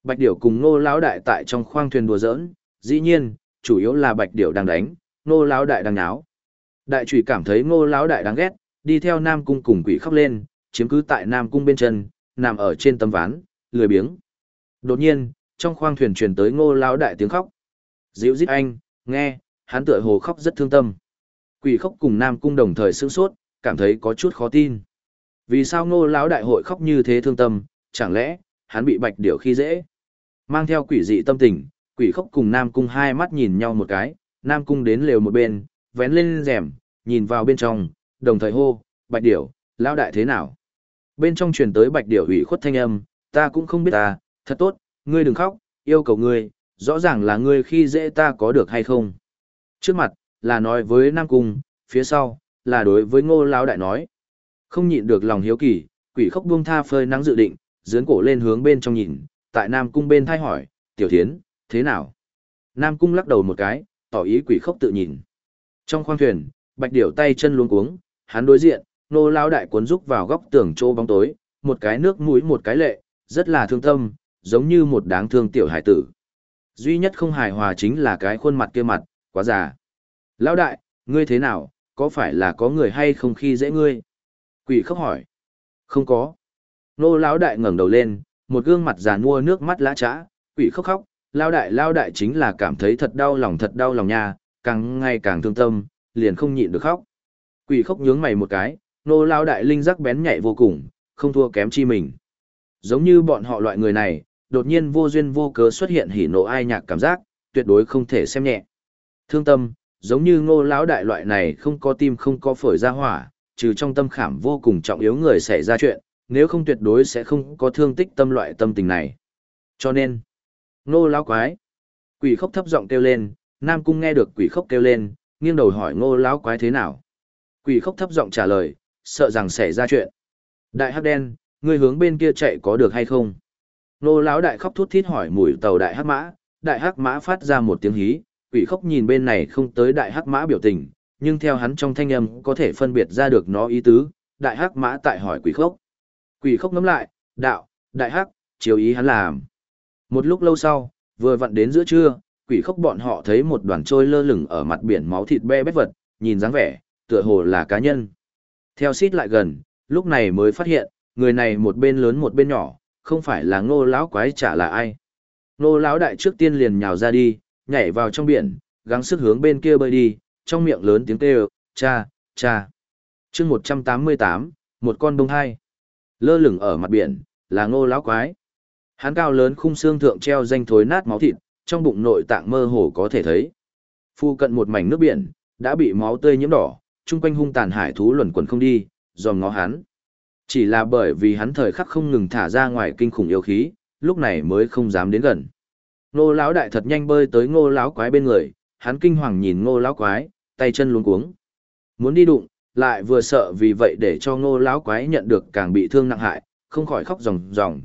Bạch Điểu cùng Ngô lão đại tại trong khoang thuyền đùa giỡn, dĩ nhiên, chủ yếu là Bạch Điểu đang đánh, Ngô lão đại đang náo. Đại Trùy cảm thấy Ngô lão đại đáng ghét, đi theo Nam Cung cùng Quỷ Khóc lên, chiếm cứ tại Nam Cung bên chân, nằm ở trên tấm ván, lười biếng. Đột nhiên, trong khoang thuyền truyền tới Ngô lão đại tiếng khóc. Dịu dít anh, nghe, hắn tựa hồ khóc rất thương tâm. Quỷ Khóc cùng Nam Cung đồng thời sửng sốt, cảm thấy có chút khó tin. Vì sao Ngô lão đại hội khóc như thế thương tâm, chẳng lẽ hắn bị Bạch Điểu khi dễ? Mang theo quỷ dị tâm tình, Quỷ Khóc cùng Nam Cung hai mắt nhìn nhau một cái, Nam Cung đến lều một bên, vén lên rèm, nhìn vào bên trong, đồng thời hô, Bạch Điểu, lão đại thế nào? Bên trong truyền tới Bạch Điểu ủy khuất thanh âm, ta cũng không biết ta, thật tốt, ngươi đừng khóc, yêu cầu ngươi, rõ ràng là ngươi khi dễ ta có được hay không? Trước mặt, là nói với Nam Cung, phía sau, là đối với Ngô lão đại nói. Không nhịn được lòng hiếu kỳ, Quỷ Khóc buông tha phơi nắng dự định, dướn cổ lên hướng bên trong nhìn, tại Nam Cung bên thai hỏi, Tiểu Thiến, thế nào? Nam Cung lắc đầu một cái, tỏ ý Quỷ Khóc tự nhìn. Trong khoang thuyền, Bạch Điểu tay chân luống cuống, hắn đối diện, Ngô lão đại cuốn rúc vào góc tường chỗ bóng tối, một cái nước mũi một cái lệ, rất là thương tâm, giống như một đáng thương tiểu hải tử. Duy nhất không hài hòa chính là cái khuôn mặt kia mặt, quá già. Lão đại, ngươi thế nào, có phải là có người hay không khi dễ ngươi? Quỷ Khóc hỏi. Không có. Nô lão đại ngẩng đầu lên, một gương mặt già nua nước mắt lã trã, Quỷ Khóc khóc, lão đại chính là cảm thấy thật đau lòng nha, càng ngày càng thương tâm, liền không nhịn được khóc. Quỷ Khóc nhướng mày một cái, nô lão đại linh giác bén nhạy vô cùng, không thua kém chi mình. Giống như bọn họ loại người này, đột nhiên vô duyên vô cớ xuất hiện hỉ nộ ai nhạc cảm giác, tuyệt đối không thể xem nhẹ. Thương tâm, giống như Ngô lão đại loại này không có tim không có phổi ra hỏa, trừ trong tâm khảm vô cùng trọng yếu người xảy ra chuyện, nếu không tuyệt đối sẽ không có thương tích tâm loại tâm tình này. Cho nên, Ngô lão quái. Quỷ Khóc thấp giọng kêu lên, Nam Cung nghe được Quỷ Khóc kêu lên, nghiêng đầu hỏi Ngô lão quái thế nào. Quỷ Khóc thấp giọng trả lời, sợ rằng xảy ra chuyện. Đại hắc đen, ngươi hướng bên kia chạy có được hay không? Ngô lão đại khóc thút thít hỏi mùi tàu đại hắc mã phát ra một tiếng hí, Quỷ Khóc nhìn bên này không tới đại hắc mã biểu tình, nhưng theo hắn trong thanh âm có thể phân biệt ra được nó ý tứ, đại hắc mã tại hỏi Quỷ Khóc. Quỷ Khóc ngắm lại, đại hắc, chiếu ý hắn làm. Một lúc lâu sau, vừa vặn đến giữa trưa, Quỷ Khóc bọn họ thấy một đoàn trôi lơ lửng ở mặt biển máu thịt be bét vật, nhìn dáng vẻ, tựa hồ là cá nhân. Theo xít lại gần, lúc này mới phát hiện, người này một bên lớn một bên nhỏ, không phải là Ngô lão quái chả là ai. Ngô lão đại trước tiên liền nhào ra đi, nhảy vào trong biển, gắng sức hướng bên kia bơi đi, trong miệng lớn tiếng kêu, cha, cha. Chương 188, một con đông hai. Lơ lửng ở mặt biển, là Ngô lão quái. Hắn cao lớn khung xương thượng treo danh thối nát máu thịt, trong bụng nội tạng mơ hồ có thể thấy. Phu cận một mảnh nước biển, đã bị máu tươi nhiễm đỏ, chung quanh hung tàn hải thú luẩn quẩn không đi, dòm ngó hắn. Chỉ là bởi vì hắn thời khắc không ngừng thả ra ngoài kinh khủng yêu khí, lúc này mới không dám đến gần. Ngô lão đại thật nhanh bơi tới Ngô lão quái bên người, hắn kinh hoàng nhìn Ngô lão quái, tay chân luống cuống. Muốn đi đụng, lại vừa sợ vì vậy để cho Ngô lão quái nhận được càng bị thương nặng hại, không khỏi khóc ròng ròng,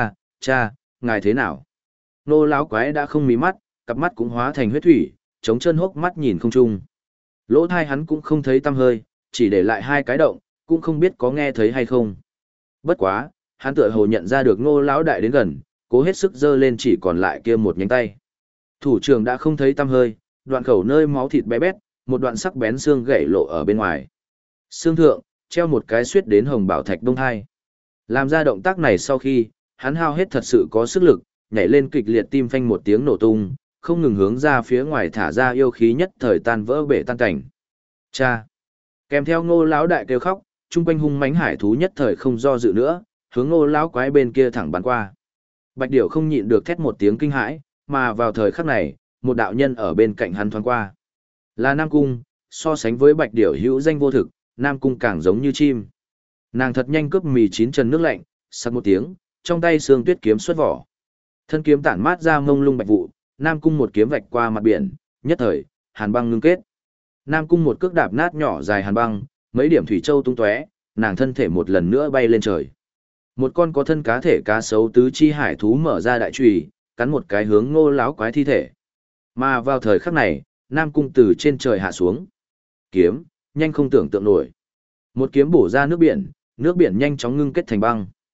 cha, ngài thế nào? Ngô lão quái đã không mí mắt, cặp mắt cũng hóa thành huyết thủy, trống chân hốc mắt nhìn không trung. Lỗ tai hắn cũng không thấy tăm hơi, chỉ để lại hai cái động, cũng không biết có nghe thấy hay không. Bất quá, hắn tựa hồ nhận ra được Ngô lão đại đến gần, cố hết sức giơ lên chỉ còn lại kia một nhánh tay. Thủ trưởng đã không thấy tăm hơi, đoạn khẩu nơi máu thịt bé bét, một đoạn sắc bén xương gãy lộ ở bên ngoài. Xương thượng, treo một cái xuyết đến hồng bảo thạch đông hai. Làm ra động tác này sau khi, hắn hao hết thật sự có sức lực, nhảy lên kịch liệt tim phanh một tiếng nổ tung, không ngừng hướng ra phía ngoài thả ra yêu khí nhất thời tan vỡ bể tan cảnh. Cha! Kèm theo Ngô lão đại kêu khóc, chung quanh hung mãnh hải thú nhất thời không do dự nữa, hướng Ngô lão quái bên kia thẳng bắn qua. Bạch Điểu không nhịn được thét một tiếng kinh hãi, mà vào thời khắc này, một đạo nhân ở bên cạnh hắn thoáng qua. Là Nam Cung, so sánh với Bạch Điểu hữu danh vô thực, Nam Cung càng giống như chim. Nàng thật nhanh cướp mì chín trần nước lạnh, sặc một tiếng, trong tay Sương Tuyết kiếm xuất vỏ. Thân kiếm tản mát ra mông lung bạch vụ, Nam Cung một kiếm vạch qua mặt biển, nhất thời, hàn băng ngưng kết. Nam Cung một cước đạp nát nhỏ dài hàn băng, mấy điểm thủy châu tung tóe, nàng thân thể một lần nữa bay lên trời. Một con có thân cá thể cá sấu tứ chi hải thú mở ra đại chùy, cắn một cái hướng Ngô lão quái thi thể. Mà vào thời khắc này, Nam Cung từ trên trời hạ xuống. Kiếm, nhanh không tưởng tượng nổi. Một kiếm bổ ra nước biển nhanh chóng ngưng kết thành băng.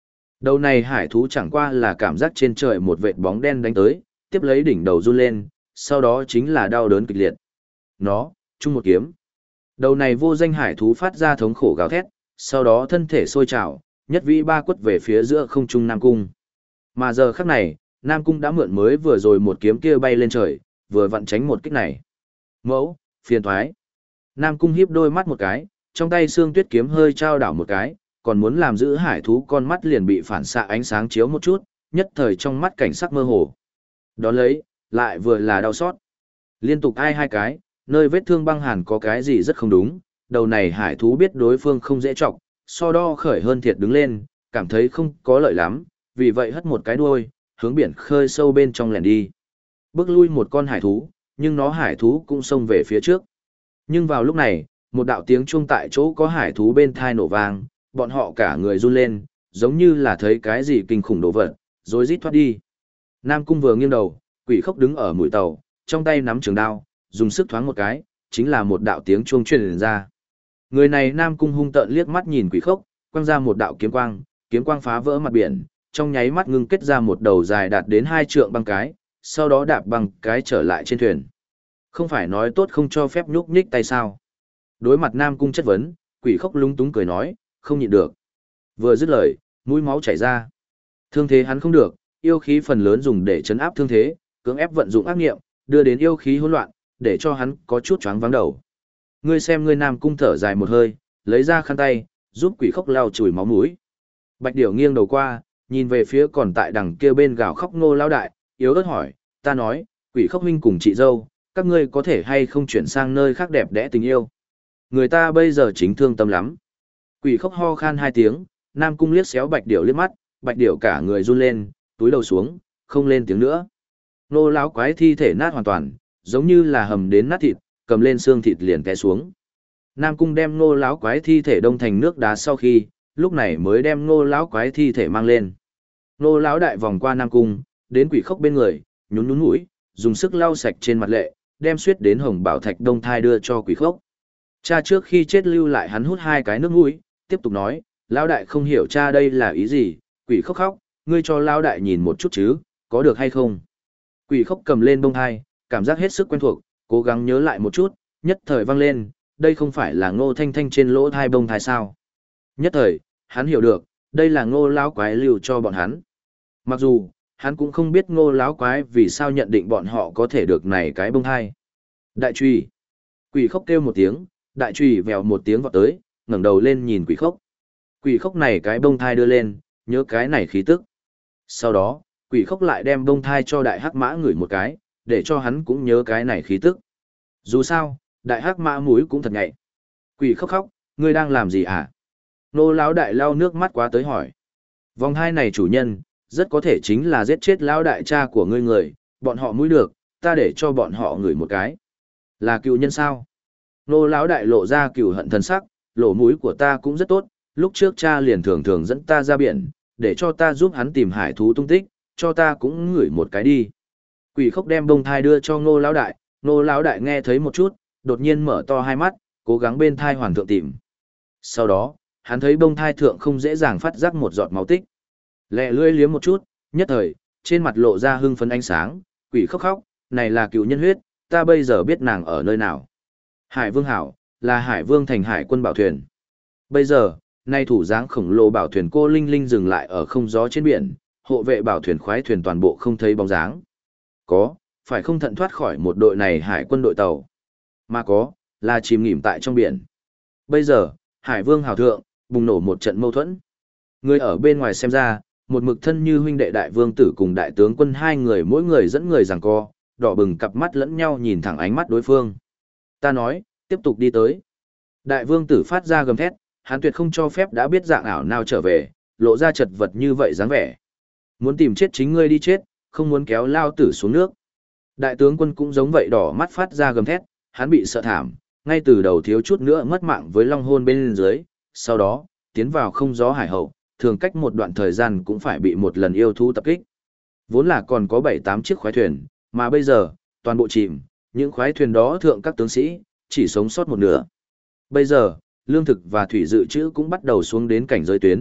Đầu này hải thú chẳng qua là cảm giác trên trời một vệt bóng đen đánh tới, tiếp lấy đỉnh đầu run lên, sau đó chính là đau đớn kịch liệt. Nó, chung một kiếm. Đầu này vô danh hải thú phát ra thống khổ gào thét, sau đó thân thể sôi trào, nhất vĩ ba quất về phía giữa không trung Nam Cung. Mà giờ khắc này, Nam Cung đã mượn mới vừa rồi một kiếm kia bay lên trời, vừa vặn tránh một kích này. Mẫu, phiền thoái. Nam Cung hiếp đôi mắt một cái, trong tay xương tuyết kiếm hơi trao đảo một cái, còn muốn làm giữ hải thú con mắt liền bị phản xạ ánh sáng chiếu một chút, nhất thời trong mắt cảnh sắc mơ hồ. Đón lấy, lại vừa là đau xót. Liên tục ai hai cái, nơi vết thương băng hàn có cái gì rất không đúng, đầu này hải thú biết đối phương không dễ trọng, so đo khởi hơn thiệt đứng lên, cảm thấy không có lợi lắm, vì vậy hất một cái đuôi, hướng biển khơi sâu bên trong lẻn đi. Bước lui một con hải thú, nhưng nó hải thú cũng xông về phía trước. Nhưng vào lúc này, một đạo tiếng chuông tại chỗ có hải thú bên thai nổ vang, bọn họ cả người run lên, giống như là thấy cái gì kinh khủng đổ vật, rồi rít thoát đi. Nam Cung vừa nghiêng đầu, Quỷ Khốc đứng ở mũi tàu, trong tay nắm trường đao, dùng sức thoáng một cái, chính là một đạo tiếng chuông truyền ra. Người này Nam Cung hung tợn liếc mắt nhìn Quỷ Khốc, quăng ra một đạo kiếm quang phá vỡ mặt biển, trong nháy mắt ngưng kết ra một đầu dài đạt đến 2 trượng băng cái, sau đó đạp băng cái trở lại trên thuyền. Không phải nói tốt không cho phép nhúc nhích tay sao? Đối mặt Nam Cung chất vấn, Quỷ Khốc lúng túng cười nói, không nhịn được. Vừa dứt lời, mũi máu chảy ra. Thương thế hắn không được, yêu khí phần lớn dùng để chấn áp thương thế, cưỡng ép vận dụng ác nghiệm, đưa đến yêu khí hỗn loạn, để cho hắn có chút choáng váng đầu. Ngươi xem ngươi Nam Cung thở dài một hơi, lấy ra khăn tay, giúp Quỷ Khốc lau chùi máu mũi. Bạch Điểu nghiêng đầu qua, nhìn về phía còn tại đằng kia bên gào khóc Ngô lão đại, yếu ớt hỏi, ta nói, Quỷ Khốc huynh cùng chị dâu, các ngươi có thể hay không chuyển sang nơi khác đẹp đẽ tình yêu. Người ta bây giờ chính thương tâm lắm. Quỷ Khốc ho khan 2 tiếng, Nam Cung liếc xéo Bạch Điểu liếc mắt, Bạch Điểu cả người run lên, túi đầu xuống, không lên tiếng nữa. Nô lão quái thi thể nát hoàn toàn, giống như là hầm đến nát thịt, cầm lên xương thịt liền té xuống. Nam Cung đem nô lão quái thi thể đông thành nước đá sau khi, lúc này mới đem nô lão quái thi thể mang lên. Nô lão đại vòng qua Nam Cung, đến Quỷ Khốc bên người, nhún nhún mũi, dùng sức lau sạch trên mặt lệ, đem suyết đến hồng bảo thạch đông thai đưa cho Quỷ Khốc. Cha trước khi chết lưu lại hắn hút 2 cái nước mũi, tiếp tục nói, lão đại không hiểu cha đây là ý gì, Quỷ Khốc khóc, ngươi cho lão đại nhìn một chút chứ, có được hay không? Quỷ Khốc cầm lên bông thai, cảm giác hết sức quen thuộc, cố gắng nhớ lại một chút, nhất thời vang lên, đây không phải là Ngô Thanh Thanh trên lỗ thai bông thai sao? Nhất thời, hắn hiểu được, đây là Ngô lão quái lưu cho bọn hắn. Mặc dù, hắn cũng không biết Ngô lão quái vì sao nhận định bọn họ có thể được này cái bông thai. Đại trùy. Quỷ Khốc kêu một tiếng, đại trùy vèo một tiếng vọt tới, ngẩng đầu lên nhìn Quỷ Khốc. Quỷ Khốc này cái bông thai đưa lên, nhớ cái này khí tức. Sau đó, Quỷ Khốc lại đem bông thai cho đại hắc mã ngửi một cái, để cho hắn cũng nhớ cái này khí tức. Dù sao, đại hắc mã mũi cũng thật nhạy. Quỷ Khốc khóc, ngươi đang làm gì hả? Nô lão đại lau nước mắt quá tới hỏi. Vòng hai này chủ nhân, rất có thể chính là giết chết lão đại cha của ngươi người, bọn họ mũi được, ta để cho bọn họ ngửi một cái. Là cựu nhân sao? Nô lão đại lộ ra cựu hận thần sắc, lỗ mũi của ta cũng rất tốt, lúc trước cha liền thường thường dẫn ta ra biển, để cho ta giúp hắn tìm hải thú tung tích, cho ta cũng ngửi một cái đi. Quỷ Khốc đem bông thai đưa cho Ngô lão đại, Ngô lão đại nghe thấy một chút, đột nhiên mở to hai mắt, cố gắng bên thai hoàn thượng tìm. Sau đó, hắn thấy bông thai thượng không dễ dàng phát giác một giọt máu tích. Lẹ lưỡi liếm một chút, nhất thời, trên mặt lộ ra hưng phấn ánh sáng, Quỷ Khốc khóc, này là cựu nhân huyết, ta bây giờ biết nàng ở nơi nào. Hải Vương Hảo, là Hải Vương thành hải quân bảo thuyền. Bây giờ, nay thủ dáng khổng lồ bảo thuyền cô Linh Linh dừng lại ở không gió trên biển, hộ vệ bảo thuyền khoái thuyền toàn bộ không thấy bóng dáng. Có, phải không thận thoát khỏi một đội này hải quân đội tàu. Mà có, là chìm nghỉm tại trong biển. Bây giờ, Hải Vương Hảo thượng, bùng nổ một trận mâu thuẫn. Người ở bên ngoài xem ra, một mực thân như huynh đệ đại vương tử cùng đại tướng quân hai người mỗi người dẫn người giằng co, đỏ bừng cặp mắt lẫn nhau nhìn thẳng ánh mắt đối phương. Ta nói, tiếp tục đi tới. Đại vương tử phát ra gầm thét, hắn tuyệt không cho phép đã biết dạng ảo nào trở về, lộ ra chật vật như vậy dáng vẻ. Muốn tìm chết chính ngươi đi chết, không muốn kéo lao tử xuống nước. Đại tướng quân cũng giống vậy đỏ mắt phát ra gầm thét, hắn bị sợ thảm, ngay từ đầu thiếu chút nữa mất mạng với long hôn bên dưới, sau đó, tiến vào không gió hải hậu, thường cách một đoạn thời gian cũng phải bị một lần yêu thú tập kích. Vốn là còn có 7-8 chiếc khoái thuyền, mà bây giờ, toàn bộ chìm, những khoái thuyền đó thượng các tướng sĩ, chỉ sống sót một nửa. Bây giờ, lương thực và thủy dự trữ cũng bắt đầu xuống đến cảnh giới tuyến,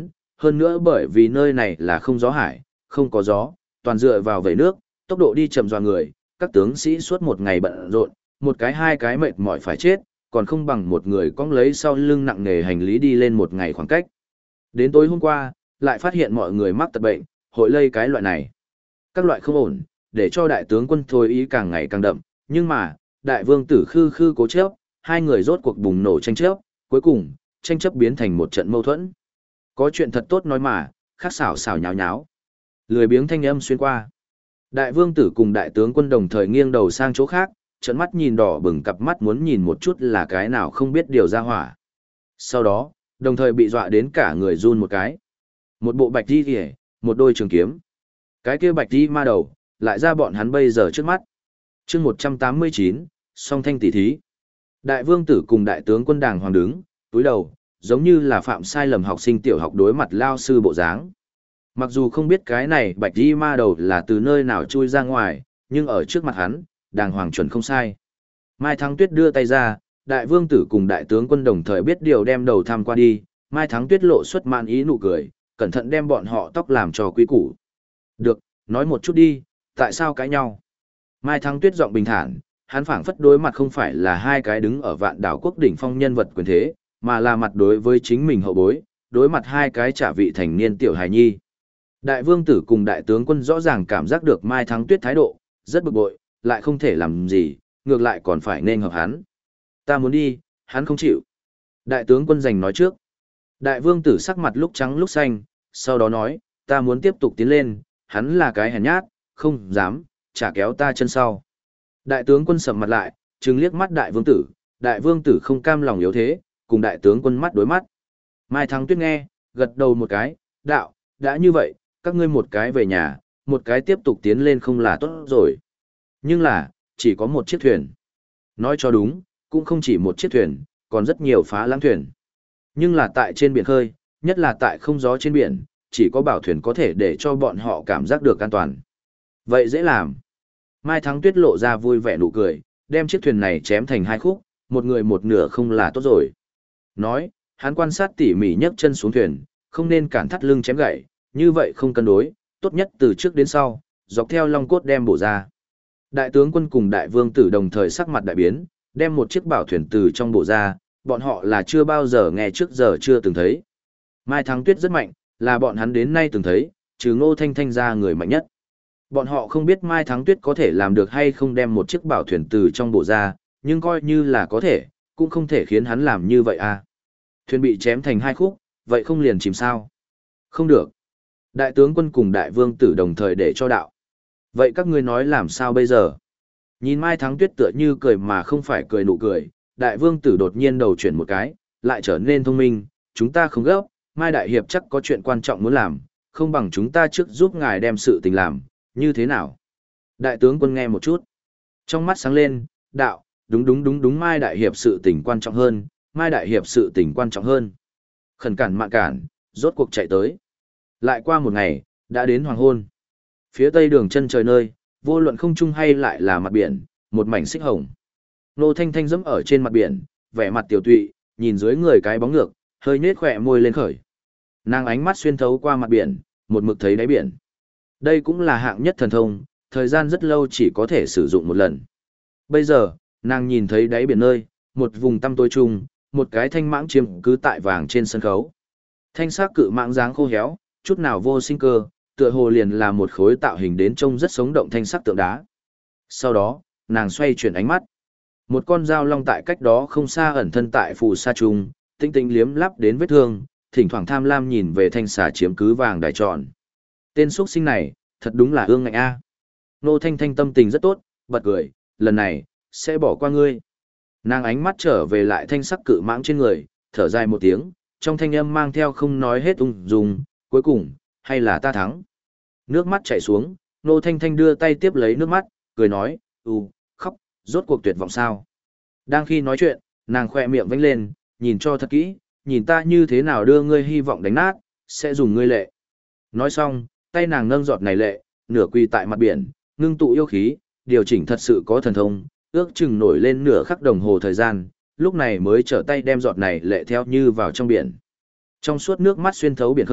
hơn nữa bởi vì nơi này là không gió hải, không có gió, toàn dựa vào vẩy nước, tốc độ đi chậm dọa người, các tướng sĩ suốt một ngày bận rộn, một cái hai cái mệt mỏi phải chết, còn không bằng một người cong lấy sau lưng nặng nề hành lý đi lên một ngày khoảng cách. Đến tối hôm qua, lại phát hiện mọi người mắc tật bệnh, hội lây cái loại này. Các loại không ổn, để cho đại tướng quân thôi ý càng ngày càng đậm, nhưng mà, đại vương tử khư khư cố chấp, hai người rốt cuộc bùng nổ tranh chấp, cuối cùng, tranh chấp biến thành một trận mâu thuẫn. Có chuyện thật tốt nói mà, khác xảo xảo nháo nháo. Lười biếng thanh âm xuyên qua. Đại vương tử cùng đại tướng quân đồng thời nghiêng đầu sang chỗ khác, trận mắt nhìn đỏ bừng cặp mắt muốn nhìn một chút là cái nào không biết điều ra hỏa. Sau đó, đồng thời bị dọa đến cả người run một cái. Một bộ bạch đi kìa, một đôi trường kiếm. Cái kia bạch đi ma đầu, lại ra bọn hắn bây giờ trước mắt. chương 189, song thanh tỷ thí. Đại vương tử cùng đại tướng quân đàng hoàng đứng, túi đầu, giống như là phạm sai lầm học sinh tiểu học đối mặt lao sư bộ dáng. Mặc dù không biết cái này bạch đi ma đầu là từ nơi nào chui ra ngoài, nhưng ở trước mặt hắn, đàng hoàng chuẩn không sai. Mai Thắng Tuyết đưa tay ra, đại vương tử cùng đại tướng quân đồng thời biết điều đem đầu thăm qua đi, Mai Thắng Tuyết lộ xuất mạn ý nụ cười, cẩn thận đem bọn họ tóc làm cho quý củ. Được, nói một chút đi, tại sao cãi nhau? Mai Thắng Tuyết giọng bình thản, hắn phảng phất đối mặt không phải là hai cái đứng ở vạn đảo quốc đỉnh phong nhân vật quyền thế, mà là mặt đối với chính mình hậu bối, đối mặt hai cái trả vị thành niên tiểu hài nhi. Đại vương tử cùng đại tướng quân rõ ràng cảm giác được Mai Thắng Tuyết thái độ, rất bực bội, lại không thể làm gì, ngược lại còn phải nên hợp hắn. Ta muốn đi, hắn không chịu. Đại tướng quân giành nói trước. Đại vương tử sắc mặt lúc trắng lúc xanh, sau đó nói, ta muốn tiếp tục tiến lên, hắn là cái hèn nhát, không dám, chả kéo ta chân sau. Đại tướng quân sầm mặt lại, trừng liếc mắt đại vương tử không cam lòng yếu thế, cùng đại tướng quân mắt đối mắt. Mai Thắng Tuyết nghe, gật đầu một cái, đạo, đã như vậy, các ngươi một cái về nhà, một cái tiếp tục tiến lên không là tốt rồi. Nhưng là, chỉ có một chiếc thuyền. Nói cho đúng, cũng không chỉ một chiếc thuyền, còn rất nhiều phá lãng thuyền. Nhưng là tại trên biển khơi, nhất là tại không gió trên biển, chỉ có bảo thuyền có thể để cho bọn họ cảm giác được an toàn. Vậy dễ làm. Mai Thắng Tuyết lộ ra vui vẻ nụ cười, đem chiếc thuyền này chém thành hai khúc, một người một nửa không là tốt rồi. Nói, hắn quan sát tỉ mỉ nhấc chân xuống thuyền, không nên cản thắt lưng chém gãy, như vậy không cân đối, tốt nhất từ trước đến sau, dọc theo long cốt đem bổ ra. Đại tướng quân cùng đại vương tử đồng thời sắc mặt đại biến, đem một chiếc bảo thuyền từ trong bổ ra, bọn họ là chưa bao giờ nghe trước giờ chưa từng thấy. Mai Thắng Tuyết rất mạnh, là bọn hắn đến nay từng thấy, trừ Ngô Thanh Thanh ra người mạnh nhất. Bọn họ không biết Mai Thắng Tuyết có thể làm được hay không đem một chiếc bảo thuyền từ trong bộ ra, nhưng coi như là có thể, cũng không thể khiến hắn làm như vậy à. Thuyền bị chém thành hai khúc, vậy không liền chìm sao? Không được. Đại tướng quân cùng đại vương tử đồng thời để cho đạo. Vậy các ngươi nói làm sao bây giờ? Nhìn Mai Thắng Tuyết tựa như cười mà không phải cười nụ cười, đại vương tử đột nhiên đầu chuyển một cái, lại trở nên thông minh, chúng ta không gấp, Mai Đại Hiệp chắc có chuyện quan trọng muốn làm, không bằng chúng ta trước giúp ngài đem sự tình làm, như thế nào? Đại tướng quân nghe một chút. Trong mắt sáng lên, đạo, đúng Mai Đại Hiệp sự tình quan trọng hơn, Mai Đại Hiệp sự tình quan trọng hơn. Khẩn cản mạn cản, rốt cuộc chạy tới. Lại qua một ngày, đã đến hoàng hôn. Phía tây đường chân trời nơi, vô luận không trung hay lại là mặt biển, một mảnh xích hồng. Nô Thanh Thanh dẫm ở trên mặt biển, vẻ mặt tiểu tụy, nhìn dưới người cái bóng ngược, hơi nhếch khỏe môi lên khởi. Nàng ánh mắt xuyên thấu qua mặt biển, một mực thấy đáy biển. Đây cũng là hạng nhất thần thông, thời gian rất lâu chỉ có thể sử dụng một lần. Bây giờ, nàng nhìn thấy đáy biển nơi, một vùng tăm tối trung, một cái thanh mãng chiếm cứ tại vàng trên sân khấu. Thanh sắc cự mãng dáng khô héo, chút nào vô sinh cơ, tựa hồ liền là một khối tạo hình đến trông rất sống động thanh sắc tượng đá. Sau đó, nàng xoay chuyển ánh mắt. Một con dao long tại cách đó không xa ẩn thân tại phù sa trung, tinh tinh liếm lắp đến vết thương, thỉnh thoảng tham lam nhìn về thanh xà chiếm cứ vàng đài tròn. Tên xuất sinh này, thật đúng là ương ngạnh a. Nô Thanh Thanh tâm tình rất tốt, bật cười, lần này, sẽ bỏ qua ngươi. Nàng ánh mắt trở về lại thanh sắc cự mãng trên người, thở dài một tiếng, trong thanh âm mang theo không nói hết ung dung, cuối cùng, hay là ta thắng. Nước mắt chảy xuống, Nô Thanh Thanh đưa tay tiếp lấy nước mắt, cười nói, khóc, rốt cuộc tuyệt vọng sao. Đang khi nói chuyện, nàng khoe miệng vánh lên, nhìn cho thật kỹ, nhìn ta như thế nào đưa ngươi hy vọng đánh nát, sẽ dùng ngươi lệ. Nói xong, tay nàng nâng giọt này lệ, nửa quỳ tại mặt biển, ngưng tụ yêu khí, điều chỉnh thật sự có thần thông, ước chừng nổi lên nửa khắc đồng hồ thời gian, lúc này mới trở tay đem giọt này lệ theo như vào trong biển. Trong suốt nước mắt xuyên thấu biển khơi,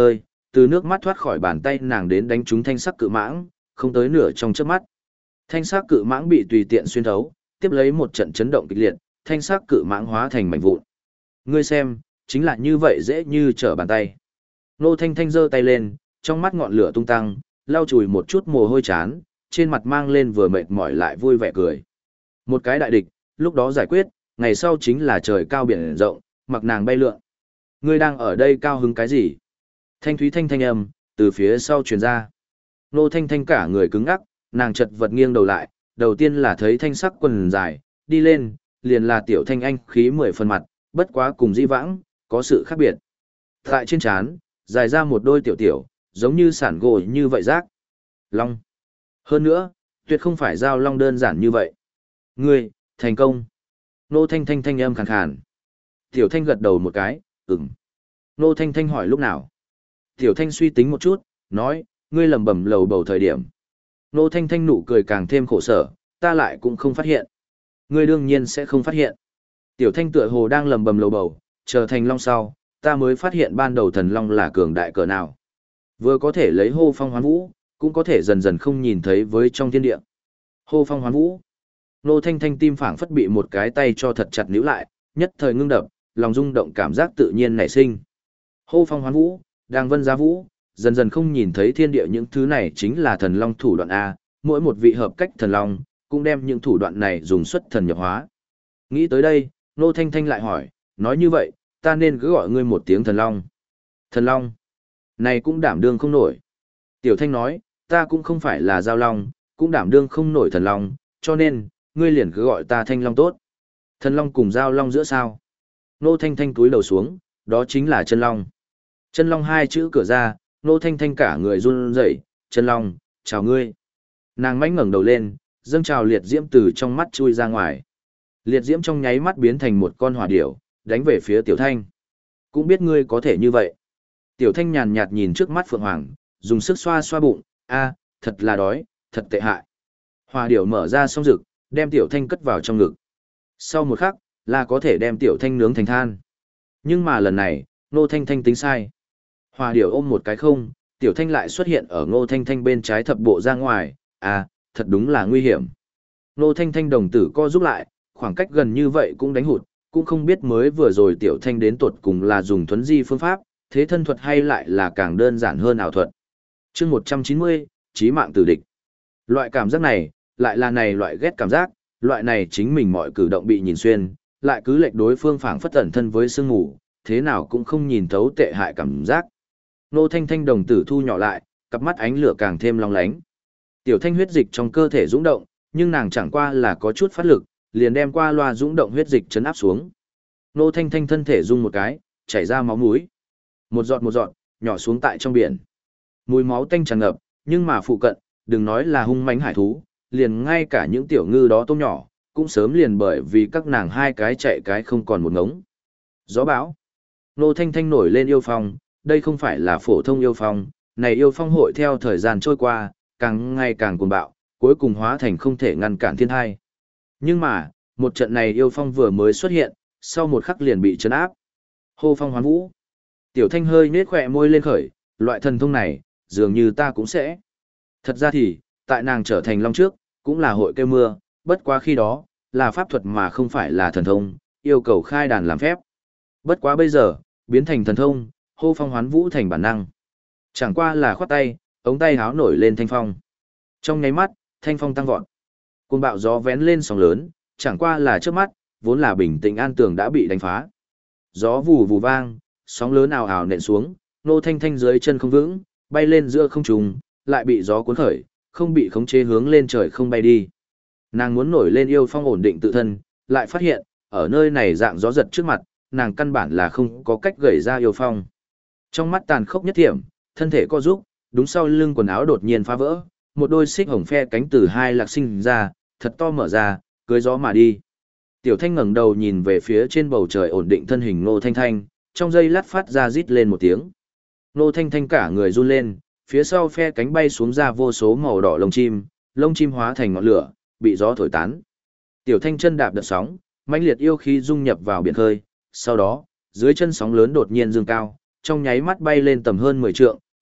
từ nước mắt thoát khỏi bàn tay nàng đến đánh trúng thanh sắc cự mãng, không tới nửa trong chớp mắt. Thanh sắc cự mãng bị tùy tiện xuyên thấu, tiếp lấy một trận chấn động kịch liệt, thanh sắc cự mãng hóa thành mảnh vụn. Ngươi xem, chính là như vậy dễ như trở bàn tay. Nô Thanh Thanh giơ tay lên, trong mắt ngọn lửa tung tăng, lau chùi một chút mồ hôi chán, trên mặt mang lên vừa mệt mỏi lại vui vẻ cười. Một cái đại địch, lúc đó giải quyết, ngày sau chính là trời cao biển rộng, mặc nàng bay lượn. Ngươi đang ở đây cao hứng cái gì? Thanh thúy thanh âm, từ phía sau truyền ra. Nô Thanh Thanh cả người cứng ngắc, nàng chật vật nghiêng đầu lại, đầu tiên là thấy thanh sắc quần dài, đi lên, liền là tiểu thanh anh khí 10 phần mặt, bất quá cùng di vãng, có sự khác biệt. Tại trên trán, dài ra một đôi tiểu tiểu, giống như sản gỗ như vậy rác. Long. Hơn nữa, tuyệt không phải giao long đơn giản như vậy. Ngươi, thành công. Nô Thanh Thanh thanh âm khàn khàn. Tiểu Thanh gật đầu một cái, ừm. Nô Thanh Thanh hỏi lúc nào. Tiểu Thanh suy tính một chút, nói, ngươi lẩm bẩm lầu bầu thời điểm. Nô Thanh Thanh nụ cười càng thêm khổ sở, ta lại cũng không phát hiện. Ngươi đương nhiên sẽ không phát hiện. Tiểu Thanh tựa hồ đang lẩm bẩm lầu bầu, chờ thành long sau, ta mới phát hiện ban đầu thần long là cường đại cỡ nào. Vừa có thể lấy hô phong hoán vũ, cũng có thể dần dần không nhìn thấy với trong thiên địa. Hô phong hoán vũ. Nô Thanh Thanh tim phảng phất bị một cái tay cho thật chặt níu lại, nhất thời ngưng đập, lòng rung động cảm giác tự nhiên nảy sinh. Hô phong hoán vũ, đang vân giá vũ, dần dần không nhìn thấy thiên địa, những thứ này chính là thần long thủ đoạn A, mỗi một vị hợp cách thần long, cũng đem những thủ đoạn này dùng xuất thần nhập hóa. Nghĩ tới đây, Nô Thanh Thanh lại hỏi, nói như vậy, ta nên cứ gọi ngươi một tiếng thần long. Thần long, này cũng đảm đương không nổi. Tiểu Thanh nói, ta cũng không phải là giao long, cũng đảm đương không nổi thần long, cho nên, ngươi liền cứ gọi ta Thanh Long tốt. Thần long cùng giao long giữa sao? Nô Thanh Thanh cúi đầu xuống, đó chính là chân long. Chân long hai chữ cửa ra, Nô Thanh Thanh cả người run rẩy, chân long, chào ngươi. Nàng mãnh ngẩng đầu lên, dâng trào liệt diễm từ trong mắt chui ra ngoài. Liệt diễm trong nháy mắt biến thành một con hỏa điểu, đánh về phía Tiểu Thanh. Cũng biết ngươi có thể như vậy. Tiểu Thanh nhàn nhạt nhìn trước mắt Phượng Hoàng, dùng sức xoa xoa bụng, a, thật là đói, thật tệ hại. Hỏa điểu mở ra song rực, đem Tiểu Thanh cất vào trong ngực. Sau một khắc, là có thể đem Tiểu Thanh nướng thành than. Nhưng mà lần này, Ngô Thanh Thanh tính sai. Hỏa điểu ôm một cái không, Tiểu Thanh lại xuất hiện ở Ngô Thanh Thanh bên trái thập bộ ra ngoài, à, thật đúng là nguy hiểm. Ngô Thanh Thanh đồng tử co rút lại, khoảng cách gần như vậy cũng đánh hụt, cũng không biết mới vừa rồi Tiểu Thanh đến tuột cùng là dùng thuấn di phương pháp, thế thân thuật hay lại là càng đơn giản hơn ảo thuật. Chương 190, chí mạng tử địch. Loại cảm giác này, lại là này loại ghét cảm giác, loại này chính mình mọi cử động bị nhìn xuyên, lại cứ lệch đối phương phảng phất ẩn thân với sương ngủ, thế nào cũng không nhìn thấu tệ hại cảm giác. Nô Thanh Thanh đồng tử thu nhỏ lại, cặp mắt ánh lửa càng thêm long lánh. Tiểu Thanh huyết dịch trong cơ thể dũng động, nhưng nàng chẳng qua là có chút phát lực, liền đem qua loa dũng động huyết dịch chấn áp xuống. Nô Thanh Thanh thân thể rung một cái, chảy ra máu mũi. Một giọt, nhỏ xuống tại trong biển. Mùi máu tanh tràn ngập, nhưng mà phụ cận, đừng nói là hung mãnh hải thú, liền ngay cả những tiểu ngư đó tôm nhỏ, cũng sớm liền bởi vì các nàng hai cái chạy cái không còn một ngống. Gió bão. Nô Thanh Thanh nổi lên yêu phong, đây không phải là phổ thông yêu phong, này yêu phong hội theo thời gian trôi qua, càng ngày càng cuồng bạo, cuối cùng hóa thành không thể ngăn cản thiên thai. Nhưng mà, một trận này yêu phong vừa mới xuất hiện, sau một khắc liền bị trấn áp. Hô phong hoán vũ. Tiểu Thanh hơi nết khỏe môi lên khởi, loại thần thông này, dường như ta cũng sẽ. Thật ra thì, tại nàng trở thành long trước, cũng là hội kêu mưa, bất quá khi đó, là pháp thuật mà không phải là thần thông, yêu cầu khai đàn làm phép. Bất quá bây giờ, biến thành thần thông, hô phong hoán vũ thành bản năng. Chẳng qua là khoát tay, ống tay háo nổi lên thanh phong. Trong nháy mắt, thanh phong tăng vọt. Cuồng bạo gió vén lên sóng lớn, chẳng qua là trước mắt, vốn là bình tĩnh an tường đã bị đánh phá. Gió vù vù vang, sóng lớn ào ào nện xuống, Nô Thanh Thanh dưới chân không vững, bay lên giữa không trung, lại bị gió cuốn khởi, không bị khống chế hướng lên trời không bay đi. Nàng muốn nổi lên yêu phong ổn định tự thân, lại phát hiện, ở nơi này dạng gió giật trước mặt, nàng căn bản là không có cách gẩy ra yêu phong. Trong mắt tàn khốc nhất thiểm, thân thể co rúc, đúng sau lưng quần áo đột nhiên phá vỡ, một đôi xích hồng phe cánh từ hai lạc sinh ra, thật to mở ra, cưới gió mà đi. Tiểu Thanh ngẩng đầu nhìn về phía trên bầu trời ổn định thân hình Ngô Thanh Thanh, trong giây lát phát ra rít lên một tiếng. Ngô Thanh Thanh cả người run lên, phía sau phe cánh bay xuống ra vô số màu đỏ lông chim hóa thành ngọn lửa, bị gió thổi tán. Tiểu Thanh chân đạp đợt sóng, mãnh liệt yêu khí dung nhập vào biển khơi, sau đó, dưới chân sóng lớn đột nhiên dương cao, trong nháy mắt bay lên tầm hơn 10 trượng,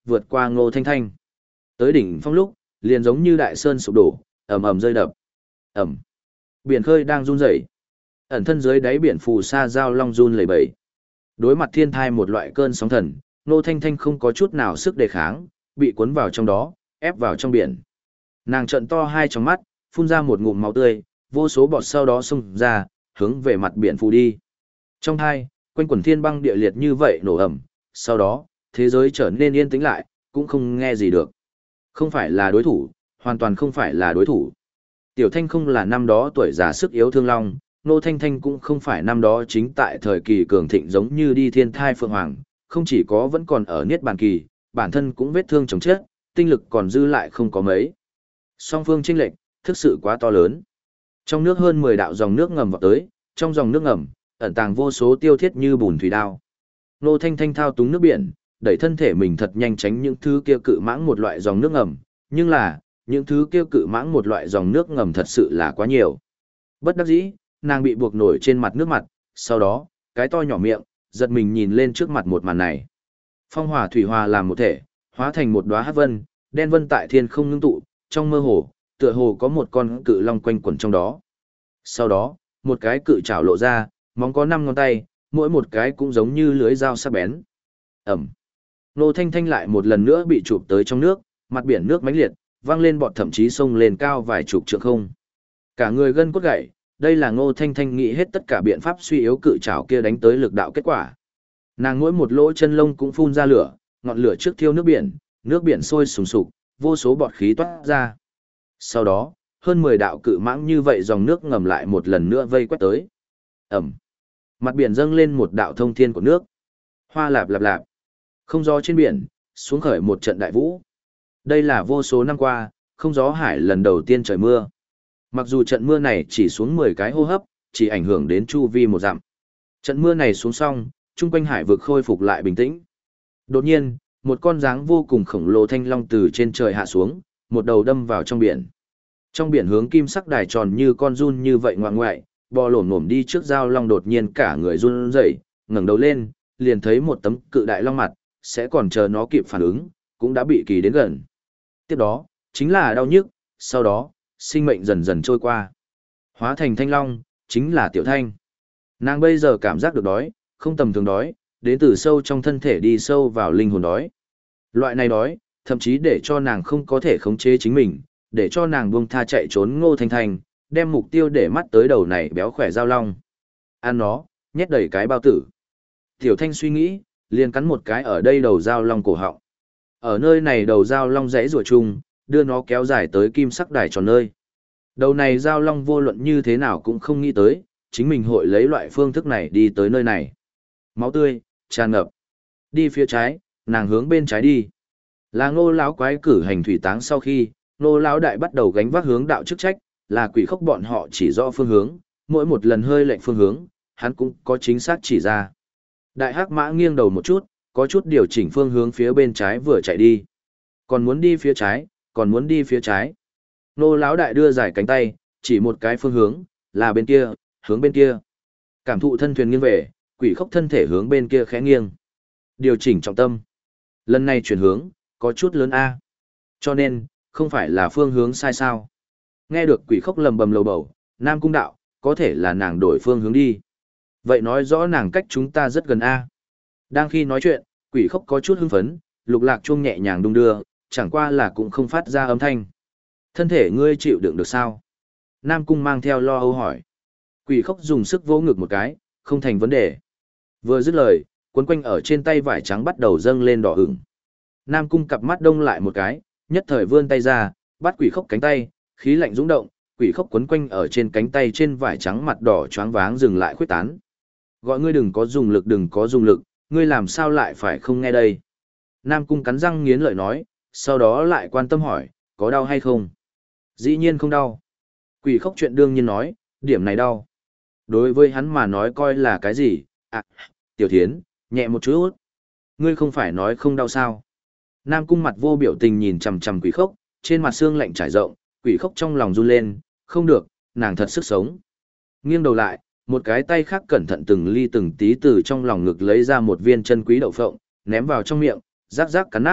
vượt qua Ngô Thanh Thanh. Tới đỉnh phong lúc, liền giống như đại sơn sụp đổ, ầm ầm rơi đập. Ầm. Biển khơi đang run rẩy. Ẩn thân dưới đáy biển phù sa giao long run lẩy bẩy. Đối mặt thiên thai một loại cơn sóng thần, Ngô Thanh Thanh không có chút nào sức đề kháng, bị cuốn vào trong đó, ép vào trong biển. Nàng trợn to hai tròng mắt, phun ra một ngụm máu tươi, vô số bọt sau đó xông ra, hướng về mặt biển phù đi. Trong hai, quanh quần thiên băng địa liệt như vậy nổ ẩm, sau đó, thế giới trở nên yên tĩnh lại, cũng không nghe gì được. Không phải là đối thủ, hoàn toàn không phải là đối thủ. Tiểu Thanh không là năm đó tuổi già sức yếu thương long, Ngô Thanh Thanh cũng không phải năm đó chính tại thời kỳ cường thịnh giống như đi thiên thai phượng hoàng, không chỉ có vẫn còn ở niết bàn kỳ, bản thân cũng vết thương chồng chết, tinh lực còn dư lại không có mấy. Song phương chênh lệch, thực sự quá to lớn. Trong nước hơn 10 đạo dòng nước ngầm vào tới, trong dòng nước ngầm, ẩn tàng vô số tiêu thiết như bùn thủy đao. Ngô Thanh Thanh thao túng nước biển, đẩy thân thể mình thật nhanh tránh những thứ kia cự mãng một loại dòng nước ngầm, nhưng là, những thứ kia cự mãng một loại dòng nước ngầm thật sự là quá nhiều. Bất đắc dĩ, nàng bị buộc nổi trên mặt nước mặt, sau đó, cái to nhỏ miệng, giật mình nhìn lên trước mặt một màn này. Phong hỏa thủy hòa làm một thể, hóa thành một đóa hắc vân, đen vân tại thiên không ngưng tụ, trong mơ hồ, tựa hồ có một con cự long quanh quẩn trong đó. Sau đó, một cái cự trảo lộ ra, móng có 5 ngón tay, mỗi một cái cũng giống như lưới dao sắc bén. Ẩm. Ngô Thanh Thanh lại một lần nữa bị chụp tới trong nước, mặt biển nước mãnh liệt, vang lên bọt thậm chí sông lên cao vài chục trượng không. Cả người gân cốt gãy, đây là Ngô Thanh Thanh nghĩ hết tất cả biện pháp suy yếu cự trảo kia đánh tới lực đạo kết quả. Nàng mỗi một lỗ chân lông cũng phun ra lửa, ngọn lửa trước thiêu nước biển sôi sùng sục, vô số bọt khí toát ra. Sau đó, hơn 10 đạo cự mãng như vậy dòng nước ngầm lại một lần nữa vây quét tới. Ẩm. Mặt biển dâng lên một đạo thông thiên của nước. Hoa lạp lạp lạp. Không gió trên biển, xuống khởi một trận đại vũ. Đây là vô số năm qua, không gió hải lần đầu tiên trời mưa. Mặc dù trận mưa này chỉ xuống 10 cái hô hấp, chỉ ảnh hưởng đến chu vi một dặm. Trận mưa này xuống xong, chung quanh hải vực khôi phục lại bình tĩnh. Đột nhiên, một con dáng vô cùng khổng lồ thanh long từ trên trời hạ xuống, một đầu đâm vào trong biển. Trong biển hướng kim sắc đài tròn như con giun như vậy ngoạng ngoại, bò lổm lổm đi trước giao long đột nhiên cả người run rẩy, ngẩng đầu lên, liền thấy một tấm cự đại long mặt, sẽ còn chờ nó kịp phản ứng, cũng đã bị kỳ đến gần. Tiếp đó, chính là đau nhức, sau đó, sinh mệnh dần dần trôi qua. Hóa thành thanh long, chính là Tiểu Thanh. Nàng bây giờ cảm giác được đói, không tầm thường đói, đến từ sâu trong thân thể đi sâu vào linh hồn đói. Loại này đói, thậm chí để cho nàng không có thể khống chế chính mình, để cho nàng buông tha chạy trốn Ngô Thanh Thanh, đem mục tiêu để mắt tới đầu này béo khỏe giao long. Ăn nó, nhét đầy cái bao tử. Tiểu Thanh suy nghĩ, liền cắn một cái ở đây đầu giao long cổ họng. Ở nơi này đầu giao long rẽ rùa chung, đưa nó kéo dài tới kim sắc đài tròn nơi. Đầu này giao long vô luận như thế nào cũng không nghĩ tới, chính mình hội lấy loại phương thức này đi tới nơi này. Máu tươi, tràn ngập. Đi phía trái, nàng hướng bên trái đi. Là Ngô lão quái cử hành thủy táng sau khi, Ngô lão đại bắt đầu gánh vác hướng đạo chức trách, là quỷ khốc bọn họ chỉ rõ phương hướng, mỗi một lần hơi lệnh phương hướng, hắn cũng có chính xác chỉ ra. Đại hắc mã nghiêng đầu một chút, có chút điều chỉnh phương hướng phía bên trái vừa chạy đi. Còn muốn đi phía trái, còn muốn đi phía trái. Ngô lão đại đưa giải cánh tay, chỉ một cái phương hướng, là bên kia, hướng bên kia. Cảm thụ thân thuyền nghiêng về, quỷ khốc thân thể hướng bên kia khẽ nghiêng. Điều chỉnh trọng tâm. Lần này chuyển hướng, có chút lớn A. Cho nên, không phải là phương hướng sai sao. Nghe được quỷ khốc lầm bầm lầu bầu, Nam Cung đạo, có thể là nàng đổi phương hướng đi. Vậy nói rõ nàng cách chúng ta rất gần A. Đang khi nói chuyện, quỷ khốc có chút hưng phấn, lục lạc chuông nhẹ nhàng đung đưa, chẳng qua là cũng không phát ra âm thanh. Thân thể ngươi chịu đựng được sao? Nam Cung mang theo lo âu hỏi. Quỷ khốc dùng sức vỗ ngực một cái, không thành vấn đề. Vừa dứt lời, cuốn quanh ở trên tay vải trắng bắt đầu dâng lên đỏ ửng. Nam Cung cặp mắt đông lại một cái, nhất thời vươn tay ra, bắt quỷ khốc cánh tay, khí lạnh dũng động, quỷ khốc quấn quanh ở trên cánh tay trên vải trắng mặt đỏ choáng váng dừng lại khuyết tán. Gọi ngươi đừng có dùng lực, đừng có dùng lực, ngươi làm sao lại phải không nghe đây? Nam Cung cắn răng nghiến lợi nói, sau đó lại quan tâm hỏi, có đau hay không? Dĩ nhiên không đau. Quỷ khốc chuyện đương nhiên nói, điểm này đau. Đối với hắn mà nói coi là cái gì? À, Tiểu Thiến, nhẹ một chút. Ngươi không phải nói không đau sao? Nam Cung mặt vô biểu tình nhìn chằm chằm quỷ khốc, trên mặt xương lạnh trải rộng, quỷ khốc trong lòng run lên, không được, nàng thật sức sống. Nghiêng đầu lại, một cái tay khác cẩn thận từng ly từng tí từ trong lòng ngực lấy ra một viên chân quý đậu phộng, ném vào trong miệng, rác rác cắn nát,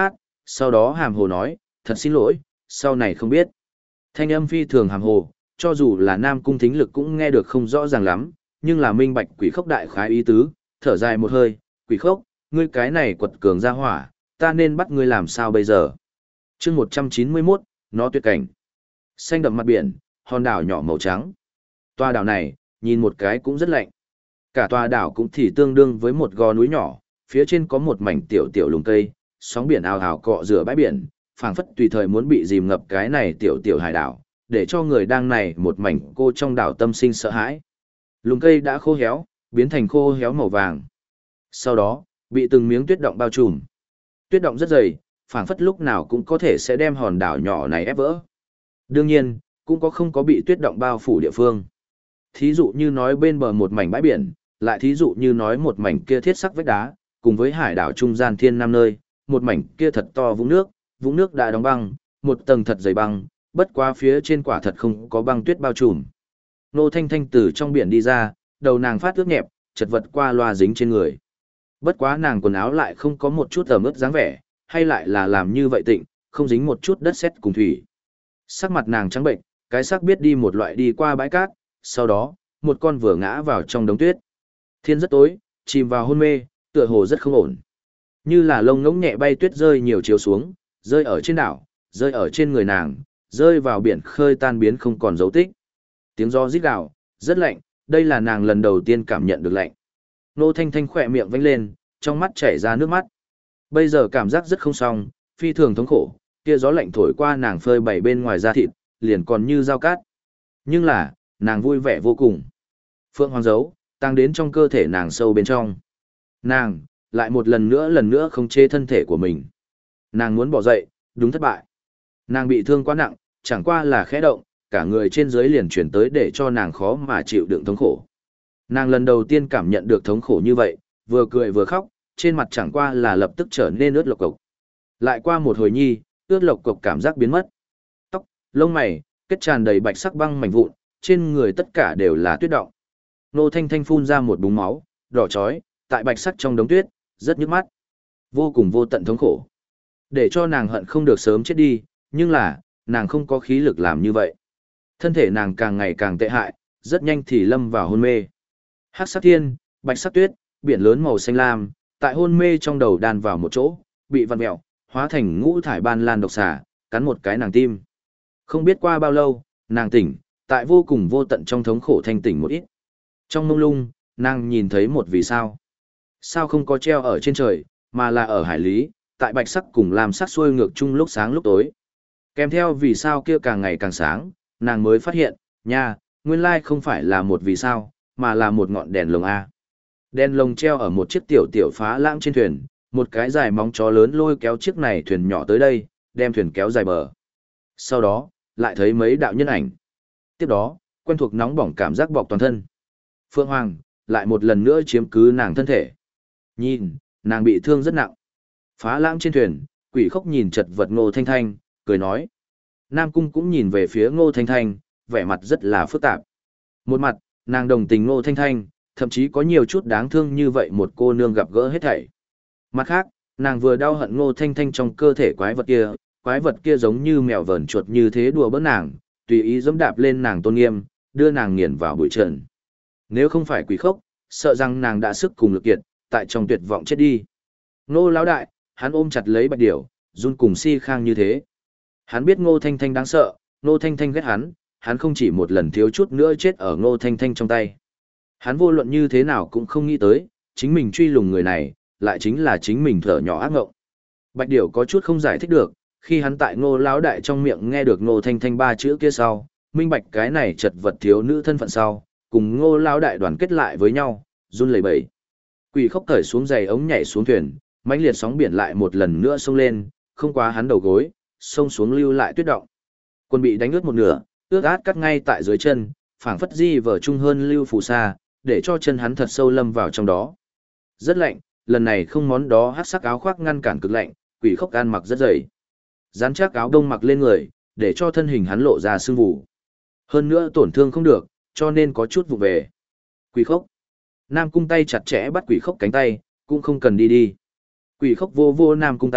Sau đó hàm hồ nói, thật xin lỗi, sau này không biết. Thanh âm phi thường hàm hồ, cho dù là Nam Cung thính lực cũng nghe được không rõ ràng lắm, nhưng là minh bạch quỷ khốc đại khái ý tứ, thở dài một hơi, quỷ khốc, ngươi cái này quật cường ra hỏa, ta nên bắt ngươi làm sao bây giờ. chương 191, nó tuyệt cảnh. Xanh đậm mặt biển, hòn đảo nhỏ màu trắng. Tòa đảo này, nhìn một cái cũng rất lạnh. Cả tòa đảo cũng thì tương đương với một gò núi nhỏ, phía trên có một mảnh tiểu tiểu lùm cây, sóng biển ào ào cọ rửa bãi biển, phảng phất tùy thời muốn bị dìm ngập cái này tiểu tiểu hải đảo, để cho người đang này một mảnh cô trong đảo tâm sinh sợ hãi. Lùm cây đã khô héo, biến thành khô héo màu vàng. Sau đó, bị từng miếng tuyết động bao trùm. Tuyết động rất dày, phảng phất lúc nào cũng có thể sẽ đem hòn đảo nhỏ này ép vỡ. Đương nhiên, cũng có không có bị tuyết động bao phủ địa phương. Thí dụ như nói bên bờ một mảnh bãi biển, lại thí dụ như nói một mảnh kia thiết sắc vách đá, cùng với hải đảo trung gian thiên nam nơi, một mảnh kia thật to vũng nước đã đóng băng, một tầng thật dày băng, bất quá phía trên quả thật không có băng tuyết bao trùm. Nô Thanh Thanh từ trong biển đi ra, đầu nàng phát ướt nhẹp, chật vật qua loa dính trên người. Bất quá nàng quần áo lại không có một chút ẩm ướt dáng vẻ, hay lại là làm như vậy tịnh, không dính một chút đất sét cùng thủy. Sắc mặt nàng trắng bệnh, cái xác biết đi một loại đi qua bãi cát, sau đó, một con vừa ngã vào trong đống tuyết. Thiên rất tối, chìm vào hôn mê, tựa hồ rất không ổn. Như là lông ngỗng nhẹ bay tuyết rơi nhiều chiều xuống, rơi ở trên đảo, rơi ở trên người nàng, rơi vào biển khơi tan biến không còn dấu tích. Tiếng gió rít gào, rất lạnh, đây là nàng lần đầu tiên cảm nhận được lạnh. Nô Thanh Thanh khỏe miệng vánh lên, trong mắt chảy ra nước mắt. Bây giờ cảm giác rất không xong, phi thường thống khổ, kia gió lạnh thổi qua nàng phơi bày bên ngoài da thịt, liền còn như dao cát. Nhưng là, nàng vui vẻ vô cùng. Phượng Hoàng dấu, tăng đến trong cơ thể nàng sâu bên trong. Nàng, lại một lần nữa không chế thân thể của mình. Nàng muốn bỏ dậy, đúng thất bại. Nàng bị thương quá nặng, chẳng qua là khẽ động, cả người trên dưới liền chuyển tới để cho nàng khó mà chịu đựng thống khổ. Nàng lần đầu tiên cảm nhận được thống khổ như vậy, vừa cười vừa khóc, trên mặt chẳng qua là lập tức trở nên ướt lộc cộc. Lại qua một hồi nhi, ướt lộc cộc cảm giác biến mất. Tóc, lông mày, kết tràn đầy bạch sắc băng mảnh vụn, trên người tất cả đều là tuyết động. Nô Thanh Thanh phun ra một búng máu, đỏ chói, tại bạch sắc trong đống tuyết, rất nhức mắt. Vô cùng vô tận thống khổ. Để cho nàng hận không được sớm chết đi, nhưng là, nàng không có khí lực làm như vậy. Thân thể nàng càng ngày càng tệ hại, rất nhanh thì lâm vào hôn mê. Hắc sắc thiên, bạch sắc tuyết, biển lớn màu xanh lam, tại hôn mê trong đầu đan vào một chỗ, bị vặn mèo, hóa thành ngũ thải ban lan độc xà, cắn một cái nàng tim. Không biết qua bao lâu, nàng tỉnh, tại vô cùng vô tận trong thống khổ thanh tỉnh một ít. Trong mông lung, nàng nhìn thấy một vì sao. Sao không có treo ở trên trời, mà là ở hải lý, tại bạch sắc cùng làm sắc xuôi ngược chung lúc sáng lúc tối. Kèm theo vì sao kia càng ngày càng sáng, nàng mới phát hiện, nha, nguyên lai không phải là một vì sao, mà là một ngọn đèn lồng A. Đèn lồng treo ở một chiếc tiểu tiểu phá lãng trên thuyền, một cái dài móng chó lớn lôi kéo chiếc này thuyền nhỏ tới đây, đem thuyền kéo dài bờ. Sau đó, lại thấy mấy đạo nhân ảnh. Tiếp đó, quen thuộc nóng bỏng cảm giác bọc toàn thân. Phượng Hoàng, lại một lần nữa chiếm cứ nàng thân thể. Nhìn, nàng bị thương rất nặng. Phá lãng trên thuyền, quỷ khốc nhìn chật vật Ngô Thanh Thanh, cười nói. Nam Cung cũng nhìn về phía Ngô Thanh Thanh, vẻ mặt rất là phức tạp. Một mặt, nàng đồng tình Ngô Thanh Thanh, thậm chí có nhiều chút đáng thương như vậy một cô nương gặp gỡ hết thảy. Mặt khác, nàng vừa đau hận Ngô Thanh Thanh trong cơ thể quái vật kia giống như mèo vờn chuột như thế đùa bỡn nàng, tùy ý giẫm đạp lên nàng tôn nghiêm, đưa nàng nghiền vào bụi trần. Nếu không phải quỷ khốc, sợ rằng nàng đã sức cùng lực kiệt, tại trong tuyệt vọng chết đi. Ngô lão đại, hắn ôm chặt lấy Bạch Điểu, run cùng si khang như thế. Hắn biết Ngô Thanh Thanh đáng sợ, Ngô Thanh Thanh ghét hắn không chỉ một lần thiếu chút nữa chết ở Ngô Thanh Thanh trong tay. Hắn vô luận như thế nào cũng không nghĩ tới, chính mình truy lùng người này, lại chính là chính mình thở nhỏ ác ngộng. Bạch Điểu có chút không giải thích được, khi hắn tại Ngô lão đại trong miệng nghe được Ngô Thanh Thanh ba chữ kia sau, minh bạch cái này chật vật thiếu nữ thân phận sau, cùng Ngô lão đại đoàn kết lại với nhau, run lẩy bẩy. Quỷ khốc cởi xuống giày ống nhảy xuống thuyền, mãnh liệt sóng biển lại một lần nữa xông lên, không quá hắn đầu gối, xông xuống lưu lại tuyết động. Quân bị đánh ướt một nửa, ướt át cắt ngay tại dưới chân, phảng phất di vở chung hơn lưu phù sa, để cho chân hắn thật sâu lâm vào trong đó. Rất lạnh, lần này không món đó hắc sắc áo khoác ngăn cản cực lạnh, quỷ khốc ăn mặc rất dày. Dán chắc áo đông mặc lên người, để cho thân hình hắn lộ ra sưng vù. Hơn nữa tổn thương không được, cho nên có chút vụ về. Quỷ khốc. Nam Cung tay chặt chẽ bắt quỷ khốc cánh tay, cũng không cần đi. Quỷ khốc vô vô Nam Cung tay,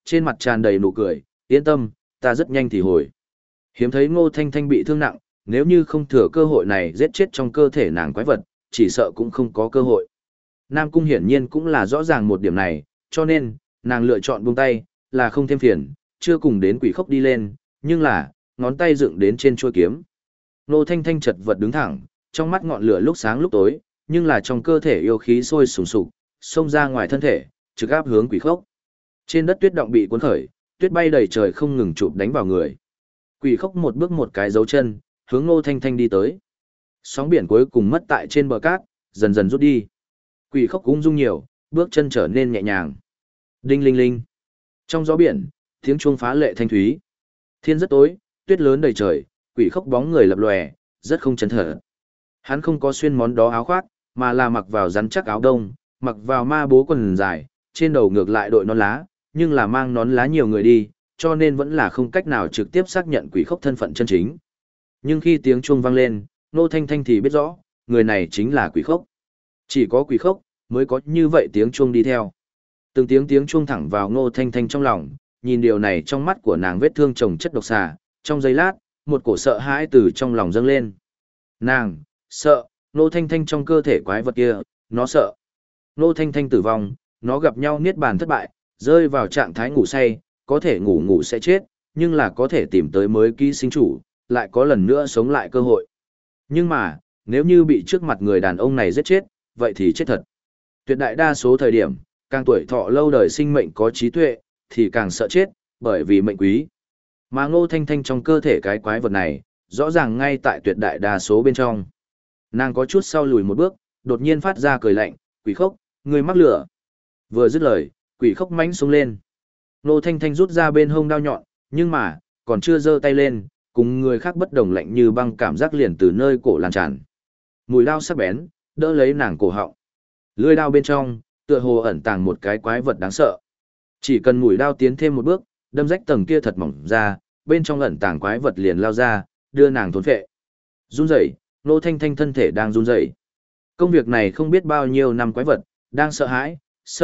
trên mặt tràn đầy nụ cười, yên tâm, ta rất nhanh thì hồi. Hiếm thấy Ngô Thanh Thanh bị thương nặng, nếu như không thừa cơ hội này giết chết trong cơ thể nàng quái vật, chỉ sợ cũng không có cơ hội. Nam Cung hiển nhiên cũng là rõ ràng một điểm này, cho nên, nàng lựa chọn buông tay, là không thêm phiền, chưa cùng đến quỷ khốc đi lên, nhưng là, ngón tay dựng đến trên chuôi kiếm. Ngô Thanh Thanh chật vật đứng thẳng, trong mắt ngọn lửa lúc sáng lúc tối, nhưng là trong cơ thể yêu khí sôi sùng sục, xông ra ngoài thân thể, trực áp hướng quỷ khốc. Trên đất tuyết động bị cuốn khởi, tuyết bay đầy trời không ngừng chụp đánh vào người. Quỷ khốc một bước một cái dấu chân, hướng Ngô Thanh Thanh đi tới. Sóng biển cuối cùng mất tại trên bờ cát, dần dần rút đi. Quỷ khốc ung dung nhiều, bước chân trở nên nhẹ nhàng. Đinh linh linh. Trong gió biển, tiếng chuông phá lệ thanh thúy. Thiên rất tối, tuyết lớn đầy trời, quỷ khốc bóng người lập lòe, rất không chấn thở. Hắn không có xuyên món đó áo khoác, mà là mặc vào rắn chắc áo đông, mặc vào ma bố quần dài, trên đầu ngược lại đội nón lá, nhưng là mang nón lá nhiều người đi, cho nên vẫn là không cách nào trực tiếp xác nhận quỷ khốc thân phận chân chính. Nhưng khi tiếng chuông vang lên, Ngô Thanh Thanh thì biết rõ, người này chính là quỷ khốc. Chỉ có quỷ khốc mới có như vậy tiếng chuông đi theo. Từng tiếng chuông thẳng vào Ngô Thanh Thanh trong lòng, nhìn điều này trong mắt của nàng vết thương chồng chất độc xà, trong giây lát, một cổ sợ hãi từ trong lòng dâng lên. Nàng sợ, Ngô Thanh Thanh trong cơ thể quái vật kia, nó sợ. Ngô Thanh Thanh tử vong, nó gặp nhau niết bàn thất bại, rơi vào trạng thái ngủ say, có thể ngủ sẽ chết, nhưng là có thể tìm tới mới ký sinh chủ, lại có lần nữa sống lại cơ hội. Nhưng mà, nếu như bị trước mặt người đàn ông này giết chết, vậy thì chết thật. Tuyệt đại đa số thời điểm, càng tuổi thọ lâu đời sinh mệnh có trí tuệ, thì càng sợ chết, bởi vì mệnh quý. Mà Ngô Thanh Thanh trong cơ thể cái quái vật này, rõ ràng ngay tại tuyệt đại đa số bên trong. Nàng có chút sau lùi một bước, đột nhiên phát ra cười lạnh, quỷ khốc, người mắc lửa. Vừa dứt lời, quỷ khốc mãnh xuống lên. Ngô Thanh Thanh rút ra bên hông đao nhọn, nhưng mà, còn chưa giơ tay lên, cùng người khác bất đồng lạnh như băng cảm giác liền từ nơi cổ lan tràn. Mùi đao sắc bén, đỡ lấy nàng cổ họng. Lưỡi đao bên trong, tựa hồ ẩn tàng một cái quái vật đáng sợ. Chỉ cần mũi đao tiến thêm một bước, đâm rách tầng kia thật mỏng ra, bên trong ẩn tàng quái vật liền lao ra, đưa nàng thốn phệ. Run rẩy, Ngô Thanh Thanh thân thể đang run rẩy. Công việc này không biết bao nhiêu năm quái vật, đang sợ hãi,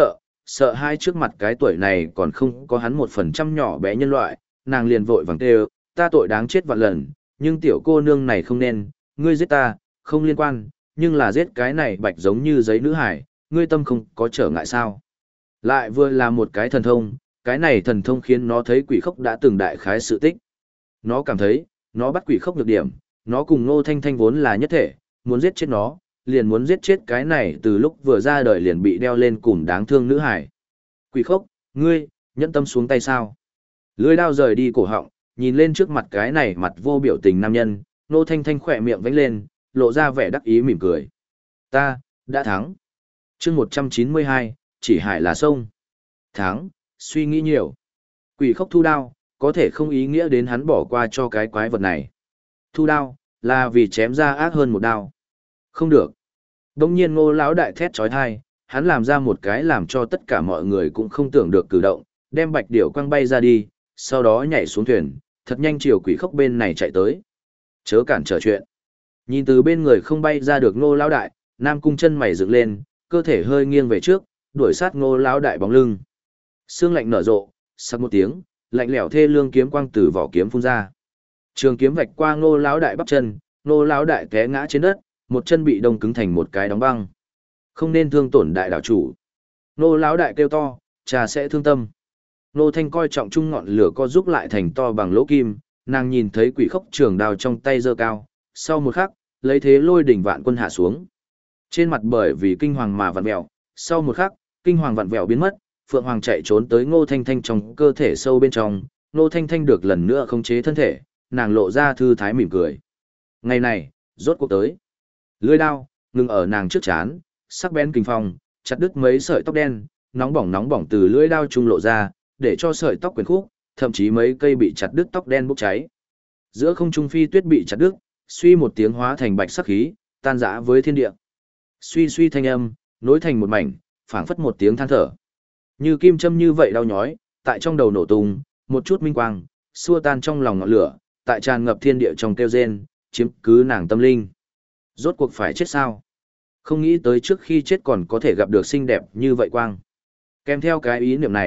sợ hãi trước mặt cái tuổi này còn không có hắn 1% nhỏ bé nhân loại, nàng liền vội vàng kêu, ta tội đáng chết vạn lần, nhưng tiểu cô nương này không nên, ngươi giết ta, không liên quan, nhưng là giết cái này bạch giống như giấy nữ hải, ngươi tâm không có trở ngại sao. Lại vừa là một cái thần thông, cái này thần thông khiến nó thấy quỷ khốc đã từng đại khái sự tích. Nó cảm thấy, nó bắt quỷ khốc được điểm, nó cùng Ngô Thanh Thanh vốn là nhất thể, muốn giết chết nó, liền muốn giết chết cái này từ lúc vừa ra đời liền bị đeo lên cùm đáng thương nữ hải. Quỷ khốc, ngươi, nhẫn tâm xuống tay sao? Lưỡi đao rời đi cổ họng, nhìn lên trước mặt cái này mặt vô biểu tình nam nhân, Ngô Thanh Thanh khỏe miệng vẫy lên, lộ ra vẻ đắc ý mỉm cười. Ta, đã thắng. chương 192, chỉ hải là sông. Thắng, suy nghĩ nhiều. Quỷ khốc thu đao, có thể không ý nghĩa đến hắn bỏ qua cho cái quái vật này. Thu đao, là vì chém ra ác hơn một đao. Không được. Đông nhiên Ngô lão đại thét chói tai, hắn làm ra một cái làm cho tất cả mọi người cũng không tưởng được cử động, đem bạch điểu quăng bay ra đi, sau đó nhảy xuống thuyền, thật nhanh chiều quỷ khốc bên này chạy tới. Chớ cản trở chuyện. Nhìn từ bên người không bay ra được Ngô lão đại, Nam Cung chân mày dựng lên, cơ thể hơi nghiêng về trước, đuổi sát Ngô lão đại bóng lưng. Sương lạnh nở rộ, sắc một tiếng, lạnh lẽo thê lương kiếm quang từ vỏ kiếm phun ra. Trường kiếm vạch qua Ngô lão đại bắp chân, Ngô lão đại té ngã trên đất, một chân bị đông cứng thành một cái đóng băng. Không nên thương tổn đại đảo chủ. Ngô lão đại kêu to, cha sẽ thương tâm. Ngô Thanh coi trọng chung ngọn lửa co giúp lại thành to bằng lỗ kim, nàng nhìn thấy quỷ khốc trường đao trong tay giơ cao, sau một khắc, lấy thế lôi đỉnh vạn quân hạ xuống. Trên mặt bởi vì kinh hoàng mà vặn vẹo, sau một khắc, kinh hoàng vặn vẹo biến mất, Phượng Hoàng chạy trốn tới Ngô Thanh Thanh trong cơ thể sâu bên trong, Ngô Thanh Thanh được lần nữa khống chế thân thể, nàng lộ ra thư thái mỉm cười. Ngày này, rốt cuộc tới. Lưỡi đao ngừng ở nàng trước trán, sắc bén kinh phong, chặt đứt mấy sợi tóc đen, nóng bỏng từ lưỡi đao trung lộ ra, để cho sợi tóc quyến khúc, thậm chí mấy cây bị chặt đứt tóc đen bốc cháy. Giữa không trung phi tuyết bị chặt đứt, suy một tiếng hóa thành bạch sắc khí, tan rã với thiên địa. Suy suy thanh âm, nối thành một mảnh, phảng phất một tiếng than thở. Như kim châm như vậy đau nhói, tại trong đầu nổ tung, một chút minh quang, xua tan trong lòng ngọn lửa, tại tràn ngập thiên địa trong kêu rên, chiếm cứ nàng tâm linh. Rốt cuộc phải chết sao? Không nghĩ tới trước khi chết còn có thể gặp được xinh đẹp như vậy quang. Kèm theo cái ý niệm này,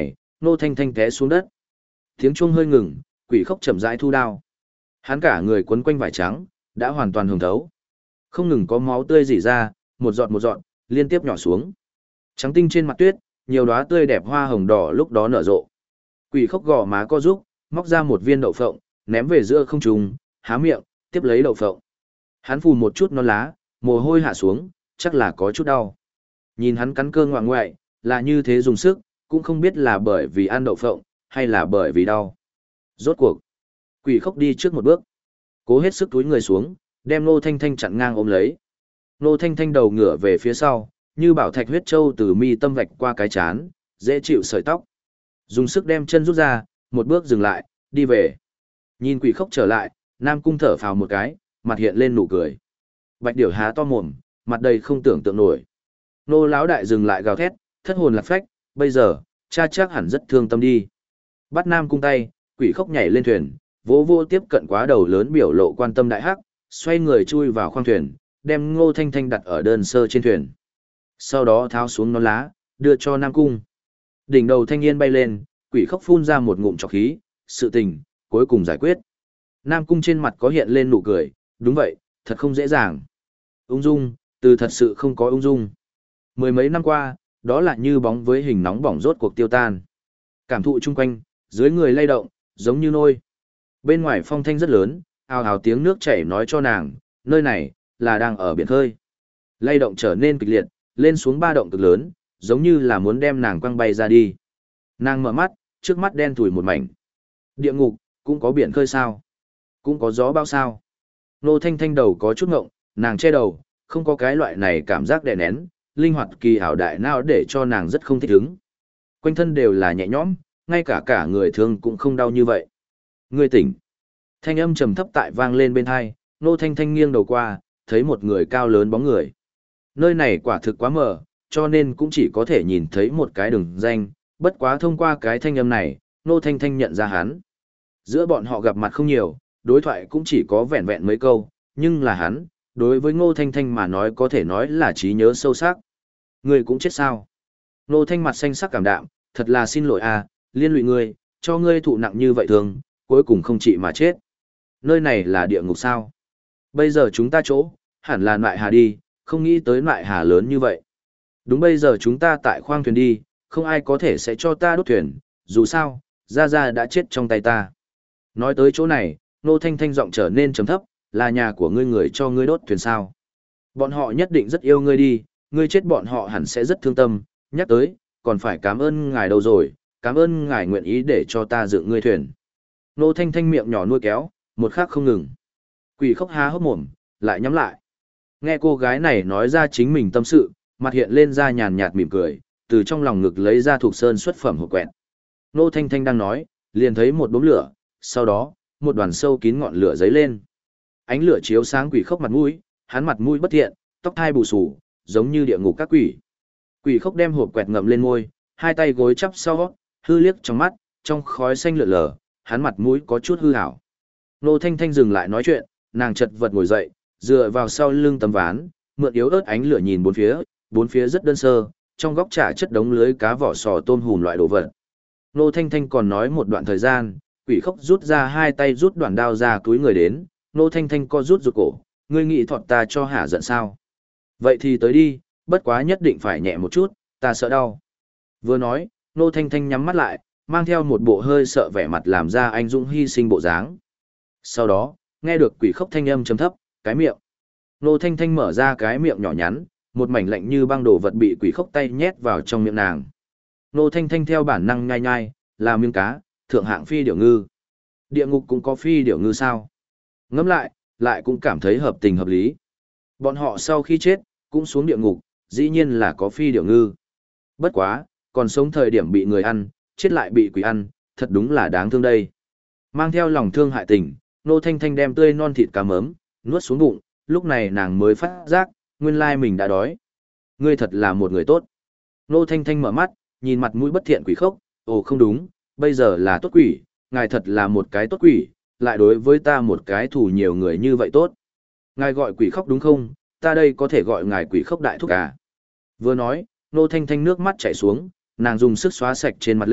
Nô Thanh Thanh té xuống đất. Tiếng chuông hơi ngừng, quỷ khốc chậm rãi thu đao. Hắn cả người quấn quanh vải trắng, đã hoàn toàn hồng thấu. Không ngừng có máu tươi rỉ ra, một giọt, liên tiếp nhỏ xuống. Trắng tinh trên mặt tuyết, nhiều đóa tươi đẹp hoa hồng đỏ lúc đó nở rộ. Quỷ khốc gò má co rúc, móc ra một viên đậu phộng, ném về giữa không trung, há miệng, tiếp lấy đậu phộng. Hắn phù một chút non lá, mồ hôi hạ xuống, chắc là có chút đau. Nhìn hắn cắn cơ ngoạng ngoại, là như thế dùng sức, cũng không biết là bởi vì ăn đậu phộng, hay là bởi vì đau. Rốt cuộc, quỷ khốc đi trước một bước, cố hết sức túi người xuống, đem Nô Thanh Thanh chặn ngang ôm lấy. Nô Thanh Thanh đầu ngửa về phía sau, như bảo thạch huyết châu từ mi tâm vạch qua cái chán, dễ chịu sợi tóc. Dùng sức đem chân rút ra, một bước dừng lại, đi về. Nhìn quỷ khốc trở lại, Nam Cung thở phào một cái, mặt hiện lên nụ cười. Bạch Điểu há to mồm, mặt đầy không tưởng tượng nổi. Nô lão đại dừng lại gào thét, thất hồn lạc phách, bây giờ, cha chắc hẳn rất thương tâm đi. Bắt Nam Cung tay, quỷ khốc nhảy lên thuyền, vô vô tiếp cận quá đầu lớn biểu lộ quan tâm đại hắc, xoay người chui vào khoang thuyền, đem Ngô Thanh Thanh đặt ở đơn sơ trên thuyền. Sau đó tháo xuống nón lá, đưa cho Nam Cung. Đỉnh đầu thanh niên bay lên, quỷ khốc phun ra một ngụm trọc khí, sự tình, cuối cùng giải quyết. Nam Cung trên mặt có hiện lên nụ cười, đúng vậy, thật không dễ dàng. Ung dung, từ thật sự không có ung dung. Mười mấy năm qua, đó là như bóng với hình nóng bỏng rốt cuộc tiêu tan. Cảm thụ chung quanh, dưới người lay động, giống như nôi. Bên ngoài phong thanh rất lớn, ào ào tiếng nước chảy nói cho nàng, nơi này, là đang ở biển khơi. Lay động trở nên kịch liệt, lên xuống ba động cực lớn, giống như là muốn đem nàng quăng bay ra đi. Nàng mở mắt, trước mắt đen thủi một mảnh. Địa ngục, cũng có biển khơi sao? Cũng có gió bão sao? Nô Thanh Thanh đầu có chút ngộng, nàng che đầu, không có cái loại này cảm giác đè nén, linh hoạt kỳ ảo đại nào để cho nàng rất không thích ứng. Quanh thân đều là nhẹ nhõm, ngay cả người thương cũng không đau như vậy. Ngươi tỉnh. Thanh âm trầm thấp tại vang lên bên tai, Nô Thanh Thanh nghiêng đầu qua, thấy một người cao lớn bóng người. Nơi này quả thực quá mờ, cho nên cũng chỉ có thể nhìn thấy một cái đường danh, bất quá thông qua cái thanh âm này, Nô Thanh Thanh nhận ra hắn. Giữa bọn họ gặp mặt không nhiều, đối thoại cũng chỉ có vẹn vẹn mấy câu, nhưng là hắn, đối với Ngô Thanh Thanh mà nói có thể nói là trí nhớ sâu sắc. Ngươi cũng chết sao? Ngô Thanh mặt xanh sắc cảm đạm, thật là xin lỗi à, liên lụy ngươi, cho ngươi thụ nặng như vậy thường, cuối cùng không trị mà chết. Nơi này là địa ngục sao? Bây giờ chúng ta chỗ, hẳn là Nại Hà đi, không nghĩ tới Nại Hà lớn như vậy. Đúng bây giờ chúng ta tại khoang thuyền đi, không ai có thể sẽ cho ta đốt thuyền, dù sao, Gia Gia đã chết trong tay ta. Nói tới chỗ này, Nô Thanh Thanh giọng trở nên trầm thấp, là nhà của ngươi người cho ngươi đốt thuyền sao. Bọn họ nhất định rất yêu ngươi đi, ngươi chết bọn họ hẳn sẽ rất thương tâm, nhắc tới, còn phải cảm ơn ngài đâu rồi, cảm ơn ngài nguyện ý để cho ta dựng ngươi thuyền. Nô Thanh Thanh miệng nhỏ nuôi kéo, một khắc không ngừng. Quỷ khốc há hốc mồm, lại nhắm lại. Nghe cô gái này nói ra chính mình tâm sự, mặt hiện lên ra nhàn nhạt mỉm cười, từ trong lòng ngực lấy ra thuộc sơn xuất phẩm hộp quẹt. Nô Thanh Thanh đang nói, liền thấy một đốm lửa, sau đó, một đoàn sâu kín ngọn lửa giấy lên. Ánh lửa chiếu sáng quỷ khốc mặt mũi, hắn mặt mũi bất thiện, tóc thai bù xù, giống như địa ngục các quỷ. Quỷ khốc đem hộp quẹt ngậm lên môi, hai tay gối chắp sau, hư liếc trong mắt, trong khói xanh lượn lờ, hắn mặt mũi có chút hư hảo. Nô Thanh Thanh dừng lại nói chuyện, nàng chật vật ngồi dậy, dựa vào sau lưng tấm ván, mượn yếu ớt ánh lửa nhìn bốn phía rất đơn sơ, trong góc chả chất đống lưới cá vỏ sò tôm hùm loại đồ vật. Nô Thanh Thanh còn nói một đoạn thời gian, quỷ khốc rút ra hai tay rút đoạn đao ra túi người đến, Nô Thanh Thanh co rút rụt cổ, ngươi nghĩ thọt ta cho hả giận sao? Vậy thì tới đi, bất quá nhất định phải nhẹ một chút, ta sợ đau. Vừa nói, Nô Thanh Thanh nhắm mắt lại, mang theo một bộ hơi sợ vẻ mặt làm ra anh dũng hy sinh bộ dáng. Sau đó, nghe được quỷ khốc thanh âm trầm thấp, cái miệng. Nô Thanh Thanh mở ra cái miệng nhỏ nhắn, một mảnh lạnh như băng đồ vật bị quỷ khốc tay nhét vào trong miệng nàng. Nô Thanh Thanh theo bản năng nhai nhai, là miếng cá, thượng hạng phi điểu ngư. Địa ngục cũng có phi điểu ngư sao? Ngẫm lại cũng cảm thấy hợp tình hợp lý. Bọn họ sau khi chết, cũng xuống địa ngục, dĩ nhiên là có phi điểu ngư. Bất quá, còn sống thời điểm bị người ăn, chết lại bị quỷ ăn, thật đúng là đáng thương đây. Mang theo lòng thương hại tình, Nô Thanh Thanh đem tươi non thịt cá mớm, nuốt xuống bụng, lúc này nàng mới phát giác, nguyên lai mình đã đói. Ngươi thật là một người tốt. Nô Thanh Thanh mở mắt, nhìn mặt mũi bất thiện quỷ khốc, ồ không đúng, bây giờ là tốt quỷ, ngài thật là một cái tốt quỷ, lại đối với ta một cái thù nhiều người như vậy tốt. Ngài gọi quỷ khốc đúng không, ta đây có thể gọi ngài quỷ khốc đại thúc à. Vừa nói, Nô Thanh Thanh nước mắt chảy xuống, nàng dùng sức xóa sạch trên mặt lệ,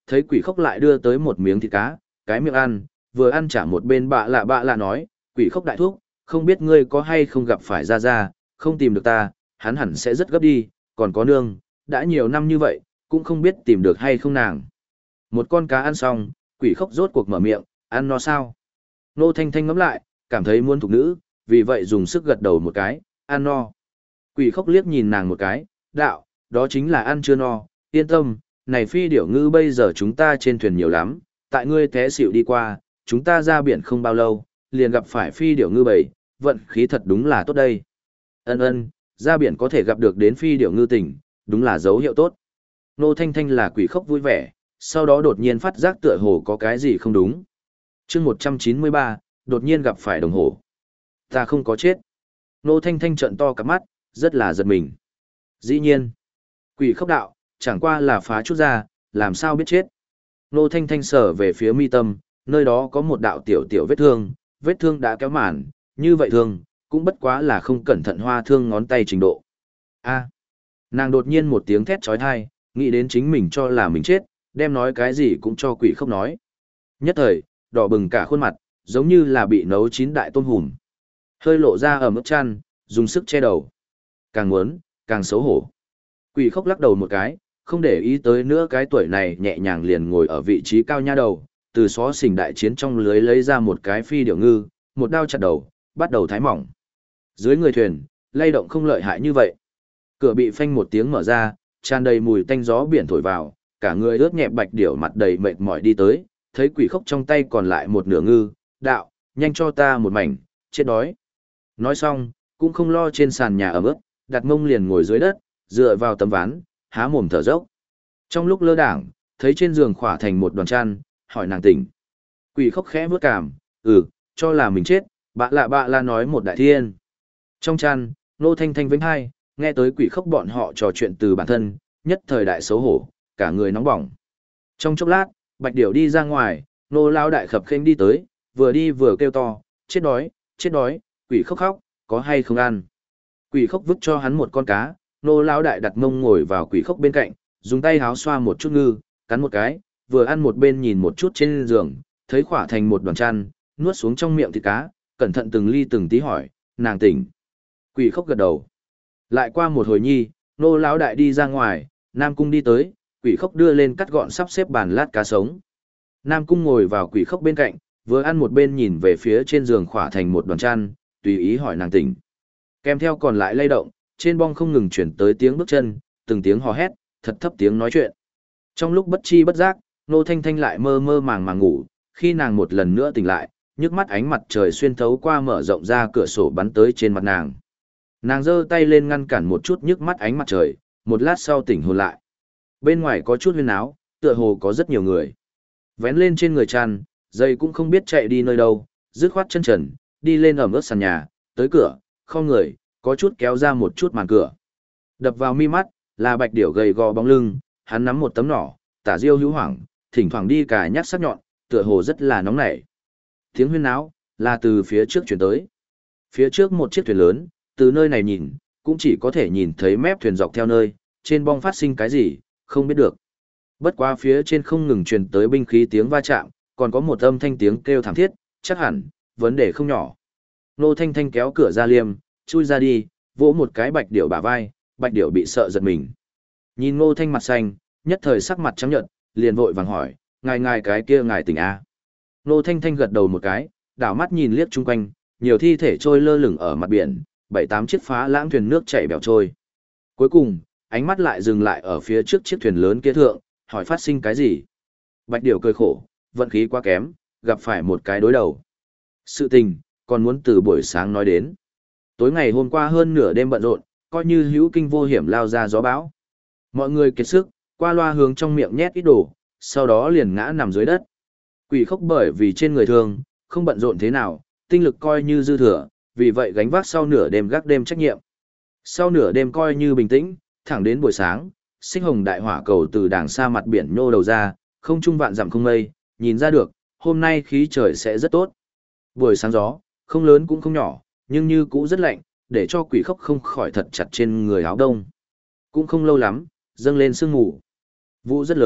Thấy quỷ khốc lại đưa tới một miếng thịt cá, cái miệng ăn, vừa ăn trả một bên bạ lạ nói, quỷ khốc đại thúc, không biết ngươi có hay không gặp phải ra ra, không tìm được ta, hắn hẳn sẽ rất gấp đi, còn có nương, đã nhiều năm như vậy, cũng không biết tìm được hay không nàng. Một con cá ăn xong, quỷ khốc rốt cuộc mở miệng, ăn no sao? Nô Thanh Thanh ngẫm lại, cảm thấy muốn thục nữ, vì vậy dùng sức gật đầu một cái, ăn no. Quỷ khốc liếc nhìn nàng một cái, đạo, đó chính là ăn chưa no, yên tâm, này phi điểu ngư bây giờ chúng ta trên thuyền nhiều lắm, tại ngươi té xỉu đi qua, chúng ta ra biển không bao lâu, liền gặp phải phi điểu ngư bầy, vận khí thật đúng là tốt đây. Ân, ra biển có thể gặp được đến phi điểu ngư tỉnh, đúng là dấu hiệu tốt. Nô Thanh Thanh là quỷ khốc vui vẻ, sau đó đột nhiên phát giác tựa hồ có cái gì không đúng. chương 193, đột nhiên gặp phải đồng hồ. Ta không có chết. Nô Thanh Thanh trợn to cặp mắt, rất là giật mình. Dĩ nhiên, quỷ khốc đạo, chẳng qua là phá chút ra, làm sao biết chết. Nô Thanh Thanh sờ về phía mi tâm, nơi đó có một đạo tiểu vết thương đã kéo màn, như vậy thương, cũng bất quá là không cẩn thận hoa thương ngón tay trình độ. A. Nàng đột nhiên một tiếng thét chói tai, nghĩ đến chính mình cho là mình chết, đem nói cái gì cũng cho quỷ khốc nói. Nhất thời, đỏ bừng cả khuôn mặt, giống như là bị nấu chín đại tôm hùm. Hơi lộ ra ở mức chăn, dùng sức che đầu. Càng muốn, càng xấu hổ. Quỷ khốc lắc đầu một cái, không để ý tới nữa cái tuổi này nhẹ nhàng liền ngồi ở vị trí cao nha đầu, từ xó xỉnh đại chiến trong lưới lấy ra một cái phi điểu ngư, một đao chặt đầu, bắt đầu thái mỏng. Dưới người thuyền, lay động không lợi hại như vậy. Cửa bị phanh một tiếng mở ra, tràn đầy mùi tanh gió biển thổi vào, cả người ướt nhẹp bạch điểu mặt đầy mệt mỏi đi tới, thấy quỷ khốc trong tay còn lại một nửa ngư, đạo, nhanh cho ta một mảnh, chết đói. Nói xong, cũng không lo trên sàn nhà ẩm ướt, đặt mông liền ngồi dưới đất, dựa vào tấm ván, há mồm thở dốc. Trong lúc lơ đảng, thấy trên giường khỏa thành một đoàn chăn, hỏi nàng tỉnh. Quỷ khốc khẽ vớt cảm, cho là mình chết, bạ lạ nói một đại thiên. Trong chăn, Nô Thanh Thanh vĩnh hai, nghe tới quỷ khốc bọn họ trò chuyện từ bản thân, nhất thời đại xấu hổ, cả người nóng bỏng. Trong chốc lát, bạch điểu đi ra ngoài, Nô lao đại khập khênh đi tới, vừa đi vừa kêu to, chết đói, quỷ khốc khóc, có hay không ăn. Quỷ khốc vứt cho hắn một con cá, Nô lao đại đặt mông ngồi vào quỷ khốc bên cạnh, dùng tay háo xoa một chút ngư, cắn một cái, vừa ăn một bên nhìn một chút trên giường, thấy khỏa thành một đoàn chăn, nuốt xuống trong miệng thịt cá, cẩn thận từng ly từng tí hỏi, nàng tỉnh. Quỷ khốc gật đầu. Lại qua một hồi nhi, Nô lão đại đi ra ngoài, Nam Cung đi tới, quỷ khốc đưa lên cắt gọn sắp xếp bàn lát cá sống. Nam Cung ngồi vào quỷ khốc bên cạnh, vừa ăn một bên nhìn về phía trên giường khỏa thành một đoàn chăn, tùy ý hỏi nàng tỉnh. Kèm theo còn lại lay động, trên bong không ngừng chuyển tới tiếng bước chân, từng tiếng hò hét, thật thấp tiếng nói chuyện. Trong lúc bất chi bất giác, Nô Thanh Thanh lại mơ mơ màng ngủ, khi nàng một lần nữa tỉnh lại, nhức mắt ánh mặt trời xuyên thấu qua mở rộng ra cửa sổ bắn tới trên mặt nàng. Nàng giơ tay lên ngăn cản một chút nhức mắt ánh mặt trời, một lát sau tỉnh hồn lại. Bên ngoài có chút huyên áo, tựa hồ có rất nhiều người. Vén lên trên người chăn, dây cũng không biết chạy đi nơi đâu, dứt khoát chân trần, đi lên ẩm ướt sàn nhà, tới cửa, không người, có chút kéo ra một chút màn cửa. Đập vào mi mắt, là bạch điểu gầy gò bóng lưng, hắn nắm một tấm nỏ, tả diêu hữu hoảng, thỉnh thoảng đi cả nhắc sắc nhọn, tựa hồ rất là nóng nảy. Tiếng huyên náo là từ phía trước chuyển tới. Phía trước một chiếc thuyền lớn, từ nơi này nhìn, cũng chỉ có thể nhìn thấy mép thuyền dọc theo nơi, trên bong phát sinh cái gì, không biết được. Bất quá phía trên không ngừng truyền tới binh khí tiếng va chạm, còn có một âm thanh tiếng kêu thảm thiết, chắc hẳn, vấn đề không nhỏ. Nô Thanh Thanh kéo cửa ra liêm, chui ra đi, vỗ một cái bạch điểu bả vai, bạch điểu bị sợ giật mình. Nhìn Ngô Thanh mặt xanh, nhất thời sắc mặt trắng nhợt, liền vội vàng hỏi, ngài cái kia ngài tỉnh a? Ngô Thanh Thanh gật đầu một cái, đảo mắt nhìn liếc chung quanh, nhiều thi thể trôi lơ lửng ở mặt biển, 7-8 chiếc phá lãng thuyền nước chảy bèo trôi. Cuối cùng, ánh mắt lại dừng lại ở phía trước chiếc thuyền lớn kia thượng, hỏi phát sinh cái gì? Bạch điểu cười khổ, vận khí quá kém, gặp phải một cái đối đầu. Sự tình, còn muốn từ buổi sáng nói đến. Tối ngày hôm qua hơn nửa đêm bận rộn, coi như hữu kinh vô hiểm lao ra gió bão. Mọi người kiệt sức, qua loa hướng trong miệng nhét ít đồ, sau đó liền ngã nằm dưới đất. Quỷ khốc bởi vì trên người thương, không bận rộn thế nào, tinh lực coi như dư thừa, vì vậy gánh vác sau nửa đêm gác đêm trách nhiệm. Sau nửa đêm coi như bình tĩnh, thẳng đến buổi sáng, xích hồng đại hỏa cầu từ đàng xa mặt biển nhô đầu ra, không trung vạn dặm không mây, nhìn ra được, hôm nay khí trời sẽ rất tốt. Buổi sáng gió, không lớn cũng không nhỏ, nhưng như cũ rất lạnh, để cho quỷ khốc không khỏi thật chặt trên người áo đông. Cũng không lâu lắm, dâng lên sương mù. Vũ rất lớn,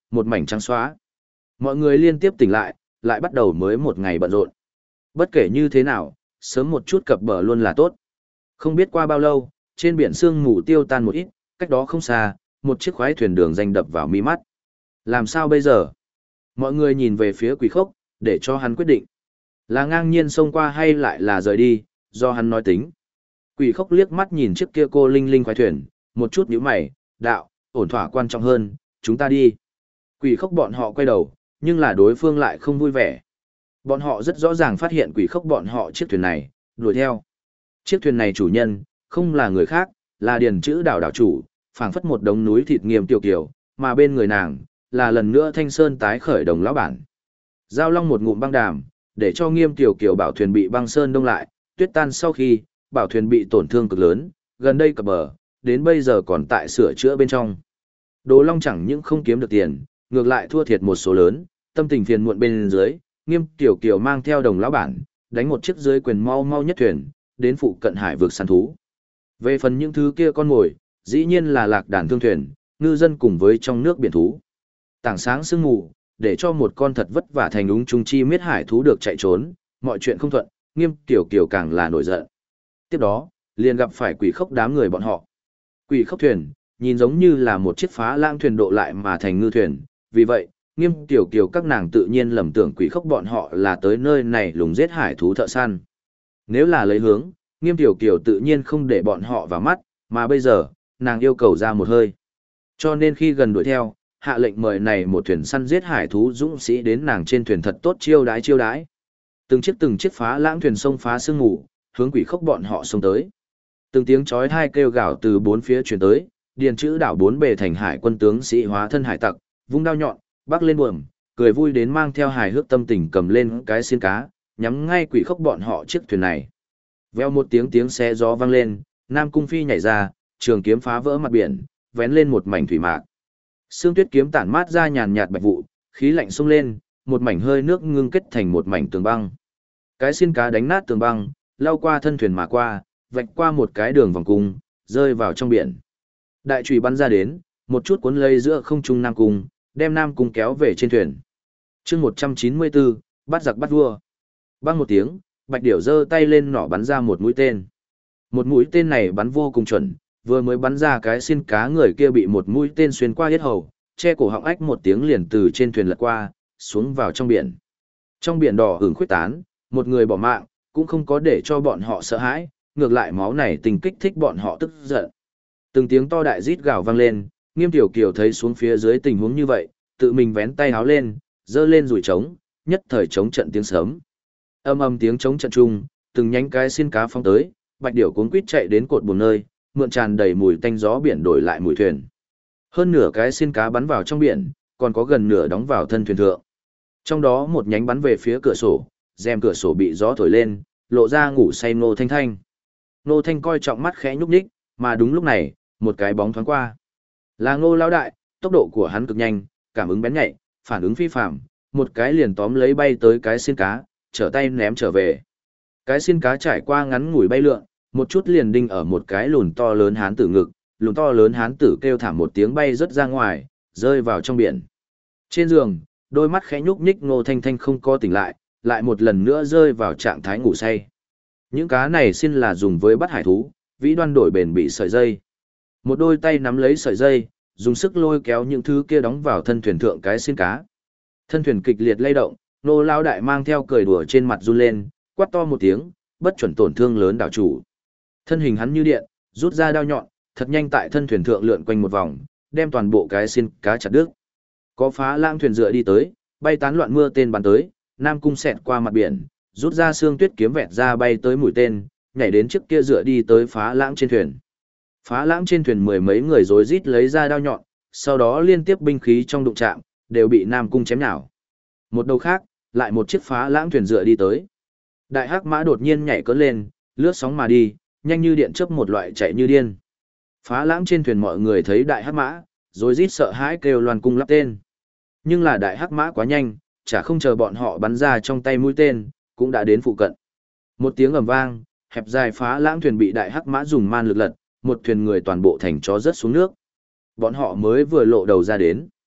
một mảnh trắng xóa. Mọi người liên tiếp tỉnh lại bắt đầu mới một ngày bận rộn. Bất kể như thế nào, sớm một chút cập bờ luôn là tốt. Không biết qua bao lâu, trên biển sương mù tiêu tan một ít, cách đó không xa, một chiếc khoái thuyền đường danh đập vào mi mắt. Làm sao bây giờ? Mọi người nhìn về phía Quỷ Khốc, để cho hắn quyết định. Là ngang nhiên xông qua hay lại là rời đi, do hắn nói tính. Quỷ Khốc liếc mắt nhìn chiếc kia cô linh linh khoái thuyền, một chút nhíu mày, đạo, ổn thỏa quan trọng hơn, chúng ta đi. Quỷ Khốc bọn họ quay đầu, nhưng là đối phương lại không vui vẻ. Bọn họ rất rõ ràng phát hiện Quỷ Khốc bọn họ chiếc thuyền này, đuổi theo. Chiếc thuyền này chủ nhân, không là người khác, là Điền Chữ đảo đảo chủ, phảng phất một đống núi thịt Nghiêm Tiểu Kiều, mà bên người nàng, là lần nữa Thanh Sơn tái khởi Đồng lão bản. Giao Long một ngụm băng đàm, để cho Nghiêm Tiểu Kiều bảo thuyền bị băng sơn đông lại, tuyết tan sau khi, bảo thuyền bị tổn thương cực lớn, gần đây cập bờ, đến bây giờ còn tại sửa chữa bên trong. Đồ Long chẳng những không kiếm được tiền, ngược lại thua thiệt một số lớn, tâm tình phiền muộn bên dưới, Nghiêm Tiểu Kiều mang theo Đồng lão bản, đánh một chiếc dưới quyền mau mau nhất thuyền, đến phụ cận hải vực săn thú. Về phần những thứ kia con mồi, dĩ nhiên là lạc đàn thương thuyền, ngư dân cùng với trong nước biển thú. Tảng sáng sương mù, để cho một con thật vất vả thành úng trung chi miết hải thú được chạy trốn, mọi chuyện không thuận, Nghiêm Tiểu Kiều càng là nổi giận. Tiếp đó, liền gặp phải Quỷ Khốc đám người bọn họ. Quỷ Khốc thuyền, nhìn giống như là một chiếc phá lãng thuyền độ lại mà thành ngư thuyền, vì vậy, Nghiêm Tiểu Kiều các nàng tự nhiên lầm tưởng Quỷ Khốc bọn họ là tới nơi này lùng giết hải thú thợ săn. Nếu là lấy hướng, Nghiêm Tiểu Kiều tự nhiên không để bọn họ vào mắt, mà bây giờ, nàng yêu cầu ra một hơi. Cho nên khi gần đuổi theo, hạ lệnh mời này một thuyền săn giết hải thú dũng sĩ đến nàng trên thuyền thật tốt chiêu đái. Từng chiếc phá lãng thuyền sông phá sương ngủ, hướng Quỷ Khốc bọn họ xông tới. Từng tiếng chói tai kêu gào từ bốn phía truyền tới, Điền Chữ đảo bốn bề thành hải quân tướng sĩ hóa thân hải tặc, vung đao nhọn, bắc lên buồm, cười vui đến mang theo hài hước tâm tình cầm lên cái xiên cá, nhắm ngay Quỷ Khốc bọn họ chiếc thuyền này. Veo một tiếng xé gió vang lên, Nam Cung Phi nhảy ra, trường kiếm phá vỡ mặt biển, vén lên một mảnh thủy mạc. Sương tuyết kiếm tản mát ra nhàn nhạt bạch vụ, khí lạnh xông lên, một mảnh hơi nước ngưng kết thành một mảnh tường băng. Cái xiên cá đánh nát tường băng, lao qua thân thuyền mà qua, vạch qua một cái đường vòng cung, rơi vào trong biển. Đại chùy bắn ra đến, một chút cuốn lấy giữa không trung Nam Cung, đem Nam Cung kéo về trên thuyền. Chương 194, bắt giặc bắt vua. Băng một tiếng, Bạch Điểu giơ tay lên nỏ bắn ra một mũi tên. Một mũi tên này bắn vô cùng chuẩn, vừa mới bắn ra cái xiên cá người kia bị một mũi tên xuyên qua yết hầu, che cổ họng ách một tiếng liền từ trên thuyền lật qua, xuống vào trong biển. Trong biển đỏ hưởng khuyết tán, một người bỏ mạng, cũng không có để cho bọn họ sợ hãi, ngược lại máu này tình kích thích bọn họ tức giận. Từng tiếng to đại rít gào vang lên, Nghiêm Tiểu Kiều thấy xuống phía dưới tình huống như vậy, tự mình vén tay háo lên, giơ lên rủi trống, nhất thời trống trận tiếng sớm. Âm âm tiếng trống trận chung, từng nhánh cái xiên cá phóng tới, Bạch Điểu cuống quýt chạy đến cột buồm nơi, mượn tràn đầy mùi tanh gió biển đổi lại mùi thuyền. Hơn nửa cái xiên cá bắn vào trong biển, còn có gần nửa đóng vào thân thuyền thượng. Trong đó một nhánh bắn về phía cửa sổ, rèm cửa sổ bị gió thổi lên, lộ ra ngủ say Ngô Thanh Thanh. Ngô Thanh coi trọng mắt khẽ nhúc nhích, mà đúng lúc này, một cái bóng thoáng qua. Là Ngô lão đại, tốc độ của hắn cực nhanh, cảm ứng bén nhạy, phản ứng phi phàm, một cái liền tóm lấy bay tới cái xiên cá, trở tay ném trở về. Cái xiên cá trải qua ngắn ngủi bay lượn, một chút liền đinh ở một cái lùn to lớn hán tử ngực, lùn to lớn hán tử kêu thảm một tiếng bay rất ra ngoài, rơi vào trong biển. Trên giường, đôi mắt khẽ nhúc nhích Ngô Thanh Thanh không có tỉnh lại một lần nữa rơi vào trạng thái ngủ say. Những cá này xin là dùng với bắt hải thú, vĩ đoan đổi bền bị sợi dây. Một đôi tay nắm lấy sợi dây, dùng sức lôi kéo những thứ kia đóng vào thân thuyền thượng cái xiên cá. Thân thuyền kịch liệt lay động, Nô lao đại mang theo cười đùa trên mặt run lên, quát to một tiếng, bất chuẩn tổn thương lớn đảo chủ. Thân hình hắn như điện, rút ra đao nhọn, thật nhanh tại thân thuyền thượng lượn quanh một vòng, đem toàn bộ cái xiên cá chặt đứt. Có phá lãng thuyền dựa đi tới, bay tán loạn mưa tên bắn tới, Nam Cung xẹt qua mặt biển, rút ra xương tuyết kiếm vẹt ra bay tới mũi tên, nhảy đến trước kia dựa đi tới phá lãng trên thuyền. Phá lãng trên thuyền mười mấy người rối rít lấy ra đao nhọn, sau đó liên tiếp binh khí trong đụng chạm, đều bị Nam Cung chém nhào. Một đầu khác, lại một chiếc phá lãng thuyền dựa đi tới. Đại hắc mã đột nhiên nhảy cất lên, lướt sóng mà đi, nhanh như điện chớp một loại chạy như điên. Phá lãng trên thuyền mọi người thấy đại hắc mã, rối rít sợ hãi kêu loan cung lắp tên. Nhưng là đại hắc mã quá nhanh, chả không chờ bọn họ bắn ra trong tay mũi tên, cũng đã đến phụ cận. Một tiếng ầm vang, hẹp dài phá lãng thuyền bị đại hắc mã dùng man lực lật, một thuyền người toàn bộ thành chó rớt xuống nước. Bọn họ mới vừa lộ đầu ra đến,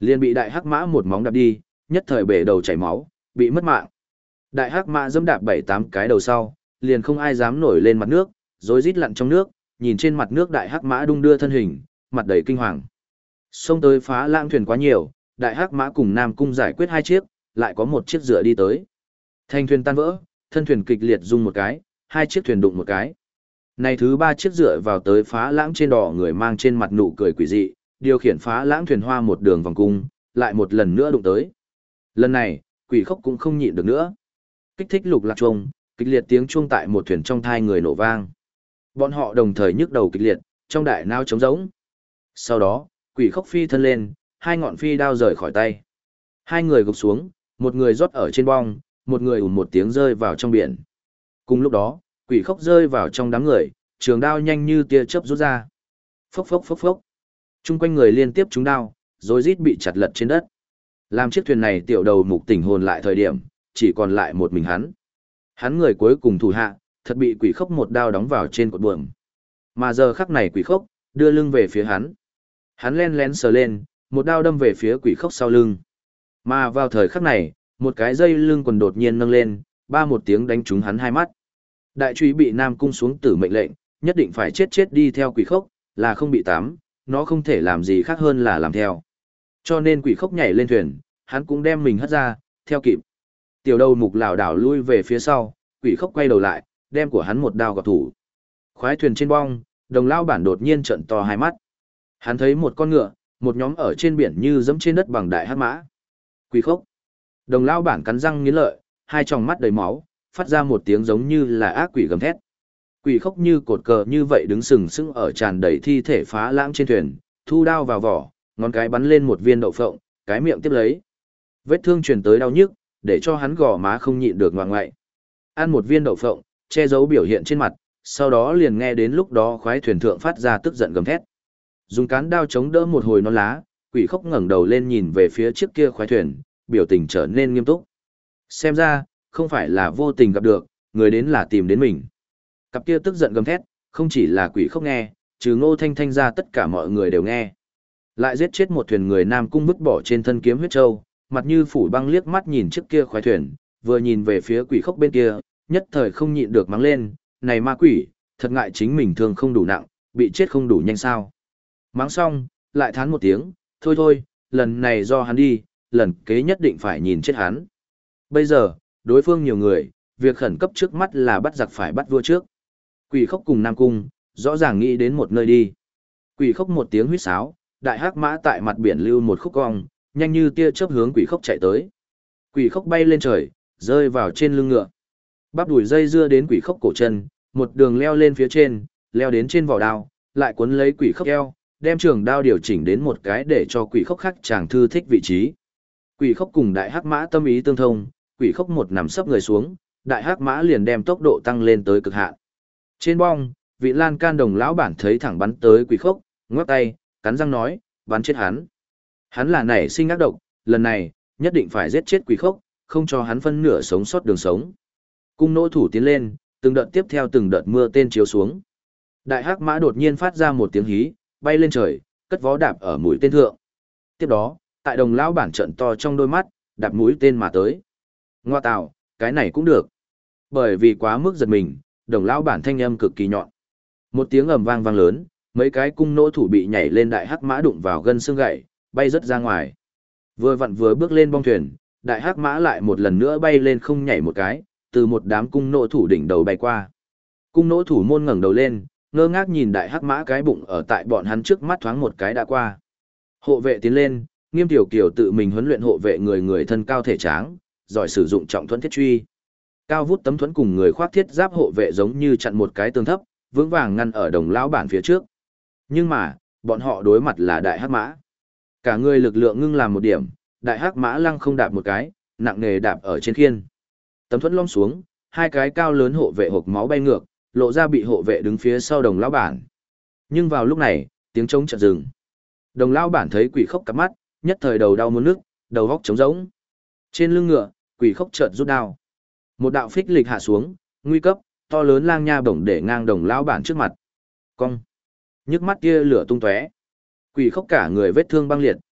Liền bị đại hắc mã một móng đạp đi, nhất thời bể đầu chảy máu, bị mất mạng. Đại hắc mã dẫm đạp 7-8 cái đầu sau, liền không ai dám nổi lên mặt nước, rối rít lặn trong nước, nhìn trên mặt nước đại hắc mã đung đưa thân hình, mặt đầy kinh hoàng. Xông tới phá lãng thuyền quá nhiều, đại hắc mã cùng Nam Cung giải quyết 2 chiếc, lại có một chiếc dựa đi tới. Thanh thuyền tan vỡ, thân thuyền kịch liệt rung một cái, 2 chiếc thuyền đụng một cái. Này thứ 3 chiếc dựa vào tới phá lãng trên đỏ người mang trên mặt nụ cười quỷ dị, điều khiển phá lãng thuyền hoa một đường vòng cung, lại một lần nữa đụng tới. Lần này, quỷ khốc cũng không nhịn được nữa. Kích thích lục lạc chuông, kịch liệt tiếng chuông tại một thuyền trong thai người nổ vang. Bọn họ đồng thời nhức đầu kịch liệt, trong đại não trống rỗng. Sau đó, quỷ khốc phi thân lên, 2 ngọn phi đao rời khỏi tay. 2 người gục xuống, một người rót ở trên bong, một người ùn một tiếng rơi vào trong biển. Cùng lúc đó, quỷ khốc rơi vào trong đám người, trường đao nhanh như tia chớp rút ra. Phốc phốc phốc phốc. Trung quanh người liên tiếp trúng đao, rồi rít bị chặt lật trên đất. Làm chiếc thuyền này tiểu đầu mục tỉnh hồn lại thời điểm, chỉ còn lại một mình hắn. Hắn người cuối cùng thủ hạ, thật bị quỷ khốc một đao đóng vào trên cột buồm. Mà giờ khắc này quỷ khốc, đưa lưng về phía hắn. Hắn len lén sờ lên, một đao đâm về phía quỷ khốc sau lưng. Mà vào thời khắc này, một cái dây lưng quần đột nhiên nâng lên, ba một tiếng đánh trúng hắn 2 mắt. Đại truy bị Nam Cung xuống tử mệnh lệnh, nhất định phải chết đi theo quỷ khốc, là không bị tóm, nó không thể làm gì khác hơn là làm theo. Cho nên quỷ khốc nhảy lên thuyền, hắn cũng đem mình hất ra, theo kịp. Tiểu đầu mục lảo đảo lui về phía sau, quỷ khốc quay đầu lại, đem của hắn một đao gọt thủ. Khoái thuyền trên bong, Đồng lao bản đột nhiên trợn to 2 mắt. Hắn thấy một con ngựa, một nhóm ở trên biển như dẫm trên đất bằng đại hắc mã. Quỷ khốc. Đồng lao bản cắn răng nghiến lợi, 2 tròng mắt đầy máu, phát ra một tiếng giống như là ác quỷ gầm thét. Quỷ khốc như cột cờ như vậy đứng sừng sững ở tràn đầy thi thể phá lãng trên thuyền, thu đao vào vỏ, ngón cái bắn lên một viên đậu phộng, cái miệng tiếp lấy. Vết thương truyền tới đau nhức, để cho hắn gò má không nhịn được ngoạng ngoại. Ăn một viên đậu phộng, che giấu biểu hiện trên mặt, sau đó liền nghe đến lúc đó khoái thuyền thượng phát ra tức giận gầm thét. Dùng cán đao chống đỡ một hồi non lá, quỷ khốc ngẩng đầu lên nhìn về phía trước kia khoái thuyền, biểu tình trở nên nghiêm túc. Xem ra, không phải là vô tình gặp được, người đến là tìm đến mình. Cặp kia tức giận gầm thét, không chỉ là quỷ khốc nghe, trừ Ngô Thanh Thanh ra tất cả mọi người đều nghe. Lại giết chết một thuyền người Nam Cung vứt bỏ trên thân kiếm huyết châu, mặt như phủ băng liếc mắt nhìn trước kia khoái thuyền, vừa nhìn về phía quỷ khốc bên kia, nhất thời không nhịn được mắng lên, này ma quỷ, thật ngại chính mình thương không đủ nặng, bị chết không đủ nhanh sao. Mắng xong, lại thán một tiếng, thôi, lần này do hắn đi, lần kế nhất định phải nhìn chết hắn. Bây giờ, đối phương nhiều người, việc khẩn cấp trước mắt là bắt giặc phải bắt vua trước. Quỷ khốc cùng Nam Cung, rõ ràng nghĩ đến một nơi đi. Quỷ khốc một tiếng huýt sáo, đại hắc mã tại mặt biển lưu một khúc cong, nhanh như tia chớp hướng quỷ khốc chạy tới. Quỷ khốc bay lên trời, rơi vào trên lưng ngựa. Bắp đuổi dây dưa đến quỷ khốc cổ chân, một đường leo lên phía trên, leo đến trên vỏ đao, lại cuốn lấy quỷ khốc eo, đem trường đao điều chỉnh đến một cái để cho quỷ khốc khác chàng thư thích vị trí. Quỷ khốc cùng đại hắc mã tâm ý tương thông, quỷ khốc một nằm sấp người xuống, đại hắc mã liền đem tốc độ tăng lên tới cực hạn. Trên bong, vị lan can Đồng lão bản thấy thẳng bắn tới quỷ khốc, ngoắc tay, cắn răng nói, bắn chết hắn. Hắn là nảy sinh ác độc, lần này, nhất định phải giết chết quỷ khốc, không cho hắn phân nửa sống sót đường sống. Cung nỗ thủ tiến lên, từng đợt tiếp theo từng đợt mưa tên chiếu xuống. Đại hắc mã đột nhiên phát ra một tiếng hí, bay lên trời, cất vó đạp ở mũi tên thượng. Tiếp đó, tại Đồng lão bản trận to trong đôi mắt, đạp mũi tên mà tới. Ngoa tạo, cái này cũng được. Bởi vì quá mức giật mình, Đồng lão bản thanh âm cực kỳ nhọn. Một tiếng ầm vang vang lớn, mấy cái cung nỗ thủ bị nhảy lên đại hắc mã đụng vào gân xương gãy, bay rất ra ngoài. Vừa vặn vừa bước lên bong thuyền, đại hắc mã lại một lần nữa bay lên không nhảy một cái, từ một đám cung nỗ thủ đỉnh đầu bay qua. Cung nỗ thủ môn ngẩng đầu lên, ngơ ngác nhìn đại hắc mã cái bụng ở tại bọn hắn trước mắt thoáng một cái đã qua. Hộ vệ tiến lên, Nghiêm Tiểu Kiều tự mình huấn luyện hộ vệ người thân cao thể tráng, giỏi sử dụng trọng thuẫn thiết truy. Cao vút tấm thuẫn cùng người khoác thiết giáp hộ vệ giống như chặn một cái tường thấp, vững vàng ngăn ở Đồng lão bản phía trước. Nhưng mà, bọn họ đối mặt là đại hắc mã. Cả người lực lượng ngưng làm một điểm, đại hắc mã lăng không đạp một cái, nặng nề đạp ở trên khiên. Tấm thuẫn lom xuống, 2 cái cao lớn hộ vệ hộc máu bay ngược, lộ ra bị hộ vệ đứng phía sau Đồng lão bản. Nhưng vào lúc này, tiếng trống chợt dừng. Đồng lão bản thấy quỷ khốc cặp mắt, nhất thời đầu đau muốn nức, đầu góc trống rỗng. Trên lưng ngựa, quỷ khốc chợt rút đao. Một đạo phích lịch hạ xuống, nguy cấp, to lớn lang nha bổng để ngang Đồng lão bản trước mặt. Cong. Nhức mắt kia lửa tung tóe. Quỷ khốc cả người vết thương băng liệt,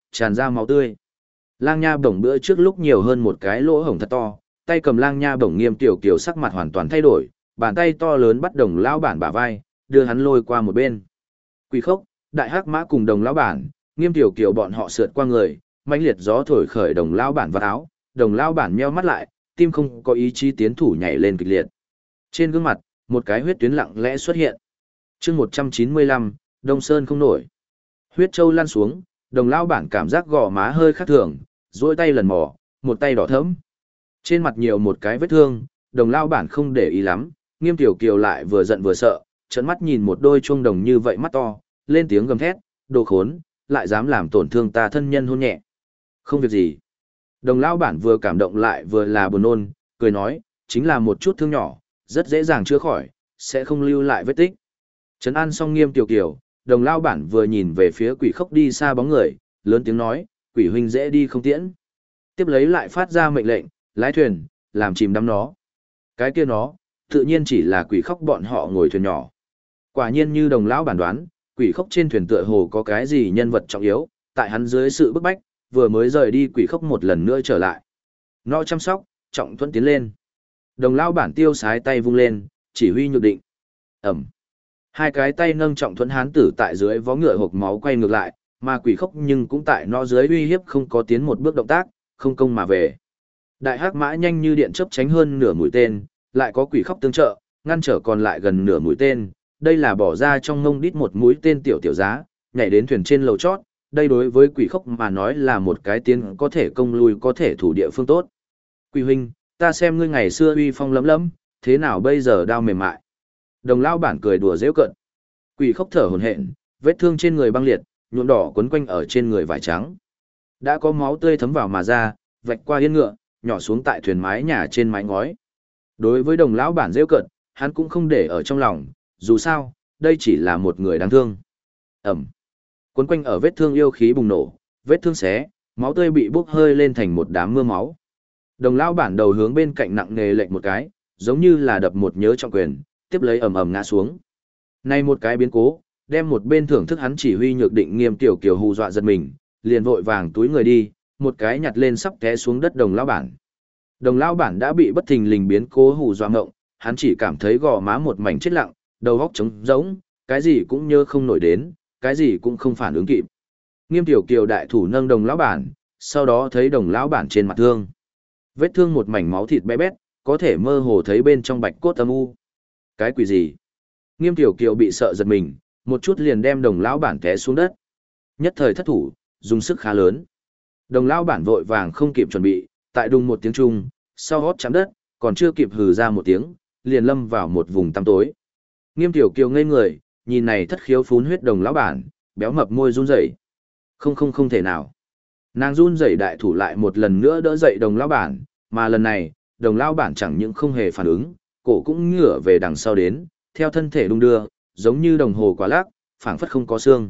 tràn ra máu tươi. Lang nha bổng bữa trước lúc nhiều hơn một cái lỗ hổng thật to, tay cầm lang nha bổng Nghiêm Tiểu Kiều sắc mặt hoàn toàn thay đổi, bàn tay to lớn bắt Đồng lão bản bả vai, đưa hắn lôi qua một bên. Quỷ Khốc, Đại Hắc Mã cùng Đồng lão bản, Nghiêm Tiểu Kiều bọn họ sượt qua người, mãnh liệt gió thổi khởi Đồng lão bản vào áo, Đồng lão bản nheo mắt lại, tim không có ý chí tiến thủ nhảy lên kịch liệt. Trên gương mặt, một cái huyết tuyến lặng lẽ xuất hiện. Chương 195, Đông Sơn không nổi. Huyết châu lăn xuống, Đồng lão bản cảm giác gò má hơi khác thường, duỗi tay lần mò, một tay đỏ thẫm. Trên mặt nhiều một cái vết thương, Đồng lão bản không để ý lắm, Nghiêm Tiểu Kiều lại vừa giận vừa sợ, trợn mắt nhìn một đôi chuông đồng như vậy mắt to, lên tiếng gầm thét, đồ khốn, lại dám làm tổn thương ta thân nhân hôn nhẹ. Không việc gì. Đồng lão bản vừa cảm động lại vừa là buồn nôn, cười nói, chính là một chút thương nhỏ, rất dễ dàng chữa khỏi, sẽ không lưu lại vết tích. Trấn an xong Nghiêm Tiểu Kiều, Đồng lão bản vừa nhìn về phía Quỷ Khốc đi xa bóng người, lớn tiếng nói, Quỷ huynh dễ đi không tiễn. Tiếp lấy lại phát ra mệnh lệnh, lái thuyền, làm chìm đắm nó. Cái kia nó, tự nhiên chỉ là Quỷ Khốc bọn họ ngồi thuyền nhỏ. Quả nhiên như Đồng lão bản đoán, Quỷ Khốc trên thuyền tựa hồ có cái gì nhân vật trọng yếu, tại hắn dưới sự bức bách, vừa mới rời đi Quỷ Khốc một lần nữa trở lại. Nó chăm sóc, trọng thuẫn tiến lên. Đồng lão bản tiêu sái tay vung lên, chỉ huy nhược định. Ẩm. Hai cái tay nâng trọng thuẫn hán tử tại dưới vó ngựa hộc máu quay ngược lại, mà Quỷ Khốc nhưng cũng tại nó dưới uy hiếp không có tiến một bước động tác, không công mà về. Đại Hắc Mã nhanh như điện chớp tránh hơn nửa mũi tên, lại có Quỷ Khốc tương trợ, ngăn trở còn lại gần nửa mũi tên. Đây là bỏ ra trong ngông đít một mũi tên tiểu giá, nhảy đến thuyền trên lầu chót, đây đối với Quỷ Khốc mà nói là một cái tiến có thể công lui có thể thủ địa phương tốt. Quỷ huynh, ta xem ngươi ngày xưa uy phong lấm lấm, thế nào bây giờ đau mềm mại. Đồng lão bản cười đùa giễu cợt. Quỷ Khốc thở hổn hển, vết thương trên người băng liệt, nhuộm đỏ quấn quanh ở trên người vải trắng. Đã có máu tươi thấm vào mà ra, vạch qua yên ngựa, nhỏ xuống tại thuyền mái nhà trên mái ngói. Đối với Đồng lão bản giễu cợt, hắn cũng không để ở trong lòng, dù sao, đây chỉ là một người đáng thương. Ẩm. Quấn quanh ở vết thương yêu khí bùng nổ, vết thương xé, máu tươi bị bốc hơi lên thành một đám mưa máu. Đồng lão bản đầu hướng bên cạnh nặng nề lệch một cái, giống như là đập một nhớ trọng quyền, tiếp lấy ầm ầm ngã xuống. Này một cái biến cố, đem một bên thưởng thức hắn chỉ huy nhược định Nghiêm Tiểu Kiều hù dọa giật mình, liền vội vàng túi người đi, một cái nhặt lên sắp té xuống đất Đồng lão bản. Đồng lão bản đã bị bất thình lình biến cố hù dọa ngộng, hắn chỉ cảm thấy gò má một mảnh chết lặng, đầu óc trống rỗng, cái gì cũng nhớ không nổi đến, cái gì cũng không phản ứng kịp. Nghiêm Tiểu Kiều đại thủ nâng Đồng lão bản, sau đó thấy Đồng lão bản trên mặt thương. Vết thương một mảnh máu thịt bé bét, có thể mơ hồ thấy bên trong bạch cốt âm u. Cái quỷ gì? Nghiêm Tiểu Kiều bị sợ giật mình, một chút liền đem Đồng lão bản té xuống đất. Nhất thời thất thủ, dùng sức khá lớn. Đồng lão bản vội vàng không kịp chuẩn bị, tại đùng một tiếng trung, sau hót chạm đất, còn chưa kịp hừ ra một tiếng, liền lâm vào một vùng tăm tối. Nghiêm Tiểu Kiều ngây người, nhìn này thất khiếu phun huyết Đồng lão bản, béo mập môi run rẩy. Không thể nào. Nàng run rẩy đại thủ lại một lần nữa đỡ dậy Đồng lão bản, mà lần này, Đồng lão bản chẳng những không hề phản ứng, cổ cũng ngửa về đằng sau đến, theo thân thể đung đưa, giống như đồng hồ quá lắc, phảng phất không có xương.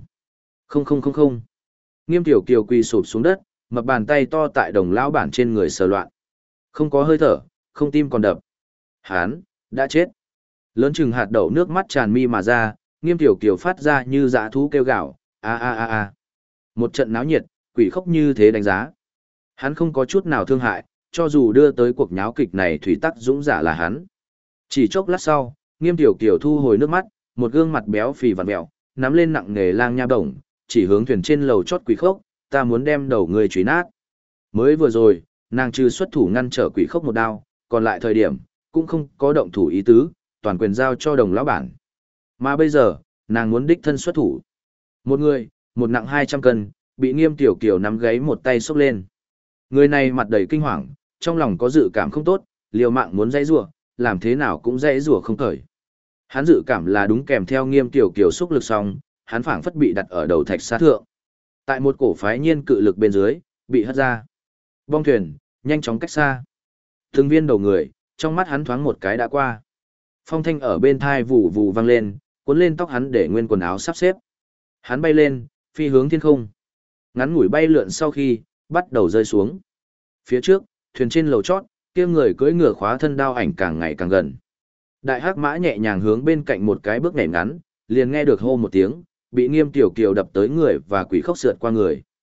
Không. Nghiêm Tiểu Kiều quỳ sụp xuống đất, mập bàn tay to tại Đồng lão bản trên người sờ loạn. Không có hơi thở, không tim còn đập. Hán, đã chết. Lớn chừng hạt đậu nước mắt tràn mi mà ra, Nghiêm Tiểu Kiều phát ra như dã thú kêu gào, a. Một trận náo nhiệt, Quỷ Khốc như thế đánh giá. Hắn không có chút nào thương hại, cho dù đưa tới cuộc nháo kịch này thủy tắc dũng giả là hắn. Chỉ chốc lát sau, Nghiêm Tiểu Kiều thu hồi nước mắt, một gương mặt béo phì vặn mẹo, nắm lên nặng nghề lang nha bổng, chỉ hướng thuyền trên lầu chót Quỷ Khốc, ta muốn đem đầu người truy nát. Mới vừa rồi, nàng trừ xuất thủ ngăn trở Quỷ Khốc một đao, còn lại thời điểm, cũng không có động thủ ý tứ, toàn quyền giao cho Đồng lão bản. Mà bây giờ, nàng muốn đích thân xuất thủ. Một người, một nặng 200 cân, bị Nghiêm Tiểu Kiều nắm gáy một tay xốc lên. Người này mặt đầy kinh hoàng, trong lòng có dự cảm không tốt, liều mạng muốn dãy rủa, làm thế nào cũng dãy rủa không khởi. Hắn dự cảm là đúng kèm theo Nghiêm Tiểu Kiều xúc lực xong, hắn phảng phất bị đặt ở đầu thạch xá thượng. Tại một cổ phái nhiên cự lực bên dưới, bị hất ra. Bong thuyền, nhanh chóng cách xa. Từng viên đầu người, trong mắt hắn thoáng một cái đã qua. Phong thanh ở bên thai vù vù vang lên, cuốn lên tóc hắn để nguyên quần áo sắp xếp. Hắn bay lên, phi hướng thiên không. Ngắn ngủi bay lượn sau khi, bắt đầu rơi xuống. Phía trước, thuyền trên lầu chót, kia người cưỡi ngựa khóa thân đao ảnh càng ngày càng gần. Đại Hắc Mã nhẹ nhàng hướng bên cạnh một cái bước nhảy ngắn, liền nghe được hô một tiếng, bị Nghiêm Tiểu Kiều đập tới người và Quỷ Khốc sượt qua người.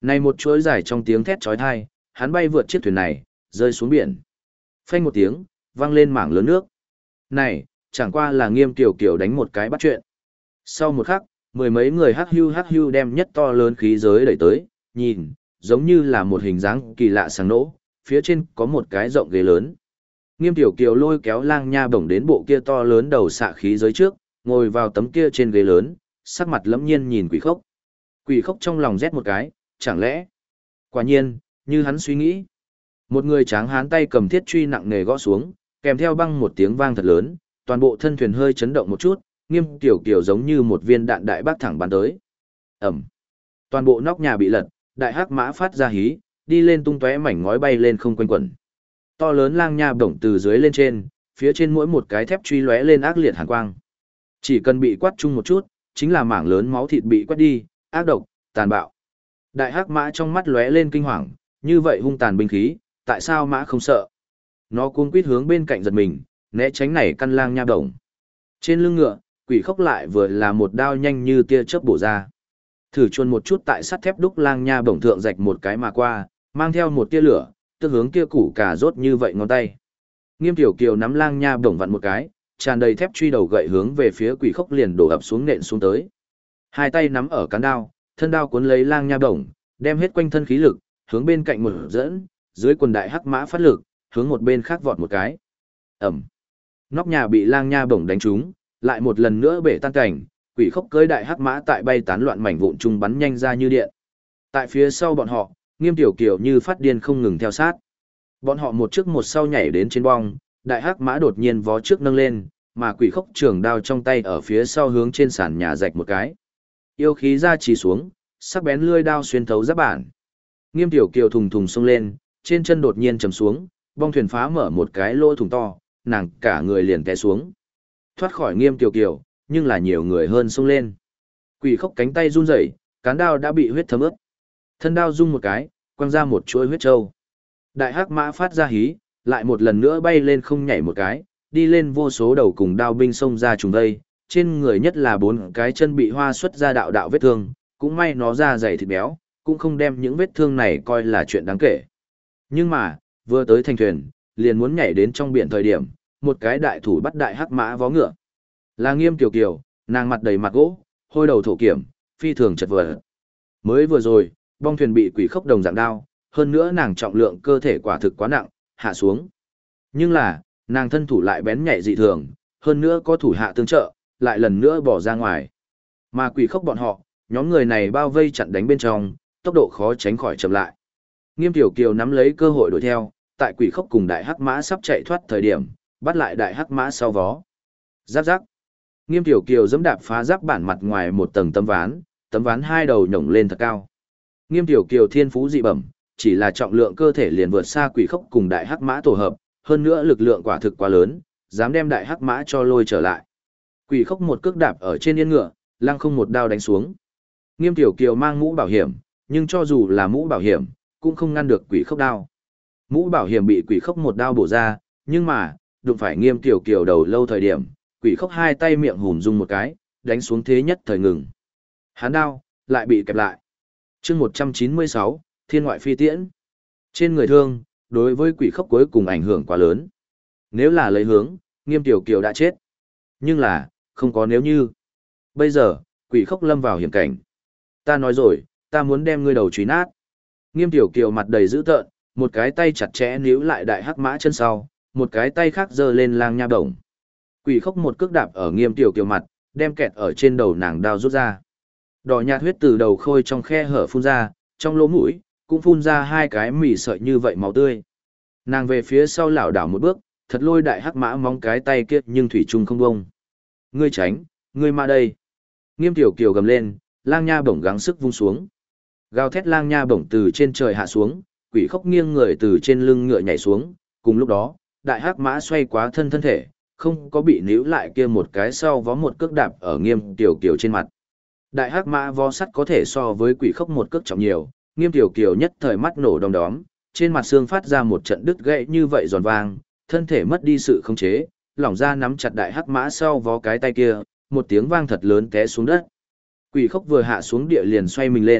Này một chuỗi dài trong tiếng thét chói tai, hắn bay vượt chiếc thuyền này, rơi xuống biển. Phanh một tiếng, vang lên mảng lớn nước. Này, chẳng qua là Nghiêm Tiểu Kiều đánh một cái bắt chuyện. Sau một khắc, mười mấy người hắc hưu đem nhất to lớn khí giới đẩy tới, nhìn, giống như là một hình dáng kỳ lạ sáng nỗ, phía trên có một cái rộng ghế lớn. Nghiêm Tiểu Kiều lôi kéo Lang Nha Bổng đến bộ kia to lớn đầu xạ khí giới trước, ngồi vào tấm kia trên ghế lớn, sắc mặt lẫm nhiên nhìn Quỷ Khốc. Quỷ Khốc trong lòng rét một cái, chẳng lẽ? Quả nhiên, như hắn suy nghĩ. Một người tráng hán tay cầm thiết truy nặng nề gõ xuống, kèm theo băng một tiếng vang thật lớn, toàn bộ thân thuyền hơi chấn động một chút, Nghiêm Tiểu Kiều giống như một viên đạn đại bác thẳng bắn tới. Ầm. Toàn bộ nóc nhà bị lật, đại hắc mã phát ra hí, đi lên tung tóe mảnh ngói bay lên không quanh quẩn. To lớn Lang Nha Bổng từ dưới lên trên, phía trên mỗi một cái thép truy lóe lên ác liệt hàn quang. Chỉ cần bị quát chung một chút, chính là mảng lớn máu thịt bị quét đi, ác độc, tàn bạo. Đại hắc mã trong mắt lóe lên kinh hoàng, như vậy hung tàn binh khí, tại sao mã không sợ? Nó cuống quýt hướng bên cạnh giật mình, né tránh này căn Lang Nha Bổng. Trên lưng ngựa, Quỷ Khốc lại vừa là một đao nhanh như tia chớp bổ ra. Thử chuồn một chút tại sắt thép đúc Lang Nha Bổng thượng rạch một cái mà qua, mang theo một tia lửa, tức hướng kia củ cà rốt như vậy ngón tay. Nghiêm Tiểu Kiều nắm Lang Nha Bổng vặn một cái, tràn đầy thép truy đầu gậy hướng về phía Quỷ Khốc liền đổ ập xuống nện xuống tới. Hai tay nắm ở cán đao, thân đao cuốn lấy Lang Nha Bổng, đem hết quanh thân khí lực, hướng bên cạnh một dẫn, dưới quần đại hắc mã phát lực, hướng một bên khác vọt một cái. Ẩm. Nóc nhà bị Lang Nha Bổng đánh trúng, lại một lần nữa bể tan cảnh, Quỷ Khốc cưỡi đại hắc mã tại bay tán loạn mảnh vụn trung bắn nhanh ra như điện. Tại phía sau bọn họ, Nghiêm Tiểu Kiều như phát điên không ngừng theo sát. Bọn họ một trước một sau nhảy đến trên bong, đại hắc mã đột nhiên vó trước nâng lên, mà Quỷ Khốc trường đao trong tay ở phía sau hướng trên sàn nhà rạch một cái. Yêu khí ra chỉ xuống, sắc bén lưỡi đao xuyên thấu giáp bản. Nghiêm Tiểu Kiều thùng thùng xông lên, trên chân đột nhiên chầm xuống, bong thuyền phá mở một cái lỗ thủng to, nàng cả người liền té xuống. Thoát khỏi Nghiêm Tiểu Kiều, nhưng là nhiều người hơn xông lên. Quỷ Khốc cánh tay run rẩy, cán đao đã bị huyết thấm ướt. Thân đao rung một cái, quăng ra một chuỗi huyết trâu. Đại hắc mã phát ra hí, lại một lần nữa bay lên không nhảy một cái, đi lên vô số đầu cùng đao binh xông ra trùng đây, trên người nhất là 4 cái chân bị hoa xuất ra đạo đạo vết thương, cũng may nó ra dày thịt béo, cũng không đem những vết thương này coi là chuyện đáng kể. Nhưng mà, vừa tới thành thuyền, liền muốn nhảy đến trong biển thời điểm, một cái đại thủ bắt đại hắc mã vó ngựa. Là Nghiêm Tiểu Kiều, nàng mặt đầy mặt gỗ, hôi đầu thổ kiểm, phi thường chật vật. Mới vừa rồi, bong thuyền bị Quỷ Khốc đồng dạng đao, hơn nữa nàng trọng lượng cơ thể quả thực quá nặng, hạ xuống. Nhưng là, nàng thân thủ lại bén nhạy dị thường, hơn nữa có thủ hạ tương trợ, lại lần nữa bỏ ra ngoài. Mà Quỷ Khốc bọn họ, nhóm người này bao vây chặn đánh bên trong, tốc độ khó tránh khỏi chậm lại. Nghiêm Tiểu Kiều nắm lấy cơ hội đuổi theo, tại Quỷ Khốc cùng đại hắc mã sắp chạy thoát thời điểm, bắt lại đại hắc mã sau vó. Giáp giáp. Nghiêm Tiểu Kiều giẫm đạp phá giáp bản mặt ngoài một tầng tấm ván hai đầu nhổng lên thật cao. Nghiêm Tiểu Kiều thiên phú dị bẩm, chỉ là trọng lượng cơ thể liền vượt xa Quỷ Khốc cùng đại hắc mã tổ hợp, hơn nữa lực lượng quả thực quá lớn, dám đem đại hắc mã cho lôi trở lại. Quỷ Khốc một cước đạp ở trên yên ngựa, lăng không một đao đánh xuống. Nghiêm Tiểu Kiều mang mũ bảo hiểm, nhưng cho dù là mũ bảo hiểm, cũng không ngăn được Quỷ Khốc đao. Mũ bảo hiểm bị Quỷ Khốc một đao bổ ra, nhưng mà, đụng phải Nghiêm Tiểu Kiều đầu lâu thời điểm, Quỷ Khốc hai tay miệng hùm rung một cái, đánh xuống thế nhất thời ngừng. Hán đao, lại bị kẹp lại. chương 196, Thiên ngoại phi tiễn. Trên người thương, đối với Quỷ Khốc cuối cùng ảnh hưởng quá lớn. Nếu là lấy hướng, Nghiêm Tiểu Kiều đã chết. Nhưng là, không có nếu như. Bây giờ, Quỷ Khốc lâm vào hiểm cảnh. Ta nói rồi, ta muốn đem ngươi đầu truy nát. Nghiêm Tiểu Kiều mặt đầy dữ tợn, một cái tay chặt chẽ níu lại đại hắc mã chân sau, một cái tay khác giơ lên Lang Nha Bổng. Quỷ Khốc một cước đạp ở Nghiêm Tiểu Kiều mặt, đem kẹt ở trên đầu nàng đao rút ra. Đỏ nhạt huyết từ đầu khôi trong khe hở phun ra, trong lỗ mũi cũng phun ra hai cái mỉ sợi như vậy máu tươi. Nàng về phía sau lảo đảo một bước, thật lôi đại hắc mã mong cái tay kia nhưng thủy chung không bông. Ngươi tránh, ngươi ma đây. Nghiêm Tiểu Kiều gầm lên, Lang Nha Bổng gắng sức vung xuống. Gào thét Lang Nha Bổng từ trên trời hạ xuống, Quỷ Khốc nghiêng người từ trên lưng ngựa nhảy xuống, cùng lúc đó, đại hắc mã xoay quá thân thể, không có bị níu lại kia một cái sau vó một cước đạp ở Nghiêm Tiểu Kiều trên mặt. Đại hắc mã vó sắt có thể so với Quỷ Khốc một cước trọng nhiều, Nghiêm Tiểu Kiều nhất thời mắt nổ đom đóm, trên mặt xương phát ra một trận đứt gãy như vậy giòn vang, thân thể mất đi sự khống chế, lỏng ra nắm chặt đại hắc mã sau vó cái tay kia, một tiếng vang thật lớn té xuống đất. Quỷ Khốc vừa hạ xuống địa liền xoay mình lên,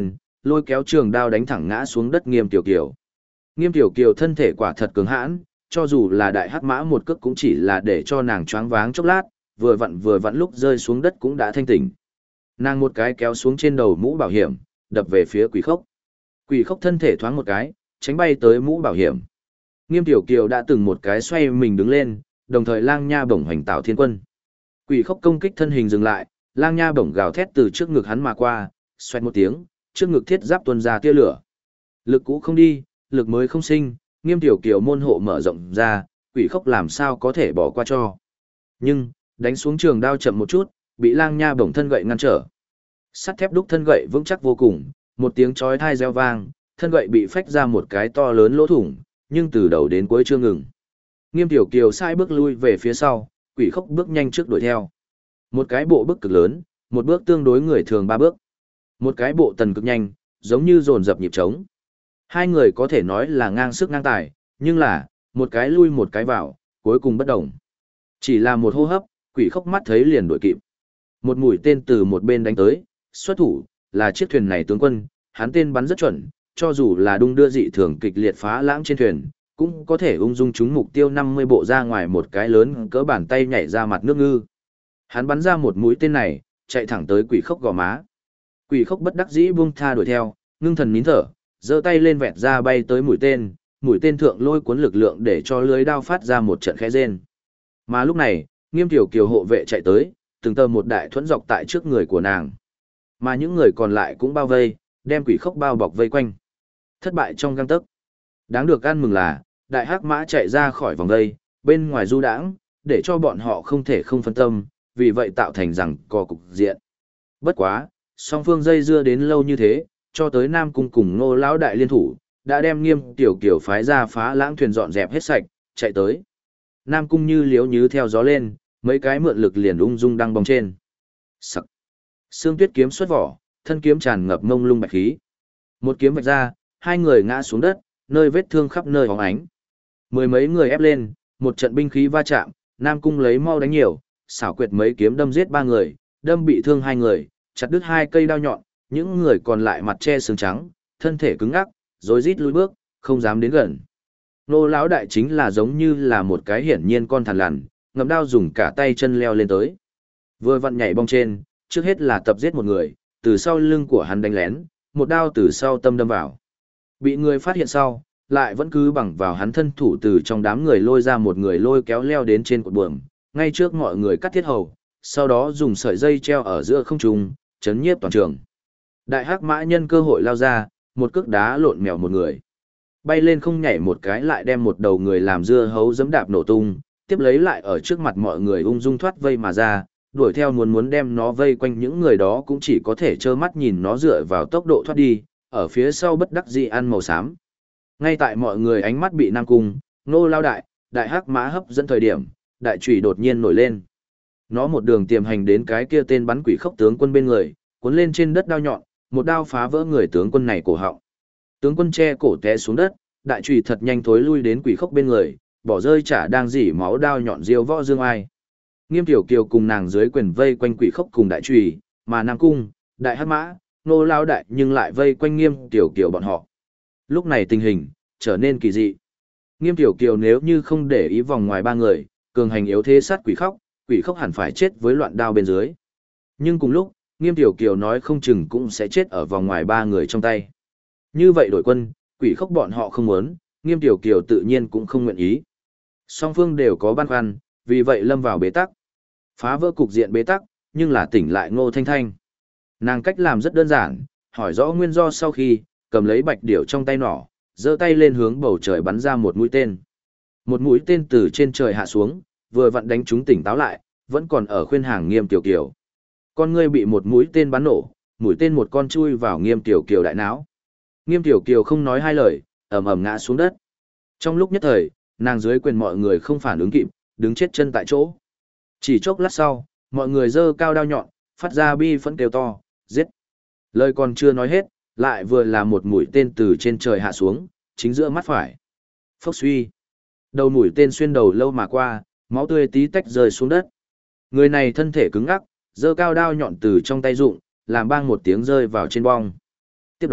lôi kéo trường đao đánh thẳng ngã xuống đất Nghiêm Tiểu Kiều. Nghiêm Tiểu Kiều thân thể quả thật cứng hãn, cho dù là đại hắc mã một cước cũng chỉ là để cho nàng choáng váng chốc lát, vừa vặn lúc rơi xuống đất cũng đã thanh tỉnh. Nàng một cái kéo xuống trên đầu mũ bảo hiểm, đập về phía Quỷ Khốc. Quỷ Khốc thân thể thoáng một cái, tránh bay tới mũ bảo hiểm. Nghiêm Tiểu Kiều đã từng một cái xoay mình đứng lên, đồng thời lang nha bổng hoành tạo thiên quân. Quỷ Khốc công kích thân hình dừng lại, lang nha bổng gào thét từ trước ngực hắn mà qua, xoẹt một tiếng, trước ngực thiết giáp tuôn ra tia lửa. Lực cũ không đi, lực mới không sinh, Nghiêm Tiểu Kiều môn hộ mở rộng ra, Quỷ Khốc làm sao có thể bỏ qua cho. Nhưng, đánh xuống trường đao chậm một chút, bị lang nha bổng thân gậy ngăn trở. Sắt thép đúc thân gậy vững chắc vô cùng, một tiếng chói tai reo vang, thân gậy bị phách ra một cái to lớn lỗ thủng, nhưng từ đầu đến cuối chưa ngừng. Nghiêm Tiểu Kiều sai bước lui về phía sau, Quỷ Khốc bước nhanh trước đuổi theo. Một cái bộ bước cực lớn, một bước tương đối người thường 3 bước. Một cái bộ tần cực nhanh, giống như dồn dập nhịp trống. Hai người có thể nói là ngang sức ngang tài, nhưng là, một cái lui một cái vào, cuối cùng bất đồng. Chỉ là một hô hấp, Quỷ Khốc mắt thấy liền đuổi kịp. Một mũi tên từ một bên đánh tới, xuất thủ, là chiếc thuyền này tướng quân, hắn tên bắn rất chuẩn, cho dù là đung đưa dị thường kịch liệt phá lãng trên thuyền, cũng có thể ung dung trúng mục tiêu 50 bộ ra ngoài một cái lớn cỡ bàn tay nhảy ra mặt nước ngư. Hắn bắn ra một mũi tên này, chạy thẳng tới Quỷ Khốc gò má. Quỷ Khốc bất đắc dĩ buông tha đuổi theo, ngưng thần nín thở, giơ tay lên vẹt ra bay tới mũi tên thượng lôi cuốn lực lượng để cho lưới đao phát ra một trận khẽ rên. Mà lúc này, Nghiêm Tiểu Kiều hộ vệ chạy tới, từng tờ một đại thuẫn dọc tại trước người của nàng. Mà những người còn lại cũng bao vây, đem Quỷ Khốc bao bọc vây quanh. Thất bại trong gang tấc. Đáng được ăn mừng là, đại hắc mã chạy ra khỏi vòng vây, bên ngoài du đãng, để cho bọn họ không thể không phân tâm, vì vậy tạo thành rằng co cục diện. Bất quá, song phương dây dưa đến lâu như thế, cho tới Nam Cung cùng Ngô lão đại liên thủ, đã đem Nghiêm Tiểu Kiều phái ra phá lãng thuyền dọn dẹp hết sạch, chạy tới. Nam Cung như liếu nhứ theo gió lên, mấy cái mượn lực liền ung dung đăng bóng trên. Sặc. Sương Tuyết kiếm xuất vỏ, thân kiếm tràn ngập mông lung bạch khí. Một kiếm vạch ra, hai người ngã xuống đất, nơi vết thương khắp nơi hóng ánh. Mười mấy người ép lên, một trận binh khí va chạm, Nam Cung lấy mau đánh nhiều, xảo quyệt mấy kiếm đâm giết 3 người, đâm bị thương 2 người, chặt đứt 2 cây đao nhọn, những người còn lại mặt che sừng trắng, thân thể cứng ngắc, rối rít lùi bước, không dám đến gần. Nô lão đại chính là giống như là một cái hiển nhiên con thằn lằn, ngậm đao dùng cả tay chân leo lên tới. Vừa vặn nhảy bong trên, trước hết là tập giết một người, từ sau lưng của hắn đánh lén, một đao từ sau tâm đâm vào. Bị người phát hiện sau, lại vẫn cứ bằng vào hắn thân thủ từ trong đám người lôi ra một người lôi kéo leo đến trên cột buồm, ngay trước mọi người cắt thiết hầu, sau đó dùng sợi dây treo ở giữa không trung, chấn nhiếp toàn trường. Đại hắc mã nhân cơ hội lao ra, một cước đá lộn mèo một người. Bay lên không nhảy một cái lại đem một đầu người làm dưa hấu giẫm đạp nổ tung, tiếp lấy lại ở trước mặt mọi người ung dung thoát vây mà ra, đuổi theo muốn đem nó vây quanh những người đó cũng chỉ có thể trơ mắt nhìn nó dựa vào tốc độ thoát đi, ở phía sau bất đắc dĩ ăn màu xám. Ngay tại mọi người ánh mắt bị Nam Cung, Nô lao đại hắc mã hấp dẫn thời điểm, đại chùy đột nhiên nổi lên. Nó một đường tiềm hành đến cái kia tên bắn Quỷ Khốc tướng quân bên người, cuốn lên trên đất đao nhọn, một đao phá vỡ người tướng quân này cổ họng. Tướng quân che cổ té xuống đất, đại chùy thật nhanh thối lui đến Quỷ Khốc bên người, bỏ rơi chả đang rỉ máu đao nhọn diêu võ dương ai. Nghiêm Tiểu Kiều cùng nàng dưới quyền vây quanh Quỷ Khốc cùng đại chùy, mà Nam Cung, đại hắc mã, Nô lao đại nhưng lại vây quanh Nghiêm Tiểu Kiều bọn họ. Lúc này tình hình trở nên kỳ dị. Nghiêm Tiểu Kiều nếu như không để ý vòng ngoài 3 người, cường hành yếu thế sát Quỷ Khốc hẳn phải chết với loạn đao bên dưới. Nhưng cùng lúc, Nghiêm Tiểu Kiều nói không chừng cũng sẽ chết ở vòng ngoài 3 người trong tay. Như vậy đổi quân, Quỷ Khốc bọn họ không muốn, Nghiêm Tiểu Kiều tự nhiên cũng không nguyện ý. Song phương đều có băn khoăn, vì vậy lâm vào bế tắc. Phá vỡ cục diện bế tắc, nhưng là tỉnh lại Ngô Thanh Thanh. Nàng cách làm rất đơn giản, hỏi rõ nguyên do sau khi, cầm lấy bạch điểu trong tay nỏ, giơ tay lên hướng bầu trời bắn ra một mũi tên. Một mũi tên từ trên trời hạ xuống, vừa vặn đánh chúng tỉnh táo lại, vẫn còn ở khuyên hàng Nghiêm Tiểu Kiều. Con ngươi bị một mũi tên bắn nổ, mũi tên một con chui vào Nghiêm Tiểu Kiều đại não. Nghiêm Tiểu Kiều không nói hai lời, ầm ầm ngã xuống đất. Trong lúc nhất thời, nàng dưới quyền mọi người không phản ứng kịp, đứng chết chân tại chỗ. Chỉ chốc lát sau, mọi người giơ cao đao nhọn, phát ra bi phẫn kêu to, giết. Lời còn chưa nói hết, lại vừa là một mũi tên từ trên trời hạ xuống, chính giữa mắt phải. Phốc suy. Đầu mũi tên xuyên đầu lâu mà qua, máu tươi tí tách rơi xuống đất. Người này thân thể cứng ngắc, giơ cao đao nhọn từ trong tay rụng, làm bang một tiếng rơi vào trên bong. Tiếp đó,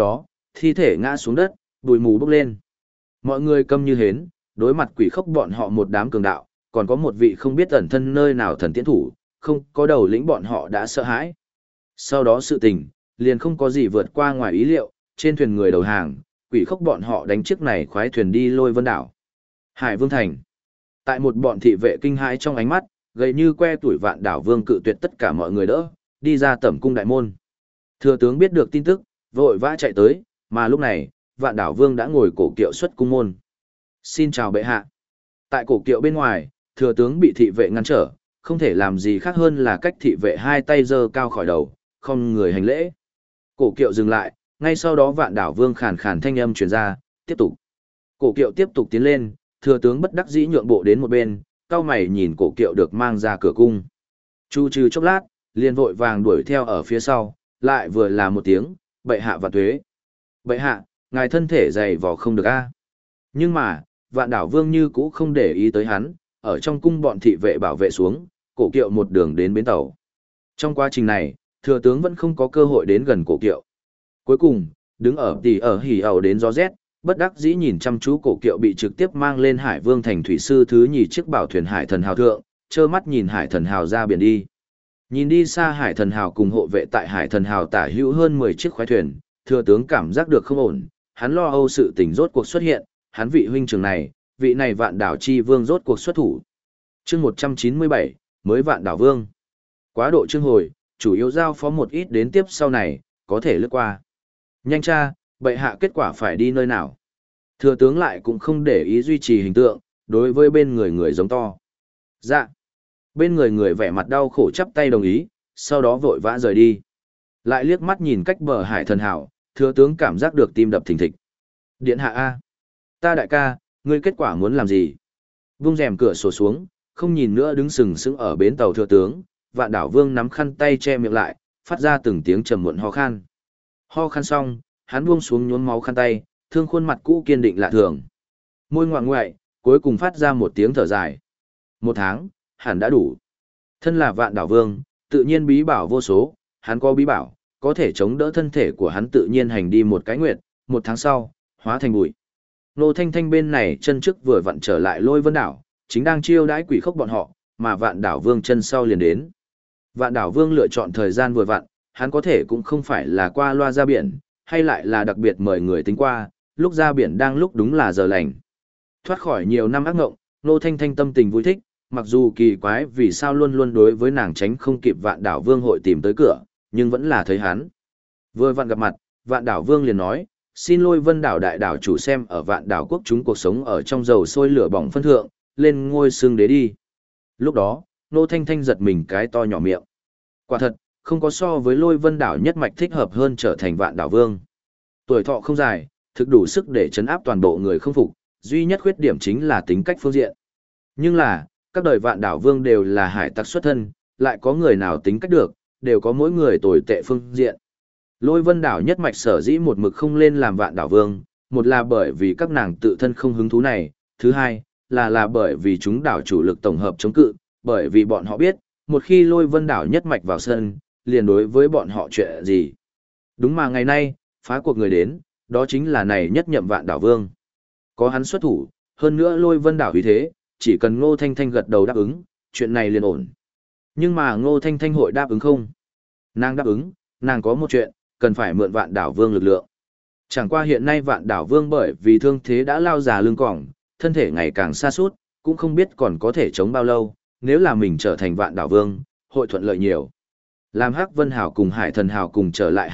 thi thể ngã xuống đất, bụi mù bốc lên. Mọi người câm như hến, đối mặt quỷ khốc bọn họ một đám cường đạo, còn có một vị không biết ẩn thân nơi nào thần tiễn thủ, không có đầu lĩnh bọn họ đã sợ hãi. Sau đó sự tình, liền không có gì vượt qua ngoài ý liệu, trên thuyền người đầu hàng, quỷ khốc bọn họ đánh chiếc này khoái thuyền đi Lôi Vân đảo. Hải Vương Thành. Tại một bọn thị vệ kinh hãi trong ánh mắt, gầy như que tuổi Vạn Đảo Vương cự tuyệt tất cả mọi người đỡ, đi ra tẩm cung đại môn. Thừa tướng biết được tin tức, vội vã chạy tới, mà lúc này, Vạn Đảo Vương đã ngồi cổ kiệu xuất cung môn. Xin chào bệ hạ. Tại cổ kiệu bên ngoài, thừa tướng bị thị vệ ngăn trở, không thể làm gì khác hơn là cách thị vệ hai tay giơ cao khỏi đầu, không người hành lễ. Cổ kiệu dừng lại, ngay sau đó Vạn Đảo Vương khàn khàn thanh âm truyền ra, tiếp tục. Cổ kiệu tiếp tục tiến lên, thừa tướng bất đắc dĩ nhượng bộ đến một bên, cao mày nhìn cổ kiệu được mang ra cửa cung. Chu trừ chốc lát, liền vội vàng đuổi theo ở phía sau, lại vừa là một tiếng, bệ hạ và thuế. Bệ hạ, ngài thân thể dày vò không được a. Nhưng mà, Vạn Đảo Vương như cũ không để ý tới hắn, ở trong cung bọn thị vệ bảo vệ xuống, cổ kiệu một đường đến bến tàu. Trong quá trình này, thừa tướng vẫn không có cơ hội đến gần cổ kiệu. Cuối cùng, đứng ở tỉ ở hỉ ẩu đến gió rét, bất đắc dĩ nhìn chăm chú cổ kiệu bị trực tiếp mang lên Hải Vương thành thủy sư thứ nhì chiếc bảo thuyền Hải Thần Hào thượng, trơ mắt nhìn Hải Thần Hào ra biển đi. Nhìn đi xa Hải Thần Hào cùng hộ vệ tại Hải Thần Hào tả hữu hơn 10 chiếc khoái thuyền, thừa tướng cảm giác được không ổn, hắn lo âu sự tình rốt cuộc xuất hiện, hắn vị huynh trưởng này, vị này Vạn Đảo chi vương rốt cuộc xuất thủ. Chương 197, mới Vạn Đảo Vương. Quá độ chương hồi, chủ yếu giao phó một ít đến tiếp sau này, có thể lướt qua. Nhanh cha, bệ hạ kết quả phải đi nơi nào? Thừa tướng lại cũng không để ý duy trì hình tượng, đối với bên người người giống to. Dạ. Bên người người vẻ mặt đau khổ chắp tay đồng ý, sau đó vội vã rời đi. Lại liếc mắt nhìn cách bờ Hải Thần Hào, thừa tướng cảm giác được tim đập thình thịch. Điện hạ A. Ta đại ca, ngươi kết quả muốn làm gì? Vung rèm cửa sổ xuống, không nhìn nữa đứng sừng sững ở bến tàu thừa tướng, Vạn Đảo Vương nắm khăn tay che miệng lại, phát ra từng tiếng trầm muộn ho khan. Ho khan xong, hắn buông xuống nhuốm máu khăn tay, thương khuôn mặt cũ kiên định lạ thường. Môi ngoạng ngoại, cuối cùng phát ra một tiếng thở dài. 1 tháng, hẳn đã đủ. Thân là Vạn Đảo Vương, tự nhiên bí bảo vô số, hắn có bí bảo, có thể chống đỡ thân thể của hắn tự nhiên hành đi một cái nguyệt, 1 tháng sau, hóa thành bụi. Nô Thanh Thanh bên này chân trước vừa vặn trở lại Lôi Vân đảo, chính đang chiêu đãi quỷ khốc bọn họ, mà Vạn Đảo Vương chân sau liền đến. Vạn Đảo Vương lựa chọn thời gian vừa vặn, hắn có thể cũng không phải là qua loa ra biển, hay lại là đặc biệt mời người tính qua, lúc ra biển đang lúc đúng là giờ lành. Thoát khỏi nhiều năm ác ngộng, Nô Thanh Thanh tâm tình vui thích, mặc dù kỳ quái vì sao luôn luôn đối với nàng tránh không kịp Vạn Đảo Vương hội tìm tới cửa, nhưng vẫn là thấy hắn. Vừa vặn gặp mặt, Vạn Đảo Vương liền nói, xin Lôi Vân đảo đại đảo chủ xem ở Vạn Đảo quốc chúng cuộc sống ở trong dầu sôi lửa bỏng phân thượng, lên ngôi xương đế đi. Lúc đó, Nô Thanh Thanh giật mình cái to nhỏ miệng. Quả thật, không có so với Lôi Vân đảo nhất mạch thích hợp hơn trở thành Vạn Đảo Vương. Tuổi thọ không dài, thực đủ sức để chấn áp toàn bộ người không phục, duy nhất khuyết điểm chính là tính cách phương diện. Nhưng là, các đời Vạn Đảo Vương đều là hải tặc xuất thân, lại có người nào tính cách được, đều có mỗi người tồi tệ phương diện. Lôi Vân đảo nhất mạch sở dĩ một mực không lên làm Vạn Đảo Vương, một là bởi vì các nàng tự thân không hứng thú này, thứ hai là bởi vì chúng đảo chủ lực tổng hợp chống cự, bởi vì bọn họ biết, một khi Lôi Vân đảo nhất mạch vào sân, liền đối với bọn họ chuyện gì. Đúng mà ngày nay, phá cuộc người đến, đó chính là này nhất nhậm Vạn Đảo Vương. Có hắn xuất thủ, hơn nữa Lôi Vân đảo vì thế, chỉ cần Ngô Thanh Thanh gật đầu đáp ứng, chuyện này liền ổn. Nhưng mà Ngô Thanh Thanh hội đáp ứng không? Nàng đáp ứng, nàng có một chuyện, cần phải mượn Vạn Đảo Vương lực lượng. Chẳng qua hiện nay Vạn Đảo Vương bởi vì thương thế đã lao già lưng cỏng, thân thể ngày càng sa sút, cũng không biết còn có thể chống bao lâu, nếu là mình trở thành Vạn Đảo Vương, hội thuận lợi nhiều. Làm Hắc Vân Hào cùng Hải Thần Hào cùng trở lại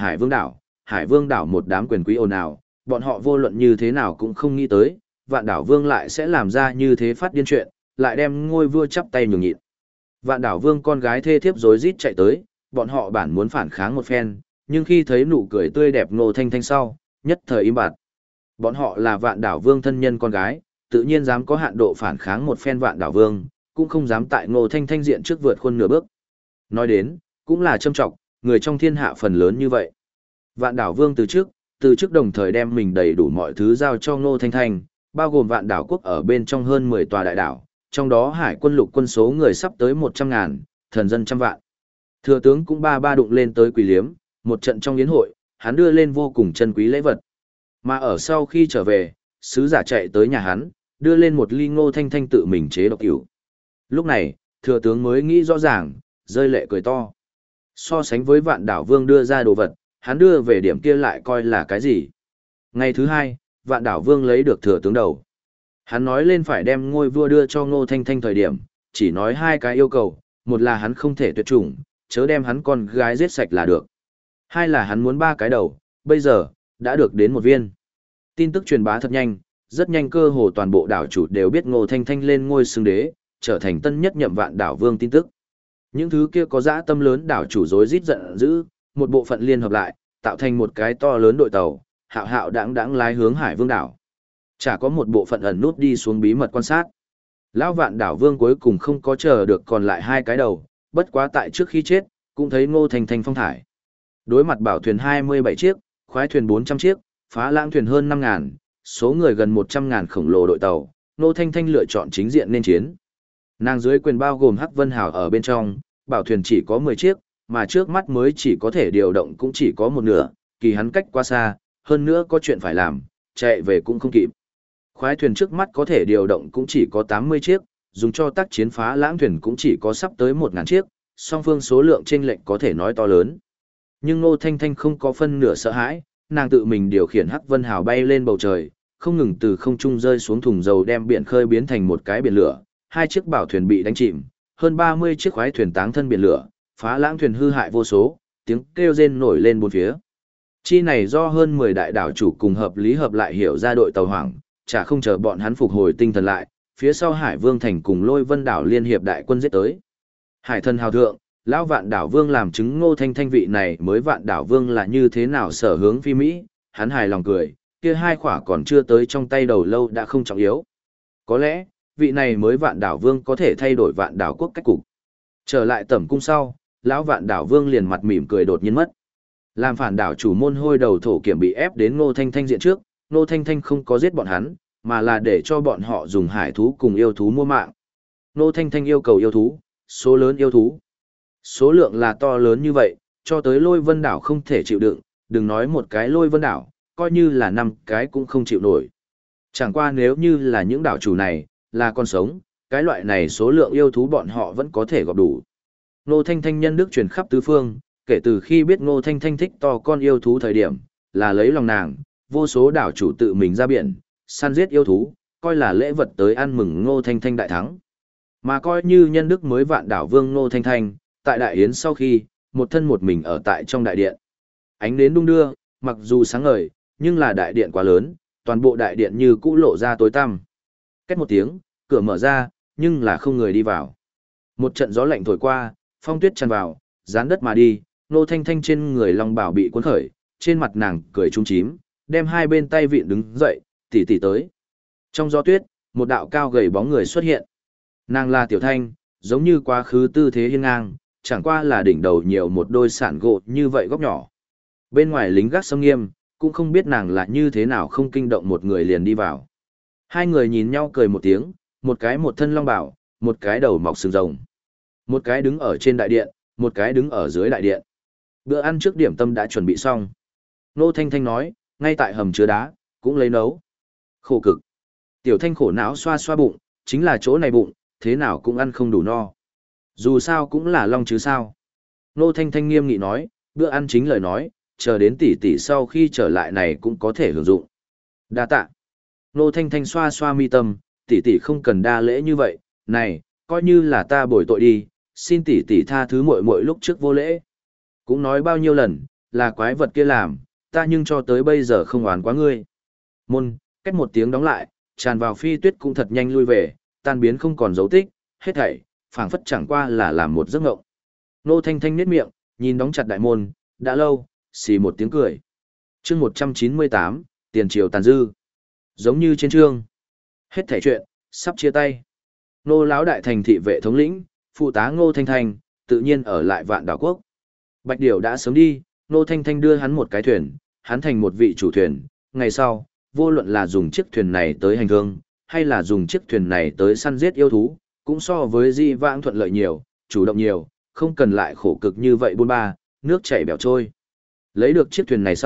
Hải Vương đảo một đám quyền quý ồn ào, bọn họ vô luận như thế nào cũng không nghĩ tới, Vạn Đảo Vương lại sẽ làm ra như thế phát điên chuyện, lại đem ngôi vua chắp tay nhường nhịn. Vạn Đảo Vương con gái thê thiếp rối rít chạy tới, bọn họ bản muốn phản kháng một phen, nhưng khi thấy nụ cười tươi đẹp Ngô Thanh Thanh sau, nhất thời im bặt. Bọn họ là Vạn Đảo Vương thân nhân con gái, tự nhiên dám có hạn độ phản kháng một phen Vạn Đảo Vương, cũng không dám tại Ngô Thanh Thanh diện trước vượt khuôn nửa bước. Nói đến, cũng là châm trọng, người trong thiên hạ phần lớn như vậy. Vạn Đảo Vương từ trước đồng thời đem mình đầy đủ mọi thứ giao cho Ngô Thanh Thanh, bao gồm Vạn Đảo quốc ở bên trong hơn 10 tòa đại đảo, trong đó hải quân lục quân số người sắp tới 100.000, thần dân trăm vạn. Thừa tướng cũng ba đụng lên tới Quỳ Liếm, một trận trong yến hội, hắn đưa lên vô cùng chân quý lễ vật. Mà ở sau khi trở về, sứ giả chạy tới nhà hắn, đưa lên một ly Ngô Thanh Thanh tự mình chế độc rượu. Lúc này, thừa tướng mới nghĩ rõ ràng, rơi lệ cười to. So sánh với Vạn Đảo Vương đưa ra đồ vật, hắn đưa về điểm kia lại coi là cái gì? Ngày thứ hai, Vạn Đảo Vương lấy được thừa tướng đầu. Hắn nói lên phải đem ngôi vua đưa cho Ngô Thanh Thanh thời điểm, chỉ nói hai cái yêu cầu, một là hắn không thể tuyệt chủng, chớ đem hắn con gái giết sạch là được. Hai là hắn muốn ba cái đầu, bây giờ, đã được đến một viên. Tin tức truyền bá thật nhanh, rất nhanh cơ hồ toàn bộ đảo chủ đều biết Ngô Thanh Thanh lên ngôi xưng đế, trở thành tân nhất nhậm Vạn Đảo Vương tin tức. Những thứ kia có dã tâm lớn đảo chủ rối rít giận dữ, một bộ phận liên hợp lại, tạo thành một cái to lớn đội tàu, hạo hạo đãng đãng lái hướng Hải Vương đảo. Chả có một bộ phận ẩn nút đi xuống bí mật quan sát. Lão Vạn Đảo Vương cuối cùng không có chờ được còn lại hai cái đầu, bất quá tại trước khi chết, cũng thấy Ngô Thanh Thanh phong thải. Đối mặt bảo thuyền 27 chiếc, khoái thuyền 400 chiếc, phá lãng thuyền hơn 5.000, số người gần 100.000 khổng lồ đội tàu, Ngô Thanh Thanh lựa chọn chính diện nên chiến. Nàng dưới quyền bao gồm Hắc Vân Hào ở bên trong, bảo thuyền chỉ có 10 chiếc, mà trước mắt mới chỉ có thể điều động cũng chỉ có một nửa, kỳ hắn cách quá xa, hơn nữa có chuyện phải làm, chạy về cũng không kịp. Khoái thuyền trước mắt có thể điều động cũng chỉ có 80 chiếc, dùng cho tác chiến phá lãng thuyền cũng chỉ có sắp tới 1.000 chiếc, song phương số lượng chênh lệch có thể nói to lớn. Nhưng Ngô Thanh Thanh không có phân nửa sợ hãi, nàng tự mình điều khiển Hắc Vân Hào bay lên bầu trời, không ngừng từ không trung rơi xuống thùng dầu đem biển khơi biến thành một cái biển lửa, hai chiếc bảo thuyền bị đánh chìm, hơn 30 chiếc khoái thuyền táng thân biển lửa, phá lãng thuyền hư hại vô số, tiếng kêu rên nổi lên bốn phía. Chi này do hơn 10 đại đảo chủ cùng hợp lý hợp lại hiểu ra đội tàu hoảng, chả không chờ bọn hắn phục hồi tinh thần lại, phía sau Hải Vương thành cùng Lôi Vân đảo liên hiệp đại quân giết tới. Hải Thần hào thượng, lão Vạn Đảo Vương làm chứng Ngô Thanh Thanh vị này mới Vạn Đảo Vương là như thế nào sở hướng phi Mỹ, hắn hài lòng cười, kia hai khỏa còn chưa tới trong tay đầu lâu đã không trọng yếu. Có lẽ, vị này mới Vạn Đảo Vương có thể thay đổi Vạn Đảo quốc cách cục. Trở lại tẩm cung sau, lão Vạn Đảo Vương liền mặt mỉm cười đột nhiên mất. Làm phản đảo chủ môn hôi đầu thổ kiểm bị ép đến Ngô Thanh Thanh diện trước, Ngô Thanh Thanh không có giết bọn hắn, mà là để cho bọn họ dùng hải thú cùng yêu thú mua mạng. Ngô Thanh Thanh yêu cầu yêu thú, số lớn yêu thú. Số lượng là to lớn như vậy, cho tới Lôi Vân đảo không thể chịu đựng, đừng nói một cái Lôi Vân đảo, coi như là 5 cái cũng không chịu nổi. Chẳng qua nếu như là những đảo chủ này, là con sống, cái loại này số lượng yêu thú bọn họ vẫn có thể gọp đủ. Ngô Thanh Thanh nhân đức truyền khắp tứ phương, kể từ khi biết Ngô Thanh Thanh thích to con yêu thú thời điểm, là lấy lòng nàng, vô số đảo chủ tự mình ra biển, săn giết yêu thú, coi là lễ vật tới ăn mừng Ngô Thanh Thanh đại thắng. Mà coi như nhân đức mới Vạn Đảo Vương Ngô Thanh Thanh, tại đại yến sau khi, một thân một mình ở tại trong đại điện. Ánh nến đung đưa, mặc dù sáng ngời, nhưng là đại điện quá lớn, toàn bộ đại điện như cũ lộ ra tối tăm. Két một tiếng, cửa mở ra, nhưng là không người đi vào. Một trận gió lạnh thổi qua, phong tuyết tràn vào, dán đất mà đi, Ngô Thanh Thanh trên người long bảo bị cuốn khởi, trên mặt nàng cười trung chím, đem hai bên tay vịn đứng dậy, tỉ tỉ tới. Trong gió tuyết, một đạo cao gầy bóng người xuất hiện. Nàng là Tiểu Thanh, giống như quá khứ tư thế hiên ngang, chẳng qua là đỉnh đầu nhiều một đôi sản gỗ như vậy góc nhỏ. Bên ngoài lính gác xâm nghiêm, cũng không biết nàng là như thế nào không kinh động một người liền đi vào. Hai người nhìn nhau cười một tiếng, một cái một thân long bảo, một cái đầu mọc sừng rồng. Một cái đứng ở trên đại điện, một cái đứng ở dưới đại điện. Bữa ăn trước điểm tâm đã chuẩn bị xong. Ngô Thanh Thanh nói, ngay tại hầm chứa đá, cũng lấy nấu. Khổ cực. Tiểu Thanh khổ não xoa xoa bụng, chính là chỗ này bụng, thế nào cũng ăn không đủ no. Dù sao cũng là long chứ sao. Ngô Thanh Thanh nghiêm nghị nói, bữa ăn chính lời nói, chờ đến tỷ tỷ sau khi trở lại này cũng có thể hưởng dụng. Đa tạ. Ngô Thanh Thanh xoa xoa mi tâm, tỷ tỷ không cần đa lễ như vậy, này, coi như là ta bồi tội đi, xin tỷ tỷ tha thứ muội muội lúc trước vô lễ. Cũng nói bao nhiêu lần, là quái vật kia làm, ta nhưng cho tới bây giờ không oán quá ngươi. Môn, cách một tiếng đóng lại, tràn vào phi tuyết cũng thật nhanh lui về, tan biến không còn dấu tích, hết thảy, phảng phất chẳng qua là làm một giấc ngộng. Ngô Thanh Thanh nhếch miệng, nhìn đóng chặt đại môn, đã lâu, xì một tiếng cười. Chương 198, tiền triều tàn dư. Giống như trên chương. Hết thảy chuyện, sắp chia tay. Ngô lão đại thành thị vệ thống lĩnh, phụ tá Ngô Thanh Thanh, tự nhiên ở lại Vạn Đảo quốc. Bạch Điểu đã sớm đi, Ngô Thanh Thanh đưa hắn một cái thuyền, hắn thành một vị chủ thuyền, ngày sau, vô luận là dùng chiếc thuyền này tới hành thương, hay là dùng chiếc thuyền này tới săn giết yêu thú, cũng so với di vãng thuận lợi nhiều, chủ động nhiều, không cần lại khổ cực như vậy bôn ba, nước chảy bèo trôi. Lấy được chiếc thuyền này sau,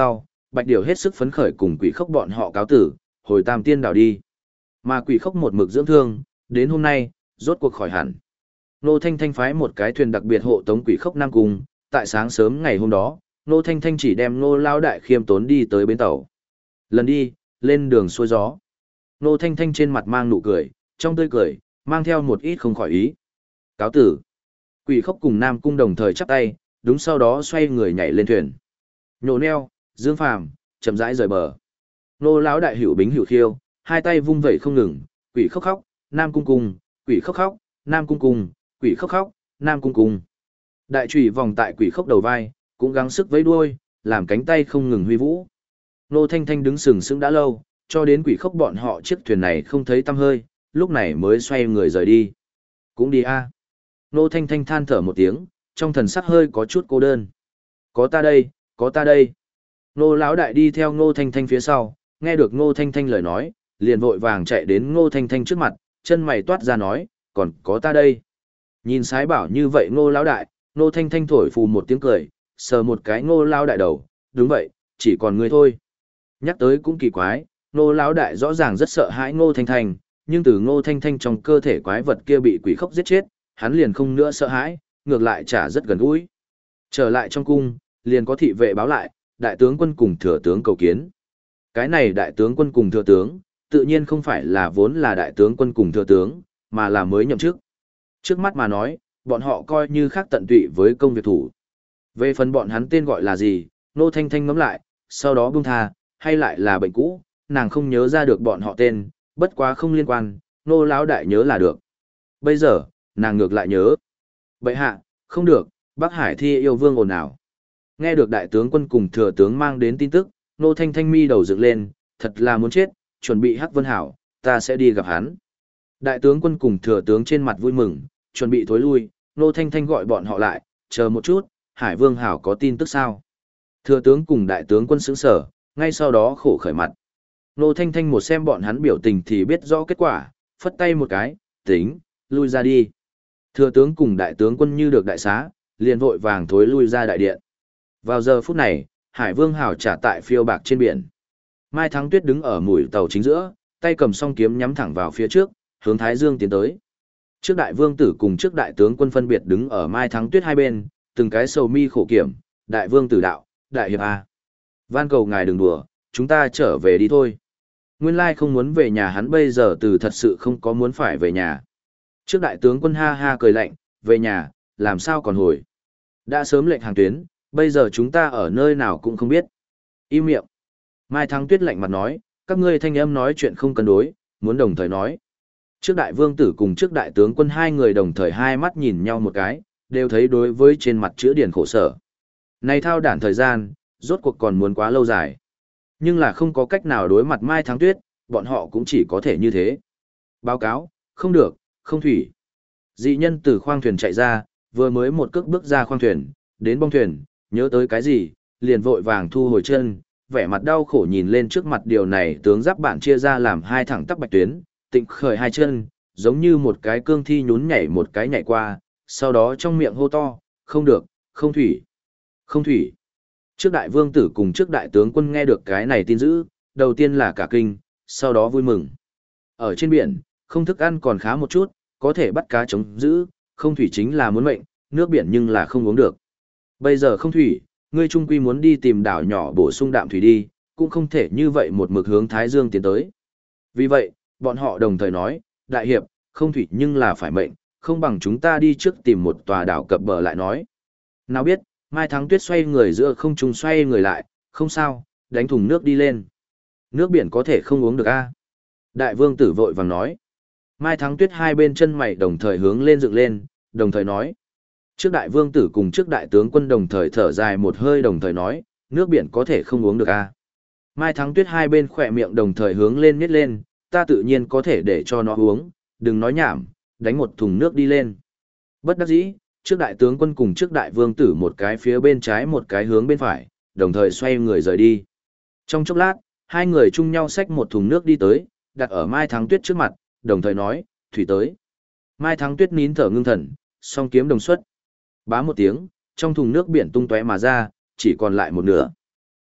Bạch Điểu hết sức phấn khởi cùng Quỷ Khốc bọn họ cáo tử, hồi Tam Tiên đảo đi. Mà Quỷ Khốc một mực dưỡng thương, đến hôm nay, rốt cuộc khỏi hẳn. Nô Thanh Thanh phái một cái thuyền đặc biệt hộ tống Quỷ Khốc Nam Cung, tại sáng sớm ngày hôm đó, Nô Thanh Thanh chỉ đem Nô Lão Đại khiêm tốn đi tới bến tàu. Lần đi, lên đường xuôi gió. Nô Thanh Thanh trên mặt mang nụ cười, trong tươi cười, mang theo một ít không khỏi ý. Cáo tử. Quỷ Khốc cùng Nam Cung đồng thời chắp tay, đúng sau đó xoay người nhảy lên thuyền. Nhổ neo, Dương Phàm chậm rãi rời bờ. Nô Lão Đại hữu bính hữu khiêu, hai tay vung vẩy không ngừng, Quỷ Khốc khóc, Nam Cung cung, Quỷ Khốc khóc, Nam Cung cung, Quỷ Khốc khóc, Nam Cung cung. Đại chùy vòng tại Quỷ Khốc đầu vai, cũng gắng sức vẫy đuôi, làm cánh tay không ngừng huy vũ. Nô Thanh Thanh đứng sừng sững đã lâu, cho đến Quỷ Khốc bọn họ chiếc thuyền này không thấy tăm hơi, lúc này mới xoay người rời đi. Cũng đi a. Nô Thanh Thanh than thở một tiếng, trong thần sắc hơi có chút cô đơn. Có ta đây, có ta đây. Nô Lão Đại đi theo Nô Thanh Thanh phía sau, nghe được Nô Thanh Thanh lời nói, liền vội vàng chạy đến Nô Thanh Thanh trước mặt, chân mày toát ra nói, còn có ta đây. Nhìn sái bảo như vậy Nô Lão Đại, Nô Thanh Thanh thổi phù một tiếng cười, sờ một cái Nô Lão Đại đầu, đúng vậy, chỉ còn ngươi thôi. Nhắc tới cũng kỳ quái, Nô Lão Đại rõ ràng rất sợ hãi Nô Thanh Thanh, nhưng từ Nô Thanh Thanh trong cơ thể quái vật kia bị Quỷ Khốc giết chết, hắn liền không nữa sợ hãi, ngược lại chả rất gần gũi. Trở lại trong cung, liền có thị vệ báo lại, đại tướng quân cùng thừa tướng cầu kiến. Cái này đại tướng quân cùng thừa tướng, tự nhiên không phải là vốn là đại tướng quân cùng thừa tướng, mà là mới nhậm chức. Trước mắt mà nói, bọn họ coi như khác tận tụy với công việc thủ. Về phần bọn hắn tên gọi là gì, Nô Thanh Thanh ngẫm lại, sau đó buông tha, hay lại là bệnh cũ, nàng không nhớ ra được bọn họ tên, bất quá không liên quan, Nô Lão Đại nhớ là được. Bây giờ, nàng ngược lại nhớ. Bệ hạ, không được, Bắc Hải Thi yêu vương ồn ào. Nghe được đại tướng quân cùng thừa tướng mang đến tin tức, Nô Thanh Thanh mi đầu dựng lên, thật là muốn chết, chuẩn bị Hắc Vân Hảo, ta sẽ đi gặp hắn. Đại tướng quân cùng thừa tướng trên mặt vui mừng, chuẩn bị thối lui, Nô Thanh Thanh gọi bọn họ lại, chờ một chút, Hải Vương Hảo có tin tức sao? Thừa tướng cùng đại tướng quân sững sở, ngay sau đó khổ khởi mặt. Nô Thanh Thanh một xem bọn hắn biểu tình thì biết rõ kết quả, phất tay một cái, tính, lui ra đi. Thừa tướng cùng đại tướng quân như được đại xá, liền vội vàng thối lui ra đại điện. Vào giờ phút này, Hải Vương Hảo trả tại phiêu bạc trên biển. Mai Thắng Tuyết đứng ở mũi tàu chính giữa, tay cầm song kiếm nhắm thẳng vào phía trước, hướng Thái Dương tiến tới. Trước đại vương tử cùng trước đại tướng quân phân biệt đứng ở Mai Thắng Tuyết hai bên, từng cái sầu mi khổ kiểm, đại vương tử đạo, đại hiệp A. Van cầu ngài đừng đùa, chúng ta trở về đi thôi. Nguyên lai không muốn về nhà hắn bây giờ từ thật sự không có muốn phải về nhà. Trước đại tướng quân ha ha cười lạnh, về nhà, làm sao còn hồi. Đã sớm lệnh hàng tuyến, bây giờ chúng ta ở nơi nào cũng không biết. Im miệng. Mai Thắng Tuyết lạnh mặt nói, các ngươi thanh âm nói chuyện không cân đối, muốn đồng thời nói. Trước đại vương tử cùng trước đại tướng quân hai người đồng thời hai mắt nhìn nhau một cái, đều thấy đối với trên mặt chữ điển khổ sở. Này thao đản thời gian, rốt cuộc còn muốn quá lâu dài. Nhưng là không có cách nào đối mặt Mai Thắng Tuyết, bọn họ cũng chỉ có thể như thế. Báo cáo, không được, không thủy. Dị nhân từ khoang thuyền chạy ra, vừa mới một cước bước ra khoang thuyền, đến bong thuyền, nhớ tới cái gì, liền vội vàng thu hồi chân, vẻ mặt đau khổ nhìn lên trước mặt điều này tướng giáp bạn chia ra làm hai thẳng tắc bạch tuyến, tịnh khởi hai chân, giống như một cái cương thi nhún nhảy một cái nhảy qua, sau đó trong miệng hô to, không được, không thủy, không thủy. Trước đại vương tử cùng trước đại tướng quân nghe được cái này tin dữ, đầu tiên là cả kinh, sau đó vui mừng. Ở trên biển, không thức ăn còn khá một chút, có thể bắt cá chống giữ, không thủy chính là muốn mệnh, nước biển nhưng là không uống được. Bây giờ không thủy, ngươi trung quy muốn đi tìm đảo nhỏ bổ sung đạm thủy đi, cũng không thể như vậy một mực hướng Thái Dương tiến tới. Vì vậy, bọn họ đồng thời nói, đại hiệp, không thủy nhưng là phải mệnh, không bằng chúng ta đi trước tìm một tòa đảo cập bờ lại nói. Nào biết, Mai Thắng Tuyết xoay người giữa không trung xoay người lại, không sao, đánh thùng nước đi lên. Nước biển có thể không uống được a. Đại vương tử vội vàng nói. Mai Thắng Tuyết hai bên chân mày đồng thời hướng lên dựng lên, đồng thời nói. Trước đại vương tử cùng trước đại tướng quân đồng thời thở dài một hơi đồng thời nói, nước biển có thể không uống được a. Mai Thắng Tuyết hai bên khỏe miệng đồng thời hướng lên nhét lên, ta tự nhiên có thể để cho nó uống, đừng nói nhảm, đánh một thùng nước đi lên. Bất đắc dĩ, trước đại tướng quân cùng trước đại vương tử một cái phía bên trái một cái hướng bên phải, đồng thời xoay người rời đi. Trong chốc lát, hai người chung nhau xách một thùng nước đi tới, đặt ở Mai Thắng Tuyết trước mặt, đồng thời nói, thủy tới. Mai Thắng Tuyết nín thở ngưng thần, song kiếm đồng xuất. Bá một tiếng, trong thùng nước biển tung tóe mà ra, chỉ còn lại một nửa.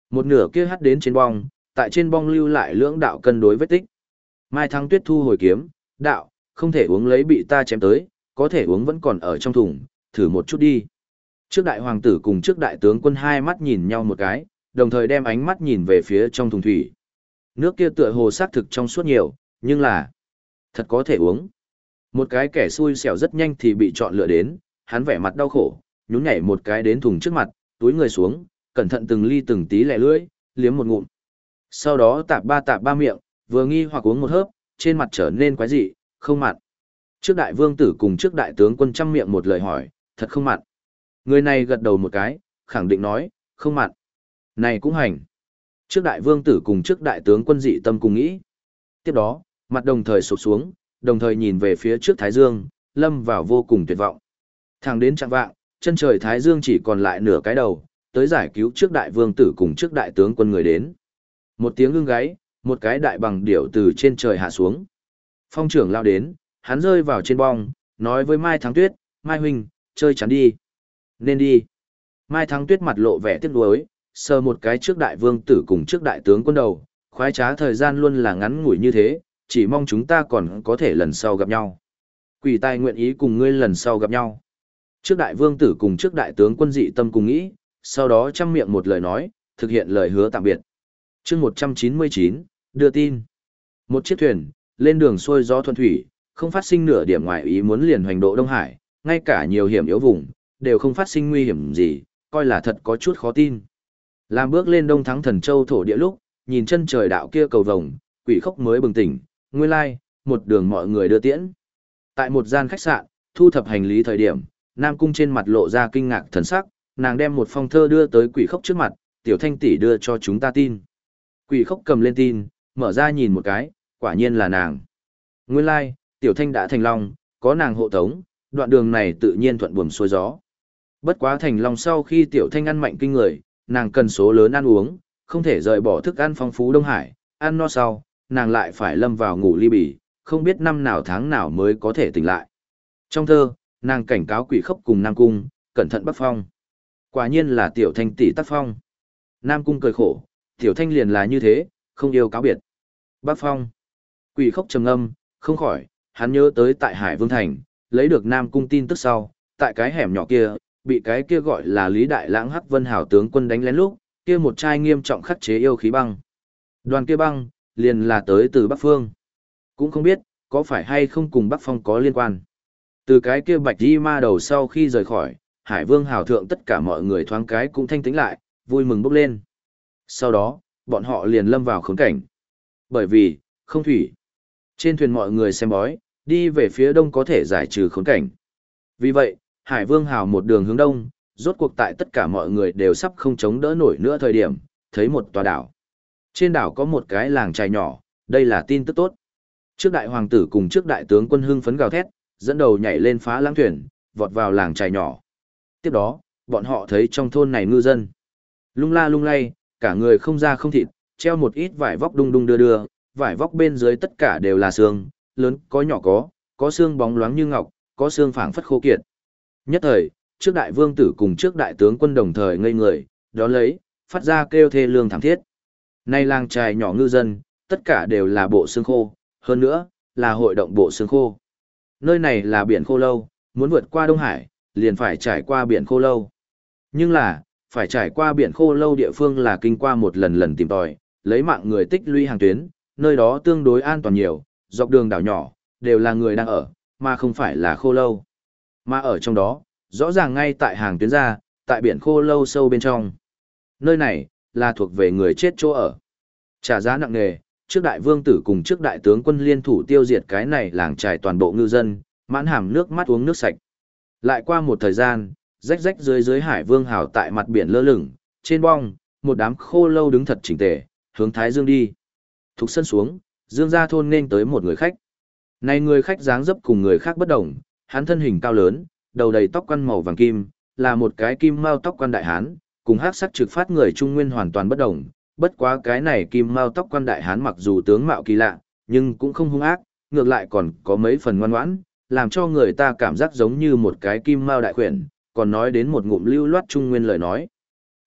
Một nửa kia hắt đến trên bong, tại trên bong lưu lại lưỡng đạo cân đối vết tích. Mai Thắng Tuyết thu hồi kiếm, đạo, không thể uống lấy bị ta chém tới, có thể uống vẫn còn ở trong thùng, thử một chút đi. Trước đại hoàng tử cùng trước đại tướng quân hai mắt nhìn nhau một cái, đồng thời đem ánh mắt nhìn về phía trong thùng thủy. Nước kia tựa hồ xác thực trong suốt nhiều, nhưng là thật có thể uống. Một cái kẻ xui xẻo rất nhanh thì bị chọn lựa đến, hắn vẻ mặt đau khổ, nhún nhảy một cái đến thùng trước mặt, túi người xuống, cẩn thận từng ly từng tí lẻ lưỡi, liếm một ngụm. Sau đó tạp ba miệng, vừa nghi hoặc uống một hớp, trên mặt trở nên quái dị, không mặn. Trước đại vương tử cùng trước đại tướng quân chăm miệng một lời hỏi, thật không mặn. Người này gật đầu một cái, khẳng định nói, không mặn. Này cũng hành. Trước đại vương tử cùng trước đại tướng quân dị tâm cùng nghĩ. Tiếp đó, mặt đồng thời sụp xuống, đồng thời nhìn về phía trước Thái Dương, lâm vào vô cùng tuyệt vọng. Thẳng đến chạng vạng, chân trời Thái Dương chỉ còn lại nửa cái đầu, tới giải cứu trước đại vương tử cùng trước đại tướng quân người đến. Một tiếng ưng gáy, một cái đại bằng điểu từ trên trời hạ xuống. Phong trưởng lao đến, hắn rơi vào trên bong, nói với Mai Thắng Tuyết, Mai huynh, chơi chắn đi. Nên đi. Mai Thắng Tuyết mặt lộ vẻ tiếc nuối, sờ một cái trước đại vương tử cùng trước đại tướng quân đầu, khoái trá thời gian luôn là ngắn ngủi như thế, chỉ mong chúng ta còn có thể lần sau gặp nhau. Quỷ tài nguyện ý cùng ngươi lần sau gặp nhau. Trước đại vương tử cùng trước đại tướng quân dị tâm cùng nghĩ, sau đó chăm miệng một lời nói, thực hiện lời hứa tạm biệt. Chương 199, đưa tin. Một chiếc thuyền, lên đường xuôi gió thuần thủy, không phát sinh nửa điểm ngoài ý muốn liền hoành độ Đông Hải, ngay cả nhiều hiểm yếu vùng, đều không phát sinh nguy hiểm gì, coi là thật có chút khó tin. Làm bước lên Đông Thắng Thần Châu thổ địa lúc, nhìn chân trời đạo kia cầu vồng, Quỷ Khốc mới bừng tỉnh, nguyên lai, một đường mọi người đưa tiễn. Tại một gian khách sạn, thu thập hành lý thời điểm, Nam Cung trên mặt lộ ra kinh ngạc thần sắc, nàng đem một phong thơ đưa tới Quỷ Khốc trước mặt, Tiểu Thanh tỷ đưa cho chúng ta tin. Quỷ Khốc cầm lên tin, mở ra nhìn một cái, quả nhiên là nàng. Nguyên lai, Tiểu Thanh đã thành long, có nàng hộ tống, đoạn đường này tự nhiên thuận buồm xuôi gió. Bất quá thành long sau khi Tiểu Thanh ăn mạnh kinh người, nàng cần số lớn ăn uống, không thể rời bỏ thức ăn phong phú Đông Hải, ăn no sau, nàng lại phải lâm vào ngủ ly bì, không biết năm nào tháng nào mới có thể tỉnh lại. Trong thơ, nàng cảnh cáo Quỷ Khốc cùng Nam Cung, cẩn thận Bắc Phong. Quả nhiên là Tiểu Thanh tỷ tác phong. Nam Cung cười khổ, Tiểu Thanh liền là như thế, không yêu cáo biệt. Bắc Phong. Quỷ Khốc trầm ngâm, không khỏi, hắn nhớ tới tại Hải Vương Thành, lấy được Nam Cung tin tức sau, tại cái hẻm nhỏ kia, bị cái kia gọi là Lý Đại Lãng Hắc Vân Hảo tướng quân đánh lén lúc, kia một trai nghiêm trọng khắc chế yêu khí băng. Đoàn kia băng, liền là tới từ Bắc Phương. Cũng không biết, có phải hay không cùng Bắc Phong có liên quan. Từ cái kia bạch đi ma đầu sau khi rời khỏi, Hải Vương Hảo thượng tất cả mọi người thoáng cái cũng thanh tĩnh lại, vui mừng bốc lên. Sau đó, bọn họ liền lâm vào khốn cảnh. Bởi vì, không thủy. Trên thuyền mọi người xem bói, đi về phía đông có thể giải trừ khốn cảnh. Vì vậy, Hải Vương Hào một đường hướng đông, rốt cuộc tại tất cả mọi người đều sắp không chống đỡ nổi nữa thời điểm, thấy một tòa đảo. Trên đảo có một cái làng trài nhỏ, đây là tin tức tốt. Trước đại hoàng tử cùng trước đại tướng quân hưng phấn gào thét, dẫn đầu nhảy lên phá lãng thuyền, vọt vào làng trài nhỏ. Tiếp đó, bọn họ thấy trong thôn này ngư dân. Lung la lung lay, cả người không da không thịt, treo một ít vải vóc đung đung đưa đưa, vải vóc bên dưới tất cả đều là xương, lớn có nhỏ có xương bóng loáng như ngọc, có xương phảng phất khô kiệt. Nhất thời, trước đại vương tử cùng trước đại tướng quân đồng thời ngây người, đó lấy, phát ra kêu thê lương thảm thiết. Nay làng trài nhỏ ngư dân, tất cả đều là bộ xương khô, hơn nữa, là hội động bộ xương khô. Nơi này là biển khô lâu, muốn vượt qua Đông Hải, liền phải trải qua biển khô lâu. Nhưng là, phải trải qua biển khô lâu địa phương là kinh qua một lần lần tìm tòi, lấy mạng người tích lũy hàng tuyến, nơi đó tương đối an toàn nhiều, dọc đường đảo nhỏ, đều là người đang ở, mà không phải là khô lâu. Mà ở trong đó, rõ ràng ngay tại hàng tuyến ra, tại biển khô lâu sâu bên trong. Nơi này, là thuộc về người chết chỗ ở. Trả giá nặng nề, trước đại vương tử cùng trước đại tướng quân liên thủ tiêu diệt cái này làng trài toàn bộ ngư dân, mãn hàm nước mắt uống nước sạch. Lại qua một thời gian, rách rách dưới Hải Vương Hào tại mặt biển lơ lửng, trên bong, một đám khô lâu đứng thật chỉnh tề, hướng Thái Dương đi. Thục sân xuống, Dương gia thôn nên tới một người khách. Này người khách dáng dấp cùng người khác bất đồng, hắn thân hình cao lớn, đầu đầy tóc quăn màu vàng kim, là một cái kim mao tóc quan đại hán, cùng hắc sắc trực phát người Trung Nguyên hoàn toàn bất đồng. Bất quá cái này kim mao tóc quan đại hán mặc dù tướng mạo kỳ lạ, nhưng cũng không hung ác, ngược lại còn có mấy phần ngoan ngoãn, làm cho người ta cảm giác giống như một cái kim mao đại khuyển, còn nói đến một ngụm lưu loát Trung Nguyên lời nói.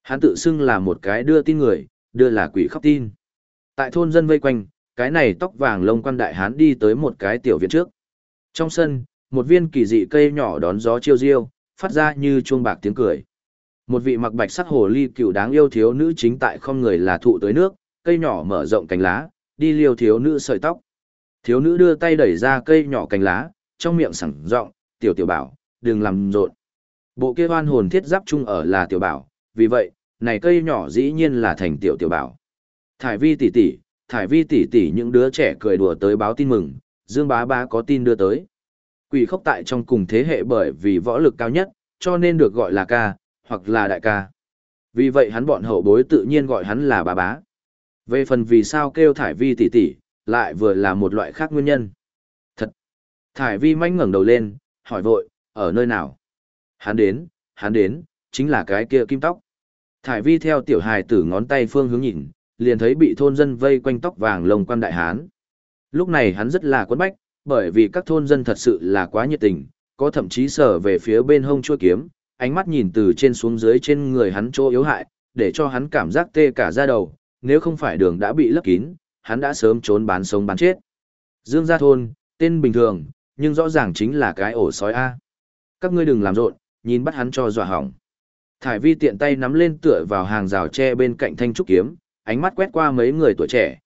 Hắn tự xưng là một cái đưa tin người, đưa là quỷ khóc tin. Tại thôn dân vây quanh, cái này tóc vàng lông quan đại hán đi tới một cái tiểu viện trước. Trong sân, một viên kỳ dị cây nhỏ đón gió chiêu diêu, phát ra như chuông bạc tiếng cười. Một vị mặc bạch sắc hồ ly cựu đáng yêu thiếu nữ chính tại không người là thụ tới nước, cây nhỏ mở rộng cánh lá, đi liêu thiếu nữ sợi tóc. Thiếu nữ đưa tay đẩy ra cây nhỏ cánh lá, trong miệng sảng giọng, "Tiểu tiểu bảo, đừng làm rộn." Bộ kia oan hồn thiết giáp chung ở là tiểu bảo, vì vậy, này cây nhỏ dĩ nhiên là thành tiểu tiểu bảo. Thải Vi tỷ tỷ những đứa trẻ cười đùa tới báo tin mừng, Dương bá bá có tin đưa tới. Quỷ khốc tại trong cùng thế hệ bởi vì võ lực cao nhất, cho nên được gọi là ca, hoặc là đại ca. Vì vậy hắn bọn hậu bối tự nhiên gọi hắn là bá bá. Về phần vì sao kêu Thải Vi tỷ tỷ, lại vừa là một loại khác nguyên nhân. Thật! Thải Vi manh ngẩng đầu lên, hỏi vội, ở nơi nào? Hắn đến, chính là cái kia kim tóc. Thải Vi theo tiểu hài tử ngón tay phương hướng nhìn, liền thấy bị thôn dân vây quanh tóc vàng lông quan đại hán. Lúc này hắn rất là quấn bách, bởi vì các thôn dân thật sự là quá nhiệt tình, có thậm chí sở về phía bên hông chuôi kiếm, ánh mắt nhìn từ trên xuống dưới trên người hắn chỗ yếu hại, để cho hắn cảm giác tê cả da đầu, nếu không phải đường đã bị lấp kín, hắn đã sớm trốn bán sống bán chết. Dương Gia Thôn, tên bình thường, nhưng rõ ràng chính là cái ổ sói A. Các ngươi đừng làm rộn, nhìn bắt hắn cho dọa hỏng. Thải Vi tiện tay nắm lên tựa vào hàng rào tre bên cạnh thanh trúc kiếm, ánh mắt quét qua mấy người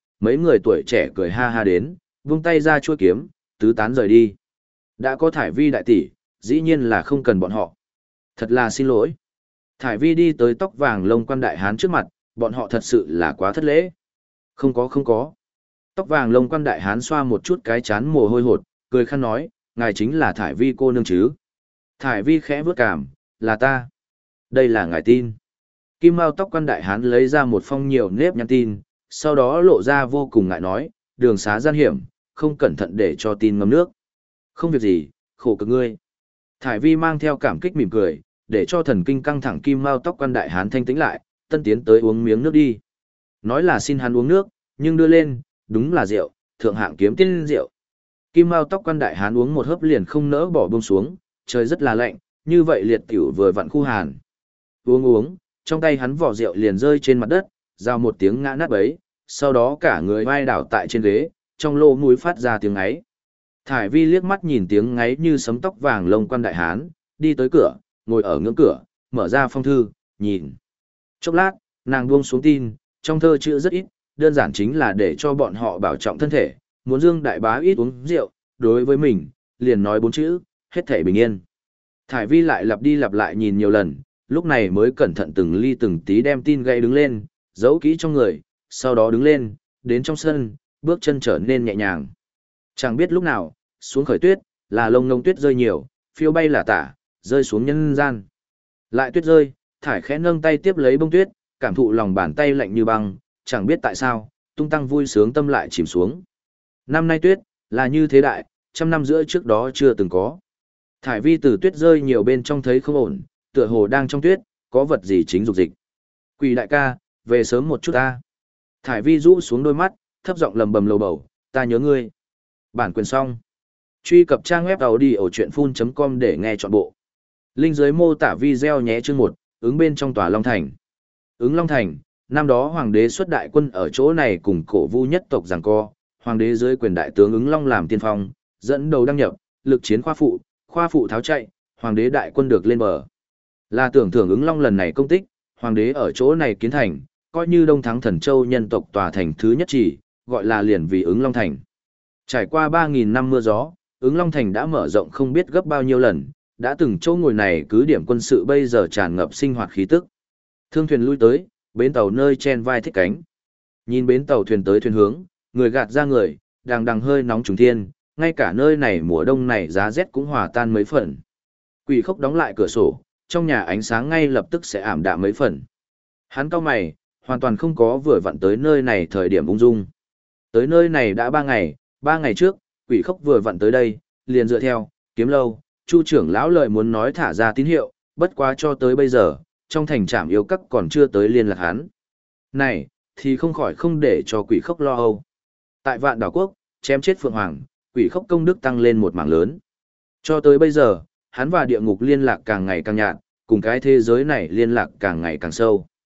tuổi trẻ cười ha ha đến, vung tay ra chuôi kiếm, tứ tán rời đi. Đã có Thải Vi đại tỷ, dĩ nhiên là không cần bọn họ. Thật là xin lỗi. Thải Vi đi tới tóc vàng lông quan đại hán trước mặt, bọn họ thật sự là quá thất lễ. Không có. Tóc vàng lông quan đại hán xoa một chút cái chán mồ hôi hột, cười khăn nói, ngài chính là Thải Vi cô nương chứ. Thải Vi khẽ vướt cảm, là ta. Đây là ngài tin. Kim Mao tóc quan đại hán lấy ra một phong nhiều nếp nhăn tin, sau đó lộ ra vô cùng ngại nói, đường xá gian hiểm, không cẩn thận để cho tin ngâm nước. Không việc gì, khổ cực ngươi. Thải Vi mang theo cảm kích mỉm cười, để cho thần kinh căng thẳng Kim Mao tóc quan đại hán thanh tĩnh lại, tân tiến tới uống miếng nước đi. Nói là xin hắn uống nước, nhưng đưa lên, đúng là rượu, thượng hạng kiếm tiên rượu. Kim Mao tóc quan đại hán uống một hớp liền không nỡ bỏ buông xuống, trời rất là lạnh, như vậy liệt tiểu vừa vặn khu hàn. Uống, trong tay hắn vỏ rượu liền rơi trên mặt đất, rào một tiếng ngã nát bấy, sau đó cả người vai đảo tại trên ghế, trong lỗ mũi phát ra tiếng ấy. Thải Vi liếc mắt nhìn tiếng ngáy như sấm tóc vàng lông quan đại hán, đi tới cửa, ngồi ở ngưỡng cửa, mở ra phong thư, nhìn. Chốc lát, nàng buông xuống tin, trong thơ chữ rất ít, đơn giản chính là để cho bọn họ bảo trọng thân thể, muốn Dương đại bá ít uống rượu, đối với mình, liền nói 4 chữ, hết thể bình yên. Thải Vi lại lặp đi lặp lại nhìn nhiều lần, lúc này mới cẩn thận từng ly từng tí đem tin gãy đứng lên, giấu kỹ trong người, sau đó đứng lên, đến trong sân, bước chân trở nên nhẹ nhàng. Chẳng biết lúc nào, xuống khởi tuyết, là lông ngông tuyết rơi nhiều, phiêu bay là tả, rơi xuống nhân gian. Lại tuyết rơi, Thải khẽ nâng tay tiếp lấy bông tuyết, cảm thụ lòng bàn tay lạnh như băng, chẳng biết tại sao, tung tăng vui sướng tâm lại chìm xuống. Năm nay tuyết, là như thế đại, 100 năm giữa trước đó chưa từng có. Thải Vi từ tuyết rơi nhiều bên trong thấy không ổn, tựa hồ đang trong tuyết, có vật gì chính dục dịch. Quỷ đại ca, về sớm một chút ta. Thải Vi rũ xuống đôi mắt, thấp giọng lầm bầm lầu bầu, ta nhớ ngươi. Bản quyền xong. Truy cập trang web audiochuyenphun.com để nghe trọn bộ. Link dưới mô tả video nhé chương 1, ứng bên trong tòa Long Thành. Ứng Long Thành, năm đó hoàng đế xuất đại quân ở chỗ này cùng cổ vu nhất tộc giằng co, hoàng đế dưới quyền đại tướng ứng Long làm tiên phong, dẫn đầu đăng nhập, lực chiến khoa phụ tháo chạy, hoàng đế đại quân được lên bờ. Là tưởng thưởng ứng Long lần này công tích, hoàng đế ở chỗ này kiến thành, coi như Đông Thắng Thần Châu nhân tộc tòa thành thứ nhất chỉ, gọi là liền vì ứng Long Thành. Trải qua 3.000 năm mưa gió, ứng Long Thành đã mở rộng không biết gấp bao nhiêu lần, đã từng chỗ ngồi này cứ điểm quân sự bây giờ tràn ngập sinh hoạt khí tức. Thương thuyền lui tới, bến tàu nơi chen vai thích cánh. Nhìn bến tàu thuyền tới thuyền hướng, người gạt ra người, đằng hơi nóng trùng thiên, ngay cả nơi này mùa đông này giá rét cũng hòa tan mấy phần. Quỷ Khốc đóng lại cửa sổ, trong nhà ánh sáng ngay lập tức sẽ ảm đạm mấy phần. Hắn cau mày, hoàn toàn không có vừa vặn tới nơi này thời điểm ung dung. Tới nơi này đã 3 ngày trước, Quỷ Khốc vừa vặn tới đây, liền dựa theo, Kiếm Lâu, Chu trưởng lão lời muốn nói thả ra tín hiệu, bất quá cho tới bây giờ, trong thành trạm yêu các còn chưa tới liên lạc hắn. Này, thì không khỏi không để cho Quỷ Khốc lo âu. Tại Vạn Đảo Quốc, chém chết Phượng Hoàng, Quỷ Khốc công đức tăng lên một mảng lớn. Cho tới bây giờ, hắn và địa ngục liên lạc càng ngày càng nhạt, cùng cái thế giới này liên lạc càng ngày càng sâu.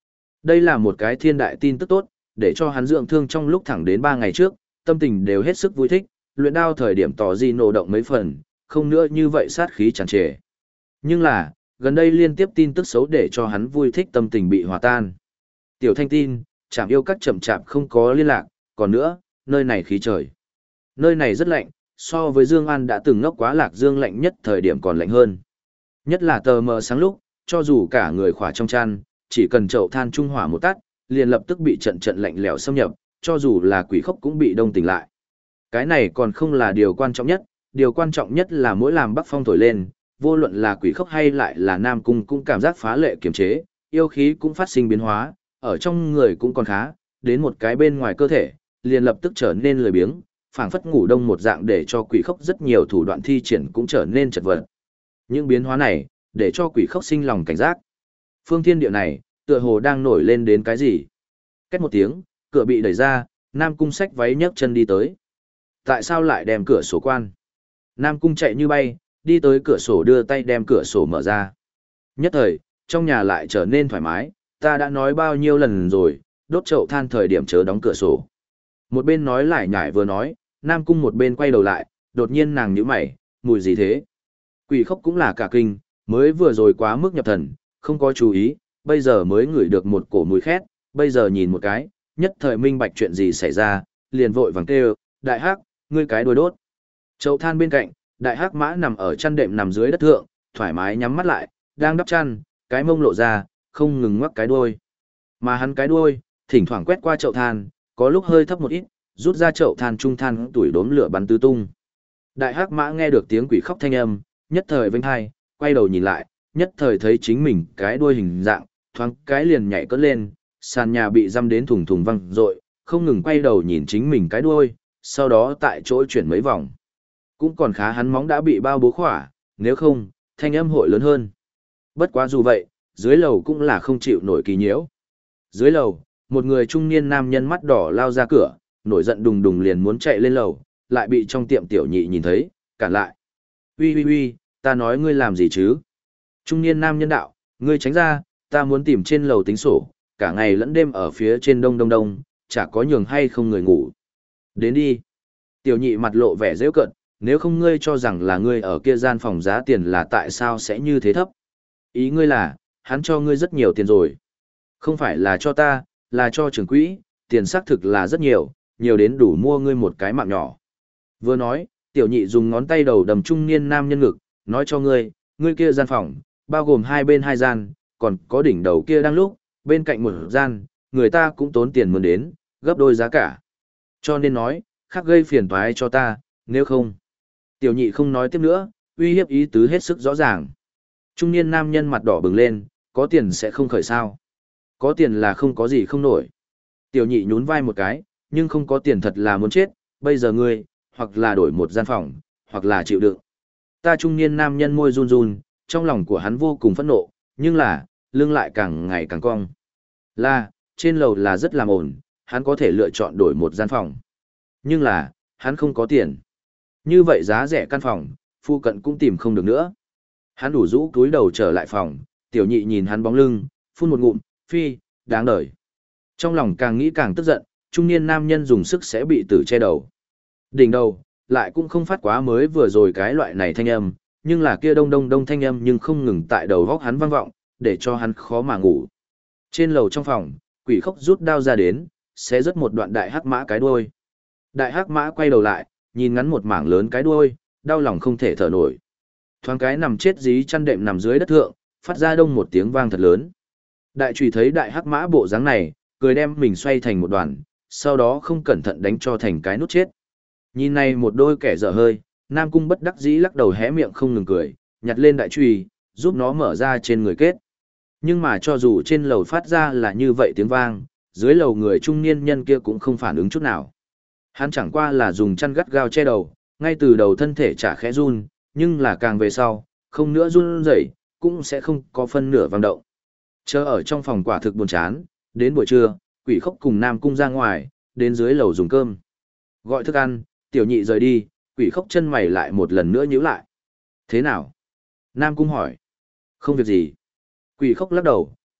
Đây là một cái thiên đại tin tức tốt, để cho hắn dưỡng thương trong lúc thẳng đến 3 ngày trước, tâm tình đều hết sức vui thích, luyện đao thời điểm tỏ gì nổ động mấy phần, không nữa như vậy sát khí tràn trề. Nhưng là, gần đây liên tiếp tin tức xấu để cho hắn vui thích tâm tình bị hòa tan. Tiểu Thanh tin, Trạm Yêu Các chậm chạp không có liên lạc, còn nữa, nơi này khí trời. Nơi này rất lạnh, so với Dương An đã từng ngốc quá Lạc Dương lạnh nhất thời điểm còn lạnh hơn. Nhất là tờ mờ sáng lúc, cho dù cả người khỏa trong chăn, chỉ cần chậu than trung hỏa một tắt, liền lập tức bị trận trận lạnh lẽo xâm nhập, cho dù là Quỷ Khốc cũng bị đông tỉnh lại. Cái này còn không là điều quan trọng nhất, điều quan trọng nhất là mỗi làm Bắc Phong thổi lên, vô luận là Quỷ Khốc hay lại là Nam Cung cũng cảm giác phá lệ kiềm chế, yêu khí cũng phát sinh biến hóa, ở trong người cũng còn khá, đến một cái bên ngoài cơ thể, liền lập tức trở nên lười biếng, phảng phất ngủ đông một dạng để cho Quỷ Khốc rất nhiều thủ đoạn thi triển cũng trở nên chật vật. Những biến hóa này, để cho Quỷ Khốc sinh lòng cảnh giác. Phương thiên địa này, tựa hồ đang nổi lên đến cái gì? Két một tiếng, cửa bị đẩy ra, Nam Cung xách váy nhấc chân đi tới. Tại sao lại đem cửa sổ quan? Nam Cung chạy như bay, đi tới cửa sổ đưa tay đem cửa sổ mở ra. Nhất thời, trong nhà lại trở nên thoải mái, ta đã nói bao nhiêu lần rồi, đốt chậu than thời điểm chớ đóng cửa sổ. Một bên nói lại nhải vừa nói, Nam Cung một bên quay đầu lại, đột nhiên nàng nhíu mày, mùi gì thế? Quỷ Khốc cũng là cả kinh, mới vừa rồi quá mức nhập thần, không có chú ý, bây giờ mới ngửi được một cổ mùi khét, bây giờ nhìn một cái, nhất thời minh bạch chuyện gì xảy ra, liền vội vàng kêu, đại hắc, ngươi cái đuôi đốt. Chậu than bên cạnh, đại hắc mã nằm ở chăn đệm nằm dưới đất thượng, thoải mái nhắm mắt lại, đang đắp chăn, cái mông lộ ra, không ngừng ngoắc cái đuôi. Mà hắn cái đuôi, thỉnh thoảng quét qua chậu than, có lúc hơi thấp một ít, rút ra chậu than trung than tuổi đốm lửa bắn tứ tung. Đại hắc mã nghe được tiếng Quỷ Khóc thanh âm, nhất thời vênh hai, quay đầu nhìn lại, nhất thời thấy chính mình cái đuôi hình dạng, thoáng cái liền nhảy cất lên, sàn nhà bị dăm đến thùng thùng văng rội, không ngừng quay đầu nhìn chính mình cái đuôi, sau đó tại chỗ chuyển mấy vòng. Cũng còn khá hắn móng đã bị bao bố khỏa, nếu không, thanh âm hội lớn hơn. Bất quá dù vậy, dưới lầu cũng là không chịu nổi kỳ nhiễu. Dưới lầu, một người trung niên nam nhân mắt đỏ lao ra cửa, nổi giận đùng đùng liền muốn chạy lên lầu, lại bị trong tiệm tiểu nhị nhìn thấy, cản lại. Ui ui ui, ta nói ngươi làm gì chứ? Trung niên nam nhân đạo, ngươi tránh ra, ta muốn tìm trên lầu tính sổ, cả ngày lẫn đêm ở phía trên đông đông đông, chả có nhường hay không người ngủ. Đến đi. Tiểu nhị mặt lộ vẻ dễ cận, nếu không ngươi cho rằng là ngươi ở kia gian phòng giá tiền là tại sao sẽ như thế thấp. Ý ngươi là, hắn cho ngươi rất nhiều tiền rồi. Không phải là cho ta, là cho trưởng quỹ, tiền xác thực là rất nhiều, nhiều đến đủ mua ngươi một cái mạng nhỏ. Vừa nói, tiểu nhị dùng ngón tay đầu đầm trung niên nam nhân ngực, nói cho ngươi, ngươi kia gian phòng, bao gồm hai bên hai gian, còn có đỉnh đầu kia đang lúc, bên cạnh một gian, người ta cũng tốn tiền muốn đến, gấp đôi giá cả. Cho nên nói, khác gây phiền toái cho ta, nếu không. Tiểu nhị không nói tiếp nữa, uy hiếp ý tứ hết sức rõ ràng. Trung niên nam nhân mặt đỏ bừng lên, có tiền sẽ không khởi sao. Có tiền là không có gì không nổi. Tiểu nhị nhún vai một cái, nhưng không có tiền thật là muốn chết, bây giờ ngươi, hoặc là đổi một gian phòng, hoặc là chịu đựng. Ta trung niên nam nhân môi run run, trong lòng của hắn vô cùng phẫn nộ, nhưng là, lưng lại càng ngày càng cong. Là, trên lầu là rất làm ổn, hắn có thể lựa chọn đổi một gian phòng. Nhưng là, hắn không có tiền. Như vậy giá rẻ căn phòng, phu cận cũng tìm không được nữa. Hắn đủ rũ túi đầu trở lại phòng, tiểu nhị nhìn hắn bóng lưng, phun một ngụm, phi, đáng đời. Trong lòng càng nghĩ càng tức giận, trung niên nam nhân dùng sức sẽ bị tử che đầu. Đỉnh đầu, lại cũng không phát quá mới vừa rồi cái loại này thanh âm, nhưng là kia đông đông đông thanh âm nhưng không ngừng tại đầu góc hắn vang vọng, để cho hắn khó mà ngủ. Trên lầu trong phòng, Quỷ Khốc rút đao ra đến, sẽ rớt một đoạn đại hắc mã cái đuôi. Đại hắc mã quay đầu lại, nhìn ngắn một mảng lớn cái đuôi, đau lòng không thể thở nổi. Thoáng cái nằm chết dí chăn đệm nằm dưới đất thượng, phát ra đông một tiếng vang thật lớn. Đại trùy thấy đại hắc mã bộ dáng này, cười đem mình xoay thành một đoàn, sau đó không cẩn thận đánh cho thành cái nút chết. Nhìn này một đôi kẻ dở hơi, Nam Cung bất đắc dĩ lắc đầu hé miệng không ngừng cười, nhặt lên đại trùy, giúp nó mở ra trên người kết. Nhưng mà cho dù trên lầu phát ra là như vậy tiếng vang, dưới lầu người trung niên nhân kia cũng không phản ứng chút nào. Hắn chẳng qua là dùng chăn gắt gao che đầu, ngay từ đầu thân thể chả khẽ run, nhưng là càng về sau, không nữa run rẩy, cũng sẽ không có phân nửa vang động. Chờ ở trong phòng quả thực buồn chán, đến buổi trưa, Quỷ Khốc cùng Nam Cung ra ngoài, đến dưới lầu dùng cơm. Gọi thức ăn, tiểu nhị rời đi, Quỷ Khốc chân mày lại một lần nữa nhíu lại. Thế nào? Nam Cung hỏi. Không việc gì. Quỷ Khốc lắc đầu,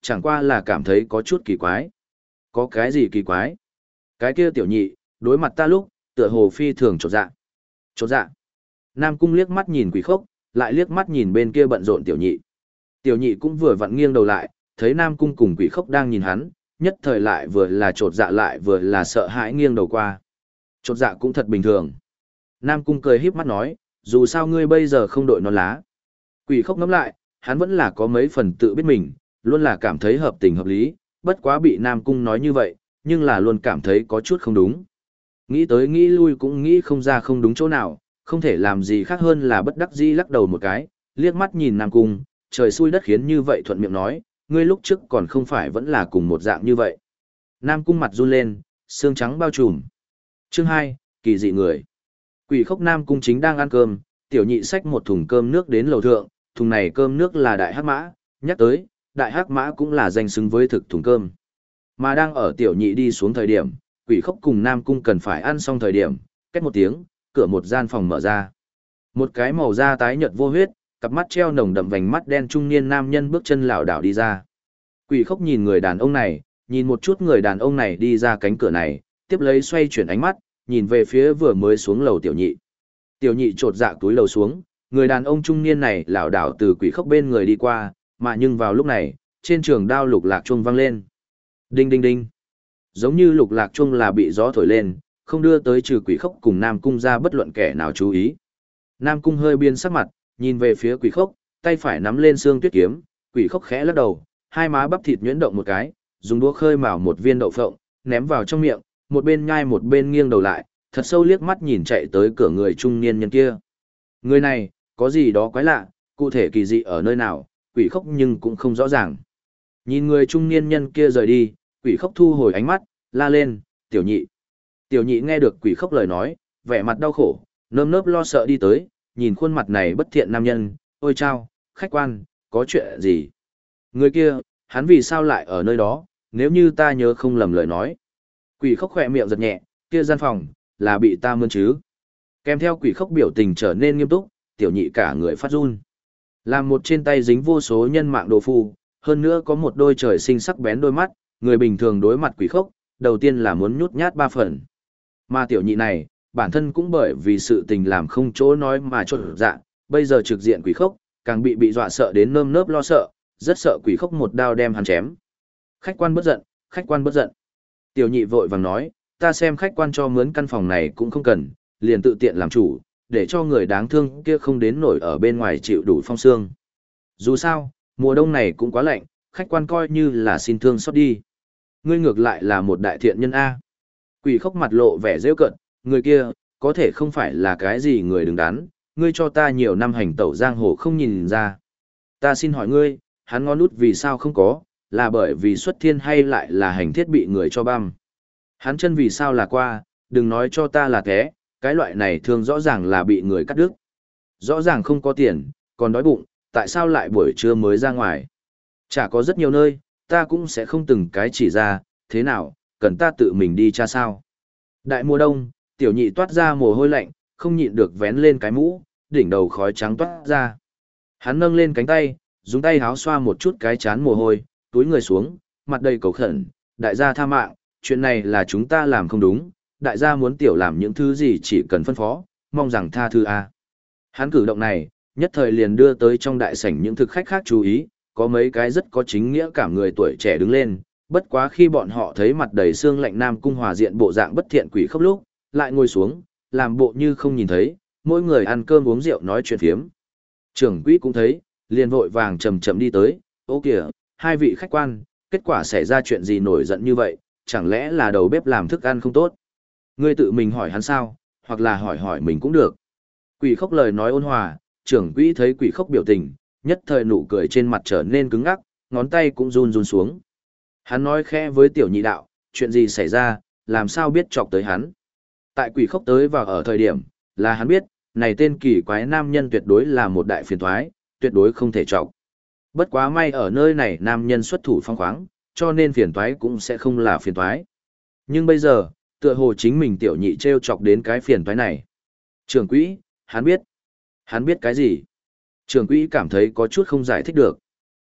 Chẳng qua là cảm thấy có chút kỳ quái. Có cái gì kỳ quái? Cái kia tiểu nhị, đối mặt ta lúc, tựa hồ phi thường chột dạ. Chột dạ. Nam Cung liếc mắt nhìn Quỷ Khốc, lại liếc mắt nhìn bên kia bận rộn tiểu nhị. Tiểu nhị cũng vừa vặn nghiêng đầu lại, thấy Nam Cung cùng Quỷ Khốc đang nhìn hắn, nhất thời lại vừa là chột dạ lại vừa là sợ hãi nghiêng đầu qua. Chột dạ cũng thật bình thường. Nam Cung cười híp mắt nói, dù sao ngươi bây giờ không đội nón lá. Quỷ Khốc ngẫm lại, hắn vẫn là có mấy phần tự biết mình, luôn là cảm thấy hợp tình hợp lý, bất quá bị Nam Cung nói như vậy, nhưng là luôn cảm thấy có chút không đúng. Nghĩ tới nghĩ lui cũng nghĩ không ra không đúng chỗ nào, không thể làm gì khác hơn là bất đắc dĩ lắc đầu một cái, liếc mắt nhìn Nam Cung, trời xui đất khiến như vậy thuận miệng nói, ngươi lúc trước còn không phải vẫn là cùng một dạng như vậy. Nam Cung mặt run lên, xương trắng bao trùm. Chương 2, kỳ dị người. Quỷ Khốc Nam Cung chính đang ăn cơm, tiểu nhị xách một thùng cơm nước đến lầu thượng, thùng này cơm nước là đại hắc mã, nhắc tới, đại hắc mã cũng là danh xứng với thực thùng cơm. Mà đang ở tiểu nhị đi xuống thời điểm, Quỷ Khốc cùng Nam Cung cần phải ăn xong thời điểm, két một tiếng, cửa một gian phòng mở ra. Một cái màu da tái nhợt vô huyết, cặp mắt treo nồng đậm vành mắt đen trung niên nam nhân bước chân lảo đảo đi ra. Quỷ Khốc nhìn người đàn ông này, nhìn một chút người đàn ông này đi ra cánh cửa này, tiếp lấy xoay chuyển ánh mắt, nhìn về phía vừa mới xuống lầu tiểu nhị. Tiểu nhị chột dạ túi lầu xuống, người đàn ông trung niên này lảo đảo từ Quỷ Khốc bên người đi qua, mà nhưng vào lúc này, trên trường đao lục lạc chuông vang lên. Đinh đinh đinh. Giống như lục lạc chuông là bị gió thổi lên, không đưa tới trừ Quỷ Khốc cùng Nam Cung ra bất luận kẻ nào chú ý. Nam Cung hơi biên sắc mặt, nhìn về phía Quỷ Khốc, tay phải nắm lên xương tuyết kiếm, Quỷ Khốc khẽ lắc đầu, hai má bắp thịt nhuyễn động một cái, dùng đũa khơi mào một viên đậu phộng, ném vào trong miệng, một bên nhai một bên nghiêng đầu lại, thật sâu liếc mắt nhìn chạy tới cửa người trung niên nhân kia. Người này, có gì đó quái lạ, cụ thể kỳ dị ở nơi nào, Quỷ Khốc nhưng cũng không rõ ràng. Nhìn người trung niên nhân kia rời đi, Quỷ Khốc thu hồi ánh mắt, la lên, tiểu nhị. Tiểu nhị nghe được Quỷ Khốc lời nói, vẻ mặt đau khổ, nơm nớp lo sợ đi tới, nhìn khuôn mặt này bất thiện nam nhân, ôi chao, khách quan, có chuyện gì? Người kia, hắn vì sao lại ở nơi đó, nếu như ta nhớ không lầm lời nói. Quỷ Khốc khỏe miệng giật nhẹ, kia gian phòng, là bị ta mướn chứ. Kèm theo Quỷ Khốc biểu tình trở nên nghiêm túc, tiểu nhị cả người phát run. Làm một trên tay dính vô số nhân mạng đồ phu, hơn nữa có một đôi trời sinh sắc bén đôi mắt, người bình thường đối mặt Quỷ Khốc, đầu tiên là muốn nhút nhát ba phần. Mà tiểu nhị này, bản thân cũng bởi vì sự tình làm không chỗ nói mà chột dạ, bây giờ trực diện Quỷ Khốc, càng bị dọa sợ đến nơm nớp lo sợ, rất sợ Quỷ Khốc một đao đem hắn chém. Khách quan bất giận, khách quan bất giận. Tiểu nhị vội vàng nói, ta xem khách quan cho mướn căn phòng này cũng không cần, liền tự tiện làm chủ, để cho người đáng thương kia không đến nổi ở bên ngoài chịu đủ phong sương. Dù sao, mùa đông này cũng quá lạnh, khách quan coi như là xin thương xót đi. Ngươi ngược lại là một đại thiện nhân A. Quỷ Khốc mặt lộ vẻ rêu cận, người kia, có thể không phải là cái gì người đứng đắn, ngươi cho ta nhiều năm hành tẩu giang hồ không nhìn ra. Ta xin hỏi ngươi, hắn ngón nút vì sao không có, là bởi vì xuất thiên hay lại là hành thiết bị người cho băm. Hắn chân vì sao là qua, đừng nói cho ta là thế, cái loại này thường rõ ràng là bị người cắt đứt. Rõ ràng không có tiền, còn đói bụng, tại sao lại buổi trưa mới ra ngoài. Chả có rất nhiều nơi, ta cũng sẽ không từng cái chỉ ra, thế nào, cần ta tự mình đi tra sao. Đại mùa đông, tiểu nhị toát ra mồ hôi lạnh, không nhịn được vén lên cái mũ, đỉnh đầu khói trắng toát ra. Hắn nâng lên cánh tay, dùng tay háo xoa một chút cái chán mồ hôi, túi người xuống, mặt đầy cầu khẩn, đại gia tha mạng, chuyện này là chúng ta làm không đúng, đại gia muốn tiểu làm những thứ gì chỉ cần phân phó, mong rằng tha thứ a. Hắn cử động này, nhất thời liền đưa tới trong đại sảnh những thực khách khác chú ý, có mấy cái rất có chính nghĩa cảm người tuổi trẻ đứng lên, bất quá khi bọn họ thấy mặt đầy xương lạnh Nam Cung hòa diện bộ dạng bất thiện Quỷ Khốc lúc, lại ngồi xuống, làm bộ như không nhìn thấy, mỗi người ăn cơm uống rượu nói chuyện phiếm. Trưởng quỹ cũng thấy, liền vội vàng chậm chậm đi tới, ô kìa, hai vị khách quan, kết quả xảy ra chuyện gì nổi giận như vậy, chẳng lẽ là đầu bếp làm thức ăn không tốt? Ngươi tự mình hỏi hắn sao, hoặc là hỏi hỏi mình cũng được. Quỷ Khốc lời nói ôn hòa, trưởng quỹ thấy Quỷ Khốc biểu tình, nhất thời nụ cười trên mặt trở nên cứng ngắc, ngón tay cũng run run xuống. Hắn nói khẽ với tiểu nhị đạo, chuyện gì xảy ra, làm sao biết chọc tới hắn. Tại Quỷ Khốc tới vào ở thời điểm, là hắn biết, này tên kỳ quái nam nhân tuyệt đối là một đại phiền toái, tuyệt đối không thể chọc. Bất quá may ở nơi này nam nhân xuất thủ phong khoáng, cho nên phiền toái cũng sẽ không là phiền toái. Nhưng bây giờ, tựa hồ chính mình tiểu nhị treo chọc đến cái phiền toái này. Trưởng quỹ, hắn biết cái gì? Trưởng quỹ cảm thấy có chút không giải thích được.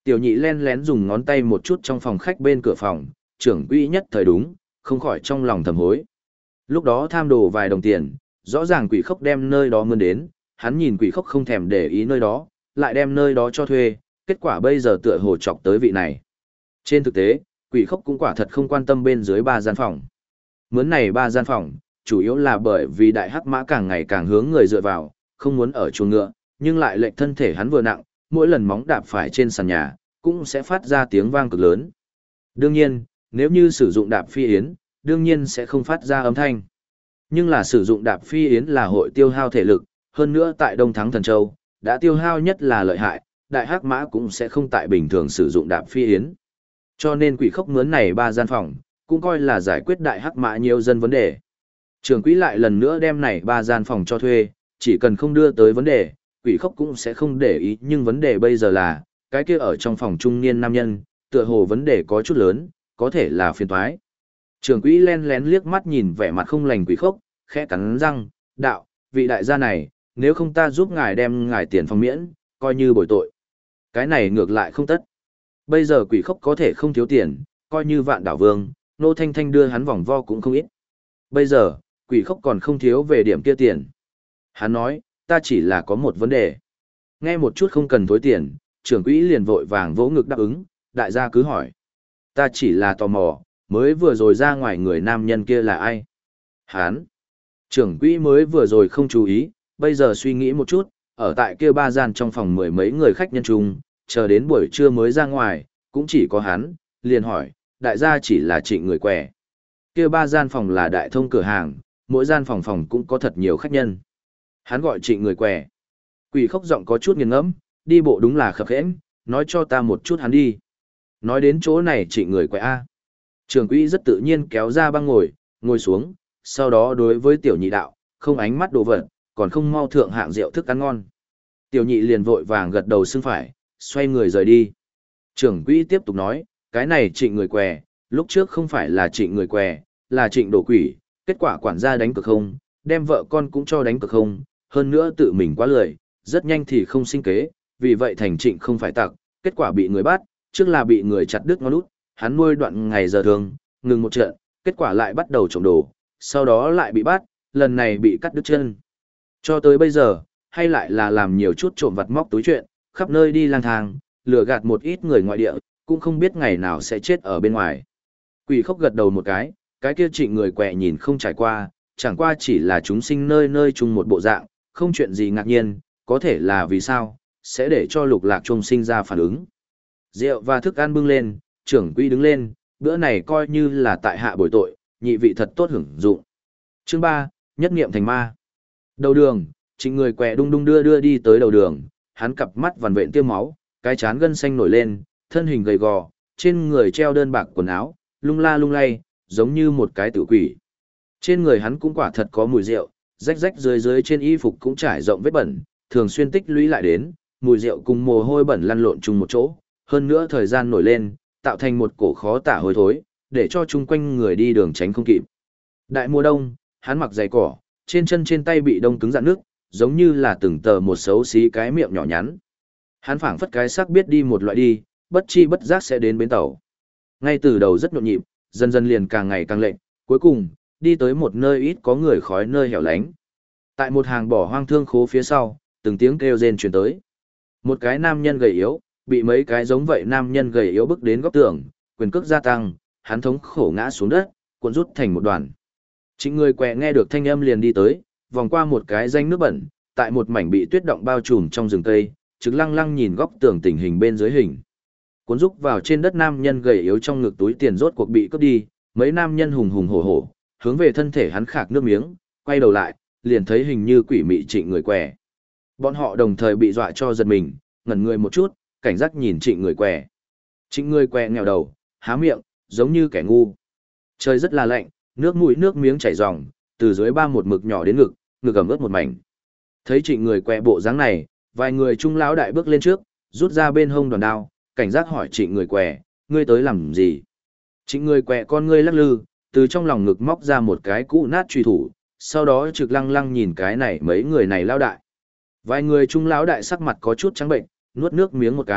Tiểu nhị len lén dùng ngón tay một chút trong phòng khách bên cửa phòng, trưởng quỹ nhất thời đúng, không khỏi trong lòng thầm hối. Lúc đó tham đồ vài đồng tiền, rõ ràng quỷ khốc đem nơi đó mươn đến, hắn nhìn quỷ khốc không thèm để ý nơi đó, lại đem nơi đó cho thuê, kết quả bây giờ tựa hồ chọc tới vị này. Trên thực tế, quỷ khốc cũng quả thật không quan tâm bên dưới 3 gian phòng. Mướn này 3 gian phòng, chủ yếu là bởi vì đại hắc mã càng ngày càng hướng người dựa vào, không muốn ở chuồng ngựa, nhưng lại lệnh thân thể hắn vừa nặng, mỗi lần móng đạp phải trên sàn nhà, cũng sẽ phát ra tiếng vang cực lớn. Đương nhiên, nếu như sử dụng đạp phi yến, đương nhiên sẽ không phát ra âm thanh. Nhưng là sử dụng đạp phi yến là hội tiêu hao thể lực, hơn nữa tại Đông Thắng Thần Châu, đã tiêu hao nhất là lợi hại, đại hắc mã cũng sẽ không tại bình thường sử dụng đạp phi yến. Cho nên quỷ khốc mướn này 3 gian phòng, cũng coi là giải quyết đại hắc mã nhiều dân vấn đề. Trưởng quỹ lại lần nữa đem này 3 gian phòng cho thuê, chỉ cần không đưa tới vấn đề, quỷ khốc cũng sẽ không để ý, nhưng vấn đề bây giờ là, cái kia ở trong phòng trung niên nam nhân, tựa hồ vấn đề có chút lớn, có thể là phiền toái. Trưởng quỹ len lén liếc mắt nhìn vẻ mặt không lành quỷ khốc, khẽ cắn răng, đạo, vị đại gia này, nếu không ta giúp ngài đem ngài tiền phòng miễn, coi như bồi tội. Cái này ngược lại không tất. Bây giờ quỷ khốc có thể không thiếu tiền, coi như vạn đảo vương, nô thanh thanh đưa hắn vòng vo cũng không ít. Bây giờ, quỷ khốc còn không thiếu về điểm kia tiền. Hắn nói, ta chỉ là có một vấn đề. Nghe một chút không cần thối tiền, trưởng quỹ liền vội vàng vỗ ngực đáp ứng, đại gia cứ hỏi. Ta chỉ là tò mò, mới vừa rồi ra ngoài người nam nhân kia là ai? Hắn. Trưởng quỹ mới vừa rồi không chú ý, bây giờ suy nghĩ một chút, ở tại kia 3 gian trong phòng 10 mấy người khách nhân chung, chờ đến buổi trưa mới ra ngoài, cũng chỉ có hắn, liền hỏi, đại gia chỉ là Trịnh người què. Kia 3 gian phòng là đại thông cửa hàng, mỗi gian phòng cũng có thật nhiều khách nhân. Hắn gọi Trịnh người què. Quỷ khốc giọng có chút nghiền ngẫm, đi bộ đúng là khập khẽn, nói cho ta một chút hắn đi. Nói đến chỗ này Trịnh người què a. Trưởng quỹ rất tự nhiên kéo ra băng ngồi xuống, sau đó đối với tiểu nhị đạo, không ánh mắt đồ vật, còn không mau thượng hạng rượu thức ăn ngon. Tiểu nhị liền vội vàng gật đầu xưng phải, xoay người rời đi. Trưởng quỹ tiếp tục nói, cái này Trịnh người què, lúc trước không phải là Trịnh người què, là Trịnh đổ quỷ, kết quả quản gia đánh cực không, đem vợ con cũng cho đánh cực không, hơn nữa tự mình quá lười, rất nhanh thì không sinh kế, vì vậy thành Trịnh không phải tặc, kết quả bị người bắt, trước là bị người chặt đứt ngón út, hắn nuôi đoạn ngày giờ thường, ngừng một trận, kết quả lại bắt đầu trộm đồ, sau đó lại bị bắt, lần này bị cắt đứt chân. Cho tới bây giờ, hay lại là làm nhiều chút trộm vặt móc túi chuyện, khắp nơi đi lang thang, lừa gạt một ít người ngoại địa, cũng không biết ngày nào sẽ chết ở bên ngoài. Quỷ khốc gật đầu một cái kia Trịnh người què nhìn không trải qua, chẳng qua chỉ là chúng sinh nơi nơi chung một bộ dạng, không chuyện gì ngạc nhiên, có thể là vì sao, sẽ để cho Lục Lạc Trung sinh ra phản ứng. Rượu và thức ăn bưng lên, trưởng quỹ đứng lên, bữa này coi như là tại hạ bồi tội, nhị vị thật tốt hưởng dụng. Chương 3, nhất niệm thành ma. Đầu đường, Trịnh người què đung đung đưa đi tới đầu đường, hắn cặp mắt vằn vện tiêm máu, cái trán gân xanh nổi lên, thân hình gầy gò, trên người treo đơn bạc quần áo, lung la lung lay, giống như một cái tử quỷ. Trên người hắn cũng quả thật có mùi rượu, rách rách dưới trên y phục cũng trải rộng vết bẩn, thường xuyên tích lũy lại đến, mùi rượu cùng mồ hôi bẩn lăn lộn chung một chỗ, hơn nữa thời gian nổi lên, tạo thành một cổ khó tả hôi thối, để cho chung quanh người đi đường tránh không kịp. Đại mùa đông, hắn mặc giày cỏ, trên chân trên tay bị đông cứng rạn nước, giống như là từng tờ một xấu xí cái miệng nhỏ nhắn. Hắn phảng phất cái xác biết đi một loại đi, bất chi bất giác sẽ đến bến tàu. Ngay từ đầu rất nhộn nhịp, dần dần liền càng ngày càng lệnh, cuối cùng, đi tới một nơi ít có người khói nơi hẻo lánh. Tại một hàng bỏ hoang thương khố phía sau, từng tiếng kêu rên truyền tới. Một cái nam nhân gầy yếu, bị mấy cái giống vậy nam nhân gầy yếu bước đến góc tường, quyền cước gia tăng, hắn thống khổ ngã xuống đất, cuộn rút thành một đoàn. Chính người què nghe được thanh âm liền đi tới, vòng qua một cái rãnh nước bẩn, tại một mảnh bị tuyết động bao trùm trong rừng cây, trực lăng lăng nhìn góc tường tình hình bên dưới hình. Cuốn rúc vào trên đất nam nhân gầy yếu trong ngực túi tiền rốt cuộc bị cướp đi, mấy nam nhân hùng hùng hổ hổ, hướng về thân thể hắn khạc nước miếng, quay đầu lại, liền thấy hình như quỷ mị Trịnh người què. Bọn họ đồng thời bị dọa cho giật mình, ngẩn người một chút, cảnh giác nhìn Trịnh người què. Trịnh người què nghèo đầu, há miệng, giống như kẻ ngu. Trời rất là lạnh, nước mũi nước miếng chảy ròng, từ dưới ba một mực nhỏ đến ngực, ngực ẩm ướt một mảnh. Thấy Trịnh người què bộ dáng này, vài người trung lão đại bước lên trước, rút ra bên hông đoàn đao, cảnh giác hỏi Trịnh người què, ngươi tới làm gì? Trịnh người què con ngươi lắc lư, từ trong lòng ngực móc ra một cái cũ nát truy thủ, sau đó trực lăng lăng nhìn cái này mấy người này lão đại. Vài người trung lão đại sắc mặt có chút trắng bệnh, nuốt nước miếng một cái,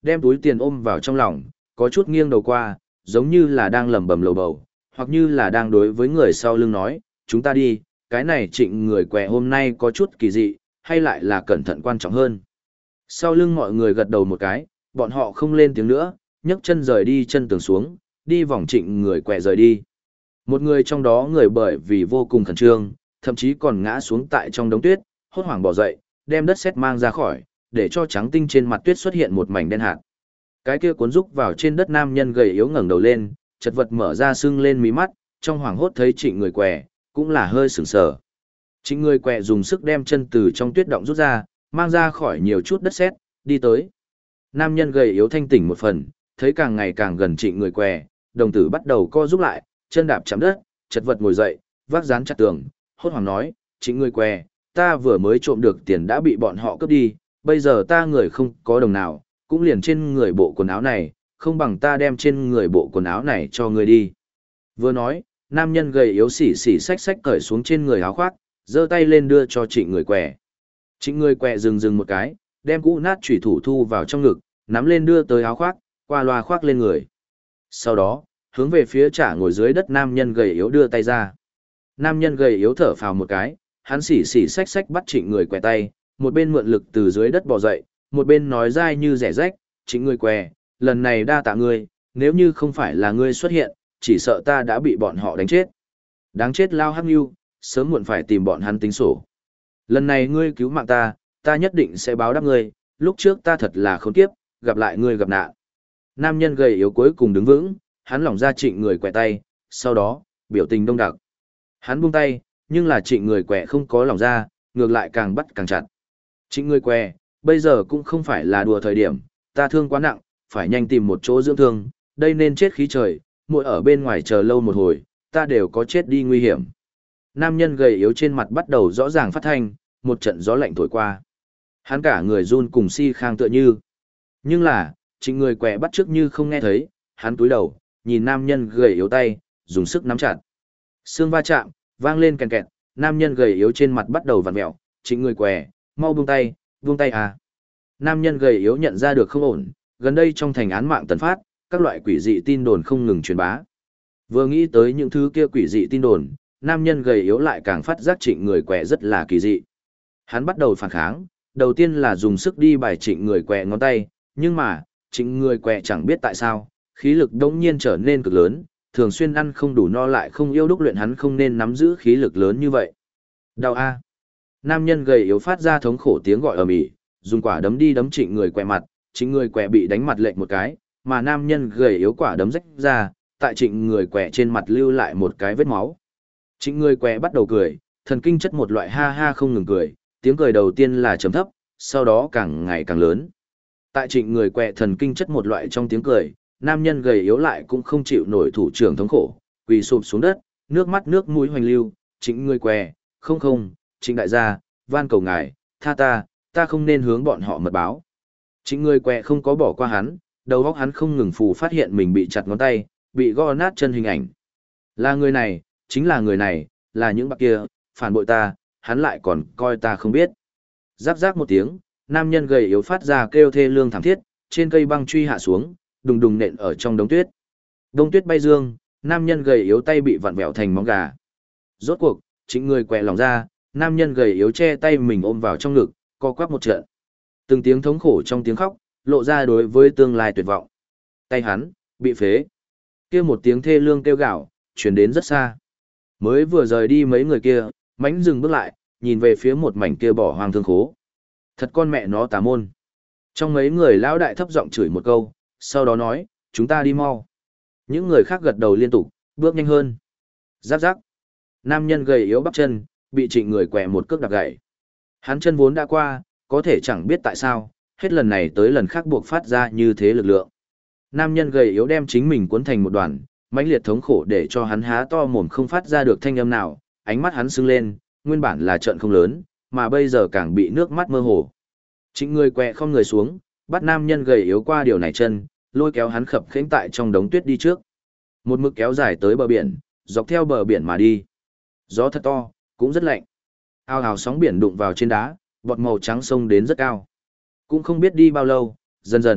đem túi tiền ôm vào trong lòng, có chút nghiêng đầu qua, giống như là đang lẩm bẩm lầu bầu, hoặc như là đang đối với người sau lưng nói, chúng ta đi, cái này Trịnh người què hôm nay có chút kỳ dị, hay lại là cẩn thận quan trọng hơn. Sau lưng mọi người gật đầu một cái, bọn họ không lên tiếng nữa, nhấc chân rời đi chân tường xuống, đi vòng Trịnh người què rời đi. Một người trong đó người bởi vì vô cùng khẩn trương, thậm chí còn ngã xuống tại trong đống tuyết, hốt hoảng bỏ dậy, đem đất sét mang ra khỏi, để cho trắng tinh trên mặt tuyết xuất hiện một mảnh đen hạt. Cái kia cuốn rúc vào trên đất nam nhân gầy yếu ngẩng đầu lên, chật vật mở ra sưng lên mí mắt, trong hoảng hốt thấy Trịnh người què, cũng là hơi sửng sờ. Trịnh người què dùng sức đem chân từ trong tuyết động rút ra, mang ra khỏi nhiều chút đất sét, đi tới. Nam nhân gầy yếu thanh tỉnh một phần, thấy càng ngày càng gần Trịnh người què, đồng tử bắt đầu co rút lại, chân đạp chạm đất, chật vật ngồi dậy, vác dán chặt tường, hốt hoảng nói, Trịnh người què, ta vừa mới trộm được tiền đã bị bọn họ cướp đi, bây giờ ta người không có đồng nào, cũng liền trên người bộ quần áo này, không bằng ta đem trên người bộ quần áo này cho ngươi đi. Vừa nói, nam nhân gầy yếu xỉ xỉ xách xách cởi xuống trên người áo khoác, giơ tay lên đưa cho Trịnh người què. Trịnh người què dừng một cái, đem cũ nát chủy thủ thu vào trong ngực, nắm lên đưa tới áo khoác, qua loa khoác lên người. Sau đó, hướng về phía trả ngồi dưới đất nam nhân gầy yếu đưa tay ra. Nam nhân gầy yếu thở phào một cái, hắn xỉ xỉ xách xách bắt Trịnh người què tay, một bên mượn lực từ dưới đất bò dậy, một bên nói dai như rẻ rách, Trịnh người què, lần này đa tạ ngươi, nếu như không phải là ngươi xuất hiện, chỉ sợ ta đã bị bọn họ đánh chết. Đáng chết lao hắc nhu, sớm muộn phải tìm bọn hắn tính sổ. Lần này ngươi cứu mạng ta, ta nhất định sẽ báo đáp ngươi, lúc trước ta thật là khốn kiếp, gặp lại ngươi gặp nạn. Nam nhân gầy yếu cuối cùng đứng vững, hắn lỏng ra Trịnh người què tay, sau đó, biểu tình đông đặc. Hắn buông tay, nhưng là Trịnh người què không có lỏng ra, ngược lại càng bắt càng chặt. Trịnh người què, bây giờ cũng không phải là đùa thời điểm, ta thương quá nặng, phải nhanh tìm một chỗ dưỡng thương, đây nên chết khí trời, muội ở bên ngoài chờ lâu một hồi, ta đều có chết đi nguy hiểm. Nam nhân gầy yếu trên mặt bắt đầu rõ ràng phát thanh, một trận gió lạnh thổi qua. Hắn cả người run cùng si khang tựa như. Nhưng là, Trịnh người què bắt chước như không nghe thấy, hắn túi đầu, nhìn nam nhân gầy yếu tay, dùng sức nắm chặt. Xương va chạm, vang lên kèn kẹt, nam nhân gầy yếu trên mặt bắt đầu vặn mẹo, Trịnh người què, mau buông tay à. Nam nhân gầy yếu nhận ra được không ổn, gần đây trong thành án mạng tần phát, các loại quỷ dị tin đồn không ngừng truyền bá. Vừa nghĩ tới những thứ kia quỷ dị tin đồn, nam nhân gầy yếu lại càng phát giác Trịnh người què rất là kỳ dị. Hắn bắt đầu phản kháng, đầu tiên là dùng sức đi bài Trịnh người què ngón tay, nhưng mà, Trịnh người què chẳng biết tại sao, khí lực đống nhiên trở nên cực lớn, thường xuyên ăn không đủ no lại không yêu đúc luyện hắn không nên nắm giữ khí lực lớn như vậy. Đau a. Nam nhân gầy yếu phát ra thống khổ tiếng gọi ầm ĩ, dùng quả đấm đi đấm Trịnh người què mặt, Trịnh người què bị đánh mặt lệch một cái, mà nam nhân gầy yếu quả đấm rách ra, tại Trịnh người què trên mặt lưu lại một cái vết máu. Trịnh người què bắt đầu cười, thần kinh chất một loại ha ha không ngừng cười, tiếng cười đầu tiên là trầm thấp, sau đó càng ngày càng lớn. Tại Trịnh người què thần kinh chất một loại trong tiếng cười, nam nhân gầy yếu lại cũng không chịu nổi thủ trưởng thống khổ, quỳ sụp xuống đất, nước mắt nước mũi hoành lưu, Trịnh người què, không, Trịnh đại gia, van cầu ngài, tha ta không nên hướng bọn họ mật báo. Trịnh người què không có bỏ qua hắn, đầu óc hắn không ngừng phù phát hiện mình bị chặt ngón tay, bị gõ nát chân hình ảnh. Là người này, chính là người này, là những bạc kia, phản bội ta, hắn lại còn coi ta không biết. Giáp giáp một tiếng, nam nhân gầy yếu phát ra kêu thê lương thảm thiết, trên cây băng truy hạ xuống, đùng đùng nện ở trong đống tuyết. Đông tuyết bay dương, nam nhân gầy yếu tay bị vặn vẹo thành móng gà. Rốt cuộc, Trịnh người què lòng ra, nam nhân gầy yếu che tay mình ôm vào trong ngực, co quắp một trận. Từng tiếng thống khổ trong tiếng khóc, lộ ra đối với tương lai tuyệt vọng. Tay hắn, bị phế. Kia một tiếng thê lương kêu gào, truyền đến rất xa. Mới vừa rời đi mấy người kia, mánh dừng bước lại, nhìn về phía một mảnh kia bỏ hoang thương khố. Thật con mẹ nó tà môn. Trong mấy người lão đại thấp giọng chửi một câu, sau đó nói, chúng ta đi mau. Những người khác gật đầu liên tục, bước nhanh hơn. Giáp giáp. Nam nhân gầy yếu bắp chân, bị Trịnh người què một cước đạp gãy. Hắn chân vốn đã qua, có thể chẳng biết tại sao, hết lần này tới lần khác buộc phát ra như thế lực lượng. Nam nhân gầy yếu đem chính mình cuốn thành một đoàn, mãnh liệt thống khổ để cho hắn há to mồm không phát ra được thanh âm nào, ánh mắt hắn sưng lên, nguyên bản là trận không lớn, mà bây giờ càng bị nước mắt mơ hồ. Trịnh người què không người xuống, bắt nam nhân gầy yếu qua điều này chân, lôi kéo hắn khập khiễng tại trong đống tuyết đi trước. Một mực kéo dài tới bờ biển, dọc theo bờ biển mà đi. Gió thật to, cũng rất lạnh. Ao ào sóng biển đụng vào trên đá, bọt màu trắng sông đến rất cao. Cũng không biết đi bao lâu, dần dần,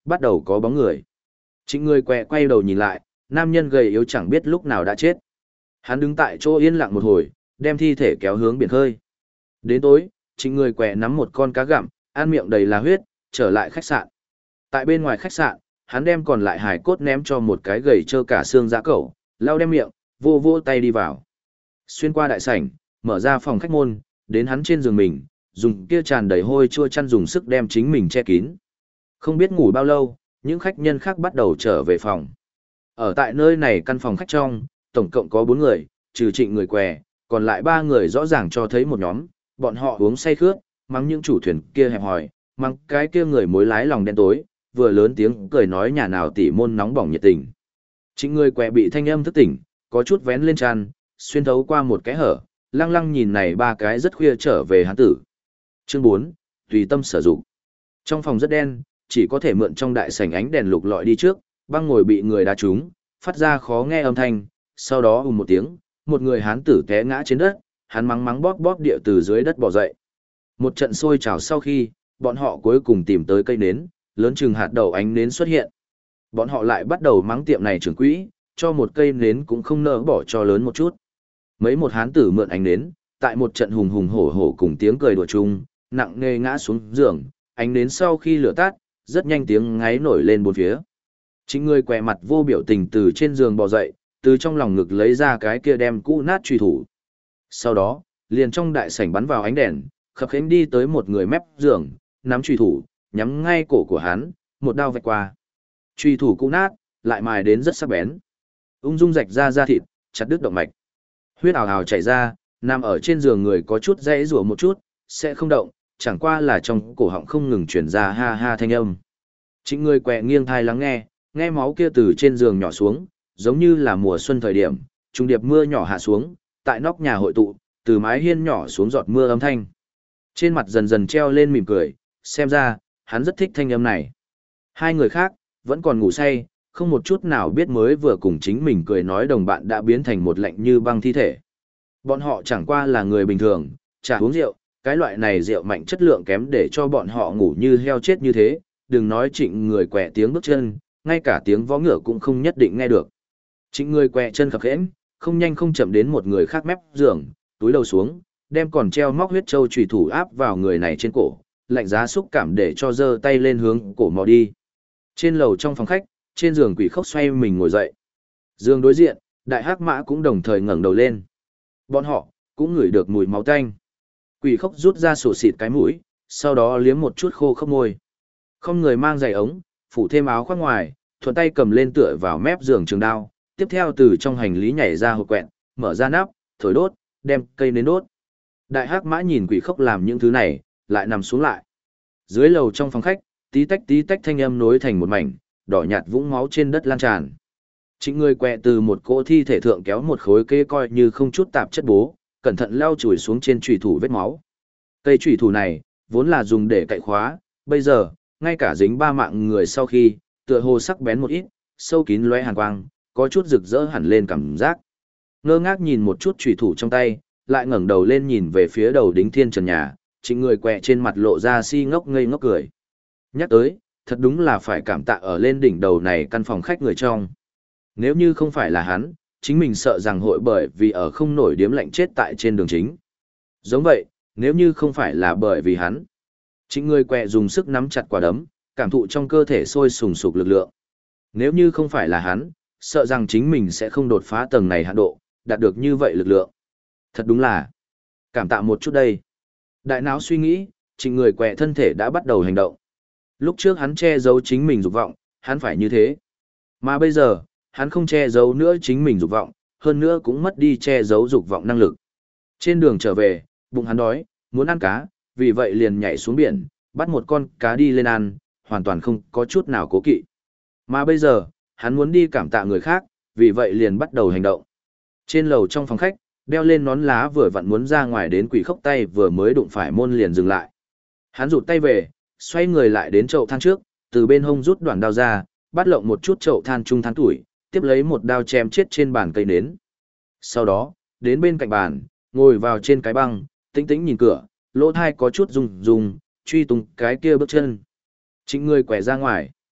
bắt đầu có bóng người. Trịnh người què quay đầu nhìn lại, nam nhân gầy yếu chẳng biết lúc nào đã chết. Hắn đứng tại chỗ yên lặng một hồi, đem thi thể kéo hướng biển khơi. Đến tối, trịnh người què nắm một con cá gặm, ăn miệng đầy là huyết, trở lại khách sạn. Tại bên ngoài khách sạn, hắn đem còn lại hài cốt ném cho một cái gầy trơ cả xương dã cẩu, lau đem miệng, vô vô tay đi vào. Xuyên qua đại sảnh, mở ra phòng khách môn, đến hắn trên giường mình, dùng kia tràn đầy hôi chua chăn dùng sức đem chính mình che kín. Không biết ngủ bao lâu, những khách nhân khác bắt đầu trở về phòng. Ở tại nơi này căn phòng khách trong, tổng cộng có 4 người, trừ trịnh người què, còn lại 3 người rõ ràng cho thấy một nhóm, bọn họ uống say khướt, mắng những chủ thuyền kia hẹp hòi, mắng cái kia người mối lái lòng đen tối, vừa lớn tiếng cười nói nhà nào tỉ môn nóng bỏng nhiệt tình. Trịnh người què bị thanh âm thức tỉnh, có chút vén lên tràn, xuyên thấu qua một cái hở, lăng lăng nhìn này 3 cái rất khuya trở về hắn tử. Chương 4, tùy tâm sử dụng. Trong phòng rất đen, chỉ có thể mượn trong đại sảnh ánh đèn lục lọi đi trước, băng ngồi bị người đá trúng, phát ra khó nghe âm thanh, sau đó một tiếng, một người hán tử té ngã trên đất, hắn mắng mắng bóp bóp địa từ dưới đất bò dậy. Một trận sôi trào sau khi, bọn họ cuối cùng tìm tới cây nến, lớn chừng hạt đậu ánh nến xuất hiện. Bọn họ lại bắt đầu mắng tiệm này trưởng quỹ, cho một cây nến cũng không nỡ bỏ cho lớn một chút. Mấy một hán tử mượn ánh nến, tại một trận hùng hùng hổ hổ cùng tiếng cười đùa chung, nặng nề ngã xuống giường, ánh nến sau khi lửa tắt, rất nhanh tiếng ngáy nổi lên bốn phía. Chính người què mặt vô biểu tình từ trên giường bò dậy, từ trong lòng ngực lấy ra cái kia đem cũ nát truy thủ. Sau đó, liền trong đại sảnh bắn vào ánh đèn, khập khiễng đi tới một người mép giường, nắm truy thủ, nhắm ngay cổ của hắn, một đao vạch qua. Truy thủ cũ nát, lại mài đến rất sắc bén. Ung dung rạch ra da thịt, chặt đứt động mạch. Huyết ào ào chảy ra, nằm ở trên giường người có chút dãy rủa một chút, sẽ không động, chẳng qua là trong cổ họng không ngừng truyền ra ha ha thanh âm. Chính người què nghiêng thai lắng nghe, nghe máu kia từ trên giường nhỏ xuống, giống như là mùa xuân thời điểm, trung điệp mưa nhỏ hạ xuống, tại nóc nhà hội tụ, từ mái hiên nhỏ xuống giọt mưa âm thanh. Trên mặt dần dần treo lên mỉm cười, xem ra, hắn rất thích thanh âm này. Hai người khác, vẫn còn ngủ say, không một chút nào biết mới vừa cùng chính mình cười nói đồng bạn đã biến thành một lạnh như băng thi thể. Bọn họ chẳng qua là người bình thường, chả uống rượu, cái loại này rượu mạnh chất lượng kém để cho bọn họ ngủ như heo chết như thế, đừng nói trịnh người què tiếng bước chân, ngay cả tiếng vó ngựa cũng không nhất định nghe được. Trịnh người què chân khập khẽnh, không nhanh không chậm đến một người khác mép giường, túi đầu xuống, đem còn treo móc huyết châu chùy thủ áp vào người này trên cổ, lạnh giá xúc cảm để cho giơ tay lên hướng cổ mò đi. Trên lầu trong phòng khách, trên giường quỷ khốc xoay mình ngồi dậy. Giường đối diện, đại hắc mã cũng đồng thời ngẩng đầu lên. Bọn họ cũng ngửi được mùi máu tanh. Quỷ khốc rút ra sổ xịt cái mũi, sau đó liếm một chút khô khốc môi. Không người mang giày ống, phủ thêm áo khoác ngoài, thuận tay cầm lên tựa vào mép giường trường đao, tiếp theo từ trong hành lý nhảy ra hộp quẹt, mở ra nắp, thổi đốt, đem cây nến đốt. Đại hắc mã nhìn quỷ khốc làm những thứ này, lại nằm xuống lại. Dưới lầu trong phòng khách, tí tách thanh âm nối thành một mảnh, đỏ nhạt vũng máu trên đất lan tràn. Trịnh người què từ một cỗ thi thể thượng kéo một khối kê coi như không chút tạp chất bố, cẩn thận lau chùi xuống trên chùy thủ vết máu. Cây chùy thủ này, vốn là dùng để cậy khóa, bây giờ, ngay cả dính 3 mạng người sau khi, tựa hồ sắc bén một ít, sâu kín lóe hàn quang, có chút rực rỡ hẳn lên cảm giác. Ngơ ngác nhìn một chút chùy thủ trong tay, lại ngẩng đầu lên nhìn về phía đầu đính thiên trần nhà, trịnh người què trên mặt lộ ra si ngốc ngây ngốc cười. Nhắc tới, thật đúng là phải cảm tạ ở lên đỉnh đầu này căn phòng khách người trong. Nếu như không phải là hắn, chính mình sợ rằng hội bởi vì ở không nổi điếm lạnh chết tại trên đường chính. Giống vậy, nếu như không phải là bởi vì hắn, chính người què dùng sức nắm chặt quả đấm, cảm thụ trong cơ thể sôi sùng sục lực lượng. Nếu như không phải là hắn, sợ rằng chính mình sẽ không đột phá tầng này hạn độ, đạt được như vậy lực lượng. Thật đúng là, cảm tạ một chút đây. Đại não suy nghĩ, trịnh người què thân thể đã bắt đầu hành động. Lúc trước hắn che giấu chính mình dục vọng, hắn phải như thế. Mà bây giờ, hắn không che giấu nữa chính mình dục vọng, hơn nữa cũng mất đi che giấu dục vọng năng lực. Trên đường trở về, bụng hắn đói, muốn ăn cá, vì vậy liền nhảy xuống biển, bắt một con cá đi lên ăn, hoàn toàn không có chút nào cố kỵ. Mà bây giờ, hắn muốn đi cảm tạ người khác, vì vậy liền bắt đầu hành động. Trên lầu trong phòng khách, đeo lên nón lá vừa vặn muốn ra ngoài đến quỷ khốc tay vừa mới đụng phải môn liền dừng lại. Hắn rụt tay về, xoay người lại đến chậu than trước, từ bên hông rút đoạn đao ra, bắt lộng một chút chậu than trung than tuổi, tiếp lấy một đao chém chết trên bàn cây nến. Sau đó, đến bên cạnh bàn, ngồi vào trên cái băng, tĩnh tĩnh nhìn cửa, lỗ thai có chút rung rung, truy tung cái kia bước chân. Trịnh người quẻ ra ngoài.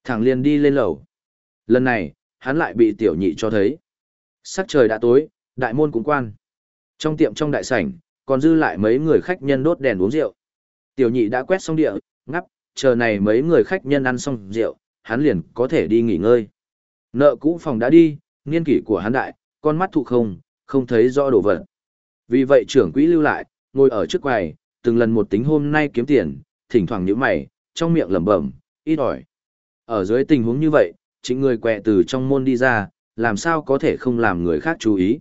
Thẳng liền đi lên lầu. Lần này, hắn lại bị tiểu nhị cho thấy. Sắc trời đã tối, đại môn cũng quan. Trong tiệm trong đại sảnh, còn dư lại mấy người khách nhân đốt đèn uống rượu. Tiểu nhị đã quét xong địa, ngắp, chờ này mấy người khách nhân ăn xong rượu, hắn liền có thể đi nghỉ ngơi. Nợ cũ phòng đã đi, niên kỷ của hắn đại, con mắt thụ không thấy rõ đồ vật. Vì vậy trưởng quỹ lưu lại, ngồi ở trước quầy, từng lần một tính hôm nay kiếm tiền, thỉnh thoảng nhíu mày, trong miệng lẩm bẩm, ít ỏi. Ở dưới tình huống như vậy, chính người quẹ từ trong môn đi ra, làm sao có thể không làm người khác chú ý.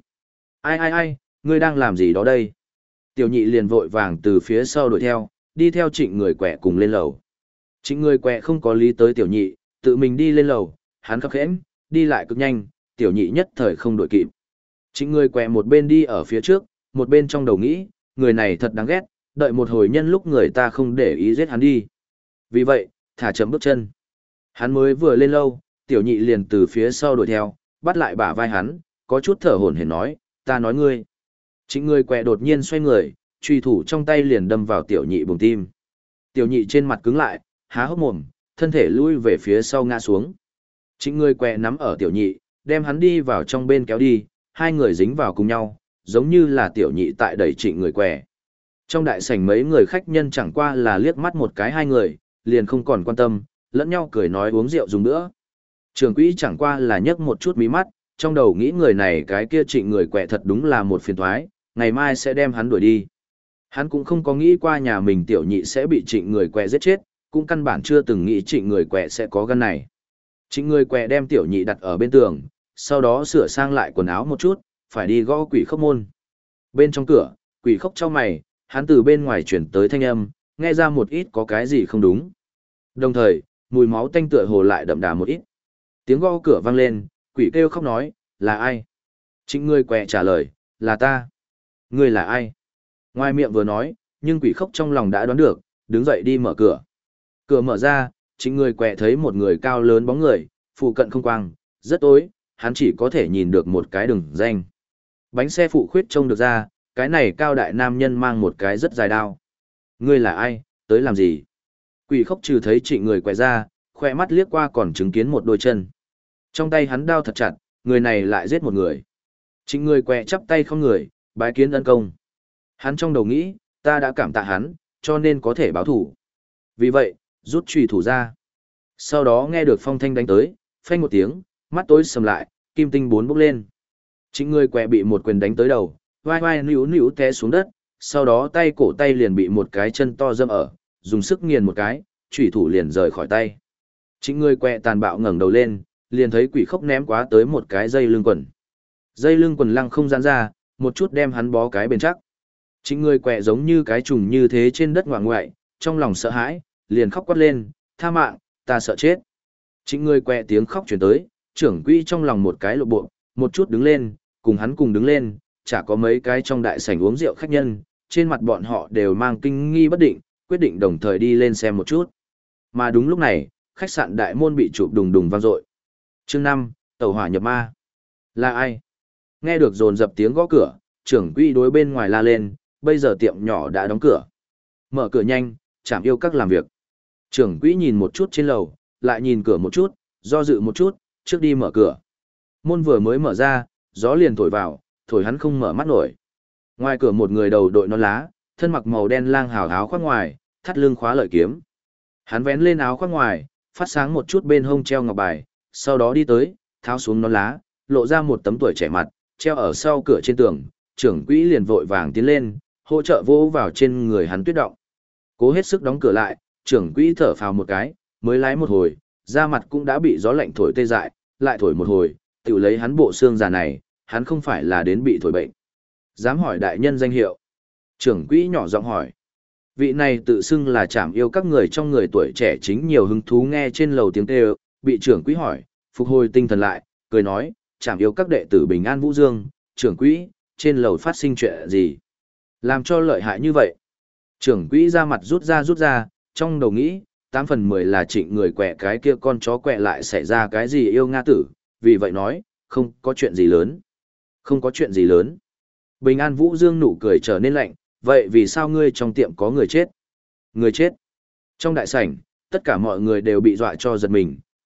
Ai, ngươi đang làm gì đó đây? Tiểu nhị liền vội vàng từ phía sau đuổi theo, đi theo trịnh người quẹ cùng lên lầu. Trịnh người quẹ không có lý tới tiểu nhị, tự mình đi lên lầu, hắn khập khẽn, đi lại cực nhanh, tiểu nhị nhất thời không đuổi kịp. Trịnh người quẹ một bên đi ở phía trước, một bên trong đầu nghĩ, người này thật đáng ghét, đợi một hồi nhân lúc người ta không để ý giết hắn đi. Vì vậy, thả chậm bước chân. Hắn mới vừa lên lâu, tiểu nhị liền từ phía sau đuổi theo, bắt lại bả vai hắn, có chút thở hổn hển nói, ta nói ngươi. Trịnh người quẹ đột nhiên xoay người, truy thủ trong tay liền đâm vào tiểu nhị buồng tim. Tiểu nhị trên mặt cứng lại, há hốc mồm, thân thể lui về phía sau ngã xuống. Trịnh người quẹ nắm ở tiểu nhị, đem hắn đi vào trong bên kéo đi, hai người dính vào cùng nhau, giống như là tiểu nhị tại đẩy trịnh người quẹ. Trong đại sảnh mấy người khách nhân chẳng qua là liếc mắt một cái hai người, liền không còn quan tâm, lẫn nhau cười nói uống rượu dùng nữa. Trường quỹ chẳng qua là nhấc một chút mí mắt, trong đầu nghĩ người này cái kia trịnh người quẹ thật đúng là một phiền toái, ngày mai sẽ đem hắn đuổi đi. Hắn cũng không có nghĩ qua nhà mình tiểu nhị sẽ bị trịnh người quẹ giết chết, cũng căn bản chưa từng nghĩ trịnh người quẹ sẽ có gan này. Trịnh người quẹ đem tiểu nhị đặt ở bên tường, sau đó sửa sang lại quần áo một chút, phải đi gõ quỷ khốc môn. Bên trong cửa, quỷ khốc trong mày, hắn từ bên ngoài chuyển tới thanh âm, nghe ra một ít có cái gì không đúng. Đồng thời, mùi máu tanh tựa hồ lại đậm đà một ít. Tiếng gõ cửa vang lên, quỷ kêu khóc nói, là ai? Trịnh người quẹ trả lời, là ta. Ngươi là ai? Ngoài miệng vừa nói, nhưng quỷ khóc trong lòng đã đoán được, đứng dậy đi mở cửa. Cửa mở ra, trịnh người quẹ thấy một người cao lớn bóng người, phụ cận không quang, rất tối, hắn chỉ có thể nhìn được một cái đường danh. Bánh xe phụ khuyết trông được ra, cái này cao đại nam nhân mang một cái rất dài đao. Ngươi là ai, tới làm gì? Quỷ khóc trừ thấy trịnh người quẹ ra, khoe mắt liếc qua còn chứng kiến một đôi chân. Trong tay hắn đao thật chặt, người này lại giết một người. Trịnh người quẹ chắp tay không người, bái kiến ân công. Hắn trong đầu nghĩ, ta đã cảm tạ hắn, cho nên có thể báo thủ. Vì vậy, rút chùy thủ ra. Sau đó nghe được phong thanh đánh tới, phanh một tiếng, mắt tối sầm lại, kim tinh bốn bốc lên. Trịnh người quẹ bị một quyền đánh tới đầu, vai vai níu té xuống đất, sau đó tay cổ tay liền bị một cái chân to dâm ở, dùng sức nghiền một cái, chùy thủ liền rời khỏi tay. Trịnh người quẹ tàn bạo ngẩng đầu lên, liền thấy quỷ khốc ném quá tới một cái dây lưng quần. Dây lưng quần lăng không giãn ra, một chút đem hắn bó cái bền chắc. Trịnh người quẹ giống như cái trùng như thế trên đất ngoại ngoại, trong lòng sợ hãi, liền khóc quát lên, tha mạng, ta sợ chết. Trịnh người quẹ tiếng khóc chuyển tới, trưởng quỹ trong lòng một cái lộ bộ, một chút đứng lên, cùng hắn cùng đứng lên, chả có mấy cái trong đại sảnh uống rượu khách nhân, trên mặt bọn họ đều mang kinh nghi bất định, quyết định đồng thời đi lên xem một chút. Mà đúng lúc này, khách sạn đại môn bị chụp đùng đùng vang dội. Chương 5, tàu hỏa nhập ma. Là ai? Nghe được dồn dập tiếng gõ cửa, trưởng quỹ đối bên ngoài la lên, bây giờ tiệm nhỏ đã đóng cửa. Mở cửa nhanh, chảm yêu các làm việc. Trưởng quỹ nhìn một chút trên lầu, lại nhìn cửa một chút, do dự một chút, trước đi mở cửa. Môn vừa mới mở ra, gió liền thổi vào, thổi hắn không mở mắt nổi. Ngoài cửa một người đầu đội nón lá, thân mặc màu đen lang hào áo khoác ngoài, thắt lưng khóa lợi kiếm. Hắn vén lên áo khoác ngoài, phát sáng một chút bên hông treo ngọc bài, sau đó đi tới, tháo xuống nón lá, lộ ra một tấm tuổi trẻ mặt, treo ở sau cửa trên tường, trưởng quỹ liền vội vàng tiến lên, hỗ trợ vỗ vào trên người hắn tuyết động. Cố hết sức đóng cửa lại, trưởng quỹ thở phào một cái, mới lái một hồi, da mặt cũng đã bị gió lạnh thổi tê dại, lại thổi một hồi, tự lấy hắn bộ xương già này, hắn không phải là đến bị thổi bệnh. Dám hỏi đại nhân danh hiệu. Trưởng quỹ nhỏ giọng hỏi. Vị này tự xưng là trảm yêu các người trong người tuổi trẻ chính nhiều hứng thú nghe trên lầu tiếng kêu, bị trưởng quỹ hỏi, phục hồi tinh thần lại, cười nói, trảm yêu các đệ tử Bình An Vũ Dương, trưởng quỹ, trên lầu phát sinh chuyện gì? Làm cho lợi hại như vậy. Trưởng quỹ ra mặt rút ra, trong đầu nghĩ, 8 phần 10 là trịnh người quẹ cái kia con chó quẹ lại xảy ra cái gì yêu Nga tử, vì vậy nói, không có chuyện gì lớn. Không có chuyện gì lớn. Bình An Vũ Dương nụ cười trở nên lạnh, vậy vì sao ngươi trong tiệm có người chết? Người chết. Trong đại sảnh, tất cả mọi người đều bị dọa cho giật mình,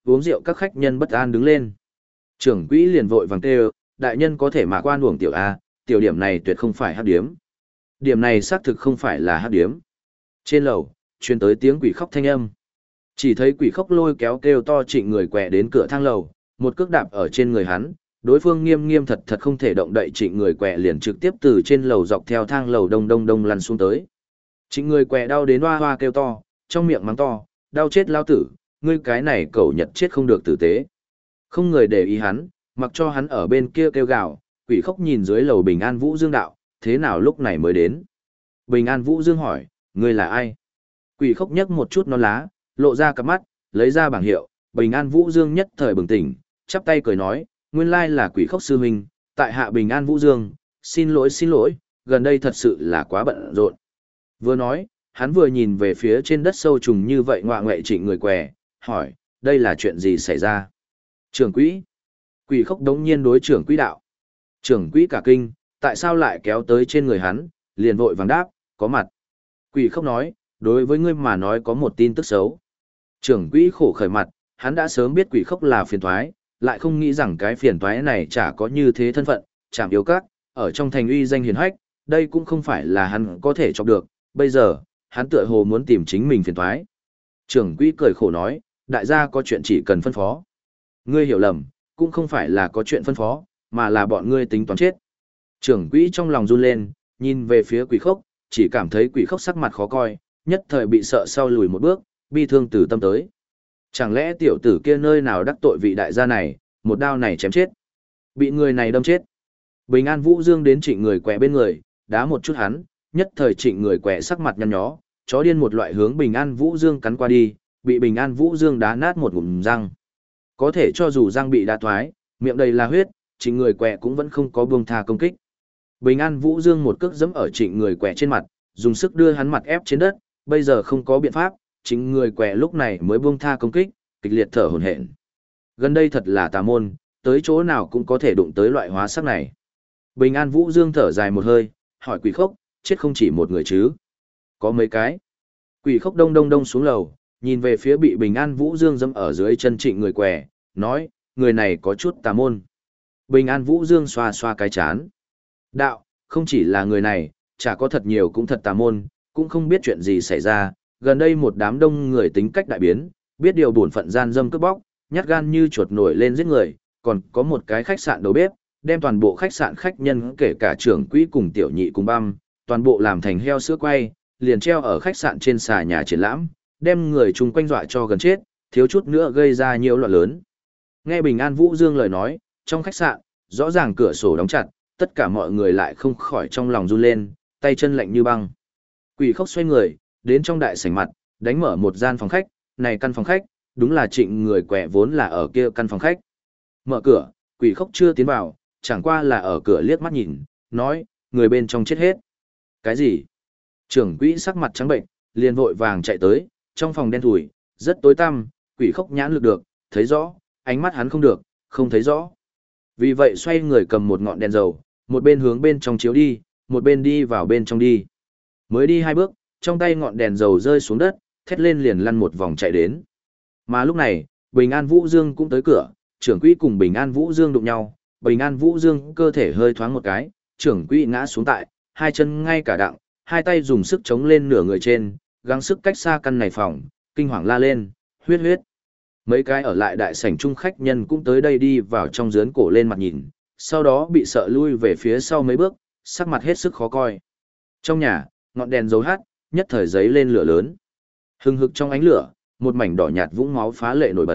uống rượu các khách nhân bất an đứng lên. Trưởng quỹ liền vội vàng kêu, đại nhân có thể mà quan uổng tiểu A, tiểu điểm này tuyệt không phải hắc điếm. Điểm này xác thực không phải là hắc điếm. Trên lầu, truyền tới tiếng quỷ khóc thanh âm. Chỉ thấy quỷ khóc lôi kéo kêu to Trịnh Người Què đến cửa thang lầu, một cước đạp ở trên người hắn, đối phương nghiêm nghiêm thật thật không thể động đậy Trịnh Người Què liền trực tiếp từ trên lầu dọc theo thang lầu đông đông đông lăn xuống tới. Trịnh Người Què đau đến hoa hoa kêu to, trong miệng mắng to, đau chết lao tử, ngươi cái này cẩu nhật chết không được tử tế. Không người để ý hắn, mặc cho hắn ở bên kia kêu gào, quỷ khóc nhìn dưới lầu Bình An Vũ Dương đạo, thế nào lúc này mới đến? Bình An Vũ Dương hỏi, ngươi là ai? Quỷ khóc nhấc một chút non lá, lộ ra cặp mắt, lấy ra bảng hiệu, Bình An Vũ Dương nhất thời bừng tỉnh, chắp tay cười nói, nguyên lai là quỷ khóc sư huynh, tại hạ Bình An Vũ Dương, xin lỗi, gần đây thật sự là quá bận rộn. Vừa nói, hắn vừa nhìn về phía trên đất sâu trùng như vậy ngoạ ngoại Trịnh Người Què, hỏi, đây là chuyện gì xảy ra? Trưởng quỹ. Quỷ khóc đống nhiên đối trưởng quỹ đạo. Trưởng quỹ cả kinh, tại sao lại kéo tới trên người hắn, liền vội vàng đáp, có mặt. Quỷ khóc nói, đối với ngươi mà nói có một tin tức xấu. Trưởng quỹ khổ khởi mặt, hắn đã sớm biết quỷ khóc là phiền toái, lại không nghĩ rằng cái phiền toái này chả có như thế thân phận, chảm yếu các, ở trong thành uy danh hiển hách, đây cũng không phải là hắn có thể chọc được, bây giờ, hắn tựa hồ muốn tìm chính mình phiền toái. Trưởng quỹ cười khổ nói, đại gia có chuyện chỉ cần phân phó. Ngươi hiểu lầm, cũng không phải là có chuyện phân phó, mà là bọn ngươi tính toán chết. Trưởng quỹ trong lòng run lên, nhìn về phía quỷ khóc, chỉ cảm thấy quỷ khóc sắc mặt khó coi, nhất thời bị sợ sau lùi một bước, bi thương từ tâm tới. Chẳng lẽ tiểu tử kia nơi nào đắc tội vị đại gia này, một đao này chém chết. Bị người này đâm chết. Bình An Vũ Dương đến Trịnh Người Què bên người, đá một chút hắn, nhất thời Trịnh Người Què sắc mặt nhăn nhó, chó điên một loại hướng Bình An Vũ Dương cắn qua đi, bị Bình An Vũ Dương đá nát một ngụm răng. Có thể cho dù răng bị đá thoái, miệng đầy là huyết, Trịnh Người Què cũng vẫn không có buông tha công kích. Bình An Vũ Dương một cước giẫm ở Trịnh Người Què trên mặt, dùng sức đưa hắn mặt ép trên đất, bây giờ không có biện pháp, Trịnh Người Què lúc này mới buông tha công kích, kịch liệt thở hổn hển. Gần đây thật là tà môn, tới chỗ nào cũng có thể đụng tới loại hóa sắc này. Bình An Vũ Dương thở dài một hơi, hỏi quỷ khóc, chết không chỉ một người chứ? Có mấy cái? Quỷ khóc đông đông đông xuống lầu, nhìn về phía bị Bình An Vũ Dương giẫm ở dưới chân Trịnh Người Què, nói, người này có chút tà môn. Bình An Vũ Dương xoa xoa cái chán. Đạo, không chỉ là người này, chả có thật nhiều cũng thật tà môn, cũng không biết chuyện gì xảy ra, gần đây một đám đông người tính cách đại biến, biết điều bổn phận gian dâm cướp bóc, nhát gan như chuột nổi lên giết người, còn có một cái khách sạn đầu bếp, đem toàn bộ khách sạn khách nhân kể cả trưởng quỹ cùng tiểu nhị cùng băm, toàn bộ làm thành heo sữa quay, liền treo ở khách sạn trên xà nhà triển lãm, đem người chung quanh dọa cho gần chết, thiếu chút nữa gây ra nhiều loạn lớn. Nghe Bình An Vũ Dương lời nói, trong khách sạn, rõ ràng cửa sổ đóng chặt, tất cả mọi người lại không khỏi trong lòng run lên, tay chân lạnh như băng. Quỷ khóc xoay người, đến trong đại sảnh mặt, đánh mở một gian phòng khách, này căn phòng khách, đúng là Trịnh Người Què vốn là ở kia căn phòng khách. Mở cửa, quỷ khóc chưa tiến vào, chẳng qua là ở cửa liếc mắt nhìn, nói, người bên trong chết hết. Cái gì? Trưởng quỹ sắc mặt trắng bệnh, liền vội vàng chạy tới, trong phòng đen thủi, rất tối tăm, quỷ khóc nhãn lực được, thấy rõ, ánh mắt hắn không được, không thấy rõ. Vì vậy xoay người cầm một ngọn đèn dầu, một bên hướng bên trong chiếu đi, một bên đi vào bên trong đi. Mới đi 2 bước, trong tay ngọn đèn dầu rơi xuống đất, thét lên liền lăn một vòng chạy đến. Mà lúc này, Bình An Vũ Dương cũng tới cửa, trưởng quỹ cùng Bình An Vũ Dương đụng nhau, Bình An Vũ Dương cơ thể hơi thoáng một cái, trưởng quỹ ngã xuống tại, hai chân ngay cả đặng, hai tay dùng sức chống lên nửa người trên, gắng sức cách xa căn này phòng, kinh hoàng la lên, huyết huyết. Mấy cái ở lại đại sảnh chung khách nhân cũng tới đây đi vào trong giớn cổ lên mặt nhìn, sau đó bị sợ lui về phía sau mấy bước, sắc mặt hết sức khó coi. Trong nhà, ngọn đèn dầu hát, nhất thời giấy lên lửa lớn. Hừng hực trong ánh lửa, một mảnh đỏ nhạt vũng máu phá lệ nổi bật.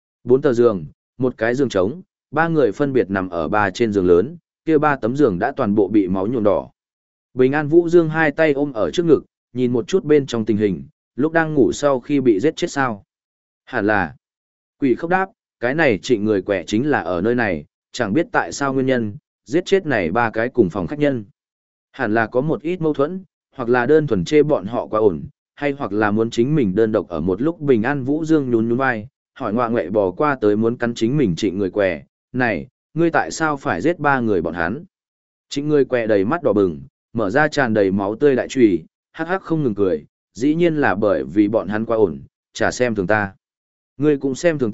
4 tờ giường, một cái giường trống, 3 người phân biệt nằm ở 3 trên giường lớn, kia 3 tấm giường đã toàn bộ bị máu nhuộm đỏ. Bình An Vũ Dương hai tay ôm ở trước ngực, nhìn một chút bên trong tình hình, lúc đang ngủ sau khi bị giết chết sao. Hẳn là, quỷ khóc đáp, cái này Trịnh Người Què chính là ở nơi này, chẳng biết tại sao nguyên nhân, giết chết này 3 cái cùng phòng khách nhân. Hẳn là có một ít mâu thuẫn, hoặc là đơn thuần chê bọn họ quá ổn, hay hoặc là muốn chính mình đơn độc ở một lúc. Bình An Vũ Dương nhún nhún vai, hỏi ngoạ ngoại bò qua tới muốn cắn chính mình Trịnh Người Què, này, ngươi tại sao phải giết 3 người bọn hắn? Trịnh Người Què đầy mắt đỏ bừng, mở ra tràn đầy máu tươi đại chùy, hắc hắc không ngừng cười, dĩ nhiên là bởi vì bọn hắn quá ổn, chả xem thường ta. Ngươi cũng xem thường ta,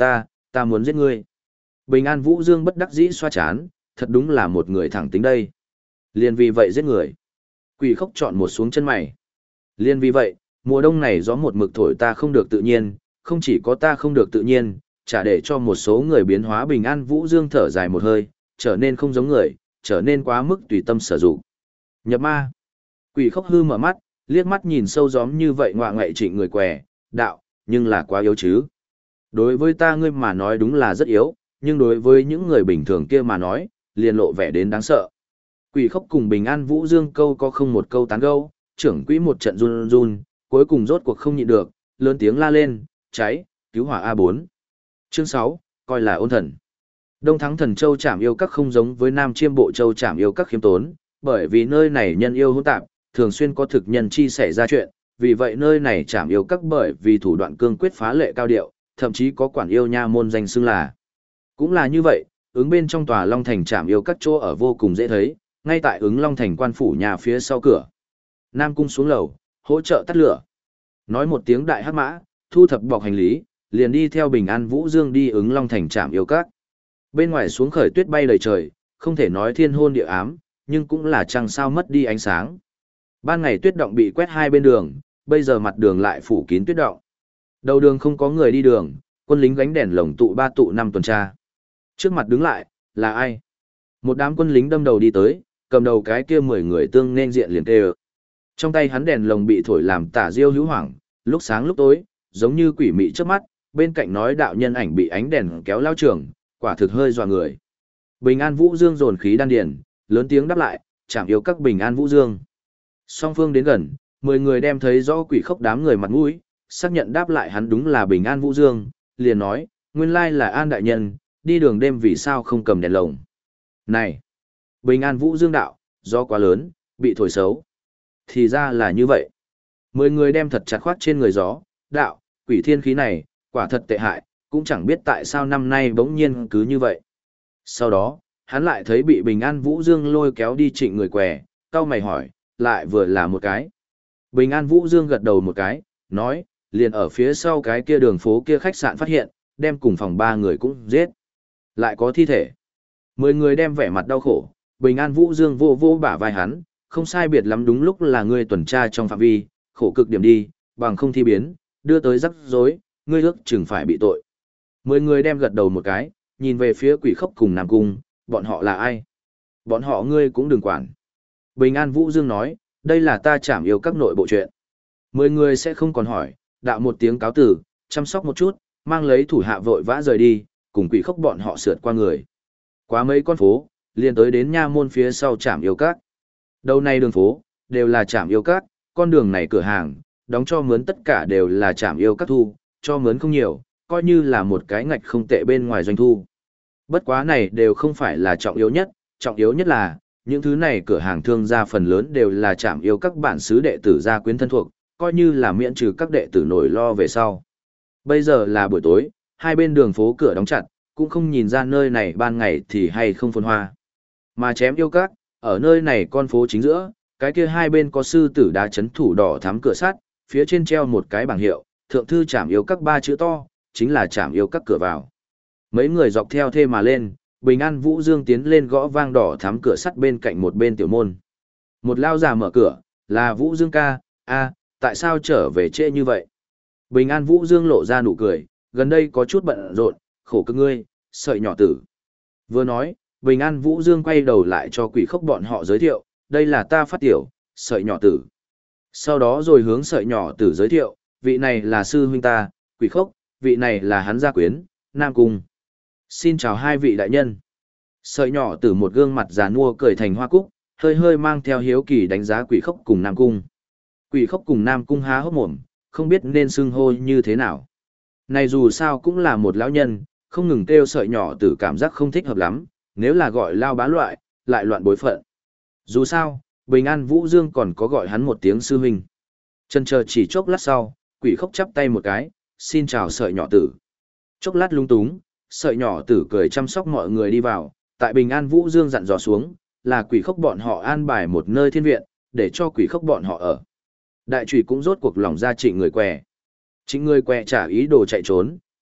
ta muốn giết ngươi. Bình An Vũ Dương bất đắc dĩ xoa chán, thật đúng là một người thẳng tính đây. Liên vì vậy giết người. Quỷ Khốc chọn một xuống chân mày. Liên vì vậy, mùa đông này gió một mực thổi ta không được tự nhiên, không chỉ có ta không được tự nhiên, chả để cho một số người biến hóa. Bình An Vũ Dương thở dài một hơi, trở nên không giống người, trở nên quá mức tùy tâm sử dụng. Nhập ma. Quỷ Khốc hư mở mắt, liếc mắt nhìn sâu gióm như vậy ngoạ ngoại Trịnh Người Què, đạo, nhưng là quá yếu chứ. Đối với ta ngươi mà nói đúng là rất yếu, nhưng đối với những người bình thường kia mà nói, liền lộ vẻ đến đáng sợ. Quỷ Khốc cùng Bình An Vũ Dương câu có không một câu tán gẫu, trưởng quỹ một trận run run, cuối cùng rốt cuộc không nhịn được, lớn tiếng la lên, cháy, cứu hỏa A4. Chương 6, coi là ôn thần. Đông Thắng Thần Châu Trảm Yêu Các không giống với Nam Chiêm Bộ Châu Trảm Yêu Các khiêm tốn, bởi vì nơi này nhân yêu hỗn tạp, thường xuyên có thực nhân chi xảy ra chuyện, vì vậy nơi này Trảm Yêu Các bởi vì thủ đoạn cương quyết phá lệ cao điệu, thậm chí có quản yêu nha môn danh xưng là. Cũng là như vậy, ứng bên trong tòa Long Thành Trảm Yêu Các chỗ ở vô cùng dễ thấy, ngay tại ứng Long Thành quan phủ nhà phía sau cửa. Nam Cung xuống lầu, hỗ trợ tắt lửa. Nói một tiếng đại hắc mã, thu thập bọc hành lý, liền đi theo Bình An Vũ Dương đi ứng Long Thành Trảm Yêu Các. Bên ngoài xuống khởi tuyết bay đầy trời, không thể nói thiên hôn địa ám, nhưng cũng là trăng sao mất đi ánh sáng. Ban ngày tuyết động bị quét hai bên đường, bây giờ mặt đường lại phủ kín tuyết động. Đầu đường không có người đi đường, quân lính gánh đèn lồng tụ 3 tụ 5 tuần tra. Trước mặt đứng lại, là ai? Một đám quân lính đâm đầu đi tới, cầm đầu cái kia 10 người tương nên diện liền tê. Trong tay hắn đèn lồng bị thổi làm tả diêu hữu hoảng, lúc sáng lúc tối, giống như quỷ mị trước mắt, bên cạnh nói đạo nhân ảnh bị ánh đèn kéo lao trường, quả thực hơi dọa người. Bình An Vũ Dương dồn khí đan điền, lớn tiếng đáp lại, Trảm Yêu Các Bình An Vũ Dương. Song phương đến gần, 10 người đem thấy rõ Quỷ Khốc đám người mặt mũi, xác nhận đáp lại hắn đúng là Bình An Vũ Dương, liền nói, nguyên lai là An đại nhân, đi đường đêm vì sao không cầm đèn lồng. Này! Bình An Vũ Dương đạo, do quá lớn, bị thổi xấu. Thì ra là như vậy. 10 người đem thật chặt khoát trên người gió, đạo, quỷ thiên khí này, quả thật tệ hại, cũng chẳng biết tại sao năm nay bỗng nhiên cứ như vậy. Sau đó, hắn lại thấy bị Bình An Vũ Dương lôi kéo đi Trịnh Người Què, cau mày hỏi, lại vừa là một cái. Bình An Vũ Dương gật đầu một cái, nói, liền ở phía sau cái kia đường phố kia khách sạn phát hiện, đem cùng phòng 3 người cũng giết. Lại có thi thể. 10 người đem vẻ mặt đau khổ, Bình An Vũ Dương vô vô bả vai hắn, không sai biệt lắm đúng lúc là ngươi tuần tra trong phạm vi, khổ cực điểm đi, bằng không thi biến, đưa tới rắc rối, ngươi ước chừng phải bị tội. 10 người đem gật đầu một cái, nhìn về phía Quỷ Khốc cùng Nam Cung, bọn họ là ai? Bọn họ ngươi cũng đừng quản. Bình An Vũ Dương nói, đây là ta Trảm Yêu Các nội bộ chuyện. 10 người sẽ không còn hỏi, đạo một tiếng cáo tử, chăm sóc một chút, mang lấy thủ hạ vội vã rời đi, cùng Quỷ Khốc bọn họ sượt qua người. Qua mấy con phố, liền tới đến nha môn phía sau Trảm Yêu Các. Đầu này đường phố, đều là Trảm Yêu Các, con đường này cửa hàng, đóng cho mướn tất cả đều là Trảm Yêu Các thu, cho mướn không nhiều, coi như là một cái ngạch không tệ bên ngoài doanh thu. Bất quá này đều không phải là trọng yếu nhất là, những thứ này cửa hàng thương gia phần lớn đều là Trảm Yêu Các bản xứ đệ tử gia quyến thân thuộc, coi như là miễn trừ các đệ tử nổi lo về sau. Bây giờ là buổi tối, hai bên đường phố cửa đóng chặt, cũng không nhìn ra nơi này ban ngày thì hay không phồn hoa. Mà Chém Yêu Các, ở nơi này con phố chính giữa, cái kia hai bên có sư tử đá chấn thủ đỏ thắm cửa sắt, phía trên treo một cái bảng hiệu, thượng thư Trảm Yêu Các 3 chữ to, chính là Trảm Yêu Các cửa vào. Mấy người dọc theo thê mà lên, Bình An Vũ Dương tiến lên gõ vang đỏ thắm cửa sắt bên cạnh một bên tiểu môn. Một lao già mở cửa, là Vũ Dương ca, tại sao trở về trễ như vậy? Bình An Vũ Dương lộ ra nụ cười, gần đây có chút bận rộn, khổ cực ngươi, sợi nhỏ tử. Vừa nói, Bình An Vũ Dương quay đầu lại cho Quỷ Khốc bọn họ giới thiệu, đây là ta phát tiểu, sợi nhỏ tử. Sau đó rồi hướng sợi nhỏ tử giới thiệu, vị này là sư huynh ta, Quỷ Khốc, vị này là hắn gia quyến, Nam Cung. Xin chào hai vị đại nhân. Sợi nhỏ tử một gương mặt già nua cười thành hoa cúc, hơi hơi mang theo hiếu kỳ đánh giá Quỷ Khốc cùng Nam Cung. Quỷ Khốc cùng Nam Cung há hốc mồm, không biết nên xưng hô như thế nào. Này dù sao cũng là một lão nhân, không ngừng kêu sợi nhỏ tử cảm giác không thích hợp lắm, nếu là gọi lao bá loại, lại loạn bối phận. Dù sao, Bình An Vũ Dương còn có gọi hắn một tiếng sư huynh. Chần chờ chỉ chốc lát sau, Quỷ Khốc chắp tay một cái, xin chào sợi nhỏ tử. Chốc lát lung túng, sợi nhỏ tử cười chăm sóc mọi người đi vào, tại Bình An Vũ Dương dặn dò xuống, là Quỷ Khốc bọn họ an bài một nơi thiên viện, để cho Quỷ Khốc bọn họ ở. Đại trùy cũng rốt cuộc lòng ra Trịnh Người Què. Trịnh Người Què trả ý đồ chạy trốn,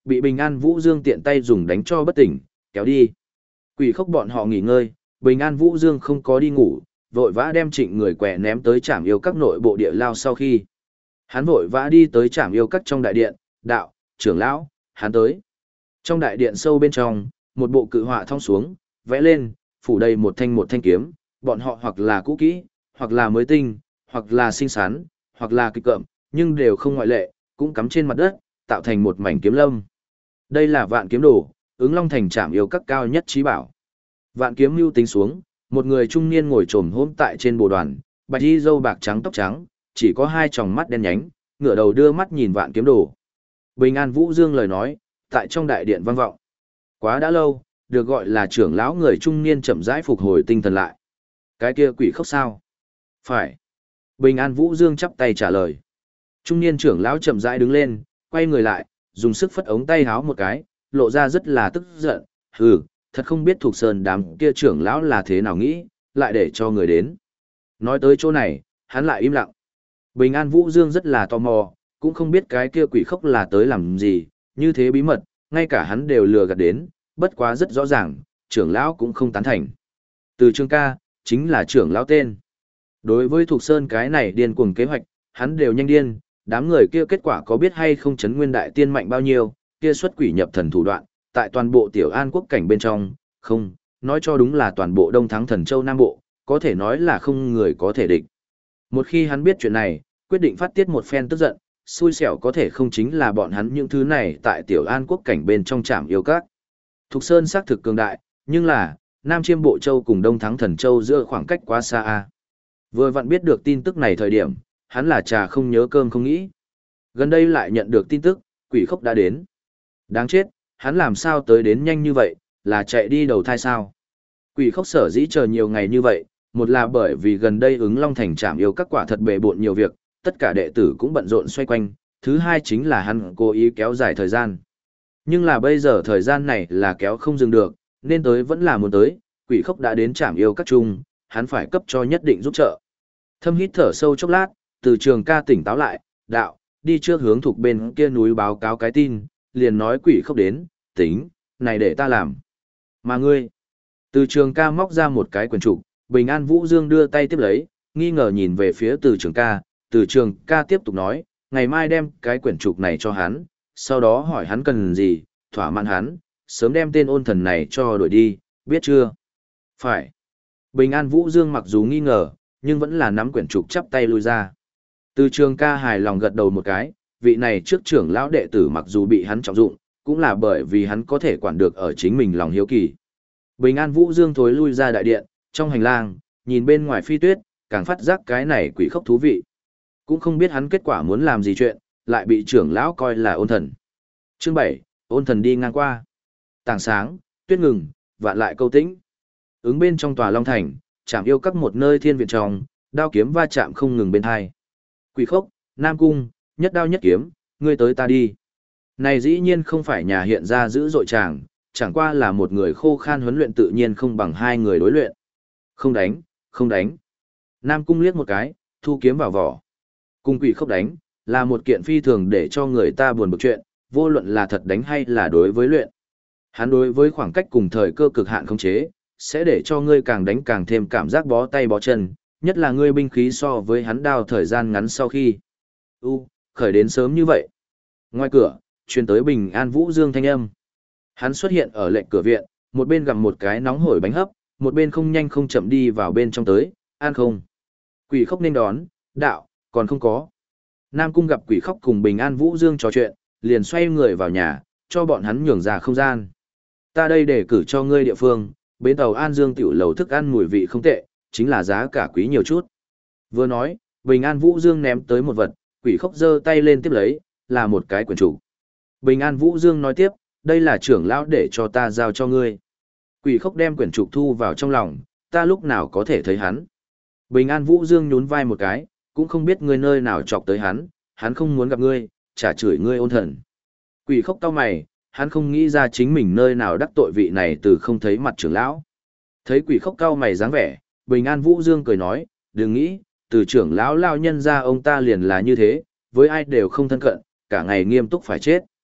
Bị Bình An Vũ Dương tiện tay dùng đánh cho bất tỉnh, kéo đi. Quỷ khốc bọn họ nghỉ ngơi, Bình An Vũ Dương không có đi ngủ, vội vã đem Trịnh người quẻ ném tới trạm yêu các nội bộ địa lao sau khi. Hắn vội vã đi tới trạm yêu các trong đại điện, đạo, trưởng lão, hắn tới. Trong đại điện sâu bên trong, một bộ cự họa thong xuống, vẽ lên, phủ đầy một thanh kiếm, bọn họ hoặc là cũ kỹ, hoặc là mới tinh, hoặc là xinh xắn, hoặc là kịch cợm, nhưng đều không ngoại lệ, cũng cắm trên mặt đất, tạo thành một mảnh kiếm lâm. Đây là Vạn Kiếm Đồ, ứng long thành trạm yêu các cao nhất trí bảo. Vạn kiếm mưu tính xuống, một người trung niên ngồi trồm hôm tại trên bồ đoàn, bạch y râu bạc trắng tóc trắng, chỉ có hai tròng mắt đen nhánh, ngửa đầu đưa mắt nhìn Vạn Kiếm Đồ. Bình An Vũ Dương lời nói, tại trong đại điện vang vọng. Quá đã lâu, được gọi là trưởng lão người trung niên chậm rãi phục hồi tinh thần lại. Cái kia quỷ khốc sao? Phải. Bình An Vũ Dương chắp tay trả lời. Trung niên trưởng lão chậm rãi đứng lên, quay người lại, dùng sức phất ống tay háo một cái, lộ ra rất là tức giận. Hừ, thật không biết thuộc sơn đám kia trưởng lão là thế nào nghĩ, lại để cho người đến. Nói tới chỗ này, hắn lại im lặng. Bình An Vũ Dương rất là tò mò, cũng không biết cái kia quỷ khốc là tới làm gì, như thế bí mật, ngay cả hắn đều lừa gạt đến, bất quá rất rõ ràng, trưởng lão cũng không tán thành. Từ Trường ca, chính là trưởng lão tên. Đối với Thục Sơn cái này điên cuồng kế hoạch, hắn đều nhanh điên, đám người kia kết quả có biết hay không chấn nguyên đại tiên mạnh bao nhiêu, kia xuất quỷ nhập thần thủ đoạn, tại toàn bộ tiểu an quốc cảnh bên trong, không, nói cho đúng là toàn bộ Đông Thắng Thần Châu Nam Bộ, có thể nói là không người có thể địch. Một khi hắn biết chuyện này, quyết định phát tiết một phen tức giận, xui xẻo có thể không chính là bọn hắn những thứ này tại tiểu an quốc cảnh bên trong trạm yêu các. Thục Sơn xác thực cường đại, nhưng là, Nam Chiêm Bộ Châu cùng Đông Thắng Thần Châu giữa khoảng cách quá xa a. Vừa vặn biết được tin tức này thời điểm, hắn là trà không nhớ cơm không nghĩ. Gần đây lại nhận được tin tức, quỷ khốc đã đến. Đáng chết, hắn làm sao tới đến nhanh như vậy, là chạy đi đầu thai sao? Quỷ khốc sở dĩ chờ nhiều ngày như vậy, một là bởi vì gần đây ứng long thành trạm yêu các quả thật bề bộn nhiều việc, tất cả đệ tử cũng bận rộn xoay quanh, thứ hai chính là hắn cố ý kéo dài thời gian. Nhưng là bây giờ thời gian này là kéo không dừng được, nên tới vẫn là muốn tới, quỷ khốc đã đến trạm yêu các chung, hắn phải cấp cho nhất định giúp trợ. Thâm hít thở sâu chốc lát, Từ Trường ca tỉnh táo lại, đạo, đi trước hướng thuộc bên kia núi báo cáo cái tin, liền nói quỷ khốc đến, tính, này để ta làm. Mà ngươi, Từ Trường ca móc ra một cái quyển trục, Bình An Vũ Dương đưa tay tiếp lấy, nghi ngờ nhìn về phía Từ Trường ca tiếp tục nói, ngày mai đem cái quyển trục này cho hắn, sau đó hỏi hắn cần gì, thỏa mãn hắn, sớm đem tên ôn thần này cho đuổi đi, biết chưa? Phải. Bình An Vũ Dương mặc dù nghi ngờ, nhưng vẫn là nắm quyển trục chắp tay lui ra. Từ Trường ca hài lòng gật đầu một cái, vị này trước trưởng lão đệ tử mặc dù bị hắn trọng dụng, cũng là bởi vì hắn có thể quản được ở chính mình lòng hiếu kỳ. Bình An Vũ Dương thối lui ra đại điện, trong hành lang, nhìn bên ngoài phi tuyết, càng phát giác cái này quỷ khốc thú vị. Cũng không biết hắn kết quả muốn làm gì chuyện, lại bị trưởng lão coi là ôn thần. Chương 7, ôn thần đi ngang qua. Tảng sáng, tuyết ngừng, vạn lại câu tĩnh. Ứng bên trong tòa Long Thành, chạm yêu các một nơi thiên viện trong, đao kiếm va chạm không ngừng bên hai. Quỷ khốc, Nam Cung, nhất đao nhất kiếm, ngươi tới ta đi. Này dĩ nhiên không phải nhà hiện ra dữ dội chàng, chẳng qua là một người khô khan huấn luyện tự nhiên không bằng hai người đối luyện. Không đánh, không đánh. Nam Cung liếc một cái, thu kiếm vào vỏ. Cùng quỷ khốc đánh, là một kiện phi thường để cho người ta buồn bực chuyện, vô luận là thật đánh hay là đối với luyện. Hắn đối với khoảng cách cùng thời cơ cực hạn khống chế, sẽ để cho ngươi càng đánh càng thêm cảm giác bó tay bó chân, nhất là ngươi binh khí so với hắn đao thời gian ngắn sau khi. Khởi đến sớm như vậy. Ngoài cửa, truyền tới Bình An Vũ Dương thanh âm. Hắn xuất hiện ở lệnh cửa viện, một bên gặm một cái nóng hổi bánh hấp, một bên không nhanh không chậm đi vào bên trong tới, an không. Quỷ khốc nên đón, đạo, còn không có. Nam Cung gặp quỷ khốc cùng Bình An Vũ Dương trò chuyện, liền xoay người vào nhà, cho bọn hắn nhường ra không gian. Ta đây để cử cho ngươi địa phương, bến tàu An Dương tiểu lầu thức ăn mùi vị không tệ, chính là giá cả quý nhiều chút. Vừa nói, Bình An Vũ Dương ném tới một vật, quỷ khốc giơ tay lên tiếp lấy, là một cái quyển trục. Bình An Vũ Dương nói tiếp, đây là trưởng lão để cho ta giao cho ngươi. Quỷ khốc đem quyển trục thu vào trong lòng, ta lúc nào có thể thấy hắn. Bình An Vũ Dương nhún vai một cái, cũng không biết ngươi nơi nào chọc tới hắn, hắn không muốn gặp ngươi, chả chửi ngươi ôn thần. Quỷ khốc cau mày, hắn không nghĩ ra chính mình nơi nào đắc tội vị này từ không thấy mặt trưởng lão. Thấy quỷ khốc cau mày dáng vẻ, Bình An Vũ Dương cười nói, đừng nghĩ, từ trưởng lão lao nhân ra ông ta liền là như thế, với ai đều không thân cận, cả ngày nghiêm túc phải chết.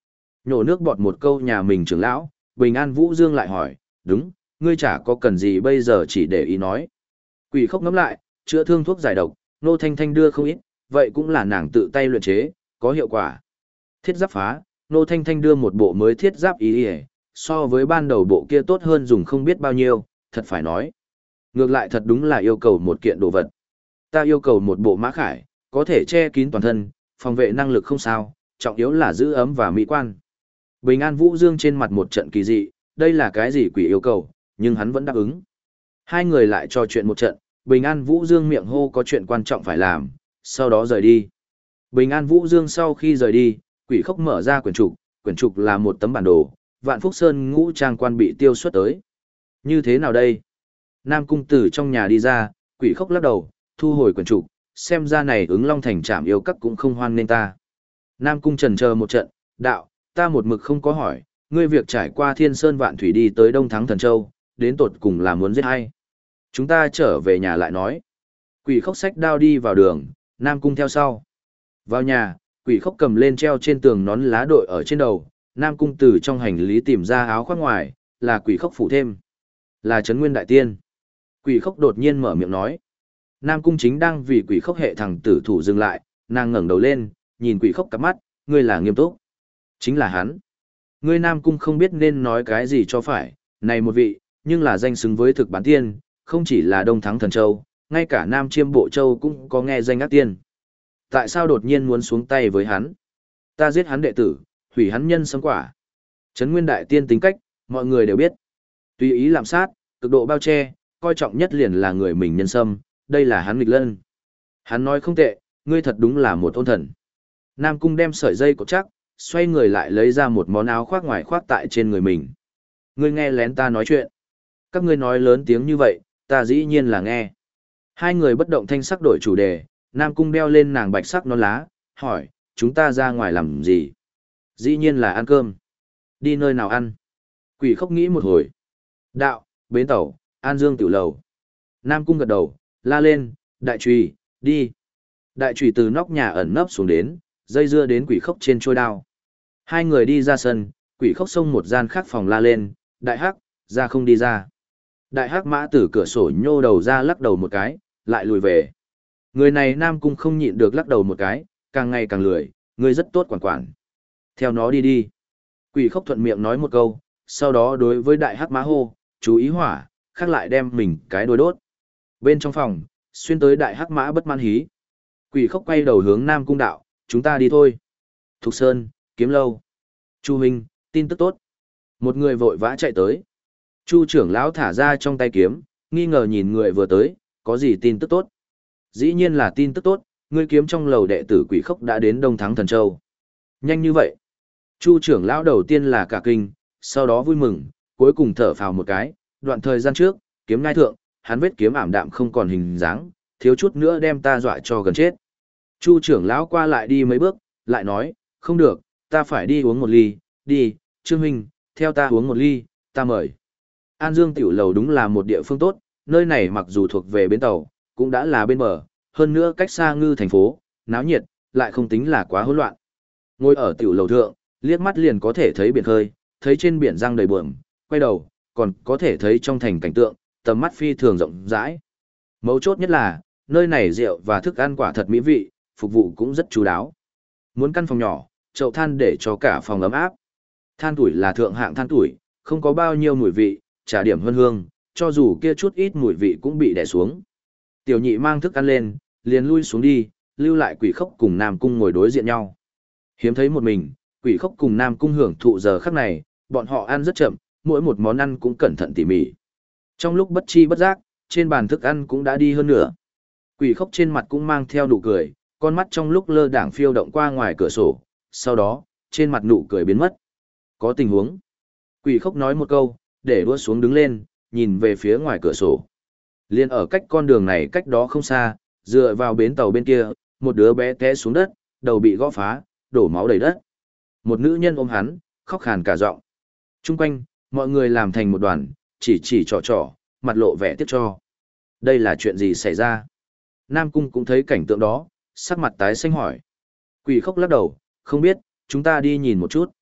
Nhổ nước bọt một câu nhà mình trưởng lão, Bình An Vũ Dương lại hỏi, đúng, ngươi chả có cần gì bây giờ chỉ để ý nói. Quỷ khốc ngắm lại, chữa thương thuốc giải độc, Nô Thanh Thanh đưa không ít, vậy cũng là nàng tự tay luyện chế, có hiệu quả. Thiết giáp phá, Nô Thanh Thanh đưa một bộ mới thiết giáp ý ỉa, so với ban đầu bộ kia tốt hơn dùng không biết bao nhiêu, thật phải nói. Ngược lại thật đúng là yêu cầu một kiện đồ vật. Ta yêu cầu một bộ mã khải, có thể che kín toàn thân, phòng vệ năng lực không sao, trọng yếu là giữ ấm và mỹ quan. Bình An Vũ Dương trên mặt một trận kỳ dị, đây là cái gì quỷ yêu cầu, nhưng hắn vẫn đáp ứng. Hai người lại trò chuyện một trận, Bình An Vũ Dương miệng hô có chuyện quan trọng phải làm, sau đó rời đi. Bình An Vũ Dương sau khi rời đi, quỷ khốc mở ra quyển trục là một tấm bản đồ, Vạn Phúc Sơn ngũ trang quan bị tiêu xuất tới. Như thế nào đây? Nam Cung Tử trong nhà đi ra, quỷ khốc lắc đầu, thu hồi quyển trục, xem ra này ứng long thành trảm yêu các cũng không hoan nên ta. Nam Cung trần chờ một trận, đạo, ta một mực không có hỏi, ngươi việc trải qua thiên sơn vạn thủy đi tới Đông Thắng Thần Châu, đến tột cùng là muốn giết hay? Chúng ta trở về nhà lại nói. Quỷ khốc xách đao đi vào đường, Nam Cung theo sau. Vào nhà, quỷ khốc cầm lên treo trên tường nón lá đội ở trên đầu, Nam Cung từ trong hành lý tìm ra áo khoác ngoài, là quỷ khốc phủ thêm. Là Trấn Nguyên Đại Tiên. Quỷ khốc đột nhiên mở miệng nói. Nam Cung chính đang vì quỷ khốc hệ thằng tử thủ dừng lại, nàng ngẩng đầu lên, nhìn quỷ khốc cặp mắt, ngươi là nghiêm túc. Chính là hắn. Ngươi Nam Cung không biết nên nói cái gì cho phải, này một vị, nhưng là danh xứng với thực bán tiên, không chỉ là Đông Thắng Thần Châu, ngay cả Nam Chiêm Bộ Châu cũng có nghe danh ác tiên. Tại sao đột nhiên muốn xuống tay với hắn? Ta giết hắn đệ tử, hủy hắn nhân sấm quả. Trấn Nguyên Đại Tiên tính cách, mọi người đều biết. Tùy ý làm sát, cực độ bao che, coi trọng nhất liền là người mình nhân sâm, đây là hắn nghịch lân. Hắn nói không tệ, ngươi thật đúng là một ôn thần. Nam Cung đem sợi dây cột chắc, xoay người lại lấy ra một món áo khoác ngoài khoác tại trên người mình. Ngươi nghe lén ta nói chuyện. Các ngươi nói lớn tiếng như vậy, ta dĩ nhiên là nghe. Hai người bất động thanh sắc đổi chủ đề, Nam Cung đeo lên nàng bạch sắc nón lá, hỏi, chúng ta ra ngoài làm gì? Dĩ nhiên là ăn cơm. Đi nơi nào ăn? Quỷ khốc nghĩ một hồi. Đạo, bến tàu, An Dương tiểu lầu. Nam Cung gật đầu, la lên, đại trùy, đi. Đại trùy từ nóc nhà ẩn nấp xuống đến, dây dưa đến quỷ khốc trên trôi đao. Hai người đi ra sân, quỷ khốc xông một gian khác phòng la lên, đại hắc, ra không đi ra. Đại hắc mã từ cửa sổ nhô đầu ra lắc đầu một cái, lại lùi về. Người này Nam Cung không nhịn được lắc đầu một cái, càng ngày càng lười, người rất tốt quản quản. Theo nó đi đi. Quỷ khốc thuận miệng nói một câu, sau đó đối với đại hắc mã hô, chú ý hỏa, khác lại đem mình cái đôi đốt. Bên trong phòng, xuyên tới đại hắc mã bất mãn hí. Quỷ khốc quay đầu hướng Nam Cung đạo, chúng ta đi thôi. Thục Sơn, Kiếm Lâu. Chu huynh, tin tức tốt. Một người vội vã chạy tới. Chu trưởng lão thả ra trong tay kiếm, nghi ngờ nhìn người vừa tới, có gì tin tức tốt? Dĩ nhiên là tin tức tốt, ngươi kiếm trong lầu đệ tử quỷ khốc đã đến Đông Thắng Thần Châu. Nhanh như vậy. Chu trưởng lão đầu tiên là cả kinh, sau đó vui mừng, cuối cùng thở phào một cái, đoạn thời gian trước, kiếm ngai thượng, hắn vết kiếm ảm đạm không còn hình dáng, thiếu chút nữa đem ta dọa cho gần chết. Chu trưởng lão qua lại đi mấy bước, lại nói, không được, ta phải đi uống một ly, đi, Trương huynh, theo ta uống một ly, ta mời. An Dương tiểu lầu đúng là một địa phương tốt, nơi này mặc dù thuộc về bến tàu, cũng đã là bên bờ, hơn nữa cách xa Ngư thành phố, náo nhiệt, lại không tính là quá hỗn loạn. Ngồi ở tiểu lầu thượng, liếc mắt liền có thể thấy biển khơi, thấy trên biển răng đầy buồm, quay đầu, còn có thể thấy trong thành cảnh tượng, tầm mắt phi thường rộng rãi. Mấu chốt nhất là, nơi này rượu và thức ăn quả thật mỹ vị, phục vụ cũng rất chú đáo. Muốn căn phòng nhỏ, chậu than để cho cả phòng ấm áp. Than tuổi là thượng hạng than tuổi, không có bao nhiêu mùi vị, trả điểm hơn hương, cho dù kia chút ít mùi vị cũng bị đè xuống. Tiểu nhị mang thức ăn lên, liền lui xuống đi, lưu lại quỷ khốc cùng Nam Cung ngồi đối diện nhau. Hiếm thấy một mình, quỷ khốc cùng Nam Cung hưởng thụ giờ khắc này, bọn họ ăn rất chậm, mỗi một món ăn cũng cẩn thận tỉ mỉ. Trong lúc bất chi bất giác, trên bàn thức ăn cũng đã đi hơn nửa. Quỷ khốc trên mặt cũng mang theo nụ cười, con mắt trong lúc lơ đãng phiêu động qua ngoài cửa sổ, sau đó, trên mặt nụ cười biến mất. Có tình huống. Quỷ khốc nói một câu, để đua xuống đứng lên, nhìn về phía ngoài cửa sổ. Liên ở cách con đường này cách đó không xa, dựa vào bến tàu bên kia, một đứa bé té xuống đất, đầu bị gõ phá, đổ máu đầy đất. Một nữ nhân ôm hắn, khóc khàn cả giọng. Trung quanh, mọi người làm thành một đoàn, chỉ trò, mặt lộ vẻ tiếc cho. Đây là chuyện gì xảy ra? Nam Cung cũng thấy cảnh tượng đó, sắc mặt tái xanh hỏi. Quỷ khốc lắc đầu, không biết, chúng ta đi nhìn một chút.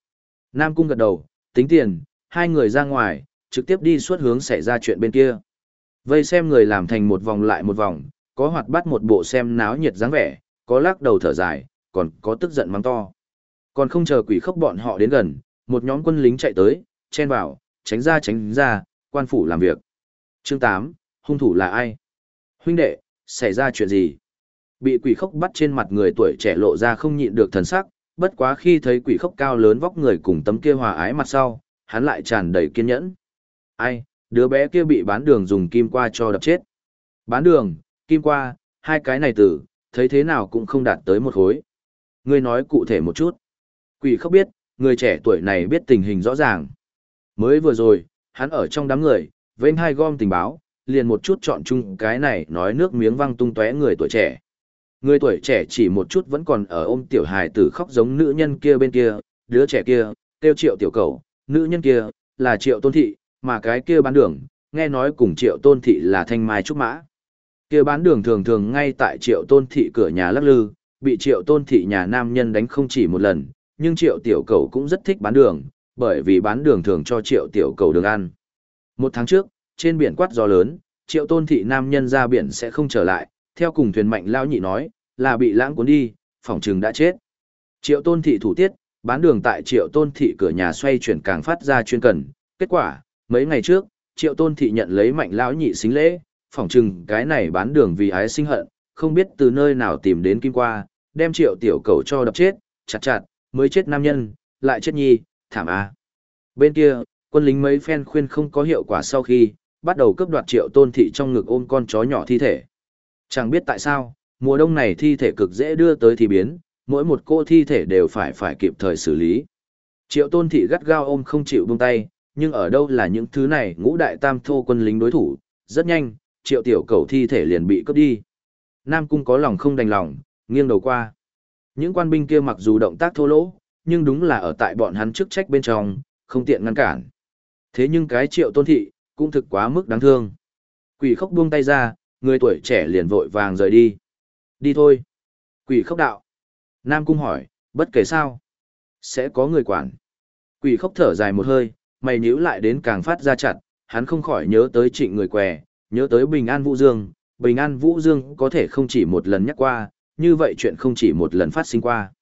Nam Cung gật đầu, tính tiền, hai người ra ngoài, trực tiếp đi suốt hướng xảy ra chuyện bên kia. Vây xem người làm thành một vòng lại một vòng, có hoạt bắt một bộ xem náo nhiệt dáng vẻ, có lắc đầu thở dài, còn có tức giận mắng to. Còn không chờ quỷ khốc bọn họ đến gần, một nhóm quân lính chạy tới, chen vào, tránh ra, quan phủ làm việc. Chương 8, hung thủ là ai? Huynh đệ, xảy ra chuyện gì? Bị quỷ khốc bắt trên mặt người tuổi trẻ lộ ra không nhịn được thần sắc, bất quá khi thấy quỷ khốc cao lớn vóc người cùng tấm kia hòa ái mặt sau, hắn lại tràn đầy kiên nhẫn. Ai, đứa bé kia bị bán đường dùng kim qua cho đập chết. Bán đường, kim qua, hai cái này từ, thấy thế nào cũng không đạt tới một khối. Ngươi nói cụ thể một chút. Quỷ khốc biết, người trẻ tuổi này biết tình hình rõ ràng. Mới vừa rồi, hắn ở trong đám người, vênh hai gom tình báo, liền một chút chọn chung cái này nói nước miếng văng tung tóe người tuổi trẻ. Người tuổi trẻ chỉ một chút vẫn còn ở ôm tiểu hài tử khóc giống nữ nhân kia bên kia, đứa trẻ kia, kêu Triệu tiểu cầu, nữ nhân kia, là Triệu Tôn Thị, mà cái kia bán đường, nghe nói cùng Triệu Tôn Thị là thanh mai trúc mã. Kia bán đường thường thường ngay tại Triệu Tôn Thị cửa nhà lắc lư, bị Triệu Tôn Thị nhà nam nhân đánh không chỉ một lần, nhưng Triệu tiểu cầu cũng rất thích bán đường, bởi vì bán đường thường cho Triệu tiểu cầu đường ăn. Một tháng trước, trên biển quát gió lớn, Triệu Tôn Thị nam nhân ra biển sẽ không trở lại, theo cùng thuyền mạnh lao nhị nói, là bị lãng cuốn đi, phỏng chừng đã chết. Triệu Tôn Thị thủ tiết, bán đường tại Triệu Tôn Thị cửa nhà xoay chuyển càng phát ra chuyên cần. Kết quả, mấy ngày trước, Triệu Tôn Thị nhận lấy mạnh lão nhị xính lễ, phỏng chừng cái này bán đường vì ái sinh hận, không biết từ nơi nào tìm đến kim qua, đem Triệu tiểu cầu cho đập chết, chặt, mới chết nam nhân, lại chết nhi, thảm a. Bên kia, quân lính mấy phen khuyên không có hiệu quả sau khi, bắt đầu cướp đoạt Triệu Tôn Thị trong ngực ôm con chó nhỏ thi thể. Chẳng biết tại sao, mùa đông này thi thể cực dễ đưa tới thì biến, mỗi một cô thi thể đều phải kịp thời xử lý. Triệu Tôn Thị gắt gao ôm không chịu buông tay, nhưng ở đâu là những thứ này ngũ đại tam thô quân lính đối thủ, rất nhanh, Triệu tiểu cầu thi thể liền bị cướp đi. Nam Cung có lòng không đành lòng, nghiêng đầu qua. Những quan binh kia mặc dù động tác thô lỗ, nhưng đúng là ở tại bọn hắn chức trách bên trong, không tiện ngăn cản. Thế nhưng cái Triệu Tôn Thị, cũng thực quá mức đáng thương. Quỷ khốc buông tay ra, người tuổi trẻ liền vội vàng rời đi. Đi thôi. Quỷ khốc đạo. Nam Cung hỏi, bất kể sao, sẽ có người quản. Quỷ khốc thở dài một hơi, mày nhíu lại đến càng phát ra chặt, hắn không khỏi nhớ tới Trịnh người què, nhớ tới Bình An Vũ Dương. Bình An Vũ Dương có thể không chỉ một lần nhắc qua, như vậy chuyện không chỉ một lần phát sinh qua.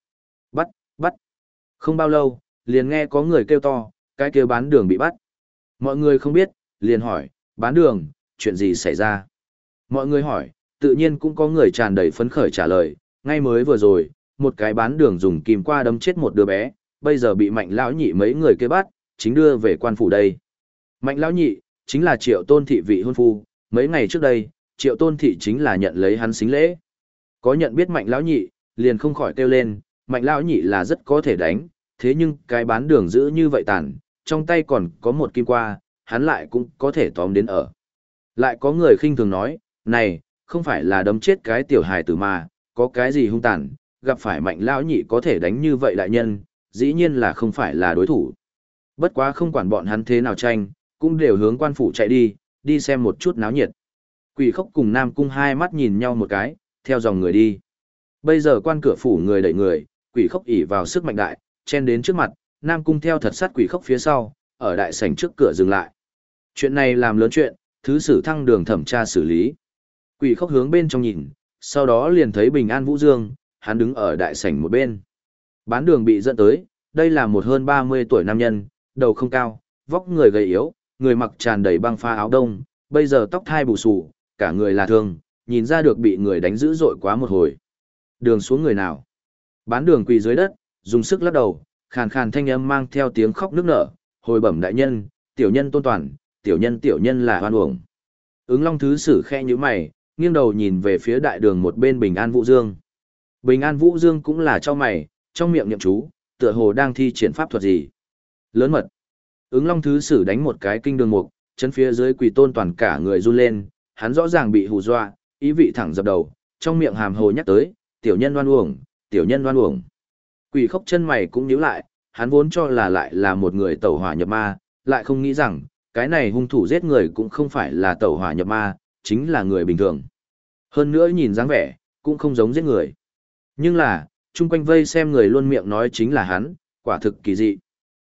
Bắt. Không bao lâu, liền nghe có người kêu to, cái kêu bán đường bị bắt. Mọi người không biết, liền hỏi, bán đường, chuyện gì xảy ra? Mọi người hỏi, tự nhiên cũng có người tràn đầy phấn khởi trả lời, ngay mới vừa rồi, một cái bán đường dùng kìm qua đâm chết một đứa bé, bây giờ bị Mạnh lão nhị mấy người kia bắt, chính đưa về quan phủ đây. Mạnh lão nhị, chính là Triệu Tôn Thị vị hôn phu, mấy ngày trước đây, Triệu Tôn Thị chính là nhận lấy hắn xính lễ. Có nhận biết Mạnh lão nhị, liền không khỏi kêu lên, Mạnh lão nhị là rất có thể đánh, thế nhưng cái bán đường giữ như vậy tàn, trong tay còn có một kim qua, hắn lại cũng có thể tóm đến ở. Lại có người khinh thường nói, này, không phải là đấm chết cái tiểu hài tử mà, có cái gì hung tàn, gặp phải Mạnh lão nhị có thể đánh như vậy đại nhân, dĩ nhiên là không phải là đối thủ. Bất quá không quản bọn hắn thế nào tranh, cũng đều hướng quan phủ chạy đi xem một chút náo nhiệt. Quỷ khốc cùng Nam Cung hai mắt nhìn nhau một cái, theo dòng người đi. Bây giờ quan cửa phủ người đẩy người, quỷ khốc ỉ vào sức mạnh đại, chen đến trước mặt, Nam Cung theo thật sát quỷ khốc phía sau, ở đại sảnh trước cửa dừng lại. Chuyện này làm lớn chuyện, thứ sử thăng đường thẩm tra xử lý. Quỷ khốc hướng bên trong nhìn, sau đó liền thấy Bình An Vũ Dương, hắn đứng ở đại sảnh một bên. Bán đường bị dẫn tới, đây là một hơn 30 tuổi nam nhân, đầu không cao, vóc người gầy yếu, người mặc tràn đầy băng pha áo đông, bây giờ tóc thai bù xù, cả người là thương, nhìn ra được bị người đánh dữ dội quá một hồi. Đường xuống người nào? Bán đường quỳ dưới đất, dùng sức lắc đầu, khàn khàn thanh âm mang theo tiếng khóc nức nở, hồi bẩm đại nhân, tiểu nhân tôn toàn, tiểu nhân là hoan uổng. Ứng Long thứ sử khe như mày, nghiêng đầu nhìn về phía đại đường một bên Bình An Vũ Dương. Bình An Vũ Dương cũng là cho mày, trong miệng niệm chú, tựa hồ đang thi triển pháp thuật gì. Lớn mật. Ứng Long thứ sử đánh một cái kinh đường mục, chân phía dưới quỳ tôn toàn cả người run lên, hắn rõ ràng bị hù dọa, ý vị thẳng dập đầu, trong miệng hàm hồ nhắc tới, tiểu nhân oan uổng, tiểu nhân oan uổng. Quỷ khốc chân mày cũng nhíu lại, hắn vốn cho là lại là một người tẩu hỏa nhập ma, lại không nghĩ rằng, cái này hung thủ giết người cũng không phải là tẩu hỏa nhập ma, chính là người bình thường. Hơn nữa nhìn dáng vẻ, cũng không giống giết người. Nhưng là, chung quanh vây xem người luôn miệng nói chính là hắn, quả thực kỳ dị.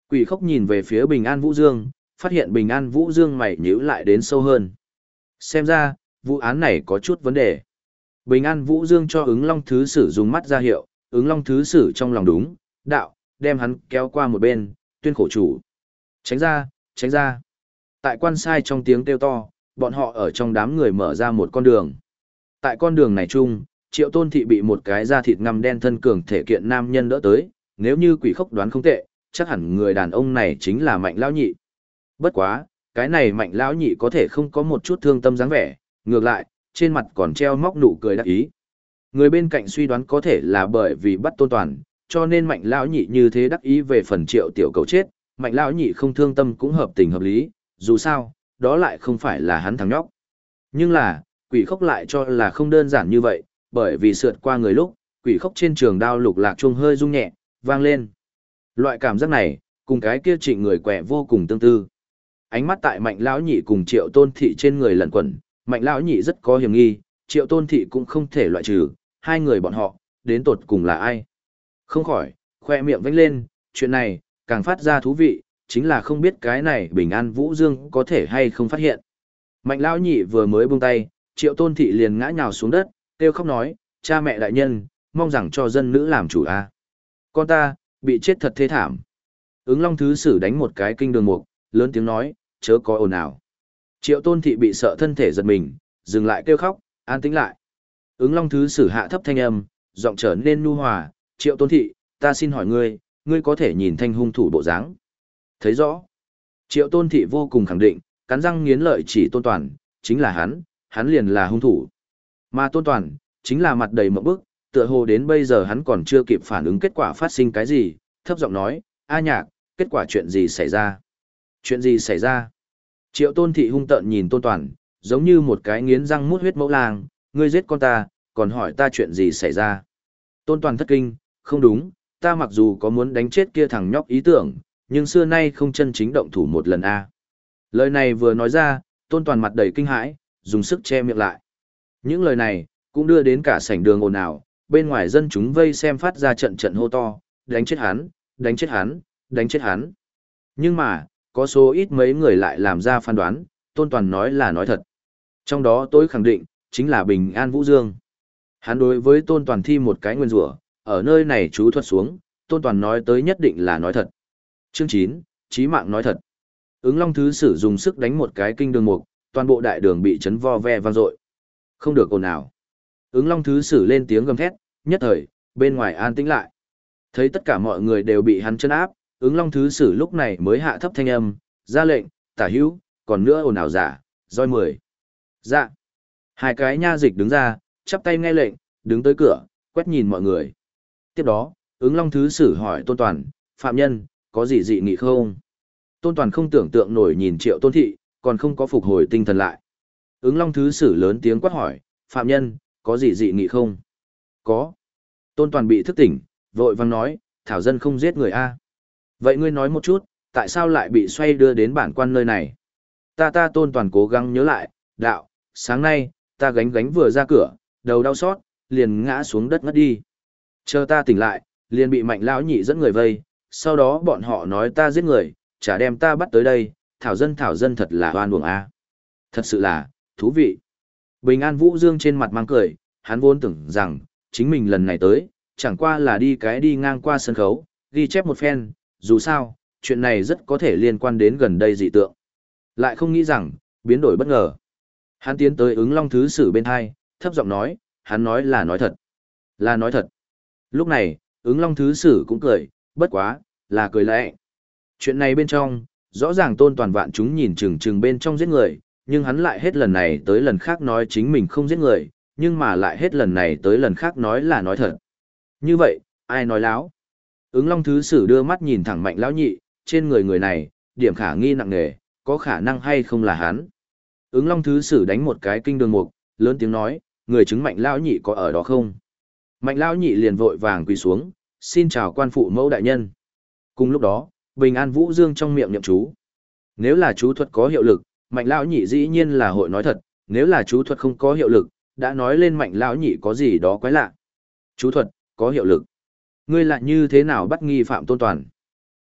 Quỷ khốc nhìn về phía Bình An Vũ Dương, phát hiện Bình An Vũ Dương mày nhíu lại đến sâu hơn. Xem ra, vụ án này có chút vấn đề. Bình An Vũ Dương cho ứng long thứ sử dùng mắt ra hiệu, ứng long thứ sử trong lòng đúng, đạo, đem hắn kéo qua một bên, tuyên khổ chủ. Tránh ra, tránh ra. Tại quan sai trong tiếng kêu to, bọn họ ở trong đám người mở ra một con đường. Tại con đường này chung, Triệu Tôn Thị bị một cái da thịt ngăm đen thân cường thể kiện nam nhân đỡ tới, nếu như quỷ khốc đoán không tệ, chắc hẳn người đàn ông này chính là Mạnh Lão Nhị. Bất quá, cái này Mạnh Lão Nhị có thể không có một chút thương tâm dáng vẻ, ngược lại, trên mặt còn treo móc nụ cười đắc ý. Người bên cạnh suy đoán có thể là bởi vì bắt Tôn Toàn, cho nên Mạnh Lão Nhị như thế đắc ý về phần Triệu tiểu cầu chết, Mạnh Lão Nhị không thương tâm cũng hợp tình hợp lý, dù sao, đó lại không phải là hắn thằng nhóc. Nhưng là, quỷ khốc lại cho là không đơn giản như vậy, bởi vì sượt qua người lúc, quỷ khốc trên trường đao lục lạc chuông hơi rung nhẹ, vang lên. Loại cảm giác này, cùng cái kia Trịnh người quẻ vô cùng tương tự. Ánh mắt tại Mạnh Lão Nhị cùng Triệu Tôn Thị trên người lẩn quẩn, Mạnh Lão Nhị rất có hiểm nghi, Triệu Tôn Thị cũng không thể loại trừ, hai người bọn họ, đến tột cùng là ai. Không khỏi, khoe miệng vênh lên, chuyện này, càng phát ra thú vị, chính là không biết cái này Bình An Vũ Dương có thể hay không phát hiện. Mạnh Lão Nhị vừa mới buông tay, Triệu Tôn Thị liền ngã nhào xuống đất, kêu khóc nói, cha mẹ đại nhân, mong rằng cho dân nữ làm chủ a. Con ta, bị chết thật thê thảm. Ứng Long thứ sử đánh một cái kinh đường mục, lớn tiếng nói, chớ có ồn ào. Triệu Tôn Thị bị sợ thân thể giật mình, dừng lại kêu khóc, an tĩnh lại. Ứng Long thứ sử hạ thấp thanh âm, giọng trở nên nhu hòa, Triệu Tôn Thị, ta xin hỏi ngươi, ngươi có thể nhìn thanh hung thủ bộ dáng. Thấy rõ. Triệu Tôn Thị vô cùng khẳng định, cắn răng nghiến lợi chỉ Tôn Toàn, chính là hắn liền là hung thủ. Mà Tôn Toàn, chính là mặt đầy mộng bức, tựa hồ đến bây giờ hắn còn chưa kịp phản ứng kết quả phát sinh cái gì, thấp giọng nói, A Nhạc, kết quả chuyện gì xảy ra? Chuyện gì xảy ra? Triệu Tôn Thị hung tợn nhìn Tôn Toàn, giống như một cái nghiến răng mút huyết mẫu lang, ngươi giết con ta, còn hỏi ta chuyện gì xảy ra? Tôn Toàn thất kinh, không đúng, ta mặc dù có muốn đánh chết kia thằng nhóc ý tưởng, nhưng xưa nay không chân chính động thủ một lần a. Lời này vừa nói ra, Tôn Toàn mặt đầy kinh hãi, dùng sức che miệng lại. Những lời này, cũng đưa đến cả sảnh đường ồn ào, bên ngoài dân chúng vây xem phát ra trận trận hô to, đánh chết hắn, đánh chết hắn, đánh chết hắn. Nhưng mà, có số ít mấy người lại làm ra phán đoán, Tôn Toàn nói là nói thật. Trong đó tôi khẳng định, chính là Bình An Vũ Dương. Hắn đối với Tôn Toàn thi một cái nguyên rủa, ở nơi này chú thuật xuống, Tôn Toàn nói tới nhất định là nói thật. Chương 9, chí mạng nói thật. Ứng Long thứ sử dùng sức đánh một cái kinh đường mục, toàn bộ đại đường bị chấn vo ve vang dội. Không được ồn ào. Ứng Long thứ sử lên tiếng gầm thét, nhất thời, bên ngoài an tĩnh lại. Thấy tất cả mọi người đều bị hắn chấn áp, Ứng Long thứ sử lúc này mới hạ thấp thanh âm, ra lệnh, tả hữu, còn nữa ồn ào giả, roi 10. Dạ. Hai cái nha dịch đứng ra, chắp tay nghe lệnh, đứng tới cửa, quét nhìn mọi người. Tiếp đó, Ứng Long thứ sử hỏi Tôn Toàn, phạm nhân, có gì dị nghị không? Tôn Toàn không tưởng tượng nổi nhìn Triệu Tôn Thị, còn không có phục hồi tinh thần lại. Ứng Long thứ sử lớn tiếng quát hỏi, phạm nhân, có gì dị nghị không? Có. Tôn Toàn bị thức tỉnh, vội vang nói, thảo dân không giết người a. Vậy ngươi nói một chút, tại sao lại bị xoay đưa đến bản quan nơi này? Ta Tôn Toàn cố gắng nhớ lại, đạo, sáng nay, ta gánh vừa ra cửa, đầu đau xót, liền ngã xuống đất ngất đi. Chờ ta tỉnh lại, liền bị Mạnh Lão Nhị dẫn người vây, sau đó bọn họ nói ta giết người, chả đem ta bắt tới đây, thảo dân thật là oan uổng a. Thật sự là, thú vị. Bình An Vũ Dương trên mặt mang cười, hắn vốn tưởng rằng, chính mình lần này tới, chẳng qua là đi ngang qua sân khấu, ghi chép một phen, dù sao, chuyện này rất có thể liên quan đến gần đây dị tượng. Lại không nghĩ rằng, biến đổi bất ngờ. Hắn tiến tới Ứng Long thứ sử bên hai, thấp giọng nói, hắn nói là nói thật. Là nói thật. Lúc này, Ứng Long thứ sử cũng cười, bất quá, là cười lẽ. Chuyện này bên trong, rõ ràng Tôn Toàn vạn chúng nhìn chừng bên trong giết người, nhưng hắn lại hết lần này tới lần khác nói chính mình không giết người, nhưng mà lại hết lần này tới lần khác nói là nói thật. Như vậy, ai nói láo? Ứng Long thứ sử đưa mắt nhìn thẳng Mạnh Lão Nhị, trên người này, điểm khả nghi nặng nề, có khả năng hay không là hắn. Ứng Long thứ sử đánh một cái kinh đường mục, lớn tiếng nói, người chứng Mạnh Lão Nhị có ở đó không? Mạnh Lão Nhị liền vội vàng quỳ xuống, xin chào quan phụ mẫu đại nhân. Cùng lúc đó, Bình An Vũ Dương trong miệng niệm chú. Nếu là chú thuật có hiệu lực, Mạnh Lão Nhị dĩ nhiên là hội nói thật, nếu là chú thuật không có hiệu lực, đã nói lên Mạnh Lão Nhị có gì đó quái lạ. Chú thuật, có hiệu lực. Ngươi lại như thế nào bắt nghi phạm Tôn Toàn?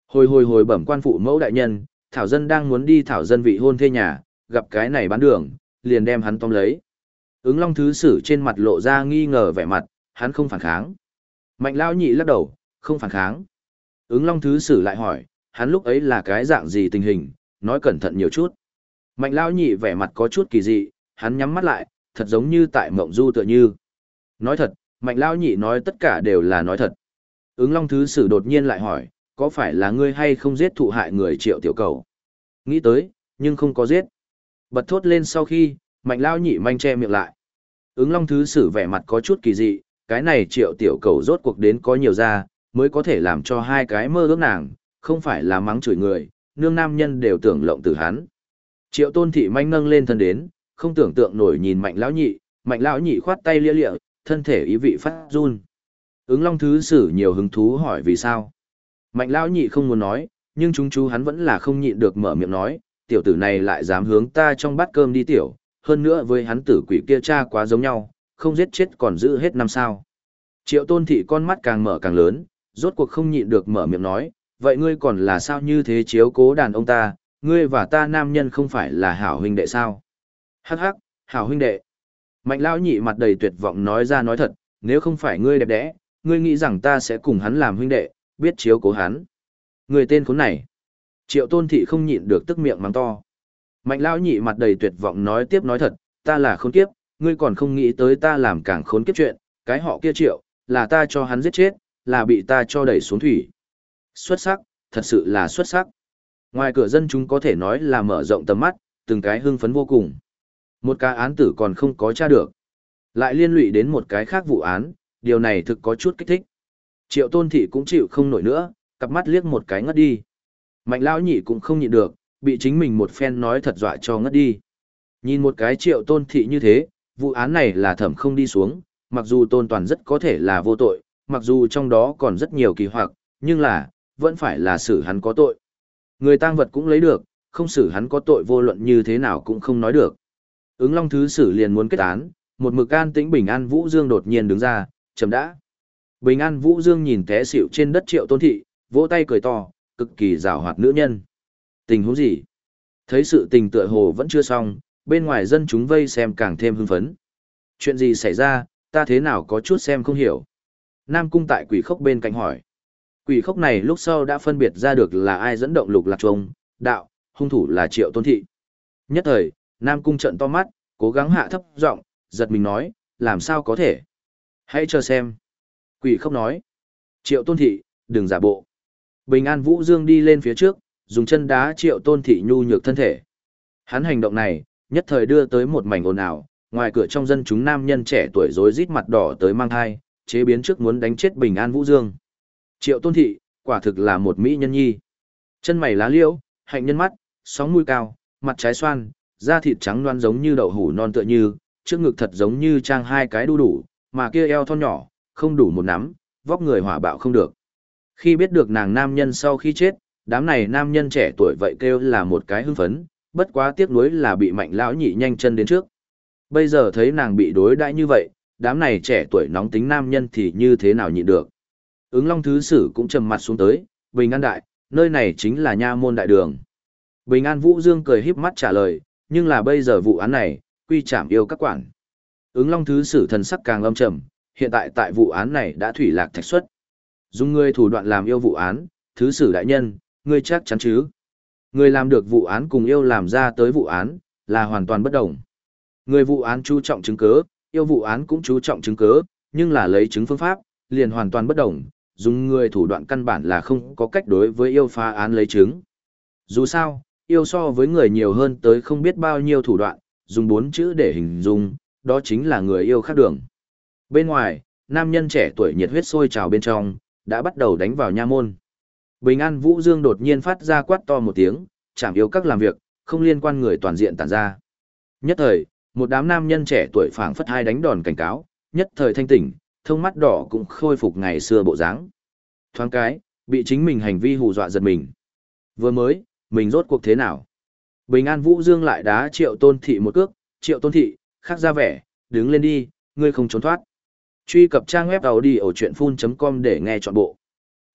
Hồi bẩm quan phụ mẫu đại nhân, Thảo Dân đang muốn đi Thảo Dân vị hôn thê nhà, gặp cái này bán đường, liền đem hắn tóm lấy. Ứng Long Thứ Sử trên mặt lộ ra nghi ngờ vẻ mặt, hắn không phản kháng. Mạnh Lão Nhị lắc đầu, không phản kháng. Ứng Long Thứ Sử lại hỏi, hắn lúc ấy là cái dạng gì tình hình, nói cẩn thận nhiều chút. Mạnh Lão Nhị vẻ mặt có chút kỳ dị, hắn nhắm mắt lại, thật giống như tại mộng du tựa như. Nói thật, Mạnh Lão Nhị nói tất cả đều là nói thật. Ứng Long Thứ Sử đột nhiên lại hỏi, có phải là ngươi hay không giết thụ hại người Triệu tiểu cầu? Nghĩ tới, nhưng không có giết. Bật thốt lên sau khi, Mạnh Lão Nhị manh che miệng lại. Ứng Long Thứ Sử vẻ mặt có chút kỳ dị, cái này Triệu tiểu cầu rốt cuộc đến có nhiều ra, mới có thể làm cho hai cái mơ ước nàng, không phải là mắng chửi người, nương nam nhân đều tưởng lộng từ hắn. Triệu Tôn Thị manh nâng lên thân đến, không tưởng tượng nổi nhìn Mạnh Lão Nhị khoát tay lia lịa, thân thể ý vị phát run. Ứng Long Thứ Sử nhiều hứng thú hỏi vì sao. Mạnh Lão Nhị không muốn nói, nhưng chúng chú hắn vẫn là không nhịn được mở miệng nói, tiểu tử này lại dám hướng ta trong bát cơm đi tiểu, hơn nữa với hắn tử quỷ kia cha quá giống nhau, không giết chết còn giữ hết năm sao. Triệu Tôn Thị con mắt càng mở càng lớn, rốt cuộc không nhịn được mở miệng nói, vậy ngươi còn là sao như thế chiếu cố đàn ông ta, ngươi và ta nam nhân không phải là hảo huynh đệ sao? Hắc hắc, hảo huynh đệ. Mạnh Lão Nhị mặt đầy tuyệt vọng nói ra nói thật, nếu không phải ngươi đẹp đẽ, ngươi nghĩ rằng ta sẽ cùng hắn làm huynh đệ, biết chiếu cố hắn. Người tên khốn này. Triệu Tôn Thị không nhịn được tức miệng mắng to. Mạnh Lão Nhị mặt đầy tuyệt vọng nói tiếp nói thật, ta là khốn kiếp, ngươi còn không nghĩ tới ta làm càng khốn kiếp chuyện, cái họ kia Triệu, là ta cho hắn giết chết, là bị ta cho đẩy xuống thủy. Xuất sắc, thật sự là xuất sắc. Ngoài cửa dân chúng có thể nói là mở rộng tầm mắt, từng cái hưng phấn vô cùng. Một cái án tử còn không có tra được. Lại liên lụy đến một cái khác vụ án, điều này thực có chút kích thích. Triệu Tôn Thị cũng chịu không nổi nữa, cặp mắt liếc một cái ngất đi. Mạnh Lão Nhị cũng không nhịn được, bị chính mình một phen nói thật dọa cho ngất đi. Nhìn một cái Triệu Tôn Thị như thế, vụ án này là thẩm không đi xuống, mặc dù Tôn Toàn rất có thể là vô tội, mặc dù trong đó còn rất nhiều kỳ hoặc, nhưng là, vẫn phải là xử hắn có tội. Người tang vật cũng lấy được, không xử hắn có tội vô luận như thế nào cũng không nói được. Ứng Long Thứ Sử liền muốn kết án, một mực an tĩnh Bình An Vũ Dương đột nhiên đứng ra, chấm đã. Bình An Vũ Dương nhìn té xỉu trên đất Triệu Tôn Thị, vỗ tay cười to, cực kỳ giàu hoạt nữ nhân. Tình huống gì? Thấy sự tình tựa hồ vẫn chưa xong, bên ngoài dân chúng vây xem càng thêm hưng phấn. Chuyện gì xảy ra, ta thế nào có chút xem không hiểu. Nam Cung tại quỷ khốc bên cạnh hỏi. Quỷ khốc này lúc sau đã phân biệt ra được là ai dẫn động Lục Lạc Trông, đạo, hung thủ là Triệu Tôn Thị. Nhất thời, Nam Cung trợn to mắt, cố gắng hạ thấp giọng, giật mình nói, làm sao có thể? Hãy chờ xem. Quỷ khốc nói. Triệu Tôn Thị, đừng giả bộ. Bình An Vũ Dương đi lên phía trước, dùng chân đá Triệu Tôn Thị nhu nhược thân thể. Hắn hành động này, nhất thời đưa tới một mảnh ồn ào, ngoài cửa trong dân chúng nam nhân trẻ tuổi rối rít mặt đỏ tới mang thai, chế biến trước muốn đánh chết Bình An Vũ Dương. Triệu Tôn Thị, quả thực là một mỹ nhân nhi. Chân mày lá liễu, hạnh nhân mắt, sóng mũi cao, mặt trái xoan, da thịt trắng loan giống như đậu hủ non tựa như, trước ngực thật giống như trang hai cái đu đủ, mà kia eo thon nhỏ, không đủ một nắm, vóc người hỏa bạo không được. Khi biết được nàng nam nhân sau khi chết, đám này nam nhân trẻ tuổi vậy kêu là một cái hưng phấn, bất quá tiếc nuối là bị Mạnh Lão Nhị nhanh chân đến trước. Bây giờ thấy nàng bị đối đãi như vậy, đám này trẻ tuổi nóng tính nam nhân thì như thế nào nhịn được. Ứng Long Thứ Sử cũng trầm mặt xuống tới, Bình An Đại, nơi này chính là nha môn đại đường. Bình An Vũ Dương cười híp mắt trả lời, nhưng là bây giờ vụ án này, quy trảm yêu các quản. Ứng Long Thứ Sử thần sắc càng âm trầm, hiện tại tại vụ án này đã thủy lạc thạch xuất. Dùng ngươi thủ đoạn làm yêu vụ án, Thứ Sử đại nhân, ngươi chắc chắn chứ? Người làm được vụ án cùng yêu làm ra tới vụ án, là hoàn toàn bất đồng. Người vụ án chú trọng chứng cứ, yêu vụ án cũng chú trọng chứng cứ, nhưng là lấy chứng phương pháp, liền hoàn toàn bất đồng, dùng người thủ đoạn căn bản là không có cách đối với yêu phá án lấy chứng. Dù sao, yêu so với người nhiều hơn tới không biết bao nhiêu thủ đoạn, dùng 4 chữ để hình dung, đó chính là người yêu khác đường. Bên ngoài, nam nhân trẻ tuổi nhiệt huyết sôi trào bên trong, đã bắt đầu đánh vào nha môn. Bình An Vũ Dương đột nhiên phát ra quát to một tiếng, chảm yêu các làm việc, không liên quan người toàn diện tản ra. Nhất thời, một đám nam nhân trẻ tuổi phảng phất hai đánh đòn cảnh cáo, nhất thời thanh tỉnh, thông mắt đỏ cũng khôi phục ngày xưa bộ dáng. Thoáng cái, bị chính mình hành vi hù dọa giật mình. Vừa mới, mình rốt cuộc thế nào? Bình An Vũ Dương lại đá Triệu Tôn Thị một cước, Triệu Tôn Thị, khác ra vẻ, đứng lên đi, ngươi không trốn thoát. Truy cập trang web audio chuyện full.com để nghe trọn bộ.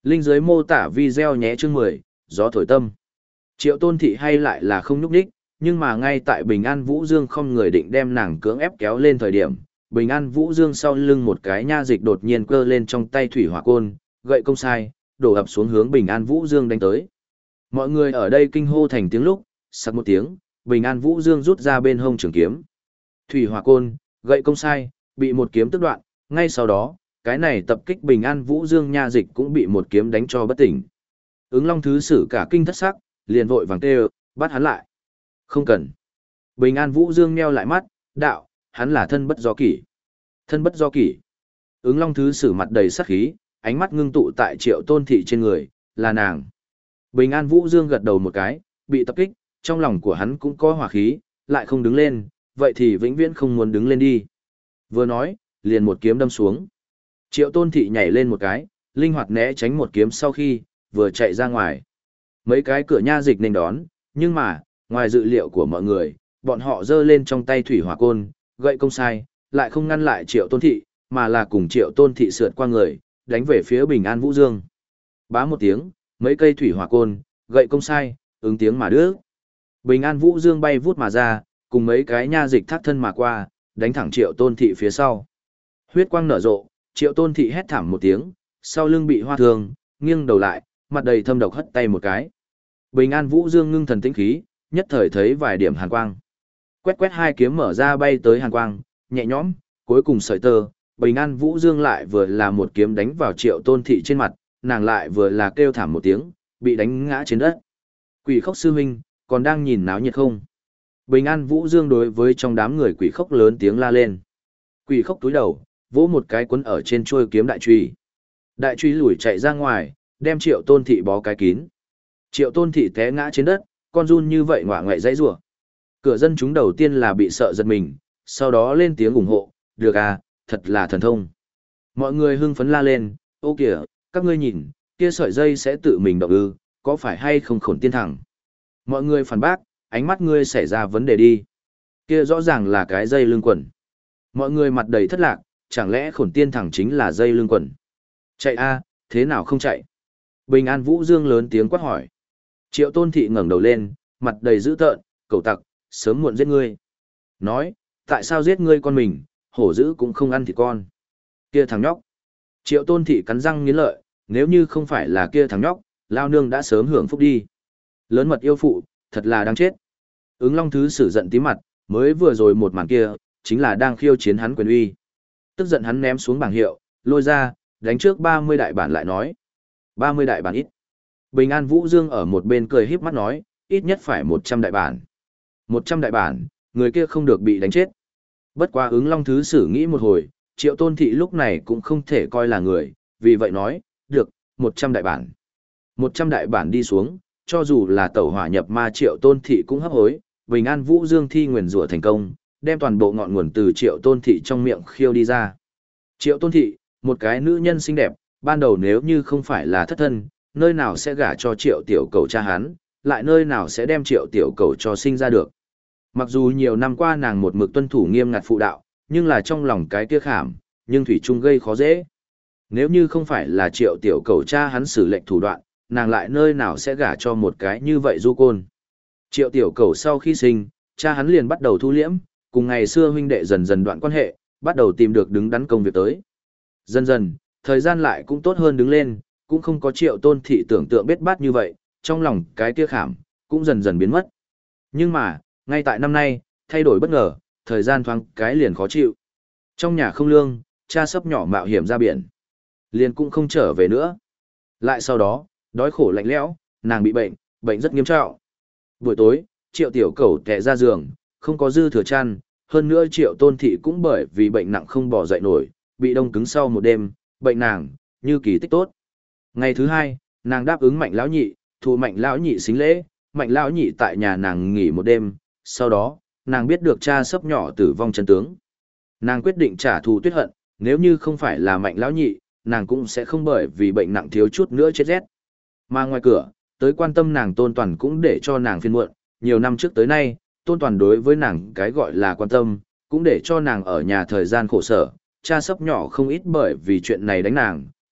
Linh dưới mô tả video nhé chương 10, gió thổi tâm. Triệu Tôn Thị hay lại là không nhúc nhích, nhưng mà ngay tại Bình An Vũ Dương không người định đem nàng cưỡng ép kéo lên thời điểm, Bình An Vũ Dương sau lưng một cái nha dịch đột nhiên cơ lên trong tay thủy hỏa côn, gậy công sai, đổ ập xuống hướng Bình An Vũ Dương đánh tới. Mọi người ở đây kinh hô thành tiếng lúc, sặc một tiếng, Bình An Vũ Dương rút ra bên hông trường kiếm. Thủy hỏa côn, gậy công sai, bị một kiếm tức đoạn, ngay sau đó, cái này tập kích Bình An Vũ Dương nha dịch cũng bị một kiếm đánh cho bất tỉnh. Ứng Long thứ sử cả kinh thất sắc, liền vội vàng kêu, bắt hắn lại. Không cần. Bình An Vũ Dương nheo lại mắt, đạo, hắn là thân bất do kỷ. Thân bất do kỷ. Ứng Long thứ sử mặt đầy sắc khí, ánh mắt ngưng tụ tại Triệu Tôn Thị trên người, là nàng. Bình An Vũ Dương gật đầu một cái, bị tập kích, trong lòng của hắn cũng có hỏa khí, lại không đứng lên, vậy thì vĩnh viễn không muốn đứng lên đi. Vừa nói, liền một kiếm đâm xuống. Triệu Tôn Thị nhảy lên một cái, linh hoạt né tránh một kiếm sau khi, vừa chạy ra ngoài. Mấy cái cửa nha dịch nên đón, nhưng mà, ngoài dự liệu của mọi người, bọn họ giơ lên trong tay thủy hỏa côn, gậy công sai, lại không ngăn lại Triệu Tôn Thị, mà là cùng Triệu Tôn Thị sượt qua người, đánh về phía Bình An Vũ Dương. Bá một tiếng, mấy cây thủy hỏa côn, gậy công sai, ứng tiếng mà đứt. Bình An Vũ Dương bay vút mà ra, cùng mấy cái nha dịch thác thân mà qua, đánh thẳng Triệu Tôn Thị phía sau. Huyết quang nở rộ, Triệu Tôn Thị hét thảm một tiếng, sau lưng bị hoa thương, nghiêng đầu lại, mặt đầy thâm độc hất tay một cái. Bình An Vũ Dương ngưng thần tĩnh khí, nhất thời thấy vài điểm hàn quang. Quét quét hai kiếm mở ra bay tới hàn quang, nhẹ nhõm, cuối cùng sợi tơ, Bình An Vũ Dương lại vừa là một kiếm đánh vào Triệu Tôn Thị trên mặt, nàng lại vừa là kêu thảm một tiếng, bị đánh ngã trên đất. Quỷ Khốc sư huynh, còn đang nhìn náo nhiệt không? Bình An Vũ Dương đối với trong đám người Quỷ Khốc lớn tiếng la lên. Quỷ Khốc túi đầu, vỗ một cái quấn ở trên chuôi kiếm đại truy. Đại truy lùi chạy ra ngoài, đem Triệu Tôn Thị bó cái kín. Triệu Tôn Thị té ngã trên đất, con run như vậy ngoạ ngoại dãy rủa. Cửa dân chúng đầu tiên là bị sợ giật mình, sau đó lên tiếng ủng hộ, được à, thật là thần thông. Mọi người hưng phấn la lên, ô kìa, các ngươi nhìn, kia sợi dây sẽ tự mình động ư, có phải hay không Khổn Tiên Thẳng? Mọi người phản bác, ánh mắt ngươi xảy ra vấn đề đi. Kia rõ ràng là cái dây lưng quần. Mọi người mặt đầy thất lạc, chẳng lẽ Khổn Tiên Thẳng chính là dây lưng quần? Chạy a, thế nào không chạy? Bình An Vũ Dương lớn tiếng quát hỏi. Triệu Tôn Thị ngẩng đầu lên, mặt đầy dữ tợn, cẩu tặc, sớm muộn giết ngươi. Nói, tại sao giết ngươi con mình, hổ dữ cũng không ăn thịt con. Kia thằng nhóc. Triệu Tôn Thị cắn răng nghiến lợi, nếu như không phải là kia thằng nhóc, lao nương đã sớm hưởng phúc đi. Lớn mật yêu phụ, thật là đáng chết. Ứng Long thứ sử giận tí mặt, mới vừa rồi một màn kia, chính là đang khiêu chiến hắn quyền uy. Tức giận hắn ném xuống bảng hiệu, lôi ra, đánh trước 30 đại bản lại nói. 30 đại bản ít. Bình An Vũ Dương ở một bên cười híp mắt nói, ít nhất phải 100 đại bản. 100 đại bản, người kia không được bị đánh chết. Bất quá Ứng Long thứ sử nghĩ một hồi, Triệu Tôn Thị lúc này cũng không thể coi là người, vì vậy nói, được, 100 đại bản. 100 đại bản đi xuống, cho dù là tẩu hỏa nhập ma Triệu Tôn Thị cũng hấp hối, Bình An Vũ Dương thi nguyền rủa thành công, đem toàn bộ ngọn nguồn từ Triệu Tôn Thị trong miệng khiêu đi ra. Triệu Tôn Thị, một cái nữ nhân xinh đẹp, ban đầu nếu như không phải là thất thân, nơi nào sẽ gả cho Triệu tiểu cầu cha hắn, lại nơi nào sẽ đem Triệu tiểu cầu cho sinh ra được. Mặc dù nhiều năm qua nàng một mực tuân thủ nghiêm ngặt phụ đạo, nhưng là trong lòng cái kia khảm, nhưng thủy chung gây khó dễ. Nếu như không phải là Triệu tiểu cầu cha hắn xử lệnh thủ đoạn, nàng lại nơi nào sẽ gả cho một cái như vậy du côn. Triệu tiểu cầu sau khi sinh, cha hắn liền bắt đầu thu liễm, cùng ngày xưa huynh đệ dần dần đoạn quan hệ, bắt đầu tìm được đứng đắn công việc tới. Dần dần, thời gian lại cũng tốt hơn đứng lên, cũng không có Triệu Tôn Thị tưởng tượng bết bát như vậy, trong lòng cái kia khảm, cũng dần dần biến mất. Nhưng mà, ngay tại năm nay, thay đổi bất ngờ, thời gian thoáng cái liền khó chịu. Trong nhà không lương, cha sắp nhỏ mạo hiểm ra biển. Liền cũng không trở về nữa. Lại sau đó, đói khổ lạnh lẽo, nàng bị bệnh, bệnh rất nghiêm trọng. Buổi tối, Triệu tiểu cầu tè ra giường, không có dư thừa chăn, hơn nữa Triệu Tôn Thị cũng bởi vì bệnh nặng không bỏ dậy nổi, bị đông cứng sau một đêm, bệnh nàng, như kỳ tích tốt. Ngày thứ hai, nàng đáp ứng Mạnh lão nhị, thụ Mạnh lão nhị xính lễ, Mạnh lão nhị tại nhà nàng nghỉ một đêm, sau đó, nàng biết được cha sắp nhỏ tử vong chân tướng. Nàng quyết định trả thù tuyết hận, nếu như không phải là Mạnh lão nhị, nàng cũng sẽ không bởi vì bệnh nặng thiếu chút nữa chết rét. Mà ngoài cửa, tới quan tâm nàng Tôn Toàn cũng để cho nàng phiền muộn, nhiều năm trước tới nay, Tôn Toàn đối với nàng cái gọi là quan tâm, cũng để cho nàng ở nhà thời gian khổ sở, cha sắp nhỏ không ít bởi vì chuyện này đánh nàng,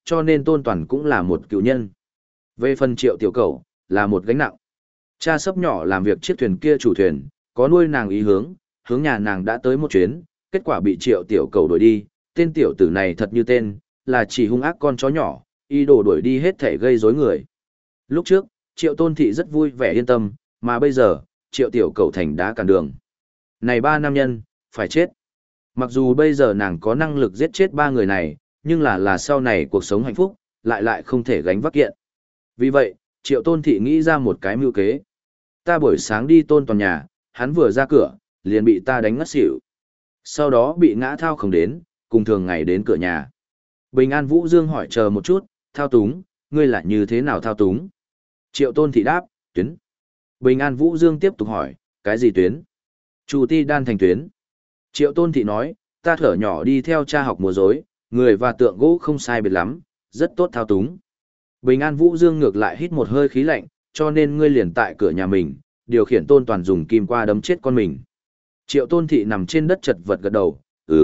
cho nên Tôn Toàn cũng là một cựu nhân. Về phần Triệu Tiểu Cẩu, là một gánh nặng. Cha sấp nhỏ làm việc chiếc thuyền kia chủ thuyền, có nuôi nàng ý hướng nhà nàng đã tới một chuyến, kết quả bị Triệu Tiểu Cẩu đuổi đi, tên tiểu tử này thật như tên, là chỉ hung ác con chó nhỏ, ý đồ đuổi đi hết thể gây rối người. Lúc trước, Triệu Tôn Thị rất vui vẻ yên tâm, mà bây giờ, Triệu Tiểu Cẩu thành đá cản đường. Này ba nam nhân, phải chết. Mặc dù bây giờ nàng có năng lực giết chết ba người này, nhưng là sau này cuộc sống hạnh phúc, lại không thể gánh vác kiện. Vì vậy, Triệu Tôn Thị nghĩ ra một cái mưu kế. Ta buổi sáng đi Tôn Toàn nhà, hắn vừa ra cửa, liền bị ta đánh ngất xỉu. Sau đó bị ngã thao không đến, cùng thường ngày đến cửa nhà. Bình An Vũ Dương hỏi chờ một chút, thao túng, ngươi là như thế nào thao túng? Triệu Tôn Thị đáp, tuyến. Bình An Vũ Dương tiếp tục hỏi, cái gì tuyến? Chu ti đan thành tuyến. Triệu Tôn Thị nói, ta thở nhỏ đi theo cha học múa rối, người và tượng gỗ không sai biệt lắm, rất tốt thao túng. Bình An Vũ Dương ngược lại hít một hơi khí lạnh, cho nên ngươi liền tại cửa nhà mình, điều khiển Tôn Toàn dùng kim qua đấm chết con mình. Triệu Tôn Thị nằm trên đất chật vật gật đầu,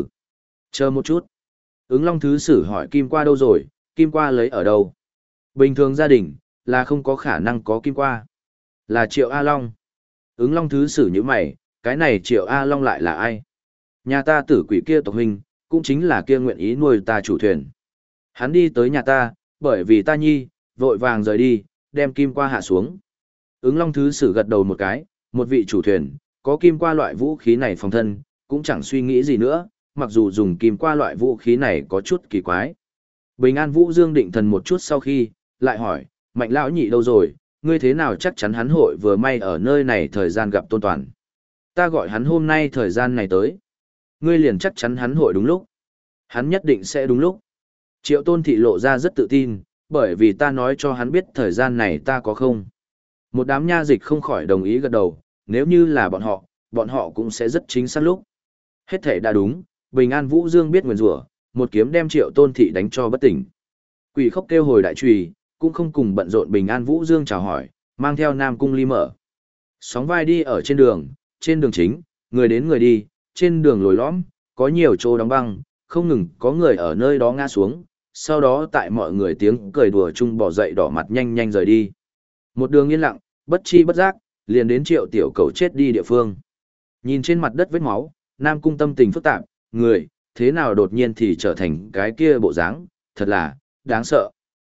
chờ một chút. Ứng Long Thứ Sử hỏi kim qua đâu rồi, kim qua lấy ở đâu? Bình thường gia đình, là không có khả năng có kim qua. Là Triệu A Long. Ứng Long Thứ Sử như mày, cái này Triệu A Long lại là ai? Nhà ta tử quỷ kia tộc huynh, cũng chính là kia nguyện ý nuôi ta chủ thuyền. Hắn đi tới nhà ta, bởi vì ta nhi, vội vàng rời đi, đem kim qua hạ xuống. Ứng Long Thứ Sử gật đầu một cái, một vị chủ thuyền, có kim qua loại vũ khí này phòng thân, cũng chẳng suy nghĩ gì nữa, mặc dù dùng kim qua loại vũ khí này có chút kỳ quái. Bình An Vũ Dương định thần một chút sau khi, lại hỏi, Mạnh lão nhị đâu rồi, ngươi thế nào chắc chắn hắn hội vừa may ở nơi này thời gian gặp Tôn Toàn. Ta gọi hắn hôm nay thời gian này tới. Ngươi liền chắc chắn hắn hội đúng lúc. Hắn nhất định sẽ đúng lúc. Triệu Tôn Thị lộ ra rất tự tin, bởi vì ta nói cho hắn biết thời gian này ta có không. Một đám nha dịch không khỏi đồng ý gật đầu, nếu như là bọn họ cũng sẽ rất chính xác lúc. Hết thể đã đúng, Bình An Vũ Dương biết nguyền rủa, một kiếm đem Triệu Tôn Thị đánh cho bất tỉnh. Quỷ Khốc kêu hồi đại trùy, cũng không cùng bận rộn. Bình An Vũ Dương chào hỏi, mang theo Nam Cung Ly mở. Sóng vai đi ở trên đường chính, người đến người đi, trên đường lồi lõm, có nhiều chỗ đóng băng, không ngừng có người ở nơi đó ngã xuống, sau đó tại mọi người tiếng cười đùa chung bỏ dậy đỏ mặt nhanh nhanh rời đi. Một đường yên lặng, bất chi bất giác, liền đến Triệu Tiểu Cẩu chết đi địa phương. Nhìn trên mặt đất vết máu, Nam Cung tâm tình phức tạp, người, thế nào đột nhiên thì trở thành cái kia bộ dáng, thật là, đáng sợ.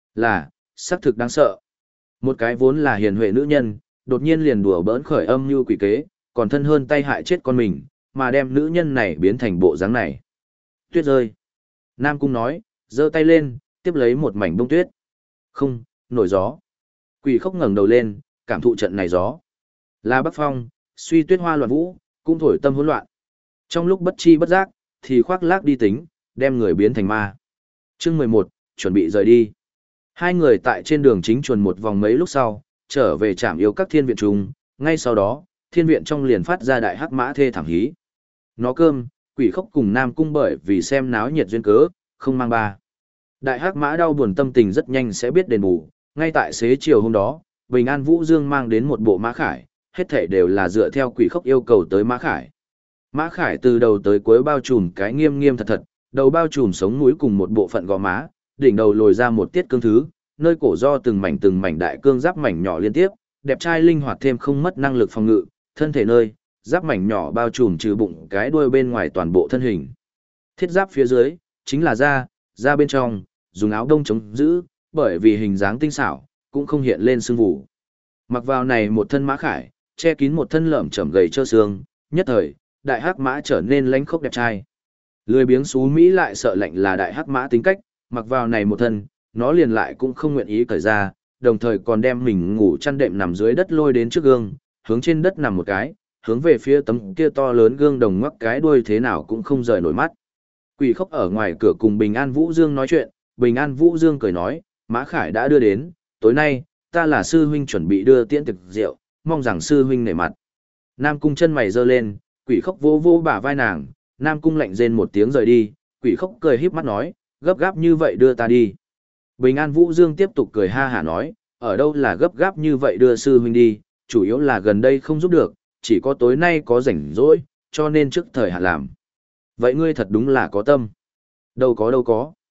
Xác thực đáng sợ. Một cái vốn là hiền huệ nữ nhân, đột nhiên liền đùa bỡn khởi âm như quỷ kế, còn thân hơn tay hại chết con mình, mà đem nữ nhân này biến thành bộ dáng này. Tuyết rơi. Nam Cung nói, giơ tay lên, tiếp lấy một mảnh bông tuyết. Không, nổi gió. Quỷ Khốc ngẩng đầu lên, cảm thụ trận này gió. Là Bắc Phong, suy tuyết hoa loạn vũ, cũng thổi tâm hỗn loạn. Trong lúc bất chi bất giác, thì khoác lác đi tính, đem người biến thành ma. Chương 11, chuẩn bị rời đi. Hai người tại trên đường chính chuồn một vòng mấy lúc sau, trở về trạm yếu các thiên viện trùng, ngay sau đó, thiên viện trong liền phát ra đại hắc mã thê thảm hí. Nó cơm, Quỷ Khốc cùng Nam Cung bởi vì xem náo nhiệt duyên cớ, không mang ba. Đại hắc mã đau buồn tâm tình rất nhanh sẽ biết đền bù, ngay tại xế chiều hôm đó, Bình An Vũ Dương mang đến một bộ mã khải, hết thảy đều là dựa theo Quỷ Khốc yêu cầu tới mã khải. Mã khải từ đầu tới cuối bao trùm cái nghiêm nghiêm thật thật, đầu bao trùm sống mũi cùng một bộ phận gò má, đỉnh đầu lồi ra một tiết cương thứ, nơi cổ do từng mảnh đại cương giáp mảnh nhỏ liên tiếp, đẹp trai linh hoạt thêm không mất năng lực phòng ngự, thân thể nơi, giáp mảnh nhỏ bao trùm trừ bụng cái đuôi bên ngoài toàn bộ thân hình. Thiết giáp phía dưới, chính là da bên trong, dùng áo đông chống giữ, bởi vì hình dáng tinh xảo, cũng không hiện lên sưng vụ. Mặc vào này một thân mã khải, che kín một thân lởm chởm gầy trơ xương, nhất thời, đại hắc mã trở nên lánh khốc đẹp trai. Lười biếng xú Mỹ lại sợ lạnh là đại hắc mã tính cách, mặc vào này một thân, nó liền lại cũng không nguyện ý cởi ra, đồng thời còn đem mình ngủ chăn đệm nằm dưới đất lôi đến trước gương, hướng trên đất nằm một cái, hướng về phía tấm kia to lớn gương đồng ngoắc cái đuôi thế nào cũng không rời nổi mắt. Quỷ Khốc ở ngoài cửa cùng Bình An Vũ Dương nói chuyện, Bình An Vũ Dương cười nói, Mã Khải đã đưa đến, tối nay, ta là sư huynh chuẩn bị đưa tiễn thực rượu, mong rằng sư huynh nể mặt. Nam Cung chân mày giơ lên, Quỷ Khốc vô vô bả vai nàng, Nam Cung lạnh rên một tiếng rời đi, Quỷ Khốc cười híp mắt nói, gấp gáp như vậy đưa ta đi. Bình An Vũ Dương tiếp tục cười ha hả nói, ở đâu là gấp gáp như vậy đưa sư huynh đi, chủ yếu là gần đây không giúp được, chỉ có tối nay có rảnh rỗi, cho nên trước thời hạn làm. Vậy ngươi thật đúng là có tâm. Đâu có.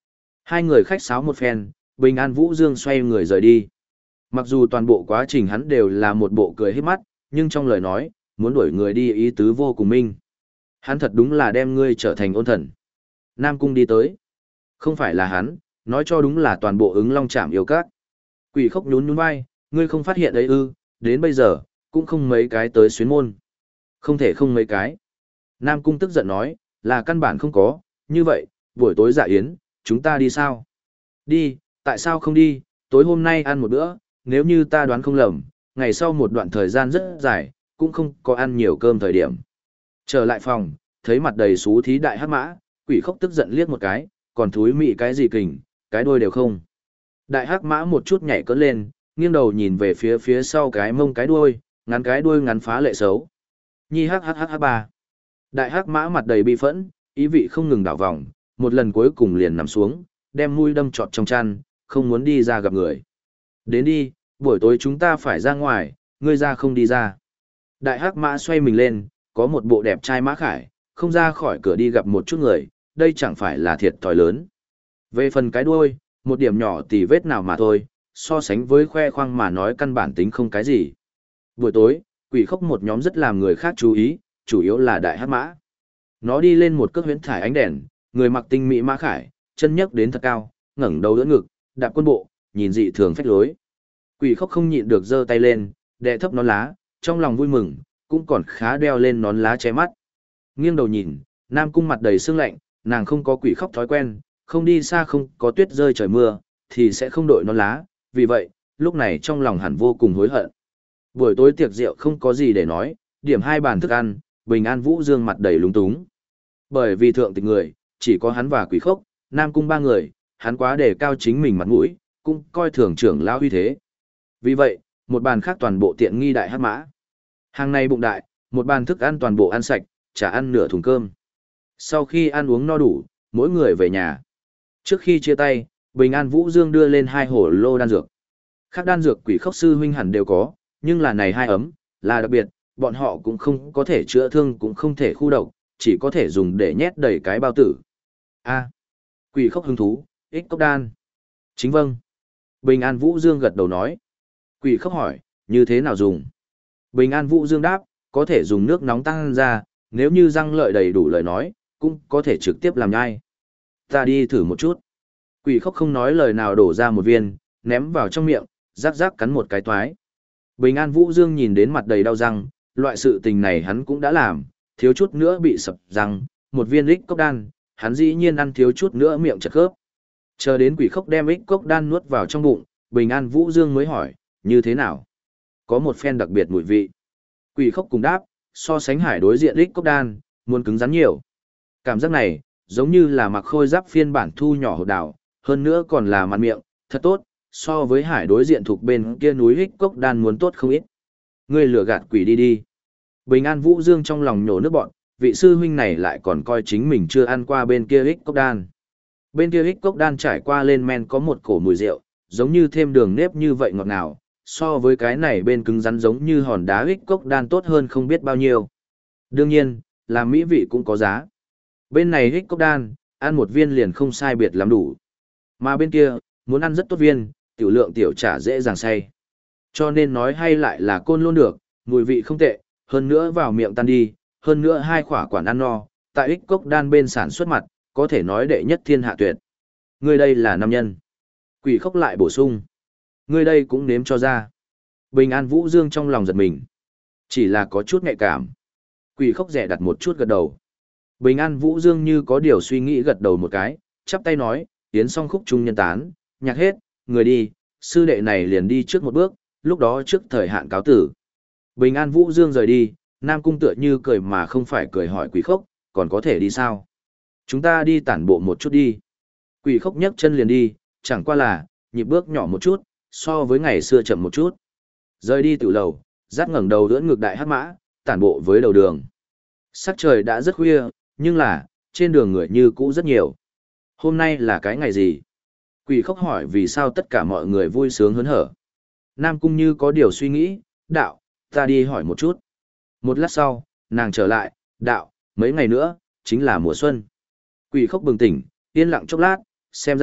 Hai người khách sáo một phen, Bình An Vũ Dương xoay người rời đi. Mặc dù toàn bộ quá trình hắn đều là một bộ cười hết mắt, nhưng trong lời nói, muốn đuổi người đi ý tứ vô cùng minh. Hắn thật đúng là đem ngươi trở thành ôn thần. Nam Cung đi tới. Không phải là hắn, nói cho đúng là toàn bộ ứng long trạm yêu các. Quỷ Khốc nhún nhún vai, ngươi không phát hiện đấy ư, đến bây giờ, cũng không mấy cái tới xuyến môn. Không thể không mấy cái. Nam Cung tức giận nói, là căn bản không có, như vậy, buổi tối dạ yến, chúng ta đi sao? Đi, tại sao không đi, tối hôm nay ăn một bữa, nếu như ta đoán không lầm, ngày sau một đoạn thời gian rất dài, cũng không có ăn nhiều cơm thời điểm. Trở lại phòng, thấy mặt đầy xú thí đại hắc mã, Quỷ Khốc tức giận liếc một cái, còn thúi mị cái gì kình, cái đuôi đều không. Đại hắc mã một chút nhảy cất lên, nghiêng đầu nhìn về phía phía sau cái mông cái đuôi ngắn phá lệ xấu. Nhi hắc hắc hắc hắc ba. Đại hắc mã mặt đầy bi phẫn, ý vị không ngừng đảo vòng, một lần cuối cùng liền nằm xuống, đem mũi đâm trọt trong chăn, không muốn đi ra gặp người. Đến đi, buổi tối chúng ta phải ra ngoài, ngươi ra không đi ra. Đại hắc mã xoay mình lên, có một bộ đẹp trai mã khải, không ra khỏi cửa đi gặp một chút người, đây chẳng phải là thiệt thòi lớn. Về phần cái đuôi, một điểm nhỏ tì vết nào mà thôi, so sánh với khoe khoang mà nói căn bản tính không cái gì. Buổi tối, Quỷ Khốc một nhóm rất làm người khác chú ý, chủ yếu là đại hắc mã. Nó đi lên một cước huyễn thải ánh đèn, người mặc tinh mỹ mã khải, chân nhấc đến thật cao, ngẩng đầu đỡ ngực, đạp quân bộ, nhìn dị thường phách lối. Quỷ Khốc không nhịn được giơ tay lên, đè thấp nón lá, trong lòng vui mừng, cũng còn khá đeo lên nón lá che mắt. Nghiêng đầu nhìn, Nam Cung mặt đầy sương lạnh, nàng không có Quỷ Khốc thói quen, không đi xa không có tuyết rơi trời mưa, thì sẽ không đội nón lá, vì vậy, lúc này trong lòng hẳn vô cùng hối hận. Buổi tối tiệc rượu không có gì để nói, điểm 2 bàn thức ăn, Bình An Vũ Dương mặt đầy lúng túng. Bởi vì thượng tịch người, chỉ có hắn và Quỷ Khốc, Nam Cung 3 người, hắn quá đề cao chính mình mặt mũi, cũng coi thường trưởng lão uy thế. Vì vậy, một bàn khác toàn bộ tiện nghi đại hắc mã. Hàng này bụng đại, một bàn thức ăn toàn bộ ăn sạch, chả ăn nửa thùng cơm. Sau khi ăn uống no đủ, mỗi người về nhà. Trước khi chia tay, Bình An Vũ Dương đưa lên 2 hổ lô đan dược. Khác đan dược Quỷ Khốc sư huynh hẳn đều có, nhưng là này 2 ấm, là đặc biệt, bọn họ cũng không có thể chữa thương cũng không thể khu độc, chỉ có thể dùng để nhét đầy cái bao tử. A. Quỷ Khốc hứng thú, ích cốc đan. Chính vâng. Bình An Vũ Dương gật đầu nói. Quỷ Khốc hỏi, như thế nào dùng? Bình An Vũ Dương đáp, có thể dùng nước nóng tăng ra, nếu như răng lợi đầy đủ lời nói, cũng có thể trực tiếp làm nhai. Ta đi thử một chút. Quỷ Khốc không nói lời nào đổ ra một viên, ném vào trong miệng, rắc rắc cắn một cái toái. Bình An Vũ Dương nhìn đến mặt đầy đau răng, loại sự tình này hắn cũng đã làm, thiếu chút nữa bị sập răng, một viên ích cốc đan, hắn dĩ nhiên ăn thiếu chút nữa miệng chật khớp. Chờ đến Quỷ Khốc đem ích cốc đan nuốt vào trong bụng, Bình An Vũ Dương mới hỏi, như thế nào? Có một phen đặc biệt mùi vị. Quỷ Khốc cùng đáp, so sánh hải đối diện ích cốc đan, muốn cứng rắn nhiều. Cảm giác này, giống như là mặc khôi giáp phiên bản thu nhỏ hột đảo, hơn nữa còn là mặn miệng, thật tốt, so với hải đối diện thuộc bên kia núi ích cốc đan muốn tốt không ít. Ngươi lừa gạt quỷ đi đi. Bình An Vũ Dương trong lòng nhổ nước bọn, vị sư huynh này lại còn coi chính mình chưa ăn qua bên kia ích cốc đan. Bên kia ích cốc đan trải qua lên men có một cổ mùi rượu, giống như thêm đường nếp như vậy ngọt ngào, so với cái này bên cứng rắn giống như hòn đá ích cốc đan tốt hơn không biết bao nhiêu. Đương nhiên, làm mỹ vị cũng có giá. Bên này ích cốc đan, ăn một viên liền không sai biệt lắm đủ. Mà bên kia, muốn ăn rất tốt viên, tiểu lượng tiểu trả dễ dàng say. Cho nên nói hay lại là côn luôn được, mùi vị không tệ, hơn nữa vào miệng tan đi, hơn nữa 2 khỏa quản ăn no, tại ích cốc đan bên sản xuất mặt, có thể nói đệ nhất thiên hạ tuyệt. Ngươi đây là nam nhân. Quỷ Khốc lại bổ sung. Ngươi đây cũng nếm cho ra. Bình An Vũ Dương trong lòng giật mình. Chỉ là có chút nhạy cảm. Quỷ Khốc rẻ đặt một chút gật đầu. Bình An Vũ Dương như có điều suy nghĩ gật đầu một cái, chắp tay nói, tiến xong khúc trung nhân tán, nhạc hết, người đi, sư đệ này liền đi trước một bước, lúc đó trước thời hạn cáo tử. Bình An Vũ Dương rời đi, Nam Cung tựa như cười mà không phải cười hỏi Quỷ Khốc, còn có thể đi sao? Chúng ta đi tản bộ một chút đi. Quỷ Khốc nhấc chân liền đi, chẳng qua là, nhịp bước nhỏ một chút, so với ngày xưa chậm một chút. Rời đi tiểu lầu, dắt ngẩng đầu đỡ ngược đại hắc mã, tản bộ với đầu đường. Sắc trời đã rất khuya, nhưng là, trên đường người như cũ rất nhiều. Hôm nay là cái ngày gì? Quỷ Khốc hỏi vì sao tất cả mọi người vui sướng hớn hở. Nam Cung như có điều suy nghĩ, đạo, ta đi hỏi một chút. Một lát sau, nàng trở lại, đạo, mấy ngày nữa, chính là mùa xuân. Quỷ Khốc bừng tỉnh, yên lặng chốc lát, xem ra,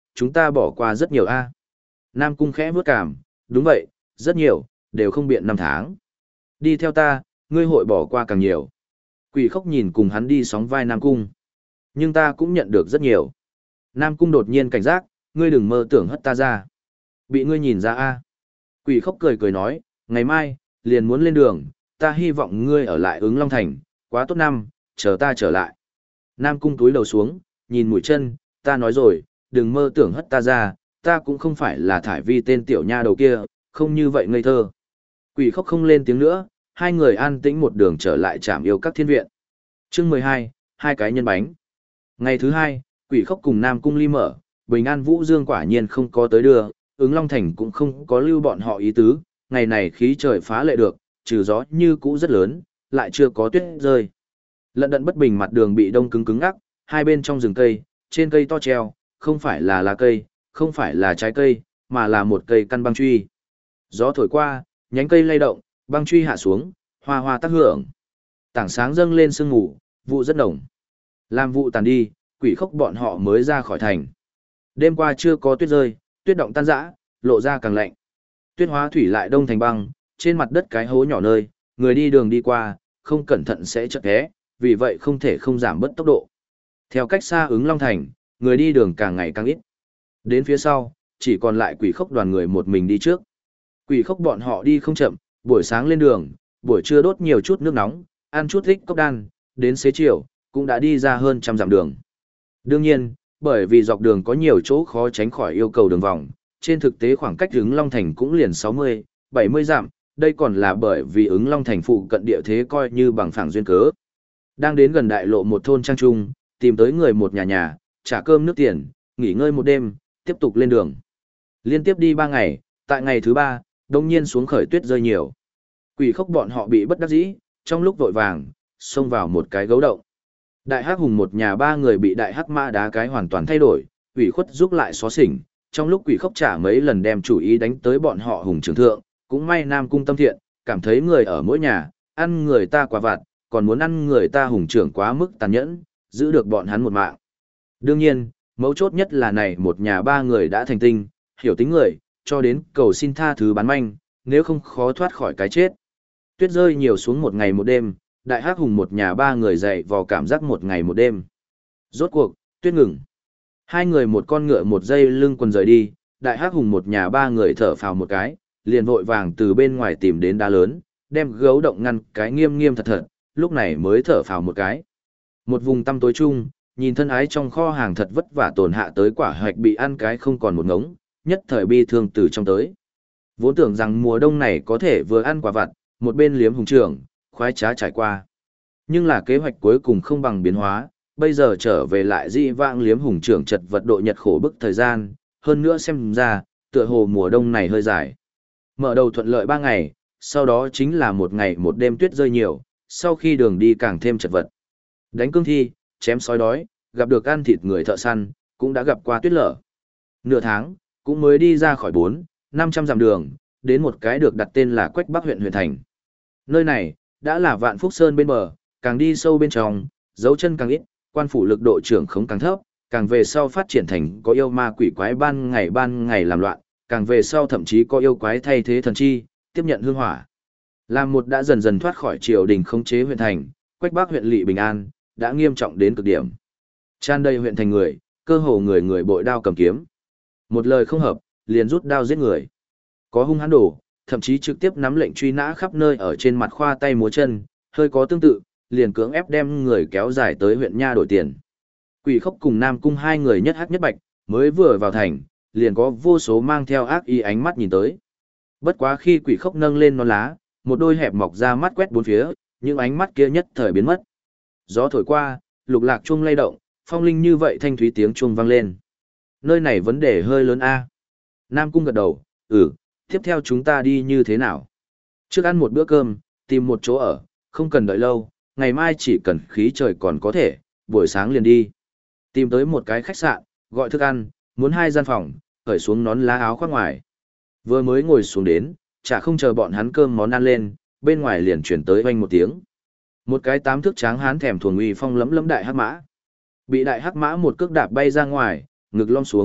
chúng ta bỏ qua rất nhiều a. Nam Cung khẽ vuốt cảm, đúng vậy, rất nhiều, đều không biện 5 tháng. Đi theo ta, ngươi hội bỏ qua càng nhiều. Quỷ khốc nhìn cùng hắn đi sóng vai Nam Cung. Nhưng ta cũng nhận được rất nhiều. Nam Cung đột nhiên cảnh giác, ngươi đừng mơ tưởng hất ta ra. Bị ngươi nhìn ra a. Quỷ khốc cười cười nói, ngày mai, liền muốn lên đường, ta hy vọng ngươi ở lại Ứng Long Thành, quá tốt năm, chờ ta trở lại. Nam Cung túi đầu xuống, nhìn mũi chân, ta nói rồi, đừng mơ tưởng hất ta ra, ta cũng không phải là thải vi tên tiểu nha đầu kia, không như vậy ngây thơ. Quỷ khốc không lên tiếng nữa, hai người an tĩnh một đường trở lại trạm yêu các thiên viện. Chương 12, hai cái nhân bánh. Ngày thứ hai, quỷ khốc cùng Nam Cung ly mở, Bình An Vũ Dương quả nhiên không có tới đưa, Ứng Long Thành cũng không có lưu bọn họ ý tứ, ngày này khí trời phá lệ được, trừ gió như cũ rất lớn, lại chưa có tuyết rơi. Lận đận bất bình mặt đường bị đông cứng cứng ngắc, hai bên trong rừng cây, trên cây to treo, không phải là lá cây, không phải là trái cây, mà là một cây căn băng truy. Gió thổi qua, nhánh cây lay động, băng truy hạ xuống, hoa hoa tác hưởng. Tảng sáng dâng lên sương mù, vụ rất nồng. Làm vụ tàn đi, quỷ khốc bọn họ mới ra khỏi thành. Đêm qua chưa có tuyết rơi, tuyết động tan rã, lộ ra càng lạnh. Tuyết hóa thủy lại đông thành băng, trên mặt đất cái hố nhỏ nơi, người đi đường đi qua, không cẩn thận sẽ trật té, vì vậy không thể không giảm bớt tốc độ. Theo cách xa Ứng Long Thành, người đi đường càng ngày càng ít. Đến phía sau, chỉ còn lại quỷ khốc đoàn người một mình đi trước. Quỷ khốc bọn họ đi không chậm, buổi sáng lên đường, buổi trưa đốt nhiều chút nước nóng, ăn chút thích cốc đan, đến xế chiều, cũng đã đi ra hơn 100 dặm đường. Đương nhiên, bởi vì dọc đường có nhiều chỗ khó tránh khỏi yêu cầu đường vòng, trên thực tế khoảng cách Ứng Long Thành cũng liền 60, 70 dặm, đây còn là bởi vì Ứng Long Thành phụ cận địa thế coi như bằng phẳng duyên cớ. Đang đến gần đại lộ một thôn trang trung, tìm tới người một nhà, trả cơm nước tiền, nghỉ ngơi một đêm, tiếp tục lên đường. Liên tiếp đi 3 ngày, tại ngày thứ 3, đông nhiên xuống khởi tuyết rơi nhiều. Quỷ khốc bọn họ bị bất đắc dĩ, trong lúc vội vàng, xông vào một cái gấu động. Đại hắc hùng một nhà 3 người bị đại hắc mã đá cái hoàn toàn thay đổi, quỷ khuất giúp lại xóa xỉnh, trong lúc quỷ khốc trả mấy lần đem chủ ý đánh tới bọn họ hùng trưởng thượng, cũng may Nam Cung tâm thiện, cảm thấy người ở mỗi nhà, ăn người ta quả vặt, còn muốn ăn người ta hùng trưởng quá mức tàn nhẫn, giữ được bọn hắn một mạng. Đương nhiên, mấu chốt nhất là này một nhà 3 người đã thành tinh, hiểu tính người, cho đến cầu xin tha thứ bán manh, nếu không khó thoát khỏi cái chết. Tuyết rơi nhiều xuống một ngày một đêm, đại hắc hùng một nhà 3 người dậy vào cảm giác một ngày một đêm. Rốt cuộc, tuyết ngừng. Hai người một con ngựa một dây lưng quần rời đi, đại hắc hùng một nhà 3 người thở phào một cái, liền vội vàng từ bên ngoài tìm đến đá lớn, đem gấu động ngăn cái nghiêm nghiêm thật thật, lúc này mới thở phào một cái. Một vùng tăm tối chung, nhìn thân ái trong kho hàng thật vất vả tồn hạ tới quả hoạch bị ăn cái không còn một ngống, nhất thời bi thương từ trong tới. Vốn tưởng rằng mùa đông này có thể vừa ăn quả vặt, một bên liếm hùng trưởng, khoái trá trải qua. Nhưng là kế hoạch cuối cùng không bằng biến hóa, bây giờ trở về lại dị vãng liếm hùng trưởng chật vật độ nhật khổ bức thời gian, hơn nữa xem ra, tựa hồ mùa đông này hơi dài. Mở đầu thuận lợi 3 ngày, sau đó chính là một ngày một đêm tuyết rơi nhiều, sau khi đường đi càng thêm chật vật. Đánh cương thi, chém sói đói, gặp được ăn thịt người thợ săn, cũng đã gặp qua tuyết lở. Nửa tháng, cũng mới đi ra khỏi 400-500 dặm đường, đến một cái được đặt tên là Quách Bắc huyện huyện thành. Nơi này, đã là Vạn Phúc Sơn bên bờ, càng đi sâu bên trong, dấu chân càng ít, quan phủ lực độ trưởng khống càng thấp, càng về sau phát triển thành có yêu ma quỷ quái ban ngày làm loạn, càng về sau thậm chí có yêu quái thay thế thần chi, tiếp nhận hương hỏa. Làm một đã dần dần thoát khỏi triều đình khống chế huyện thành, Quách Bắc huyện lỵ bình an, đã nghiêm trọng đến cực điểm. Tràn đầy huyện thành người, cơ hồ người người bội đao cầm kiếm. Một lời không hợp, liền rút đao giết người. Có hung hãn đổ, thậm chí trực tiếp nắm lệnh truy nã khắp nơi ở trên mặt khoa tay múa chân, hơi có tương tự, liền cưỡng ép đem người kéo dài tới huyện nha đổi tiền. Quỷ khốc cùng Nam Cung hai người nhất hắc nhất bạch, mới vừa vào thành, liền có vô số mang theo ác ý ánh mắt nhìn tới. Bất quá khi quỷ khốc nâng lên non lá, một đôi hẹp mọc ra mắt quét bốn phía, những ánh mắt kia nhất thời biến mất. Gió thổi qua, lục lạc chuông lay động, phong linh như vậy thanh thúy tiếng chuông vang lên. Nơi này vấn đề hơi lớn a. Nam Cung gật đầu, tiếp theo chúng ta đi như thế nào? Trước ăn một bữa cơm, tìm một chỗ ở, không cần đợi lâu, ngày mai chỉ cần khí trời còn có thể, buổi sáng liền đi. Tìm tới một cái khách sạn, gọi thức ăn, muốn 2 gian phòng, khởi xuống nón lá áo khoác ngoài. Vừa mới ngồi xuống đến, chả không chờ bọn hắn cơm món ăn lên, bên ngoài liền chuyển tới vang một tiếng. Một cái 8 thước tráng hán thèm thuồng uy phong lẫm lẫm đại hắc mã. Bị đại hắc mã một cước đạp bay ra ngoài, ngực lom xuống,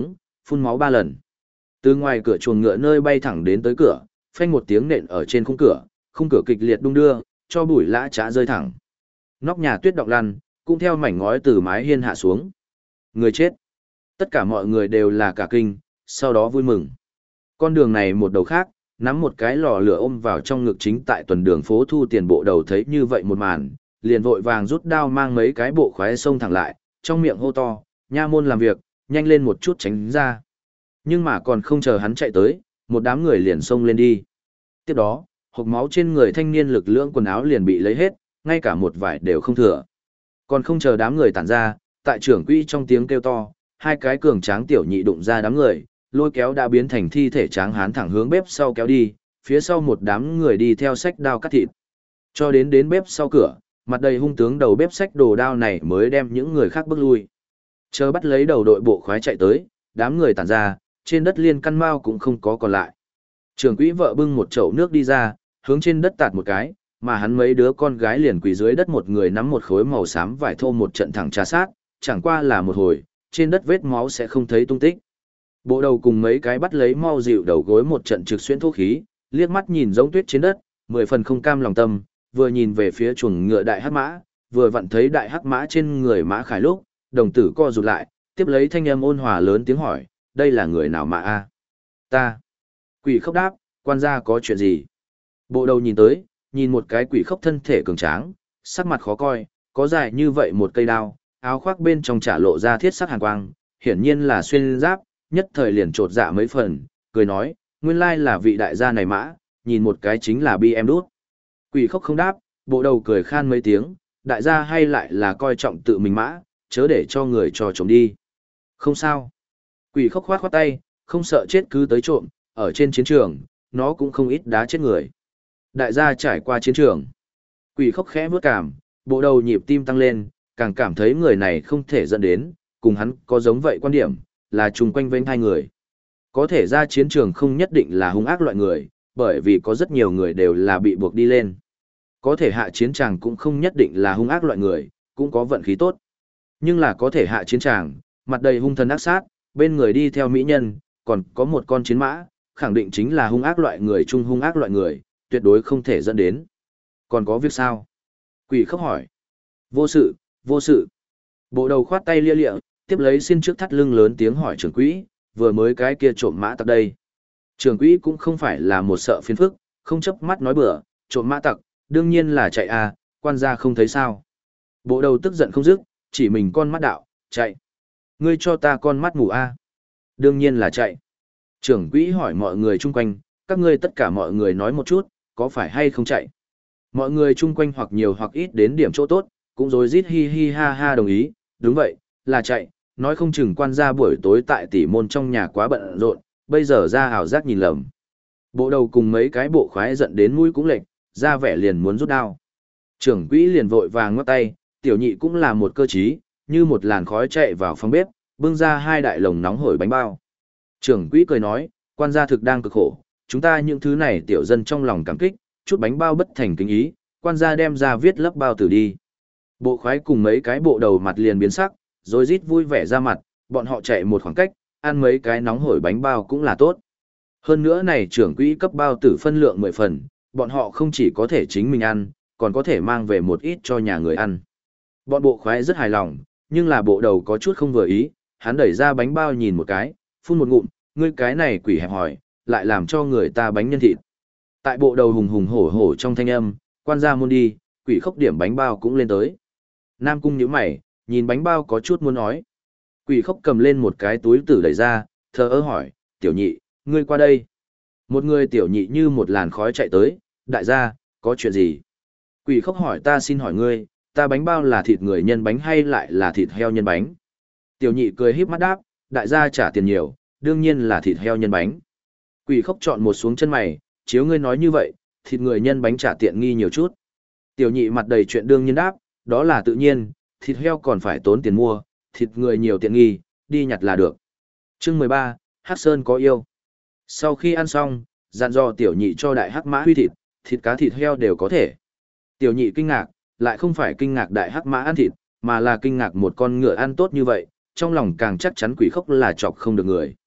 phun máu 3 lần. Từ ngoài cửa chuồng ngựa nơi bay thẳng đến tới cửa, phanh một tiếng nện ở trên khung cửa kịch liệt đung đưa, cho bụi lã chã rơi thẳng. Nóc nhà tuyết động lăn, cũng theo mảnh ngói từ mái hiên hạ xuống. Người chết. Tất cả mọi người đều là cả kinh, sau đó vui mừng. Con đường này một đầu khác, nắm một cái lò lửa ôm vào trong ngực chính tại tuần đường phố thu tiền bộ đầu thấy như vậy một màn, liền vội vàng rút đao mang mấy cái bộ khoái xông thẳng lại, trong miệng hô to, nha môn làm việc, nhanh lên một chút tránh ra. Nhưng mà còn không chờ hắn chạy tới, một đám người liền xông lên đi. Tiếp đó, hộc máu trên người thanh niên lực lượng quần áo liền bị lấy hết, ngay cả một vải đều không thừa. Còn không chờ đám người tản ra, tại trưởng quỹ trong tiếng kêu to, hai cái cường tráng tiểu nhị đụng ra đám người, lôi kéo đã biến thành thi thể tráng hán thẳng hướng bếp sau kéo đi, phía sau một đám người đi theo sách đao cắt thịt. Cho đến bếp sau cửa, mặt đầy hung tướng đầu bếp sách đồ đao này mới đem những người khác bước lui. Chờ bắt lấy đầu đội bộ khoái chạy tới, đám người tản ra, trên đất liên căn mao cũng không có còn lại. Trưởng quỹ vợ bưng một chậu nước đi ra, hướng trên đất tạt một cái, mà hắn mấy đứa con gái liền quỳ dưới đất, một người nắm một khối màu xám vải thô một trận thẳng trà sát, chẳng qua là một hồi, trên đất vết máu sẽ không thấy tung tích. Bộ đầu cùng mấy cái bắt lấy mau dịu đầu gối một trận trực xuyên thô khí, liếc mắt nhìn giống tuyết trên đất, 10 phần không cam lòng tâm, vừa nhìn về phía chuồng ngựa đại hắc mã, vừa vặn thấy đại hắc mã trên người mã khải lúc, đồng tử co rụt lại, tiếp lấy thanh âm ôn hòa lớn tiếng hỏi, đây là người nào mà a? Ta. Quỷ khốc đáp, quan gia có chuyện gì? Bộ đầu nhìn tới, nhìn một cái quỷ khốc thân thể cường tráng, sắc mặt khó coi, có dài như vậy một cây đao, áo khoác bên trong trả lộ ra thiết sắc hàn quang, hiển nhiên là xuyên giáp, nhất thời liền trột dạ mấy phần, cười nói, nguyên lai là vị đại gia này mã, nhìn một cái chính là bi em đút. Quỷ khốc không đáp, bộ đầu cười khan mấy tiếng, đại gia hay lại là coi trọng tự mình mã, chớ để cho người cho trộm đi. Không sao. Quỷ khốc khoát khoát tay, không sợ chết cứ tới trộm, ở trên chiến trường, nó cũng không ít đá chết người. Đại gia trải qua chiến trường. Quỷ khốc khẽ vướt cảm, bộ đầu nhịp tim tăng lên, càng cảm thấy người này không thể dẫn đến, cùng hắn có giống vậy quan điểm, là chung quanh vênh hai người. Có thể ra chiến trường không nhất định là hung ác loại người, bởi vì có rất nhiều người đều là bị buộc đi lên. Có thể hạ chiến tràng cũng không nhất định là hung ác loại người, cũng có vận khí tốt. Nhưng là có thể hạ chiến tràng, mặt đầy hung thần ác sát, bên người đi theo mỹ nhân, còn có một con chiến mã, khẳng định chính là hung ác loại người chung hung ác loại người, tuyệt đối không thể dẫn đến. Còn có việc sao? Quỷ khóc hỏi. Vô sự, vô sự. Bộ đầu khoát tay lia lịa, tiếp lấy xin trước thắt lưng lớn tiếng hỏi trưởng quỹ, vừa mới cái kia trộm mã tặc đây. Trưởng quỹ cũng không phải là một sợ phiền phức, không chấp mắt nói bừa, trộm mã tặc, đương nhiên là chạy à, quan gia không thấy sao. Bộ đầu tức giận không dứt, chỉ mình con mắt đạo, chạy. Ngươi cho ta con mắt mù à. Đương nhiên là chạy. Trưởng quỹ hỏi mọi người chung quanh, các ngươi tất cả mọi người nói một chút, có phải hay không chạy. Mọi người chung quanh hoặc nhiều hoặc ít đến điểm chỗ tốt, cũng rối rít hi hi ha ha đồng ý, đúng vậy, là chạy, nói không chừng quan gia buổi tối tại tỷ môn trong nhà quá bận rộn, bây giờ ra ảo giác nhìn lầm. Bộ đầu cùng mấy cái bộ khoái giận đến mũi cũng lệch, ra vẻ liền muốn rút đao. Trưởng quỹ liền vội vàng ngoắc tay, tiểu nhị cũng là một cơ trí, như một làn khói chạy vào phòng bếp, bưng ra hai đại lồng nóng hổi bánh bao. Trưởng quỹ cười nói, quan gia thực đang cực khổ, chúng ta những thứ này tiểu dân trong lòng cảm kích, chút bánh bao bất thành kính ý, quan gia đem ra viết lấp bao tử đi. Bộ khoái cùng mấy cái bộ đầu mặt liền biến sắc, rồi rít vui vẻ ra mặt, bọn họ chạy một khoảng cách, ăn mấy cái nóng hổi bánh bao cũng là tốt. Hơn nữa này trưởng quỹ cấp bao tử phân lượng 10 phần, bọn họ không chỉ có thể chính mình ăn, còn có thể mang về một ít cho nhà người ăn. Bọn bộ khoái rất hài lòng, nhưng là bộ đầu có chút không vừa ý, hắn đẩy ra bánh bao nhìn một cái, phun một ngụm, ngươi cái này quỷ hẹp hỏi, lại làm cho người ta bánh nhân thịt. Tại bộ đầu hùng hùng hổ hổ trong thanh âm, quan gia môn đi, quỷ khốc điểm bánh bao cũng lên tới. Nam cung nhíu mày, nhìn bánh bao có chút muốn nói. Quỷ khốc cầm lên một cái túi tử đẩy ra, thờ ơ hỏi, tiểu nhị, ngươi qua đây. Một người tiểu nhị như một làn khói chạy tới, đại gia, có chuyện gì? Quỷ khốc hỏi ta xin hỏi ngươi, ta bánh bao là thịt người nhân bánh hay lại là thịt heo nhân bánh? Tiểu nhị cười híp mắt đáp, đại gia trả tiền nhiều, đương nhiên là thịt heo nhân bánh. Quỷ khốc chọn một xuống chân mày, chiếu ngươi nói như vậy, thịt người nhân bánh trả tiện nghi nhiều chút. Tiểu nhị mặt đầy chuyện đương nhiên đáp, đó là tự nhiên, thịt heo còn phải tốn tiền mua, thịt người nhiều tiện nghi, đi nhặt là được. Chương 13, Hắc Sơn có yêu. Sau khi ăn xong, dặn dò tiểu nhị cho đại hắc mã huy thịt, thịt cá thịt heo đều có thể. Tiểu nhị kinh ngạc, lại không phải kinh ngạc đại hắc mã ăn thịt, mà là kinh ngạc một con ngựa ăn tốt như vậy, trong lòng càng chắc chắn quỷ khốc là chọc không được người.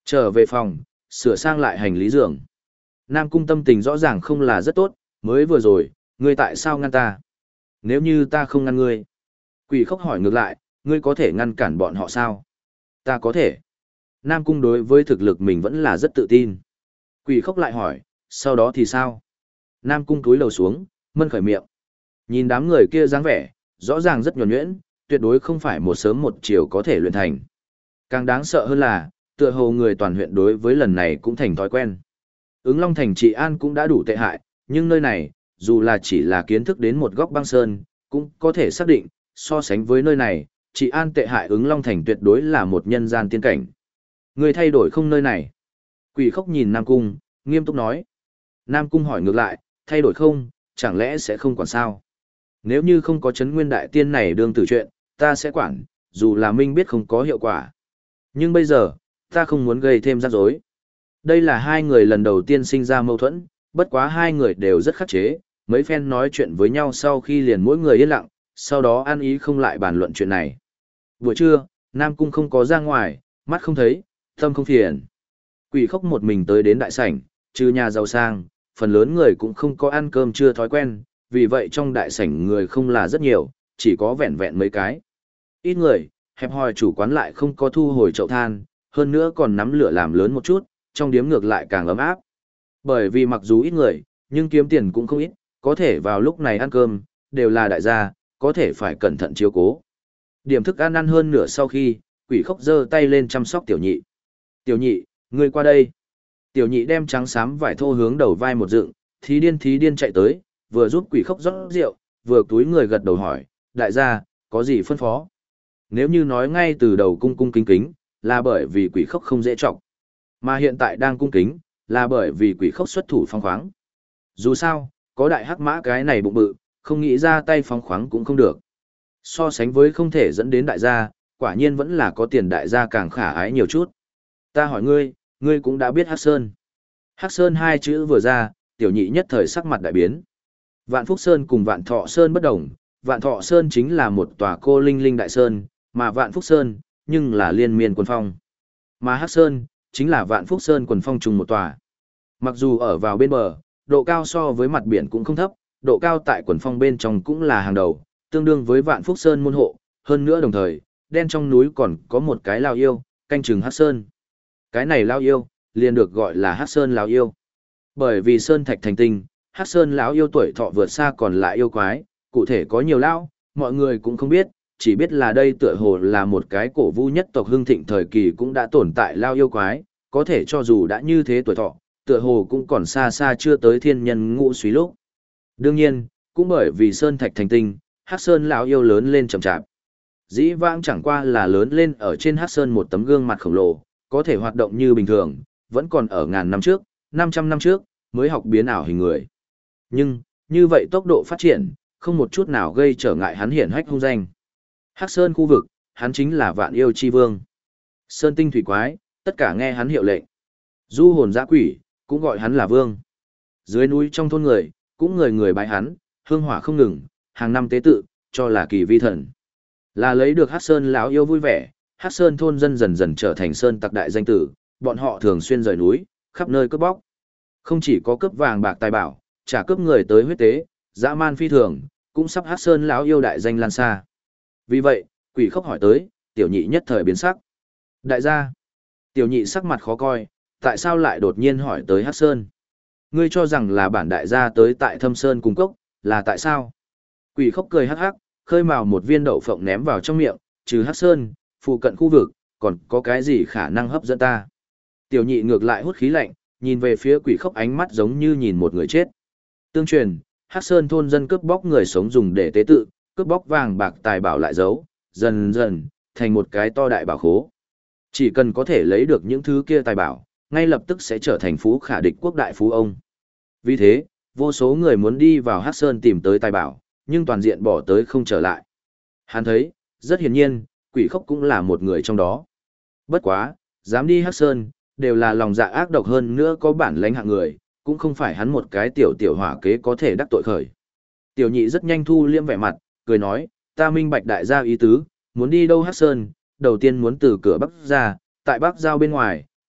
Trở về phòng, sửa sang lại hành lý giường. Nam Cung tâm tình rõ ràng không là rất tốt, mới vừa rồi, ngươi tại sao ngăn ta? Nếu như ta không ngăn ngươi. Quỷ khốc hỏi ngược lại, ngươi có thể ngăn cản bọn họ sao? Ta có thể. Nam Cung đối với thực lực mình vẫn là rất tự tin. Quỷ khốc lại hỏi, sau đó thì sao? Nam Cung cúi đầu xuống, mân khởi miệng. Nhìn đám người kia dáng vẻ, rõ ràng rất nhuần nhuyễn, tuyệt đối không phải một sớm một chiều có thể luyện thành. Càng đáng sợ hơn là, tựa hồ người toàn huyện đối với lần này cũng thành thói quen. Ứng Long Thành trị an cũng đã đủ tệ hại, nhưng nơi này, dù là chỉ là kiến thức đến một góc băng sơn, cũng có thể xác định, so sánh với nơi này, trị an tệ hại Ứng Long Thành tuyệt đối là một nhân gian tiên cảnh. Người thay đổi không nơi này. Quỷ khốc nhìn Nam Cung, nghiêm túc nói. Nam Cung hỏi ngược lại, thay đổi không, chẳng lẽ sẽ không quản sao? Nếu như không có chấn nguyên đại tiên này đương tử chuyện, ta sẽ quản, dù là minh biết không có hiệu quả. Nhưng bây giờ, ta không muốn gây thêm rắc rối. Đây là hai người lần đầu tiên sinh ra mâu thuẫn, bất quá hai người đều rất khắc chế, mấy phen nói chuyện với nhau sau khi liền mỗi người yên lặng, sau đó ăn ý không lại bàn luận chuyện này. Buổi trưa, Nam Cung không có ra ngoài, mắt không thấy, tâm không phiền. Quỷ khốc một mình tới đến đại sảnh, trừ nhà giàu sang, phần lớn người cũng không có ăn cơm chưa thói quen, vì vậy trong đại sảnh người không là rất nhiều, chỉ có vẹn vẹn mấy cái. Ít người, hẹp hòi chủ quán lại không có thu hồi chậu than, hơn nữa còn nắm lửa làm lớn một chút, trong điếm ngược lại càng ấm áp. Bởi vì mặc dù ít người, nhưng kiếm tiền cũng không ít, có thể vào lúc này ăn cơm, đều là đại gia, có thể phải cẩn thận chiếu cố. Điểm thức ăn hơn nửa sau khi, quỷ khốc giơ tay lên chăm sóc tiểu nhị. Tiểu nhị, ngươi qua đây. Tiểu nhị đem trắng xám vải thô hướng đầu vai một dựng, thí điên chạy tới, vừa giúp quỷ khốc rót rượu, vừa túi người gật đầu hỏi, đại gia, có gì phân phó? Nếu như nói ngay từ đầu cung cung kính kính, là bởi vì quỷ khốc không dễ trọng. Mà hiện tại đang cung kính, là bởi vì quỷ khốc xuất thủ phóng khoáng. Dù sao, có đại hắc mã cái này bụng bự, không nghĩ ra tay phóng khoáng cũng không được. So sánh với không thể dẫn đến đại gia, quả nhiên vẫn là có tiền đại gia càng khả ái nhiều chút. Ta hỏi ngươi, ngươi cũng đã biết Hắc Sơn. Hắc Sơn hai chữ vừa ra, tiểu nhị nhất thời sắc mặt đại biến. Vạn Phúc Sơn cùng Vạn Thọ Sơn bất đồng, Vạn Thọ Sơn chính là một tòa cô linh linh đại sơn, mà Vạn Phúc Sơn, nhưng là liên miên quần phong. Mà Hắc Sơn, chính là Vạn Phúc Sơn quần phong trùng một tòa. Mặc dù ở vào bên bờ, độ cao so với mặt biển cũng không thấp, độ cao tại quần phong bên trong cũng là hàng đầu, tương đương với Vạn Phúc Sơn môn hộ, hơn nữa đồng thời, đen trong núi còn có một cái lao yêu, canh chừng Hắc Sơn. Cái này lao yêu, liền được gọi là Hắc Sơn lão yêu. Bởi vì sơn thạch thành tinh, Hắc Sơn lão yêu tuổi thọ vượt xa còn lại yêu quái, cụ thể có nhiều lão, mọi người cũng không biết, chỉ biết là đây tựa hồ là một cái cổ vu nhất tộc hưng thịnh thời kỳ cũng đã tồn tại lao yêu quái, có thể cho dù đã như thế tuổi thọ, tựa hồ cũng còn xa xa chưa tới thiên nhân ngũ suý lúc. Đương nhiên, cũng bởi vì sơn thạch thành tinh, Hắc Sơn lão yêu lớn lên chậm chạp. Dĩ vãng chẳng qua là lớn lên ở trên Hắc Sơn một tấm gương mặt khổng lồ, có thể hoạt động như bình thường, vẫn còn ở ngàn năm trước, 500 năm trước, mới học biến ảo hình người. Nhưng, như vậy tốc độ phát triển, không một chút nào gây trở ngại hắn hiển hách hung danh. Hắc Sơn khu vực, hắn chính là vạn yêu chi vương. Sơn tinh thủy quái, tất cả nghe hắn hiệu lệnh. Du hồn dã quỷ, cũng gọi hắn là vương. Dưới núi trong thôn người, cũng người người bái hắn, hương hỏa không ngừng, hàng năm tế tự, cho là kỳ vi thần. Là lấy được Hắc Sơn lão yêu vui vẻ, Hắc Sơn thôn dân dần dần trở thành sơn tặc đại danh tử, bọn họ thường xuyên rời núi, khắp nơi cướp bóc. Không chỉ có cướp vàng bạc tài bảo, trả cướp người tới huyết tế, dã man phi thường, cũng sắp Hắc Sơn lão yêu đại danh lan xa. Vì vậy, quỷ khốc hỏi tới, tiểu nhị nhất thời biến sắc. Đại gia, tiểu nhị sắc mặt khó coi, tại sao lại đột nhiên hỏi tới Hắc Sơn? Ngươi cho rằng là bản đại gia tới tại Thâm Sơn cung cốc, là tại sao? Quỷ khốc cười hắc hắc, khơi mào một viên đậu phộng ném vào trong miệng, trừ Hắc Sơn, phụ cận khu vực, còn có cái gì khả năng hấp dẫn ta? Tiểu nhị ngược lại hút khí lạnh, nhìn về phía quỷ khốc ánh mắt giống như nhìn một người chết. Tương truyền, Hắc Sơn thôn dân cướp bóc người sống dùng để tế tự, cướp bóc vàng bạc tài bảo lại giấu, dần dần, thành một cái to đại bảo khố. Chỉ cần có thể lấy được những thứ kia tài bảo, ngay lập tức sẽ trở thành phú khả địch quốc đại phú ông. Vì thế, vô số người muốn đi vào Hắc Sơn tìm tới tài bảo, nhưng toàn diện bỏ tới không trở lại. Hắn thấy, rất hiển nhiên, quỷ khốc cũng là một người trong đó. Bất quá, dám đi Hắc Sơn, đều là lòng dạ ác độc hơn nữa có bản lãnh hạng người, cũng không phải hắn một cái tiểu hỏa kế có thể đắc tội khởi. Tiểu nhị rất nhanh thu liêm vẻ mặt, cười nói, ta minh bạch đại gia ý tứ, muốn đi đâu Hắc Sơn, đầu tiên muốn từ cửa Bắc ra, tại Bắc Giao bên ngoài,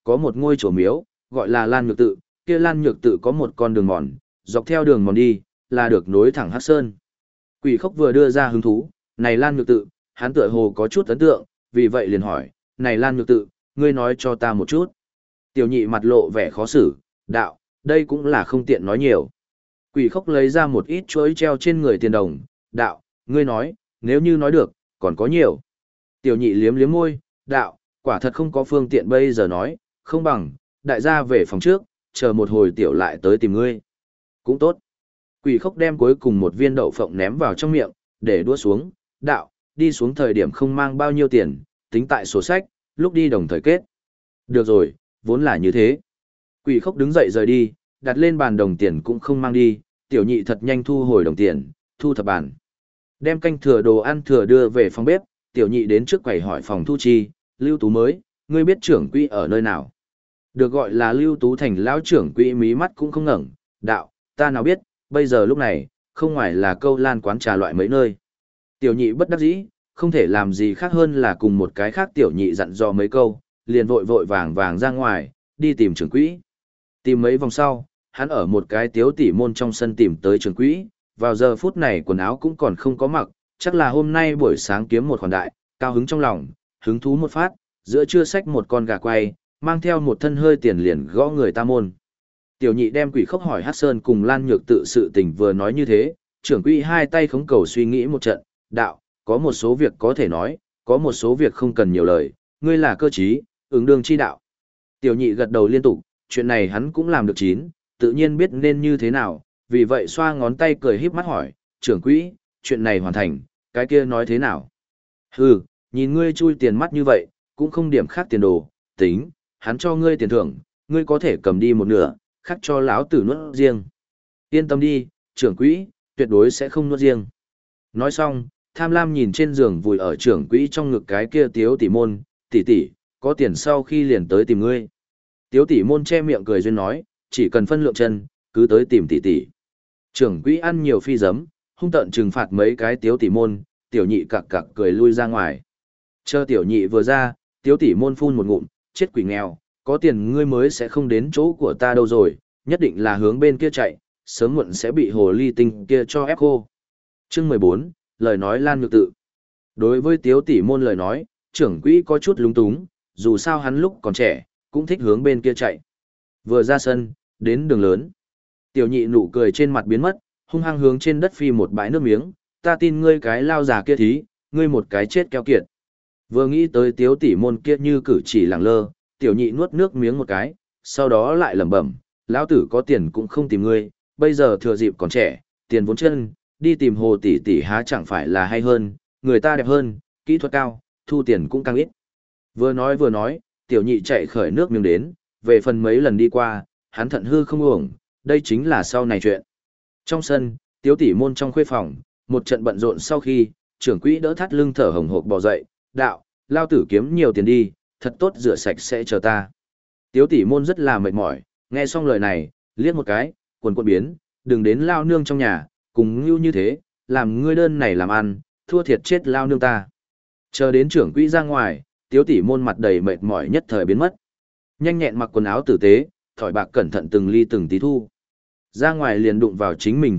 có một ngôi chùa miếu, gọi là Lan Nhược Tự, kia Lan Nhược Tự có một con đường mòn, dọc theo đường mòn đi, là được nối thẳng Hắc Sơn. Quỷ Khốc vừa đưa ra hứng thú, này Lan Nhược Tự, hắn tựa hồ có chút ấn tượng, vì vậy liền hỏi, này Lan Nhược Tự, ngươi nói cho ta một chút. Tiểu nhị mặt lộ vẻ khó xử, đạo, đây cũng là không tiện nói nhiều. Quỷ Khốc lấy ra một ít chuỗi treo trên người tiền đồng, đạo, ngươi nói, nếu như nói được, còn có nhiều. Tiểu nhị liếm liếm môi, đạo, quả thật không có phương tiện bây giờ nói, không bằng, đại gia về phòng trước, chờ một hồi tiểu lại tới tìm ngươi. Cũng tốt. Quỷ Khốc đem cuối cùng một viên đậu phộng ném vào trong miệng, để đua xuống, đạo, đi xuống thời điểm không mang bao nhiêu tiền, tính tại sổ sách, lúc đi đồng thời kết. Được rồi, vốn là như thế. Quỷ Khốc đứng dậy rời đi, đặt lên bàn đồng tiền cũng không mang đi, tiểu nhị thật nhanh thu hồi đồng tiền, thu thập bàn. Đem canh thừa đồ ăn thừa đưa về phòng bếp, tiểu nhị đến trước quầy hỏi phòng thu chi, Lưu Tú mới, ngươi biết trưởng quỹ ở nơi nào? Được gọi là Lưu Tú Thành lão trưởng quỹ mí mắt cũng không ngẩng, đạo, ta nào biết, bây giờ lúc này, không ngoài là câu lan quán trà loại mấy nơi. Tiểu nhị bất đắc dĩ, không thể làm gì khác hơn là cùng một cái khác tiểu nhị dặn dò mấy câu, liền vội vội vàng vàng ra ngoài, đi tìm trưởng quỹ. Tìm mấy vòng sau, hắn ở một cái tiếu tỉ môn trong sân tìm tới trưởng quỹ, vào giờ phút này quần áo cũng còn không có mặc, chắc là hôm nay buổi sáng kiếm một khoản đại, cao hứng trong lòng, hứng thú một phát, giữa trưa xách một con gà quay, mang theo một thân hơi tiền liền gõ người ta môn. Tiểu nhị đem Quỷ Khốc hỏi Hát Sơn cùng Lan Nhược Tự sự tình vừa nói như thế, trưởng quỹ hai tay khống cầu suy nghĩ một trận, đạo, có một số việc có thể nói, có một số việc không cần nhiều lời, ngươi là cơ trí, ứng đương chi đạo. Tiểu nhị gật đầu liên tục, chuyện này hắn cũng làm được chín, tự nhiên biết nên như thế nào, vì vậy xoa ngón tay cười híp mắt hỏi, trưởng quỹ, chuyện này hoàn thành, cái kia nói thế nào? Hừ, nhìn ngươi chui tiền mắt như vậy, cũng không điểm khác tiền đồ, tính, hắn cho ngươi tiền thưởng, ngươi có thể cầm đi một nửa, khác cho lão tử nuốt riêng. Yên tâm đi, trưởng quỹ, tuyệt đối sẽ không nuốt riêng. Nói xong, tham lam nhìn trên giường vùi ở trưởng quỹ trong ngực cái kia tiếu tỷ môn, tỷ tỷ, có tiền sau khi liền tới tìm ngươi. Tiếu tỷ môn che miệng cười duyên nói, chỉ cần phân lượng chân, cứ tới tìm tỷ tỷ. Trưởng quỹ ăn nhiều phi giấm, hung tợn trừng phạt mấy cái tiếu tỷ môn, tiểu nhị cặc cặc cười lui ra ngoài. Chờ tiểu nhị vừa ra, tiếu tỷ môn phun một ngụm, chết quỷ nghèo, có tiền ngươi mới sẽ không đến chỗ của ta đâu rồi, nhất định là hướng bên kia chạy, sớm muộn sẽ bị hồ ly tinh kia cho ép khô. Chương 14, lời nói Lan Nhược Tự. Đối với tiếu tỷ môn lời nói, trưởng quỹ có chút lúng túng, dù sao hắn lúc còn trẻ, cũng thích hướng bên kia chạy. Vừa ra sân, đến đường lớn. Tiểu nhị nụ cười trên mặt biến mất, hung hăng hướng trên đất phi một bãi nước miếng, ta tin ngươi cái lao già kia thí, ngươi một cái chết keo kiệt. Vừa nghĩ tới tiếu tỷ môn kia như cử chỉ lẳng lơ, tiểu nhị nuốt nước miếng một cái, sau đó lại lẩm bẩm, lão tử có tiền cũng không tìm ngươi, bây giờ thừa dịp còn trẻ, tiền vốn chân, đi tìm hồ tỷ tỷ há chẳng phải là hay hơn, người ta đẹp hơn, kỹ thuật cao, thu tiền cũng càng ít. Vừa nói, tiểu nhị chạy khởi nước miếng đến, về phần mấy lần đi qua, hắn thận hư không uổng, đây chính là sau này chuyện. Trong sân, tiếu tỷ môn trong khuê phòng, một trận bận rộn sau khi, trưởng quỹ đỡ thắt lưng thở hồng hộc bò dậy, đạo, lao tử kiếm nhiều tiền đi, thật tốt rửa sạch sẽ chờ ta. Tiếu tỷ môn rất là mệt mỏi, nghe xong lời này, liếc một cái, quần quần biến, đừng đến lao nương trong nhà, cùng như thế, làm ngươi đơn này làm ăn, thua thiệt chết lao nương ta. Chờ đến trưởng quỹ ra ngoài, tiếu tỷ môn mặt đầy mệt mỏi nhất thời biến mất. Nhanh nhẹn mặc quần áo tử tế, thỏi bạc cẩn thận từng ly từng tí thu. Ra ngoài liền đụng vào chính mình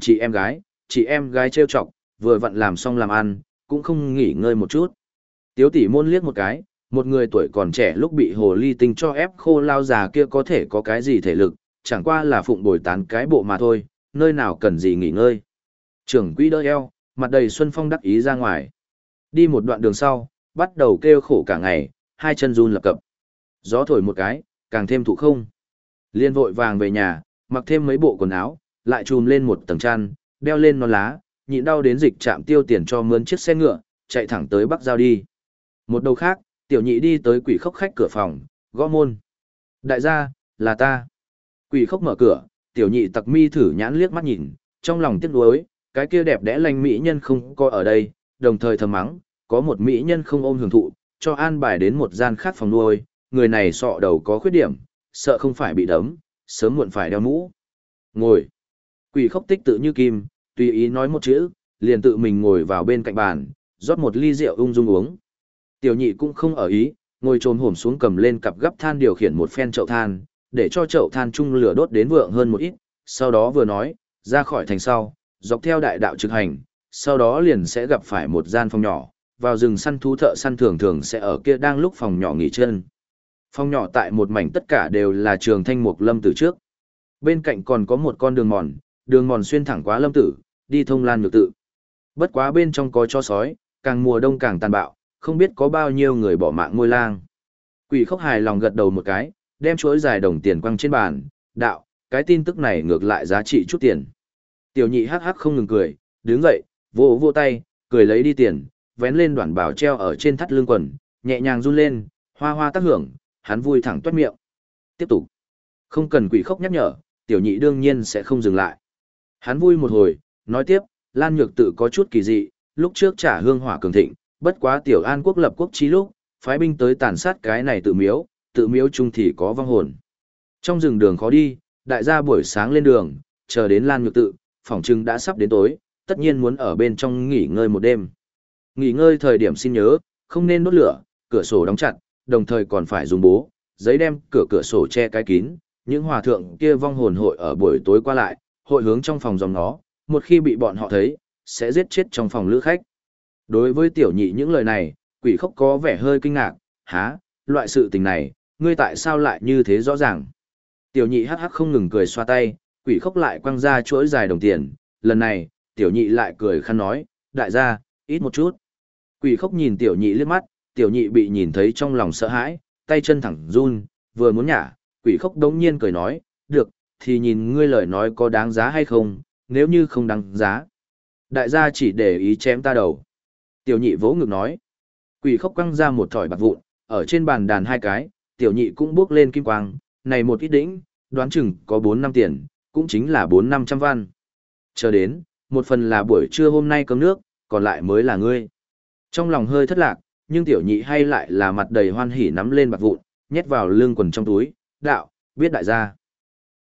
chị em gái trêu chọc, vừa vặn làm xong làm ăn, cũng không nghỉ ngơi một chút. Tiếu tỷ môn liếc một cái, một người tuổi còn trẻ lúc bị hồ ly tinh cho ép khô lao già kia có thể có cái gì thể lực, chẳng qua là phụng bồi tán cái bộ mà thôi, nơi nào cần gì nghỉ ngơi. Trưởng quỹ đỡ eo, mặt đầy xuân phong đắc ý ra ngoài. Đi một đoạn đường sau, bắt đầu kêu khổ cả ngày, hai chân run lập cập. Gió thổi một cái, càng thêm thụ không. Liên vội vàng về nhà, mặc thêm mấy bộ quần áo, lại trùm lên một tầng chăn, đeo lên nón lá, nhịn đau đến dịch trạm tiêu tiền cho mướn chiếc xe ngựa, chạy thẳng tới Bắc Giao đi. Một đầu khác, tiểu nhị đi tới Quỷ Khốc khách cửa phòng, gõ môn. Đại gia, là ta. Quỷ Khốc mở cửa, tiểu nhị tặc mi thử nhãn liếc mắt nhìn, trong lòng tiếc nuối, cái kia đẹp đẽ lanh mỹ nhân không có ở đây, đồng thời thầm mắng, có một mỹ nhân không ôm hưởng thụ, cho an bài đến một gian khác phòng nuôi, người này sọ đầu có khuyết điểm, sợ không phải bị đấm, sớm muộn phải đeo mũ. Ngồi. Quỷ Khốc tích tự như kim, tùy ý nói một chữ, liền tự mình ngồi vào bên cạnh bàn, rót một ly rượu ung dung uống. Tiểu nhị cũng không ở ý, Ngồi chồm hổm xuống cầm lên cặp gấp than điều khiển một phen chậu than, để cho chậu than chung lửa đốt đến vượng hơn một ít, sau đó vừa nói, ra khỏi thành sau, dọc theo đại đạo trực hành, sau đó liền sẽ gặp phải một gian phòng nhỏ, vào rừng săn thú thợ săn thường thường sẽ ở kia đang lúc phòng nhỏ nghỉ chân. Phòng nhỏ tại một mảnh tất cả đều là trường thanh mục lâm tử trước. Bên cạnh còn có một con đường mòn xuyên thẳng qua lâm tử, đi thông lan nhược tự. Bất quá bên trong có chó sói, càng mùa đông càng tàn bạo, không biết có bao nhiêu người bỏ mạng ngôi lang. Quỷ Khốc hài lòng gật đầu một cái, đem chuỗi dài đồng tiền quăng trên bàn, đạo, cái tin tức này ngược lại giá trị chút tiền. Tiểu nhị hắc hắc không ngừng cười, đứng dậy, vỗ vỗ tay, cười lấy đi tiền, vén lên đoạn bảo treo ở trên thắt lưng quần, nhẹ nhàng run lên, hoa hoa tác hưởng, hắn vui thẳng toét miệng. Tiếp tục. Không cần Quỷ Khốc nhắc nhở, tiểu nhị đương nhiên sẽ không dừng lại. Hắn vui một hồi, nói tiếp, Lan Nhược tự có chút kỳ dị, lúc trước trả hương hỏa cường thịnh, bất quá tiểu an quốc lập quốc chi lúc, phái binh tới tàn sát cái này tự miếu chung thì có vong hồn. Trong rừng đường khó đi, đại gia buổi sáng lên đường, chờ đến Lan Nhược tự, phỏng chừng đã sắp đến tối, tất nhiên muốn ở bên trong nghỉ ngơi một đêm. Nghỉ ngơi thời điểm xin nhớ, không nên đốt lửa, cửa sổ đóng chặt, đồng thời còn phải dùng bố, giấy đem cửa sổ che cái kín, những hòa thượng kia vong hồn hội ở buổi tối qua lại, hội hướng trong phòng dòng nó, một khi bị bọn họ thấy, sẽ giết chết trong phòng lữ khách. Đối với tiểu nhị những lời này, Quỷ Khốc có vẻ hơi kinh ngạc, há, loại sự tình này, ngươi tại sao lại như thế rõ ràng. Tiểu nhị hắc hắc không ngừng cười xoa tay, Quỷ Khốc lại quăng ra chuỗi dài đồng tiền, lần này, tiểu nhị lại cười khăn nói, đại gia, ít một chút. Quỷ Khốc nhìn tiểu nhị liếc mắt, tiểu nhị bị nhìn thấy trong lòng sợ hãi, tay chân thẳng run, vừa muốn nhả, Quỷ Khốc đống nhiên cười nói, được, thì nhìn ngươi lời nói có đáng giá hay không, nếu như không đáng giá. Đại gia chỉ để ý chém ta đầu. Tiểu nhị vỗ ngực nói. Quỷ Khốc quăng ra một thỏi bạc vụn, ở trên bàn đàn hai cái, tiểu nhị cũng bước lên kim quang, này một ít đỉnh, đoán chừng có 4-5 tiền, cũng chính là 400-500 văn. Chờ đến, một phần là buổi trưa hôm nay cơm nước, còn lại mới là ngươi. Trong lòng hơi thất lạc, nhưng tiểu nhị hay lại là mặt đầy hoan hỉ nắm lên bạc vụn, nhét vào lưng quần trong túi, đạo, biết đại gia.